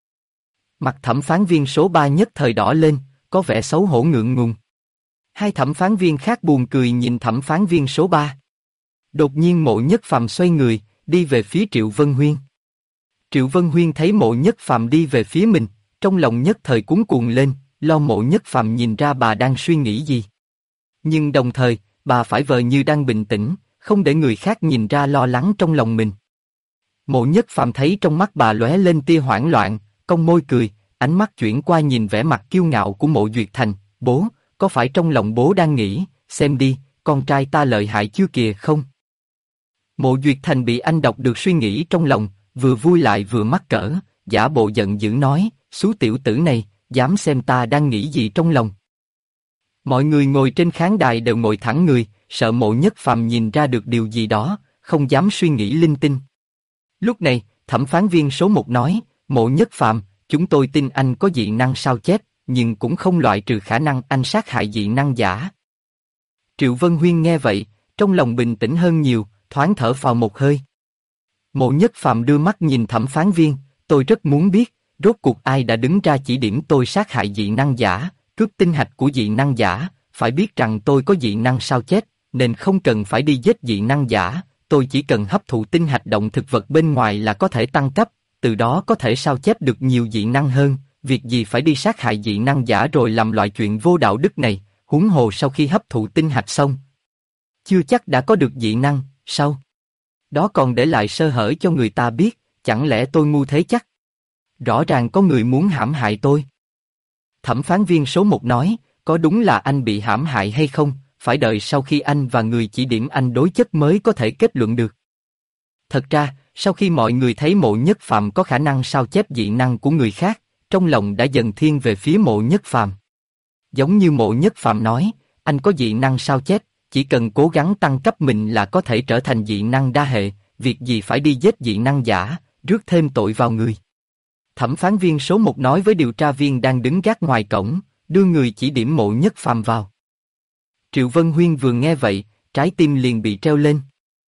Mặt thẩm phán viên số 3 nhất thời đỏ lên, có vẻ xấu hổ ngượng ngùng. Hai thẩm phán viên khác buồn cười nhìn thẩm phán viên số 3. Đột nhiên Mộ Nhất Phàm xoay người, đi về phía Triệu Vân Huyên. Triệu Vân Huyên thấy Mộ Nhất Phàm đi về phía mình, trong lòng nhất thời cuống cuồng lên, lo Mộ Nhất Phàm nhìn ra bà đang suy nghĩ gì. Nhưng đồng thời, bà phải vờ như đang bình tĩnh, không để người khác nhìn ra lo lắng trong lòng mình. Mộ Nhất Phàm thấy trong mắt bà lóe lên tia hoảng loạn, cong môi cười, ánh mắt chuyển qua nhìn vẻ mặt kiêu ngạo của Mộ Duyệt Thành, bố, có phải trong lòng bố đang nghĩ, xem đi, con trai ta lợi hại chưa kìa không? Mộ Duyệt Thành bị anh đọc được suy nghĩ trong lòng, vừa vui lại vừa mắc cỡ, giả bộ giận dữ nói, xú tiểu tử này, dám xem ta đang nghĩ gì trong lòng. Mọi người ngồi trên khán đài đều ngồi thẳng người, sợ Mộ Nhất Phàm nhìn ra được điều gì đó, không dám suy nghĩ linh tinh. Lúc này, thẩm phán viên số 1 nói, Mộ Nhất Phàm, chúng tôi tin anh có dị năng sao chép, nhưng cũng không loại trừ khả năng anh sát hại dị năng giả. Triệu Vân Huyên nghe vậy, trong lòng bình tĩnh hơn nhiều, thoáng thở phào một hơi. Mộ Nhất Phàm đưa mắt nhìn thẩm phán viên, tôi rất muốn biết, rốt cuộc ai đã đứng ra chỉ điểm tôi sát hại dị năng giả, cướp tinh hạch của dị năng giả, phải biết rằng tôi có dị năng sao chép, nên không cần phải đi giết dị năng giả, tôi chỉ cần hấp thụ tinh hạch động thực vật bên ngoài là có thể tăng cấp, từ đó có thể sao chép được nhiều dị năng hơn, việc gì phải đi sát hại dị năng giả rồi làm loại chuyện vô đạo đức này, huống hồ sau khi hấp thụ tinh hạch xong. Chưa chắc đã có được dị năng, sao? Đó còn để lại sơ hở cho người ta biết, chẳng lẽ tôi ngu thế chắc? Rõ ràng có người muốn hãm hại tôi. Thẩm phán viên số 1 nói, có đúng là anh bị hãm hại hay không, phải đợi sau khi anh và người chỉ điểm anh đối chất mới có thể kết luận được. Thật ra, sau khi mọi người thấy Mộ Nhất Phàm có khả năng sao chép dị năng của người khác, trong lòng đã dần thiên về phía Mộ Nhất Phàm. Giống như Mộ Nhất Phàm nói, anh có dị năng sao chép, chỉ cần cố gắng tăng cấp mình là có thể trở thành dị năng đa hệ, việc gì phải đi giết dị năng giả, rước thêm tội vào người. Thẩm phán viên số 1 nói với điều tra viên đang đứng gác ngoài cổng, đưa người chỉ điểm Mộ Nhất Phàm vào. Triệu Vân Huyên vừa nghe vậy, trái tim liền bị treo lên.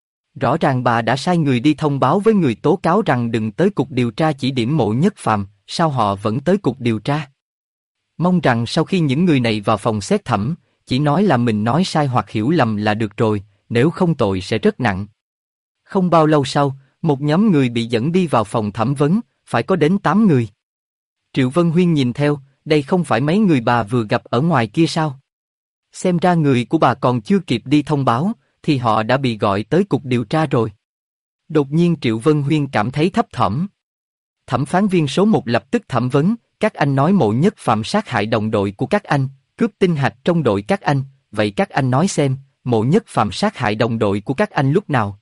Rõ ràng bà đã sai người đi thông báo với người tố cáo rằng đừng tới cục điều tra chỉ điểm Mộ Nhất Phàm, sao họ vẫn tới cục điều tra? Mong rằng sau khi những người này vào phòng xét thẩm, chỉ nói là mình nói sai hoặc hiểu lầm là được rồi, nếu không tội sẽ rất nặng. Không bao lâu sau, một nhóm người bị dẫn đi vào phòng thẩm vấn, phải có đến 8 người. Triệu Vân Huyên nhìn theo, đây không phải mấy người bà vừa gặp ở ngoài kia sao? Xem ra người của bà còn chưa kịp đi thông báo, thì họ đã bị gọi tới cục điều tra rồi. Đột nhiên Triệu Vân Huyên cảm thấy thấp thỏm. Thẩm phán viên số 1 lập tức thẩm vấn, các anh nói Mộ Nhất Phàm sát hại đồng đội của các anh, cướp tinh hạch trong đội các anh, vậy các anh nói xem, Mộ Nhất Phàm sát hại đồng đội của các anh lúc nào?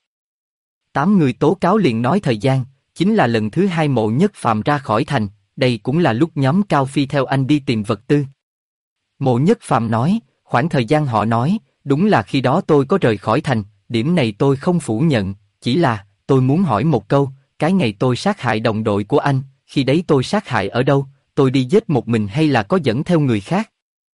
8 người tố cáo liền nói thời gian, chính là lần thứ 2 Mộ Nhất Phàm ra khỏi thành, đây cũng là lúc nhóm Cao Phi theo anh đi tìm vật tư. Mộ Nhất Phàm nói, khoảng thời gian họ nói, đúng là khi đó tôi có rời khỏi thành, điểm này tôi không phủ nhận, chỉ là, tôi muốn hỏi một câu, cái ngày tôi sát hại đồng đội của anh, khi đấy tôi sát hại ở đâu, tôi đi giết một mình hay là có dẫn theo người khác?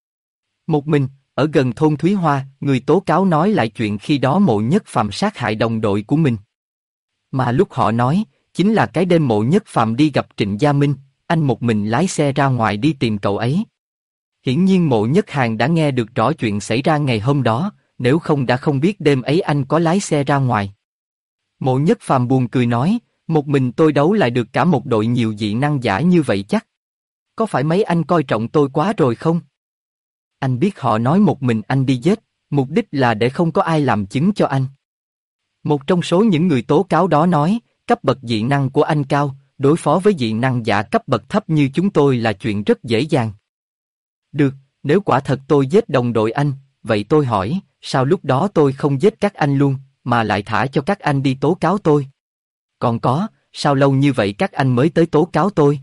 Một mình, ở gần thôn Thúy Hoa, người tố cáo nói lại chuyện khi đó Mộ Nhất Phàm sát hại đồng đội của mình. Mà lúc họ nói, chính là cái đêm Mộ Nhất Phàm đi gặp Trịnh Gia Minh, anh một mình lái xe ra ngoài đi tìm cậu ấy. Hiển nhiên Mộ Nhất Hàn đã nghe được rõ chuyện xảy ra ngày hôm đó, nếu không đã không biết đêm ấy anh có lái xe ra ngoài. Mộ Nhất Phàm buồn cười nói, một mình tôi đấu lại được cả một đội nhiều dị năng giả như vậy chắc. Có phải mấy anh coi trọng tôi quá rồi không? Anh biết họ nói một mình anh đi giết, mục đích là để không có ai làm chứng cho anh. Một trong số những người tố cáo đó nói, cấp bậc dị năng của anh cao, đối phó với dị năng giả cấp bậc thấp như chúng tôi là chuyện rất dễ dàng. Được, nếu quả thật tôi giết đồng đội anh, vậy tôi hỏi, sao lúc đó tôi không giết các anh luôn, mà lại thả cho các anh đi tố cáo tôi? Còn có, sao lâu như vậy các anh mới tới tố cáo tôi?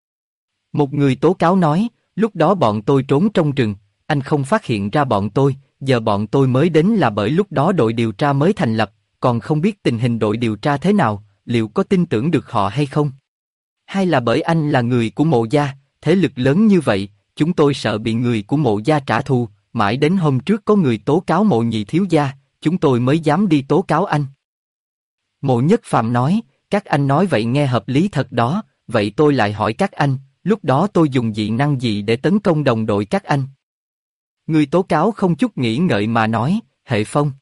Một người tố cáo nói, lúc đó bọn tôi trốn trong rừng, anh không phát hiện ra bọn tôi, giờ bọn tôi mới đến là bởi lúc đó đội điều tra mới thành lập, còn không biết tình hình đội điều tra thế nào, liệu có tin tưởng được họ hay không? Hay là bởi anh là người của Mộ gia, thế lực lớn như vậy, chúng tôi sợ bị người của Mộ gia trả thù, mãi đến hôm trước có người tố cáo Mộ nhị thiếu gia, chúng tôi mới dám đi tố cáo anh. Mộ Nhất Phàm nói, các anh nói vậy nghe hợp lý thật đó, vậy tôi lại hỏi các anh, lúc đó tôi dùng dị năng gì để tấn công đồng đội các anh? Người tố cáo không chút nghĩ ngợi mà nói, hệ phong.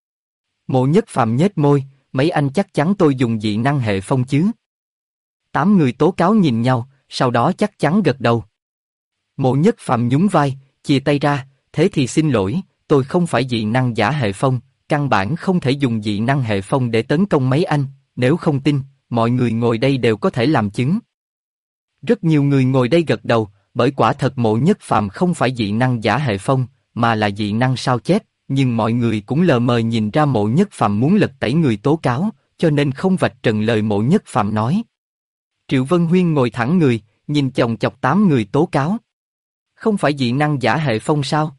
Mộ Nhất Phàm nhếch môi, mấy anh chắc chắn tôi dùng dị năng hệ phong chứ? 8 người tố cáo nhìn nhau, sau đó chắc chắn gật đầu. Mộ Nhất Phàm nhún vai, chìa tay ra, thế thì xin lỗi, tôi không phải dị năng giả hệ phong, căn bản không thể dùng dị năng hệ phong để tấn công mấy anh, nếu không tin, mọi người ngồi đây đều có thể làm chứng. Rất nhiều người ngồi đây gật đầu, bởi quả thật Mộ Nhất Phàm không phải dị năng giả hệ phong, mà là dị năng sao chép, nhưng mọi người cũng lờ mờ nhìn ra Mộ Nhất Phàm muốn lật tẩy người tố cáo, cho nên không vạch trần lời Mộ Nhất Phàm nói. Triệu Vân Huyên ngồi thẳng người, nhìn chòng chọc 8 người tố cáo. Không phải dị năng giả hệ phong sao?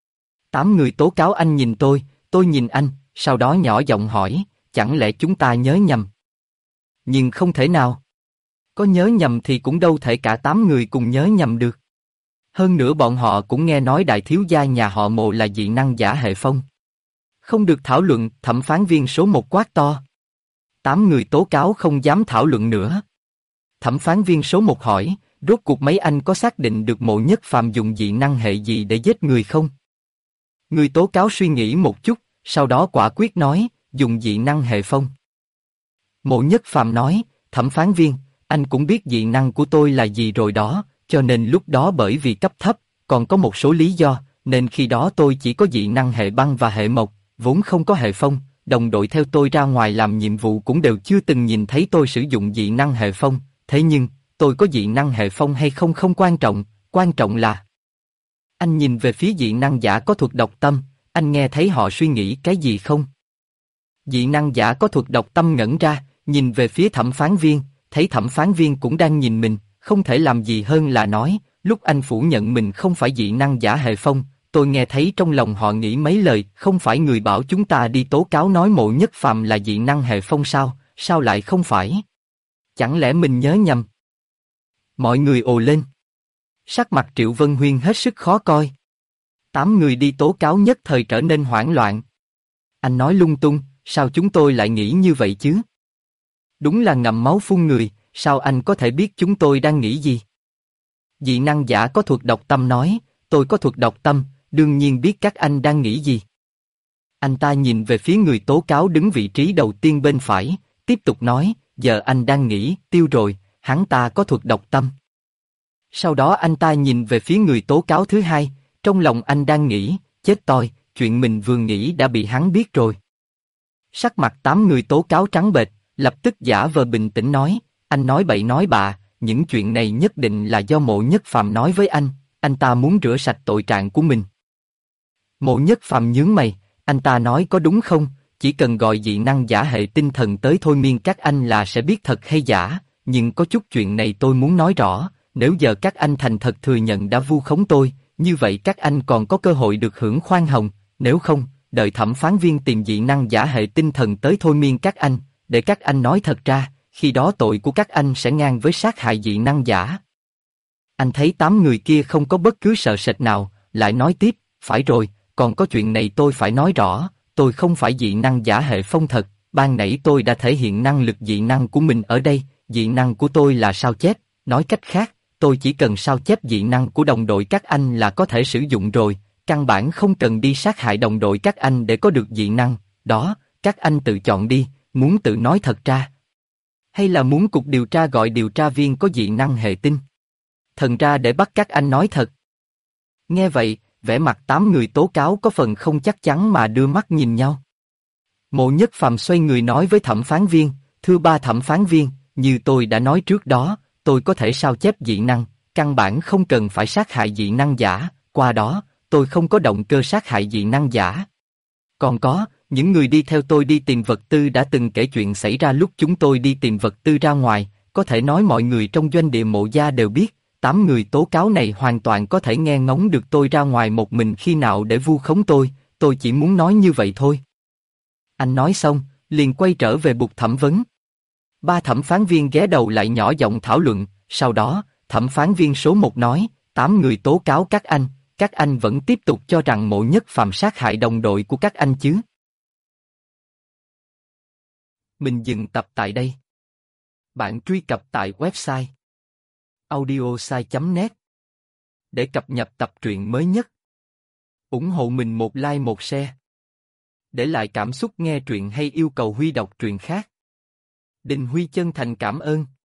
8 người tố cáo anh nhìn tôi nhìn anh, sau đó nhỏ giọng hỏi, chẳng lẽ chúng ta nhớ nhầm? Nhưng không thể nào. Có nhớ nhầm thì cũng đâu thể cả 8 người cùng nhớ nhầm được. Hơn nữa bọn họ cũng nghe nói đại thiếu gia nhà họ Mộ là dị năng giả hệ phong. Không được thảo luận, thẩm phán viên số 1 quát to. 8 người tố cáo không dám thảo luận nữa. Thẩm phán viên số 1 hỏi, rốt cuộc mấy anh có xác định được Mộ Nhất Phàm dùng dị năng hệ gì để giết người không? Người tố cáo suy nghĩ một chút, sau đó quả quyết nói, dùng dị năng hệ phong. Mộ Nhất Phàm nói, thẩm phán viên, anh cũng biết dị năng của tôi là gì rồi đó, cho nên lúc đó bởi vì cấp thấp, còn có một số lý do, nên khi đó tôi chỉ có dị năng hệ băng và hệ mộc, vốn không có hệ phong, đồng đội theo tôi ra ngoài làm nhiệm vụ cũng đều chưa từng nhìn thấy tôi sử dụng dị năng hệ phong, thế nhưng, tôi có dị năng hệ phong hay không không quan trọng là... Anh nhìn về phía dị năng giả có thuật đọc tâm, anh nghe thấy họ suy nghĩ cái gì không? Dị năng giả có thuật đọc tâm ngẩn ra, nhìn về phía thẩm phán viên, thấy thẩm phán viên cũng đang nhìn mình, không thể làm gì hơn là nói, lúc anh phủ nhận mình không phải dị năng giả hệ phong, tôi nghe thấy trong lòng họ nghĩ mấy lời, không phải người bảo chúng ta đi tố cáo nói Mộ Nhất Phàm là dị năng hệ phong sao lại không phải? Chẳng lẽ mình nhớ nhầm? Mọi người ồ lên. Sắc mặt Triệu Vân Huyên hết sức khó coi. 8 người đi tố cáo nhất thời trở nên hoảng loạn. Anh nói lung tung, sao chúng tôi lại nghĩ như vậy chứ? Đúng là ngậm máu phun người, sao anh có thể biết chúng tôi đang nghĩ gì? Dị năng giả có thuật đọc tâm nói, tôi có thuật đọc tâm, đương nhiên biết các anh đang nghĩ gì. Anh ta nhìn về phía người tố cáo đứng vị trí đầu tiên bên phải, tiếp tục nói, giờ anh đang nghĩ, Tiêu rồi, hắn ta có thuật đọc tâm. Sau đó anh ta nhìn về phía người tố cáo thứ hai, trong lòng anh đang nghĩ, chết toi, chuyện mình vừa nghĩ đã bị hắn biết rồi. Sắc mặt 8 người tố cáo trắng bệch, lập tức giả vờ bình tĩnh nói, anh nói bậy nói bạ, những chuyện này nhất định là do Mộ Nhất Phàm nói với anh ta muốn rửa sạch tội trạng của mình. Mộ Nhất Phàm nhướng mày, anh ta nói có đúng không, chỉ cần gọi dị năng giả hệ tinh thần tới thôi miên các anh là sẽ biết thật hay giả, nhưng có chút chuyện này tôi muốn nói rõ, nếu giờ các anh thành thật thừa nhận đã vu khống tôi, như vậy các anh còn có cơ hội được hưởng khoan hồng, nếu không, đợi thẩm phán viên tìm dị năng giả hệ tinh thần tới thôi miên các anh, để các anh nói thật ra, khi đó tội của các anh sẽ ngang với sát hại dị năng giả. Anh thấy 8 người kia không có bất cứ sợ sệt nào, lại nói tiếp, phải rồi, còn có chuyện này tôi phải nói rõ, tôi không phải dị năng giả hệ phong thật, ban nãy tôi đã thể hiện năng lực dị năng của mình ở đây, dị năng của tôi là sao chép, nói cách khác, tôi chỉ cần sao chép dị năng của đồng đội các anh là có thể sử dụng rồi, căn bản không cần đi sát hại đồng đội các anh để có được dị năng, đó, các anh tự chọn đi, muốn tự nói thật ra. Hay là muốn cục điều tra gọi điều tra viên có dị năng hệ tinh thần ra để bắt các anh nói thật. Nghe vậy, vẻ mặt 8 người tố cáo có phần không chắc chắn mà đưa mắt nhìn nhau. Mộ Nhất Phàm xoay người nói với thẩm phán viên, thưa ba thẩm phán viên, như tôi đã nói trước đó, tôi có thể sao chép dị năng, căn bản không cần phải sát hại dị năng giả, qua đó, tôi không có động cơ sát hại dị năng giả. Còn có, những người đi theo tôi đi tìm vật tư đã từng kể chuyện xảy ra lúc chúng tôi đi tìm vật tư ra ngoài, có thể nói mọi người trong doanh địa Mộ gia đều biết, 8 người tố cáo này hoàn toàn có thể nghe ngóng được tôi ra ngoài một mình khi nào để vu khống tôi chỉ muốn nói như vậy thôi. Anh nói xong, liền quay trở về bục thẩm vấn. 3 thẩm phán viên ghé đầu lại nhỏ giọng thảo luận, sau đó, thẩm phán viên số 1 nói, 8 người tố cáo các anh vẫn tiếp tục cho rằng Mộ Nhất Phàm sát hại đồng đội của các anh chứ? Mình dừng tập tại đây. Bạn truy cập tại website audiosai.net để cập nhật tập truyện mới nhất. Ủng hộ mình một like một share. Để lại cảm xúc nghe truyện hay yêu cầu Huy đọc truyện khác. Đình Huy chân thành cảm ơn.